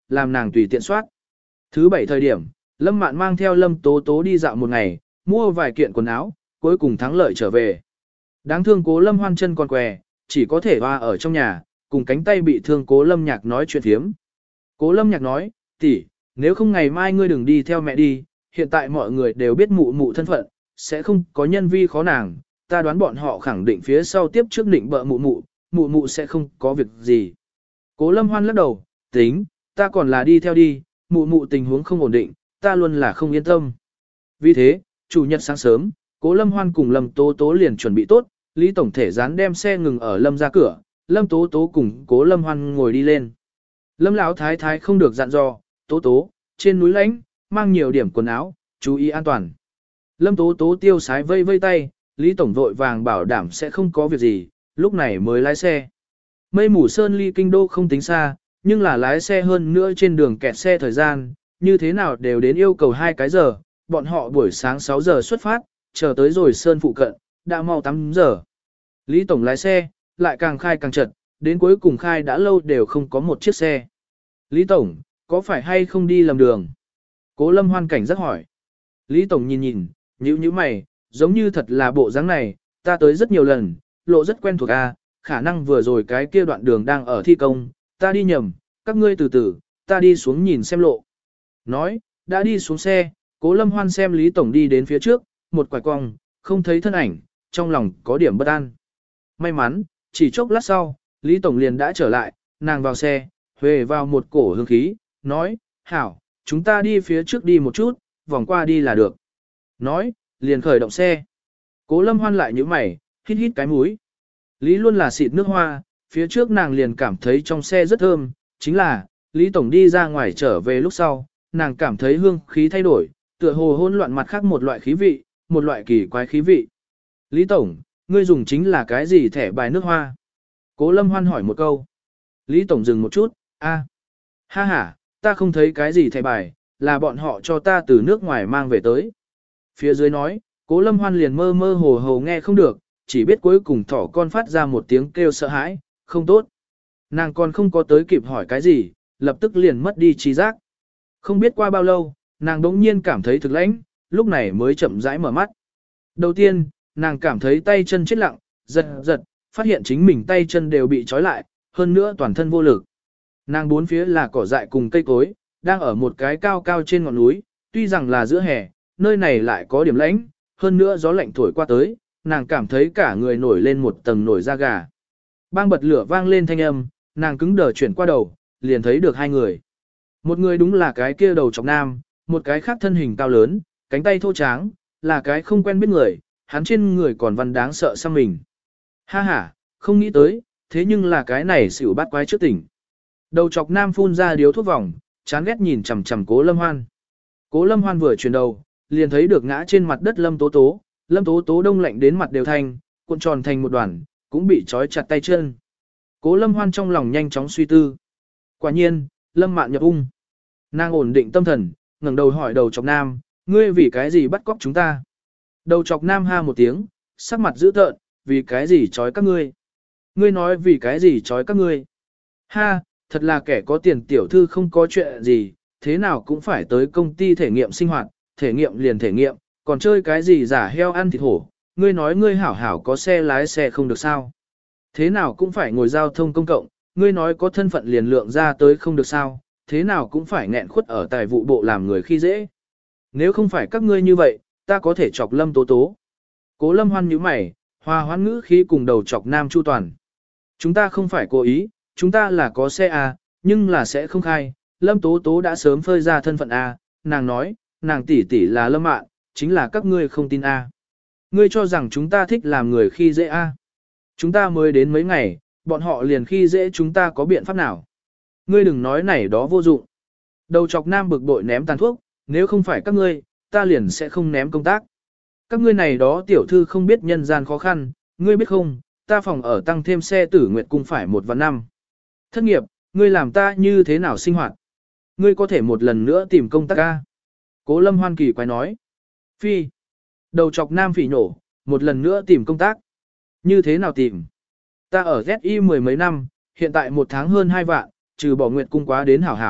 làm nàng tùy tiện soát. Thứ bảy thời điểm, Lâm Mạn mang theo Lâm Tố Tố đi dạo một ngày, mua vài kiện quần áo, cuối cùng thắng lợi trở về. Đáng thương Cố Lâm Hoan chân còn què, chỉ có thể hoa ở trong nhà, cùng cánh tay bị thương Cố Lâm Nhạc nói chuyện thiếm. Cố Lâm Nhạc nói, tỷ, nếu không ngày mai ngươi đừng đi theo mẹ đi, hiện tại mọi người đều biết mụ mụ thân phận, sẽ không có nhân vi khó nàng, ta đoán bọn họ khẳng định phía sau tiếp trước định bợ mụ mụ, mụ mụ sẽ không có việc gì. Cố Lâm Hoan lắc đầu, tính, ta còn là đi theo đi, mụ mụ tình huống không ổn định, ta luôn là không yên tâm. Vì thế, chủ nhật sáng sớm, Cố Lâm Hoan cùng Lâm Tố Tố liền chuẩn bị tốt, Lý Tổng Thể dán đem xe ngừng ở Lâm ra cửa, Lâm Tố Tố cùng Cố Lâm Hoan ngồi đi lên. Lâm Lão Thái Thái không được dặn dò, Tố Tố, trên núi lãnh, mang nhiều điểm quần áo, chú ý an toàn. Lâm Tố Tố tiêu sái vây vây tay, Lý Tổng vội vàng bảo đảm sẽ không có việc gì, lúc này mới lái xe. Mây Mù Sơn ly kinh đô không tính xa, nhưng là lái xe hơn nữa trên đường kẹt xe thời gian, như thế nào đều đến yêu cầu hai cái giờ, bọn họ buổi sáng sáu giờ xuất phát, chờ tới rồi Sơn phụ cận, đã mau tám giờ. Lý Tổng lái xe, lại càng khai càng chật, đến cuối cùng khai đã lâu đều không có một chiếc xe. Lý Tổng, có phải hay không đi lầm đường? Cố Lâm Hoan cảnh giác hỏi. Lý Tổng nhìn nhìn, nhíu nhíu mày, giống như thật là bộ dáng này, ta tới rất nhiều lần, lộ rất quen thuộc a, khả năng vừa rồi cái kia đoạn đường đang ở thi công, ta đi nhầm, các ngươi từ từ, ta đi xuống nhìn xem lộ. Nói, đã đi xuống xe, Cố Lâm Hoan xem Lý Tổng đi đến phía trước, một quải cong, không thấy thân ảnh, trong lòng có điểm bất an. May mắn, chỉ chốc lát sau, Lý Tổng liền đã trở lại, nàng vào xe, huề vào một cổ hương khí, nói, hảo, chúng ta đi phía trước đi một chút, vòng qua đi là được. Nói, liền khởi động xe. Cố Lâm Hoan lại nhíu mày, hít hít cái mũi. Lý luôn là xịt nước hoa, phía trước nàng liền cảm thấy trong xe rất thơm, chính là, Lý Tổng đi ra ngoài trở về lúc sau, nàng cảm thấy hương khí thay đổi, tựa hồ hỗn loạn mặt khác một loại khí vị, một loại kỳ quái khí vị. Lý Tổng, ngươi dùng chính là cái gì thẻ bài nước hoa? Cố Lâm Hoan hỏi một câu. Lý Tổng dừng một chút, a, ha ha, ta không thấy cái gì thẻ bài, là bọn họ cho ta từ nước ngoài mang về tới. Phía dưới nói, Cố Lâm Hoan liền mơ mơ hồ hồ nghe không được, chỉ biết cuối cùng thỏ con phát ra một tiếng kêu sợ hãi, không tốt. Nàng còn không có tới kịp hỏi cái gì, lập tức liền mất đi trí giác. Không biết qua bao lâu, nàng đống nhiên cảm thấy thực lãnh, lúc này mới chậm rãi mở mắt. Đầu tiên, nàng cảm thấy tay chân chết lặng, giật giật, phát hiện chính mình tay chân đều bị trói lại, hơn nữa toàn thân vô lực. Nàng bốn phía là cỏ dại cùng cây cối, đang ở một cái cao cao trên ngọn núi, tuy rằng là giữa hè, nơi này lại có điểm lãnh, hơn nữa gió lạnh thổi qua tới, nàng cảm thấy cả người nổi lên một tầng nổi da gà. Bang bật lửa vang lên thanh âm, nàng cứng đờ chuyển qua đầu, liền thấy được hai người. Một người đúng là cái kia đầu trọc nam, một cái khác thân hình cao lớn, cánh tay thô tráng, là cái không quen biết người, hắn trên người còn văn đáng sợ sang mình. Ha ha, không nghĩ tới, thế nhưng là cái này xỉu bát quái trước tỉnh. Đầu trọc nam phun ra điếu thuốc vòng, chán ghét nhìn chằm chằm Cố Lâm Hoan. Cố Lâm Hoan vừa chuyển đầu, liền thấy được ngã trên mặt đất Lâm Tố Tố, Lâm Tố Tố đông lạnh đến mặt đều thanh, cuộn tròn thành một đoàn, cũng bị trói chặt tay chân. Cố Lâm Hoan trong lòng nhanh chóng suy tư. Quả nhiên, Lâm Mạn nhập ung. Nàng ổn định tâm thần, ngẩng đầu hỏi đầu trọc nam, ngươi vì cái gì bắt cóc chúng ta? Đầu trọc nam ha một tiếng, sắc mặt dữ tợn, vì cái gì trói các ngươi? Ngươi nói vì cái gì trói các ngươi? Ha, thật là kẻ có tiền tiểu thư không có chuyện gì, thế nào cũng phải tới công ty thể nghiệm sinh hoạt, thể nghiệm liền thể nghiệm, còn chơi cái gì giả heo ăn thịt hổ, ngươi nói ngươi hảo hảo có xe lái xe không được sao? Thế nào cũng phải ngồi giao thông công cộng, ngươi nói có thân phận liền lượng ra tới không được sao, thế nào cũng phải nghẹn khuất ở tài vụ bộ làm người khi dễ. Nếu không phải các ngươi như vậy, ta có thể chọc Lâm Tố Tố. Cố Lâm Hoan nhíu mày, hòa hoãn ngữ khí cùng đầu chọc Nam Chu Toàn. Chúng ta không phải cố ý, chúng ta là có xe à, nhưng là sẽ không khai. Lâm Tố Tố đã sớm phơi ra thân phận à, nàng nói, nàng tỷ tỷ là Lâm Mạn, chính là các ngươi không tin à. Ngươi cho rằng chúng ta thích làm người khi dễ à. Chúng ta mới đến mấy ngày, bọn họ liền khi dễ chúng ta có biện pháp nào. Ngươi đừng nói này đó vô dụng. Đầu chọc Nam bực bội ném tàn thuốc, nếu không phải các ngươi, ta liền sẽ không ném công tác. Các ngươi này đó tiểu thư không biết nhân gian khó khăn, ngươi biết không, ta phòng ở tăng thêm xe tử nguyệt cung phải một và năm. Thất nghiệp, ngươi làm ta như thế nào sinh hoạt? Ngươi có thể một lần nữa tìm công tác ca. Cố Lâm Hoan kỳ quái nói. Phi. Đầu chọc Nam phỉ nổ, một lần nữa tìm công tác. Như thế nào tìm? Ta ở Z I mười mấy năm, hiện tại một tháng hơn hai vạn, trừ bỏ nguyệt cung quá đến hảo hảo,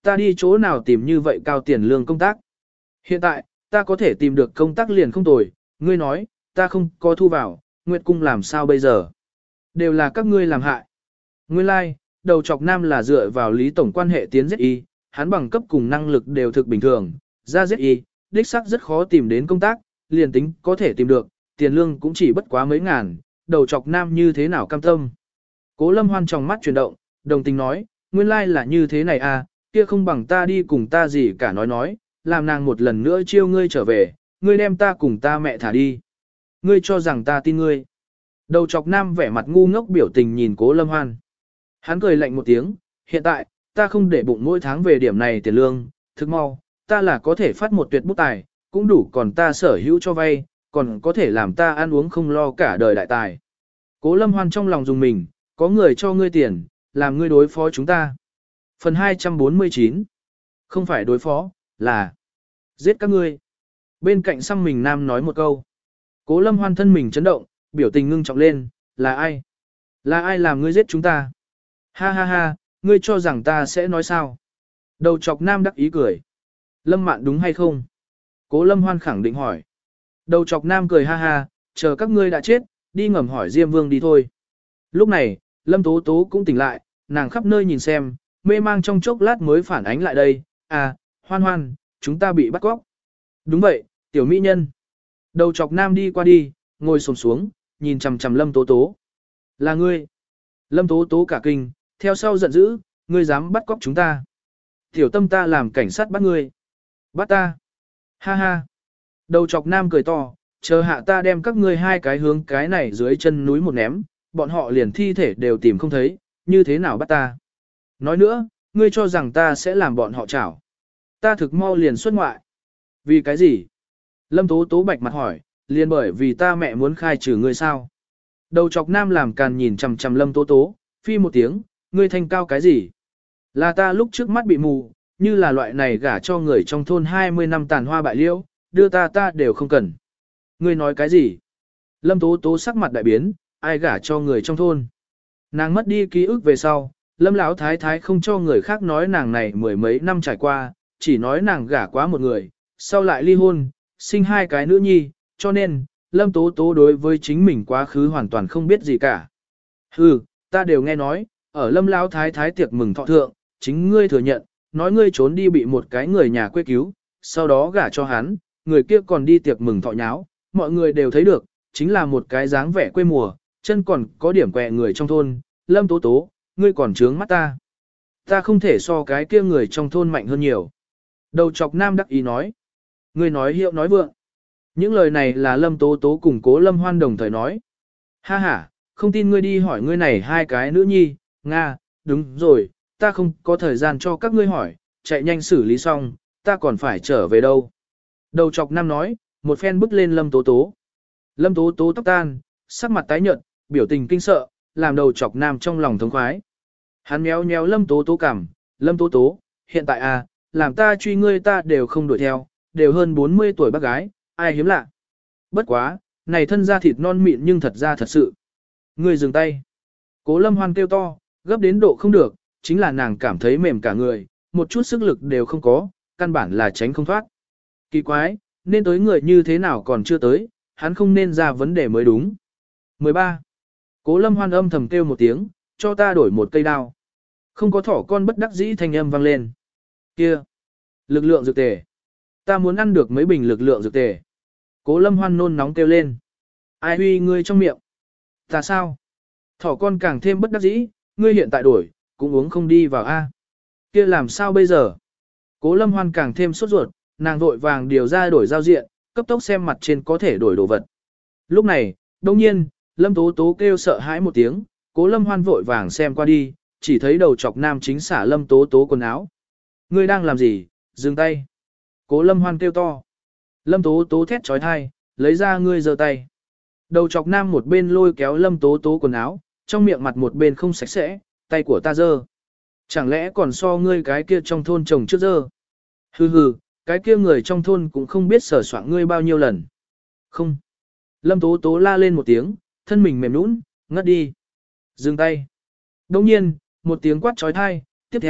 ta đi chỗ nào tìm như vậy cao tiền lương công tác. Hiện tại, ta có thể tìm được công tác liền không tồi, ngươi nói, ta không có thu vào, Nguyệt Cung làm sao bây giờ? Đều là các ngươi làm hại. Nguyên lai, like, đầu chọc nam là dựa vào Lý Tổng quan hệ tiến dét y, hắn bằng cấp cùng năng lực đều thực bình thường, ra dét y, đích xác rất khó tìm đến công tác, liền tính có thể tìm được, tiền lương cũng chỉ bất quá mấy ngàn, đầu chọc nam như thế nào cam tâm. Cố Lâm Hoan trong mắt chuyển động, đồng tình nói, nguyên lai like là như thế này à, kia không bằng ta đi cùng ta gì cả nói nói, làm nàng một lần nữa chiêu ngươi trở về, ngươi đem ta cùng ta mẹ thả đi. Ngươi cho rằng ta tin ngươi. Đầu chọc nam vẻ mặt ngu ngốc biểu tình nhìn Cố Lâm Hoan. Hắn cười lạnh một tiếng, hiện tại, ta không để bụng mỗi tháng về điểm này tiền lương, thực mau, ta là có thể phát một tuyệt bút tài, cũng đủ còn ta sở hữu cho vay, còn có thể làm ta ăn uống không lo cả đời đại tài. Cố Lâm Hoan trong lòng dùng mình, có người cho ngươi tiền, làm ngươi đối phó chúng ta. Phần hai trăm bốn mươi chín. Không phải đối phó, là giết các ngươi. Bên cạnh xăm mình nam nói một câu. Cố Lâm Hoan thân mình chấn động, biểu tình ngưng trọng lên, là ai? Là ai làm ngươi giết chúng ta? Ha ha ha, ngươi cho rằng ta sẽ nói sao? Đầu chọc nam đắc ý cười. Lâm Mạn đúng hay không? Cố Lâm Hoan khẳng định hỏi. Đầu chọc nam cười ha ha, chờ các ngươi đã chết, đi ngầm hỏi Diêm Vương đi thôi. Lúc này, Lâm Tố Tố cũng tỉnh lại, nàng khắp nơi nhìn xem, mê mang trong chốc lát mới phản ánh lại đây. À, Hoan Hoan, chúng ta bị bắt cóc. Đúng vậy, tiểu mỹ nhân. Đầu chọc nam đi qua đi, ngồi xổm xuống, nhìn chằm chằm Lâm Tố Tố. Là ngươi. Lâm Tố Tố cả kinh, theo sau giận dữ, ngươi dám bắt cóc chúng ta. Tiểu tâm ta làm cảnh sát bắt ngươi. Bắt ta. Ha ha. Đầu chọc nam cười to, chờ hạ ta đem các ngươi hai cái hướng cái này dưới chân núi một ném, bọn họ liền thi thể đều tìm không thấy, như thế nào bắt ta. Nói nữa, ngươi cho rằng ta sẽ làm bọn họ chảo. Ta thực mau liền xuất ngoại. Vì cái gì? Lâm Tố Tố bạch mặt hỏi, liền bởi vì ta mẹ muốn khai trừ ngươi sao? Đầu chọc nam làm càn nhìn chằm chằm Lâm Tố Tố, phi một tiếng, ngươi thanh cao cái gì? Là ta lúc trước mắt bị mù, như là loại này gả cho người trong thôn hai mươi năm tàn hoa bại liễu, đưa ta ta đều không cần. Ngươi nói cái gì? Lâm Tố Tố sắc mặt đại biến, ai gả cho người trong thôn? Nàng mất đi ký ức về sau, Lâm Lão thái thái không cho người khác nói nàng này mười mấy năm trải qua, chỉ nói nàng gả quá một người, sau lại ly hôn, sinh hai cái nữ nhi, cho nên, Lâm Tố Tố đối với chính mình quá khứ hoàn toàn không biết gì cả. Hừ, ta đều nghe nói, ở Lâm Lão thái thái tiệc mừng thọ thượng, chính ngươi thừa nhận, nói ngươi trốn đi bị một cái người nhà quê cứu, sau đó gả cho hắn, người kia còn đi tiệc mừng thọ nháo, mọi người đều thấy được, chính là một cái dáng vẻ quê mùa, chân còn có điểm quẹ người trong thôn, Lâm Tố Tố, ngươi còn trướng mắt ta. Ta không thể so cái kia người trong thôn mạnh hơn nhiều. Đầu chọc nam đắc ý nói. Ngươi nói hiệu nói vượng. Những lời này là Lâm Tố Tố cùng Cố Lâm Hoan đồng thời nói. Ha ha, không tin ngươi đi hỏi ngươi này hai cái nữ nhi, Nga, đúng rồi, ta không có thời gian cho các ngươi hỏi, chạy nhanh xử lý xong, ta còn phải trở về đâu. Đầu chọc nam nói, một phen bức lên Lâm Tố Tố. Lâm Tố Tố tóc tan, sắc mặt tái nhợt, biểu tình kinh sợ, làm đầu chọc nam trong lòng thống khoái. Hắn méo méo Lâm Tố Tố cằm, Lâm Tố Tố, hiện tại à, làm ta truy ngươi ta đều không đuổi theo, đều hơn bốn mươi tuổi bác gái, ai hiếm lạ. Bất quá, này thân da thịt non mịn nhưng thật ra thật sự. Ngươi dừng tay. Cố Lâm Hoan kêu to, gấp đến độ không được, chính là nàng cảm thấy mềm cả người, một chút sức lực đều không có, căn bản là tránh không thoát. Kỳ quái, nên tới người như thế nào còn chưa tới, hắn không nên ra vấn đề mới đúng. mười ba. Cố Lâm Hoan âm thầm kêu một tiếng, cho ta đổi một cây đao. Không có thỏ con bất đắc dĩ thanh âm vang lên. Kia! Lực lượng dược tề. Ta muốn ăn được mấy bình lực lượng dược tề. Cố Lâm Hoan nôn nóng kêu lên. Ai huy ngươi trong miệng? Ta sao? Thỏ con càng thêm bất đắc dĩ, ngươi hiện tại đổi, cũng uống không đi vào A. Kia làm sao bây giờ? Cố Lâm Hoan càng thêm sốt ruột, nàng vội vàng điều ra đổi giao diện, cấp tốc xem mặt trên có thể đổi đồ vật. Lúc này, đông nhiên, Lâm Tố Tố kêu sợ hãi một tiếng, Cố Lâm Hoan vội vàng xem qua đi, chỉ thấy đầu chọc nam chính xả Lâm Tố Tố quần áo. Ngươi đang làm gì? Dừng tay. Cố Lâm Hoan kêu to. Lâm Tố Tố thét trói thai, lấy ra ngươi giơ tay. Đầu chọc nam một bên lôi kéo Lâm Tố Tố quần áo, trong miệng mặt một bên không sạch sẽ, tay của ta dơ. Chẳng lẽ còn so ngươi cái kia trong thôn chồng trước dơ? Hừ hừ, cái kia người trong thôn cũng không biết sở soạn ngươi bao nhiêu lần. Không. Lâm Tố Tố la lên một tiếng, thân mình mềm nũng, ngất đi. Dừng tay. Đồng nhiên, một tiếng quát trói thai, tiếp theo,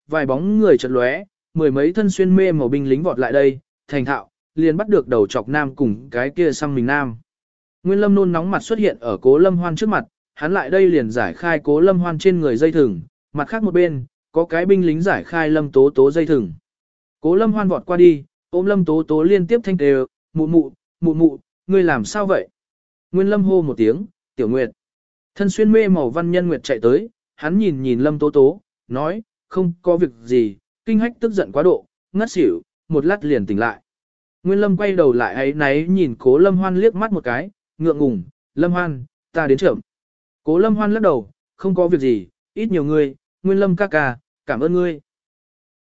vài bóng người chợt lóe, mười mấy thân xuyên mê màu binh lính vọt lại đây, thành thạo, liền bắt được đầu chọc nam cùng cái kia xăm mình nam. Nguyên Lâm nôn nóng mặt xuất hiện ở Cố Lâm Hoan trước mặt, hắn lại đây liền giải khai Cố Lâm Hoan trên người dây thừng, mặt khác một bên, có cái binh lính giải khai Lâm Tố Tố dây thừng. Cố Lâm Hoan vọt qua đi, ôm Lâm Tố Tố liên tiếp thanh đều, mụ mụ, mụ mụ, ngươi làm sao vậy? Nguyên Lâm hô một tiếng, Tiểu Nguyệt. Thân xuyên mê màu văn nhân Nguyệt chạy tới, hắn nhìn nhìn Lâm Tố Tố, nói, không có việc gì, kinh hách tức giận quá độ, ngất xỉu, một lát liền tỉnh lại. Nguyên Lâm quay đầu lại ấy náy nhìn Cố Lâm Hoan liếc mắt một cái, ngượng ngùng, Lâm Hoan, ta đến trưởng. Cố Lâm Hoan lắc đầu, không có việc gì, ít nhiều ngươi, Nguyên Lâm ca ca, cảm ơn ngươi.